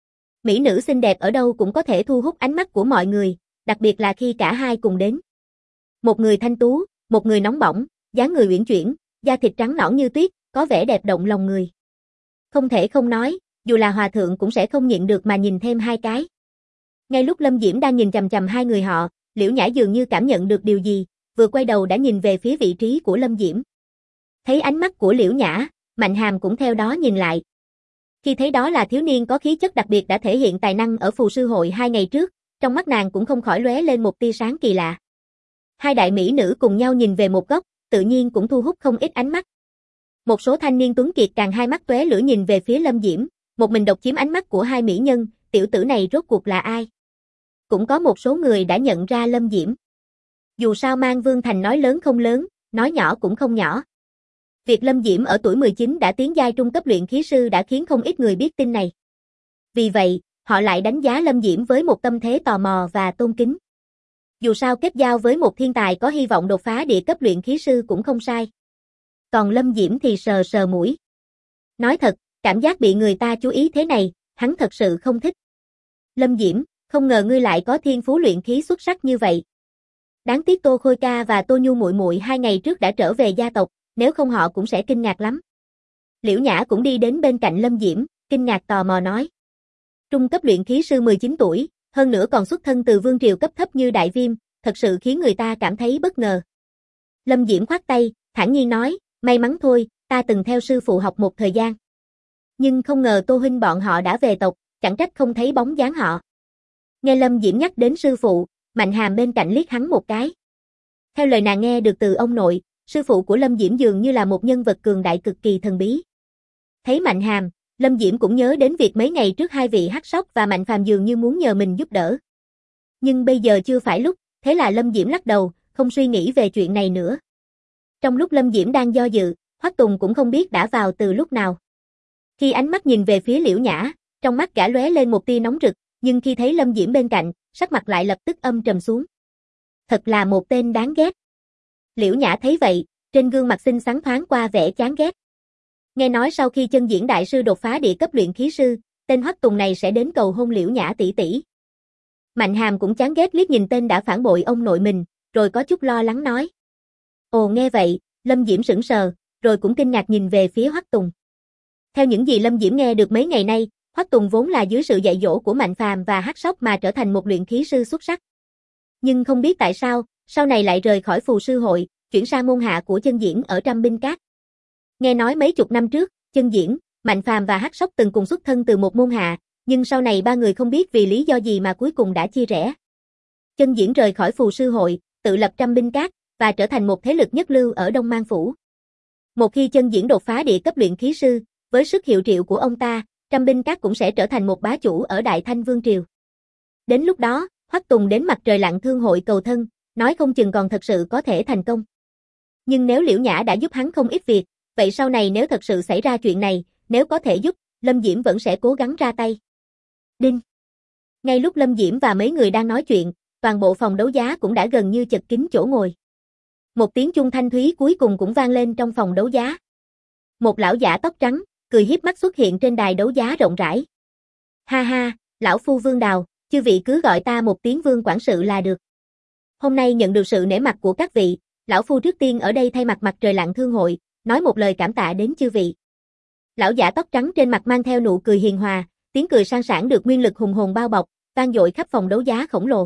Mỹ nữ xinh đẹp ở đâu cũng có thể thu hút ánh mắt của mọi người, đặc biệt là khi cả hai cùng đến. Một người thanh tú, một người nóng bỏng, dáng người uyển chuyển, da thịt trắng nõn như tuyết, có vẻ đẹp động lòng người. Không thể không nói, dù là hòa thượng cũng sẽ không nhịn được mà nhìn thêm hai cái. Ngay lúc Lâm Diễm đang nhìn chằm chằm hai người họ, Liễu Nhã dường như cảm nhận được điều gì, vừa quay đầu đã nhìn về phía vị trí của Lâm Diễm. Thấy ánh mắt của Liễu Nhã, Mạnh Hàm cũng theo đó nhìn lại. Khi thấy đó là thiếu niên có khí chất đặc biệt đã thể hiện tài năng ở Phù Sư hội 2 ngày trước, trong mắt nàng cũng không khỏi lóe lên một tia sáng kỳ lạ. Hai đại mỹ nữ cùng nhau nhìn về một góc, tự nhiên cũng thu hút không ít ánh mắt. Một số thanh niên tuấn kiệt càng hai mắt tóe lửa nhìn về phía Lâm Diễm, một mình độc chiếm ánh mắt của hai mỹ nhân, tiểu tử này rốt cuộc là ai? Cũng có một số người đã nhận ra Lâm Diễm. Dù sao Mang Vương Thành nói lớn không lớn, nói nhỏ cũng không nhỏ. Việc Lâm Diễm ở tuổi 19 đã tiến giai trung cấp luyện khí sư đã khiến không ít người biết tin này. Vì vậy, họ lại đánh giá Lâm Diễm với một tâm thế tò mò và tôn kính. Dù sao kết giao với một thiên tài có hy vọng đột phá địa cấp luyện khí sư cũng không sai. Còn Lâm Diễm thì sờ sờ mũi. Nói thật, cảm giác bị người ta chú ý thế này, hắn thật sự không thích. Lâm Diễm, không ngờ ngươi lại có thiên phú luyện khí xuất sắc như vậy. Đáng tiếc Tô Khôi ca và Tô Nhu muội muội 2 ngày trước đã trở về gia tộc, nếu không họ cũng sẽ kinh ngạc lắm. Liễu Nhã cũng đi đến bên cạnh Lâm Diễm, kinh ngạc tò mò nói. Trung cấp luyện khí sư 19 tuổi, hơn nữa còn xuất thân từ vương triều cấp thấp như Đại Viêm, thật sự khiến người ta cảm thấy bất ngờ. Lâm Diễm khoát tay, thản nhiên nói, may mắn thôi, ta từng theo sư phụ học một thời gian. Nhưng không ngờ Tô huynh bọn họ đã về tộc, chẳng trách không thấy bóng dáng họ. Nghe Lâm Diễm nhắc đến sư phụ, Mạnh Hàm bên cạnh liếc hắn một cái. Theo lời nàng nghe được từ ông nội, sư phụ của Lâm Diễm dường như là một nhân vật cường đại cực kỳ thần bí. Thấy Mạnh Hàm, Lâm Diễm cũng nhớ đến việc mấy ngày trước hai vị Hắc Sóc và Mạnh Phàm dường như muốn nhờ mình giúp đỡ. Nhưng bây giờ chưa phải lúc, thế là Lâm Diễm lắc đầu, không suy nghĩ về chuyện này nữa. Trong lúc Lâm Diễm đang do dự, Hoắc Tùng cũng không biết đã vào từ lúc nào. Khi ánh mắt nhìn về phía Liễu Nhã, trong mắt gã lóe lên một tia nóng rực, nhưng khi thấy Lâm Diễm bên cạnh, sắc mặt lại lập tức âm trầm xuống. Thật là một tên đáng ghét. Liễu Nhã thấy vậy, trên gương mặt xinh xắn thoáng qua vẻ chán ghét. Nghe nói sau khi Chân Diễn đại sư đột phá địa cấp luyện khí sư, tên Hoắc Tùng này sẽ đến cầu hôn Liễu Nhã tỷ tỷ. Mạnh Hàm cũng chán ghét liếc nhìn tên đã phản bội ông nội mình, rồi có chút lo lắng nói. Ồ nghe vậy, Lâm Diễm sững sờ, rồi cũng kinh ngạc nhìn về phía Hoắc Tùng. Theo những gì Lâm Diễm nghe được mấy ngày nay, Hoắc Tùng vốn là dưới sự dạy dỗ của Mạnh Phàm và Hắc Sóc mà trở thành một luyện khí sư xuất sắc. Nhưng không biết tại sao, sau này lại rời khỏi phù sư hội, chuyển sang môn hạ của Chân Diễn ở Trăm Binh Các. Nghe nói mấy chục năm trước, Chân Diễn, Mạnh Phàm và Hắc Sóc từng cùng xuất thân từ một môn hạ, nhưng sau này ba người không biết vì lý do gì mà cuối cùng đã chia rẽ. Chân Diễn rời khỏi phù sư hội, tự lập Trăm Binh Các và trở thành một thế lực nhất lưu ở Đông Mang phủ. Một khi Chân Diễn đột phá địa cấp luyện khí sư, với sức hiệu triệu của ông ta, Trăm Binh Các cũng sẽ trở thành một bá chủ ở Đại Thanh Vương triều. Đến lúc đó, Hoắc Tùng đến Mặt Trời Lặn Thương hội cầu thân, nói không chừng còn thật sự có thể thành công. Nhưng nếu Liễu Nhã đã giúp hắn không ít việc, vậy sau này nếu thật sự xảy ra chuyện này, nếu có thể giúp, Lâm Diễm vẫn sẽ cố gắng ra tay. Đinh. Ngay lúc Lâm Diễm và mấy người đang nói chuyện, toàn bộ phòng đấu giá cũng đã gần như chật kín chỗ ngồi. Một tiếng chuông thanh thúy cuối cùng cũng vang lên trong phòng đấu giá. Một lão giả tóc trắng, cười hiếp mắt xuất hiện trên đài đấu giá rộng rãi. Ha ha, lão phu Vương Đào, chư vị cứ gọi ta một tiếng Vương quản sự là được. Hôm nay nhận được sự nể mặt của các vị, lão phu trước tiên ở đây thay mặt Mặt Trời Lặn Thương hội, nói một lời cảm tạ đến chư vị. Lão giả tóc trắng trên mặt mang theo nụ cười hiền hòa, tiếng cười sang sảng được nguyên lực hùng hồn bao bọc, vang dội khắp phòng đấu giá khổng lồ.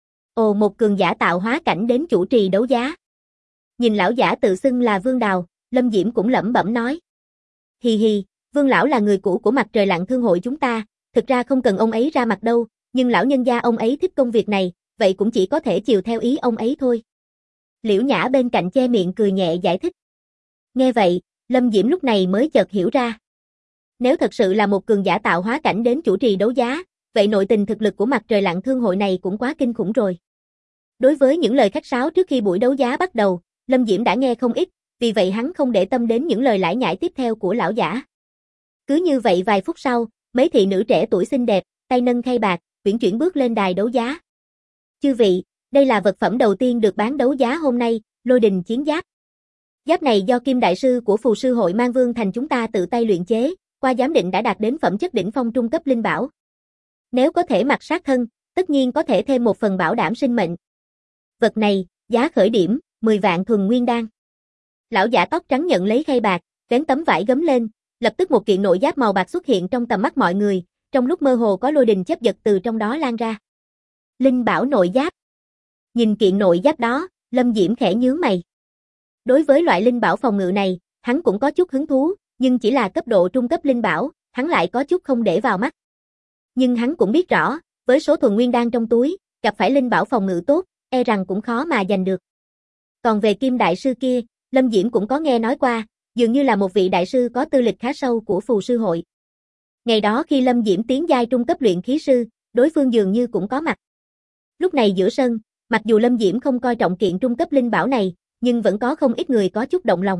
Ồ, một cường giả tạo hóa cảnh đến chủ trì đấu giá. Nhìn lão giả tự xưng là Vương Đào, Lâm Diễm cũng lẩm bẩm nói. Hì hì, Vương lão là người cũ của Mặt Trời Lặn Thương hội chúng ta, thực ra không cần ông ấy ra mặt đâu, nhưng lão nhân gia ông ấy thích công việc này, vậy cũng chỉ có thể chiều theo ý ông ấy thôi. Liễu Nhã bên cạnh che miệng cười nhẹ giải thích. Nghe vậy, Lâm Diễm lúc này mới chợt hiểu ra. Nếu thật sự là một cường giả tạo hóa cảnh đến chủ trì đấu giá, vậy nội tình thực lực của Mặt Trời Lặn Thương hội này cũng quá kinh khủng rồi. Đối với những lời khách sáo trước khi buổi đấu giá bắt đầu, Lâm Diễm đã nghe không ít, vì vậy hắn không để tâm đến những lời lải nhải tiếp theo của lão giả. Cứ như vậy vài phút sau, mấy thị nữ trẻ tuổi xinh đẹp, tay nâng khay bạc, uyển chuyển bước lên đài đấu giá. Chư vị, đây là vật phẩm đầu tiên được bán đấu giá hôm nay, Lôi Đình chiến giáp. Giáp này do Kim đại sư của phù sư hội Mang Vương thành chúng ta tự tay luyện chế, qua giám định đã đạt đến phẩm chất đỉnh phong trung cấp linh bảo. Nếu có thể mặc sát thân, tất nhiên có thể thêm một phần bảo đảm sinh mệnh. Vật này, giá khởi điểm, 10 vạn thuần nguyên đan. Lão giả tóc trắng nhận lấy khay bạc, vén tấm vải gấm lên, lập tức một kiện nội giáp màu bạc xuất hiện trong tầm mắt mọi người, trong lúc mơ hồ có lôi đình chớp giật từ trong đó lan ra. Linh bảo nội giáp. Nhìn kiện nội giáp đó, Lâm Diễm khẽ nhướng mày. Đối với loại linh bảo phòng ngự này, hắn cũng có chút hứng thú, nhưng chỉ là cấp độ trung cấp linh bảo, hắn lại có chút không để vào mắt. Nhưng hắn cũng biết rõ, với số thuần nguyên đan trong túi, gặp phải linh bảo phòng ngự tốt, e rằng cũng khó mà giành được. Còn về Kim đại sư kia, Lâm Diễm cũng có nghe nói qua, dường như là một vị đại sư có tư lịch khá sâu của phù sư hội. Ngày đó khi Lâm Diễm tiến giai trung cấp luyện khí sư, đối phương dường như cũng có mặt. Lúc này giữa sân, mặc dù Lâm Diễm không coi trọng kiện trung cấp linh bảo này, nhưng vẫn có không ít người có chút động lòng.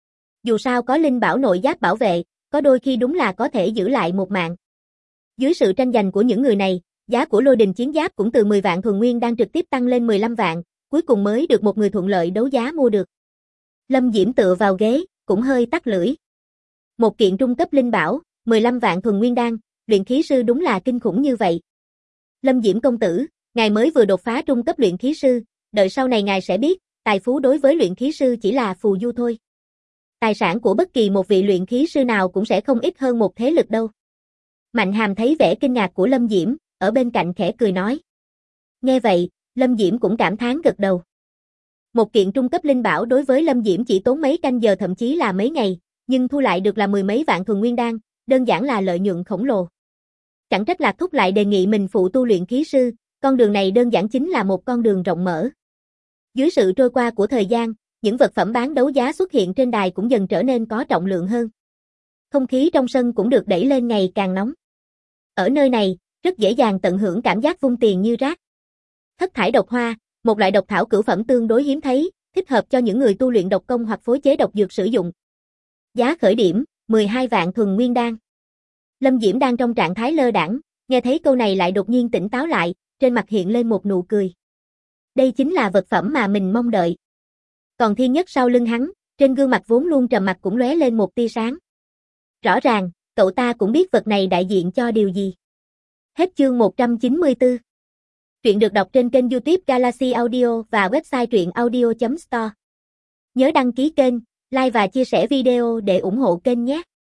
Dù sao có linh bảo nội giáp bảo vệ, có đôi khi đúng là có thể giữ lại một mạng. Dưới sự tranh giành của những người này, giá của Lôi Đình chiến giáp cũng từ 10 vạn thuần nguyên đang trực tiếp tăng lên 15 vạn, cuối cùng mới được một người thuận lợi đấu giá mua được. Lâm Diễm tựa vào ghế, cũng hơi tắc lưỡi. Một kiện trung cấp linh bảo, 15 vạn thuần nguyên đan, luyện khí sư đúng là kinh khủng như vậy. Lâm Diễm công tử, ngài mới vừa đột phá trung cấp luyện khí sư, đợi sau này ngài sẽ biết, tài phú đối với luyện khí sư chỉ là phù du thôi. Tài sản của bất kỳ một vị luyện khí sư nào cũng sẽ không ít hơn một thế lực đâu. Mạnh Hàm thấy vẻ kinh ngạc của Lâm Diễm, ở bên cạnh khẽ cười nói. Nghe vậy, Lâm Diễm cũng cảm thán gật đầu. Một kiện trung cấp linh bảo đối với Lâm Diễm chỉ tốn mấy canh giờ thậm chí là mấy ngày, nhưng thu lại được là mười mấy vạn thuần nguyên đan, đơn giản là lợi nhuận khổng lồ. Chẳng trách Lạc Thúc lại đề nghị mình phụ tu luyện khí sư, con đường này đơn giản chính là một con đường rộng mở. Dưới sự trôi qua của thời gian, những vật phẩm bán đấu giá xuất hiện trên đài cũng dần trở nên có trọng lượng hơn. Không khí trong sân cũng được đẩy lên ngày càng nóng. Ở nơi này, rất dễ dàng tận hưởng cảm giác vung tiền như rác. Thất thải độc hoa, một loại độc thảo cửu phẩm tương đối hiếm thấy, thích hợp cho những người tu luyện độc công hoặc phối chế độc dược sử dụng. Giá khởi điểm, 12 vạn thuần nguyên đan. Lâm Diễm đang trong trạng thái lơ đãng, nghe thấy câu này lại đột nhiên tỉnh táo lại, trên mặt hiện lên một nụ cười. Đây chính là vật phẩm mà mình mong đợi. Còn Thiên Nhất sau lưng hắn, trên gương mặt vốn luôn trầm mặc cũng lóe lên một tia sáng. Rõ ràng, cậu ta cũng biết vật này đại diện cho điều gì. Hết chương 194. Truyện được đọc trên kênh YouTube Galaxy Audio và website truyệnaudio.store. Nhớ đăng ký kênh, like và chia sẻ video để ủng hộ kênh nhé.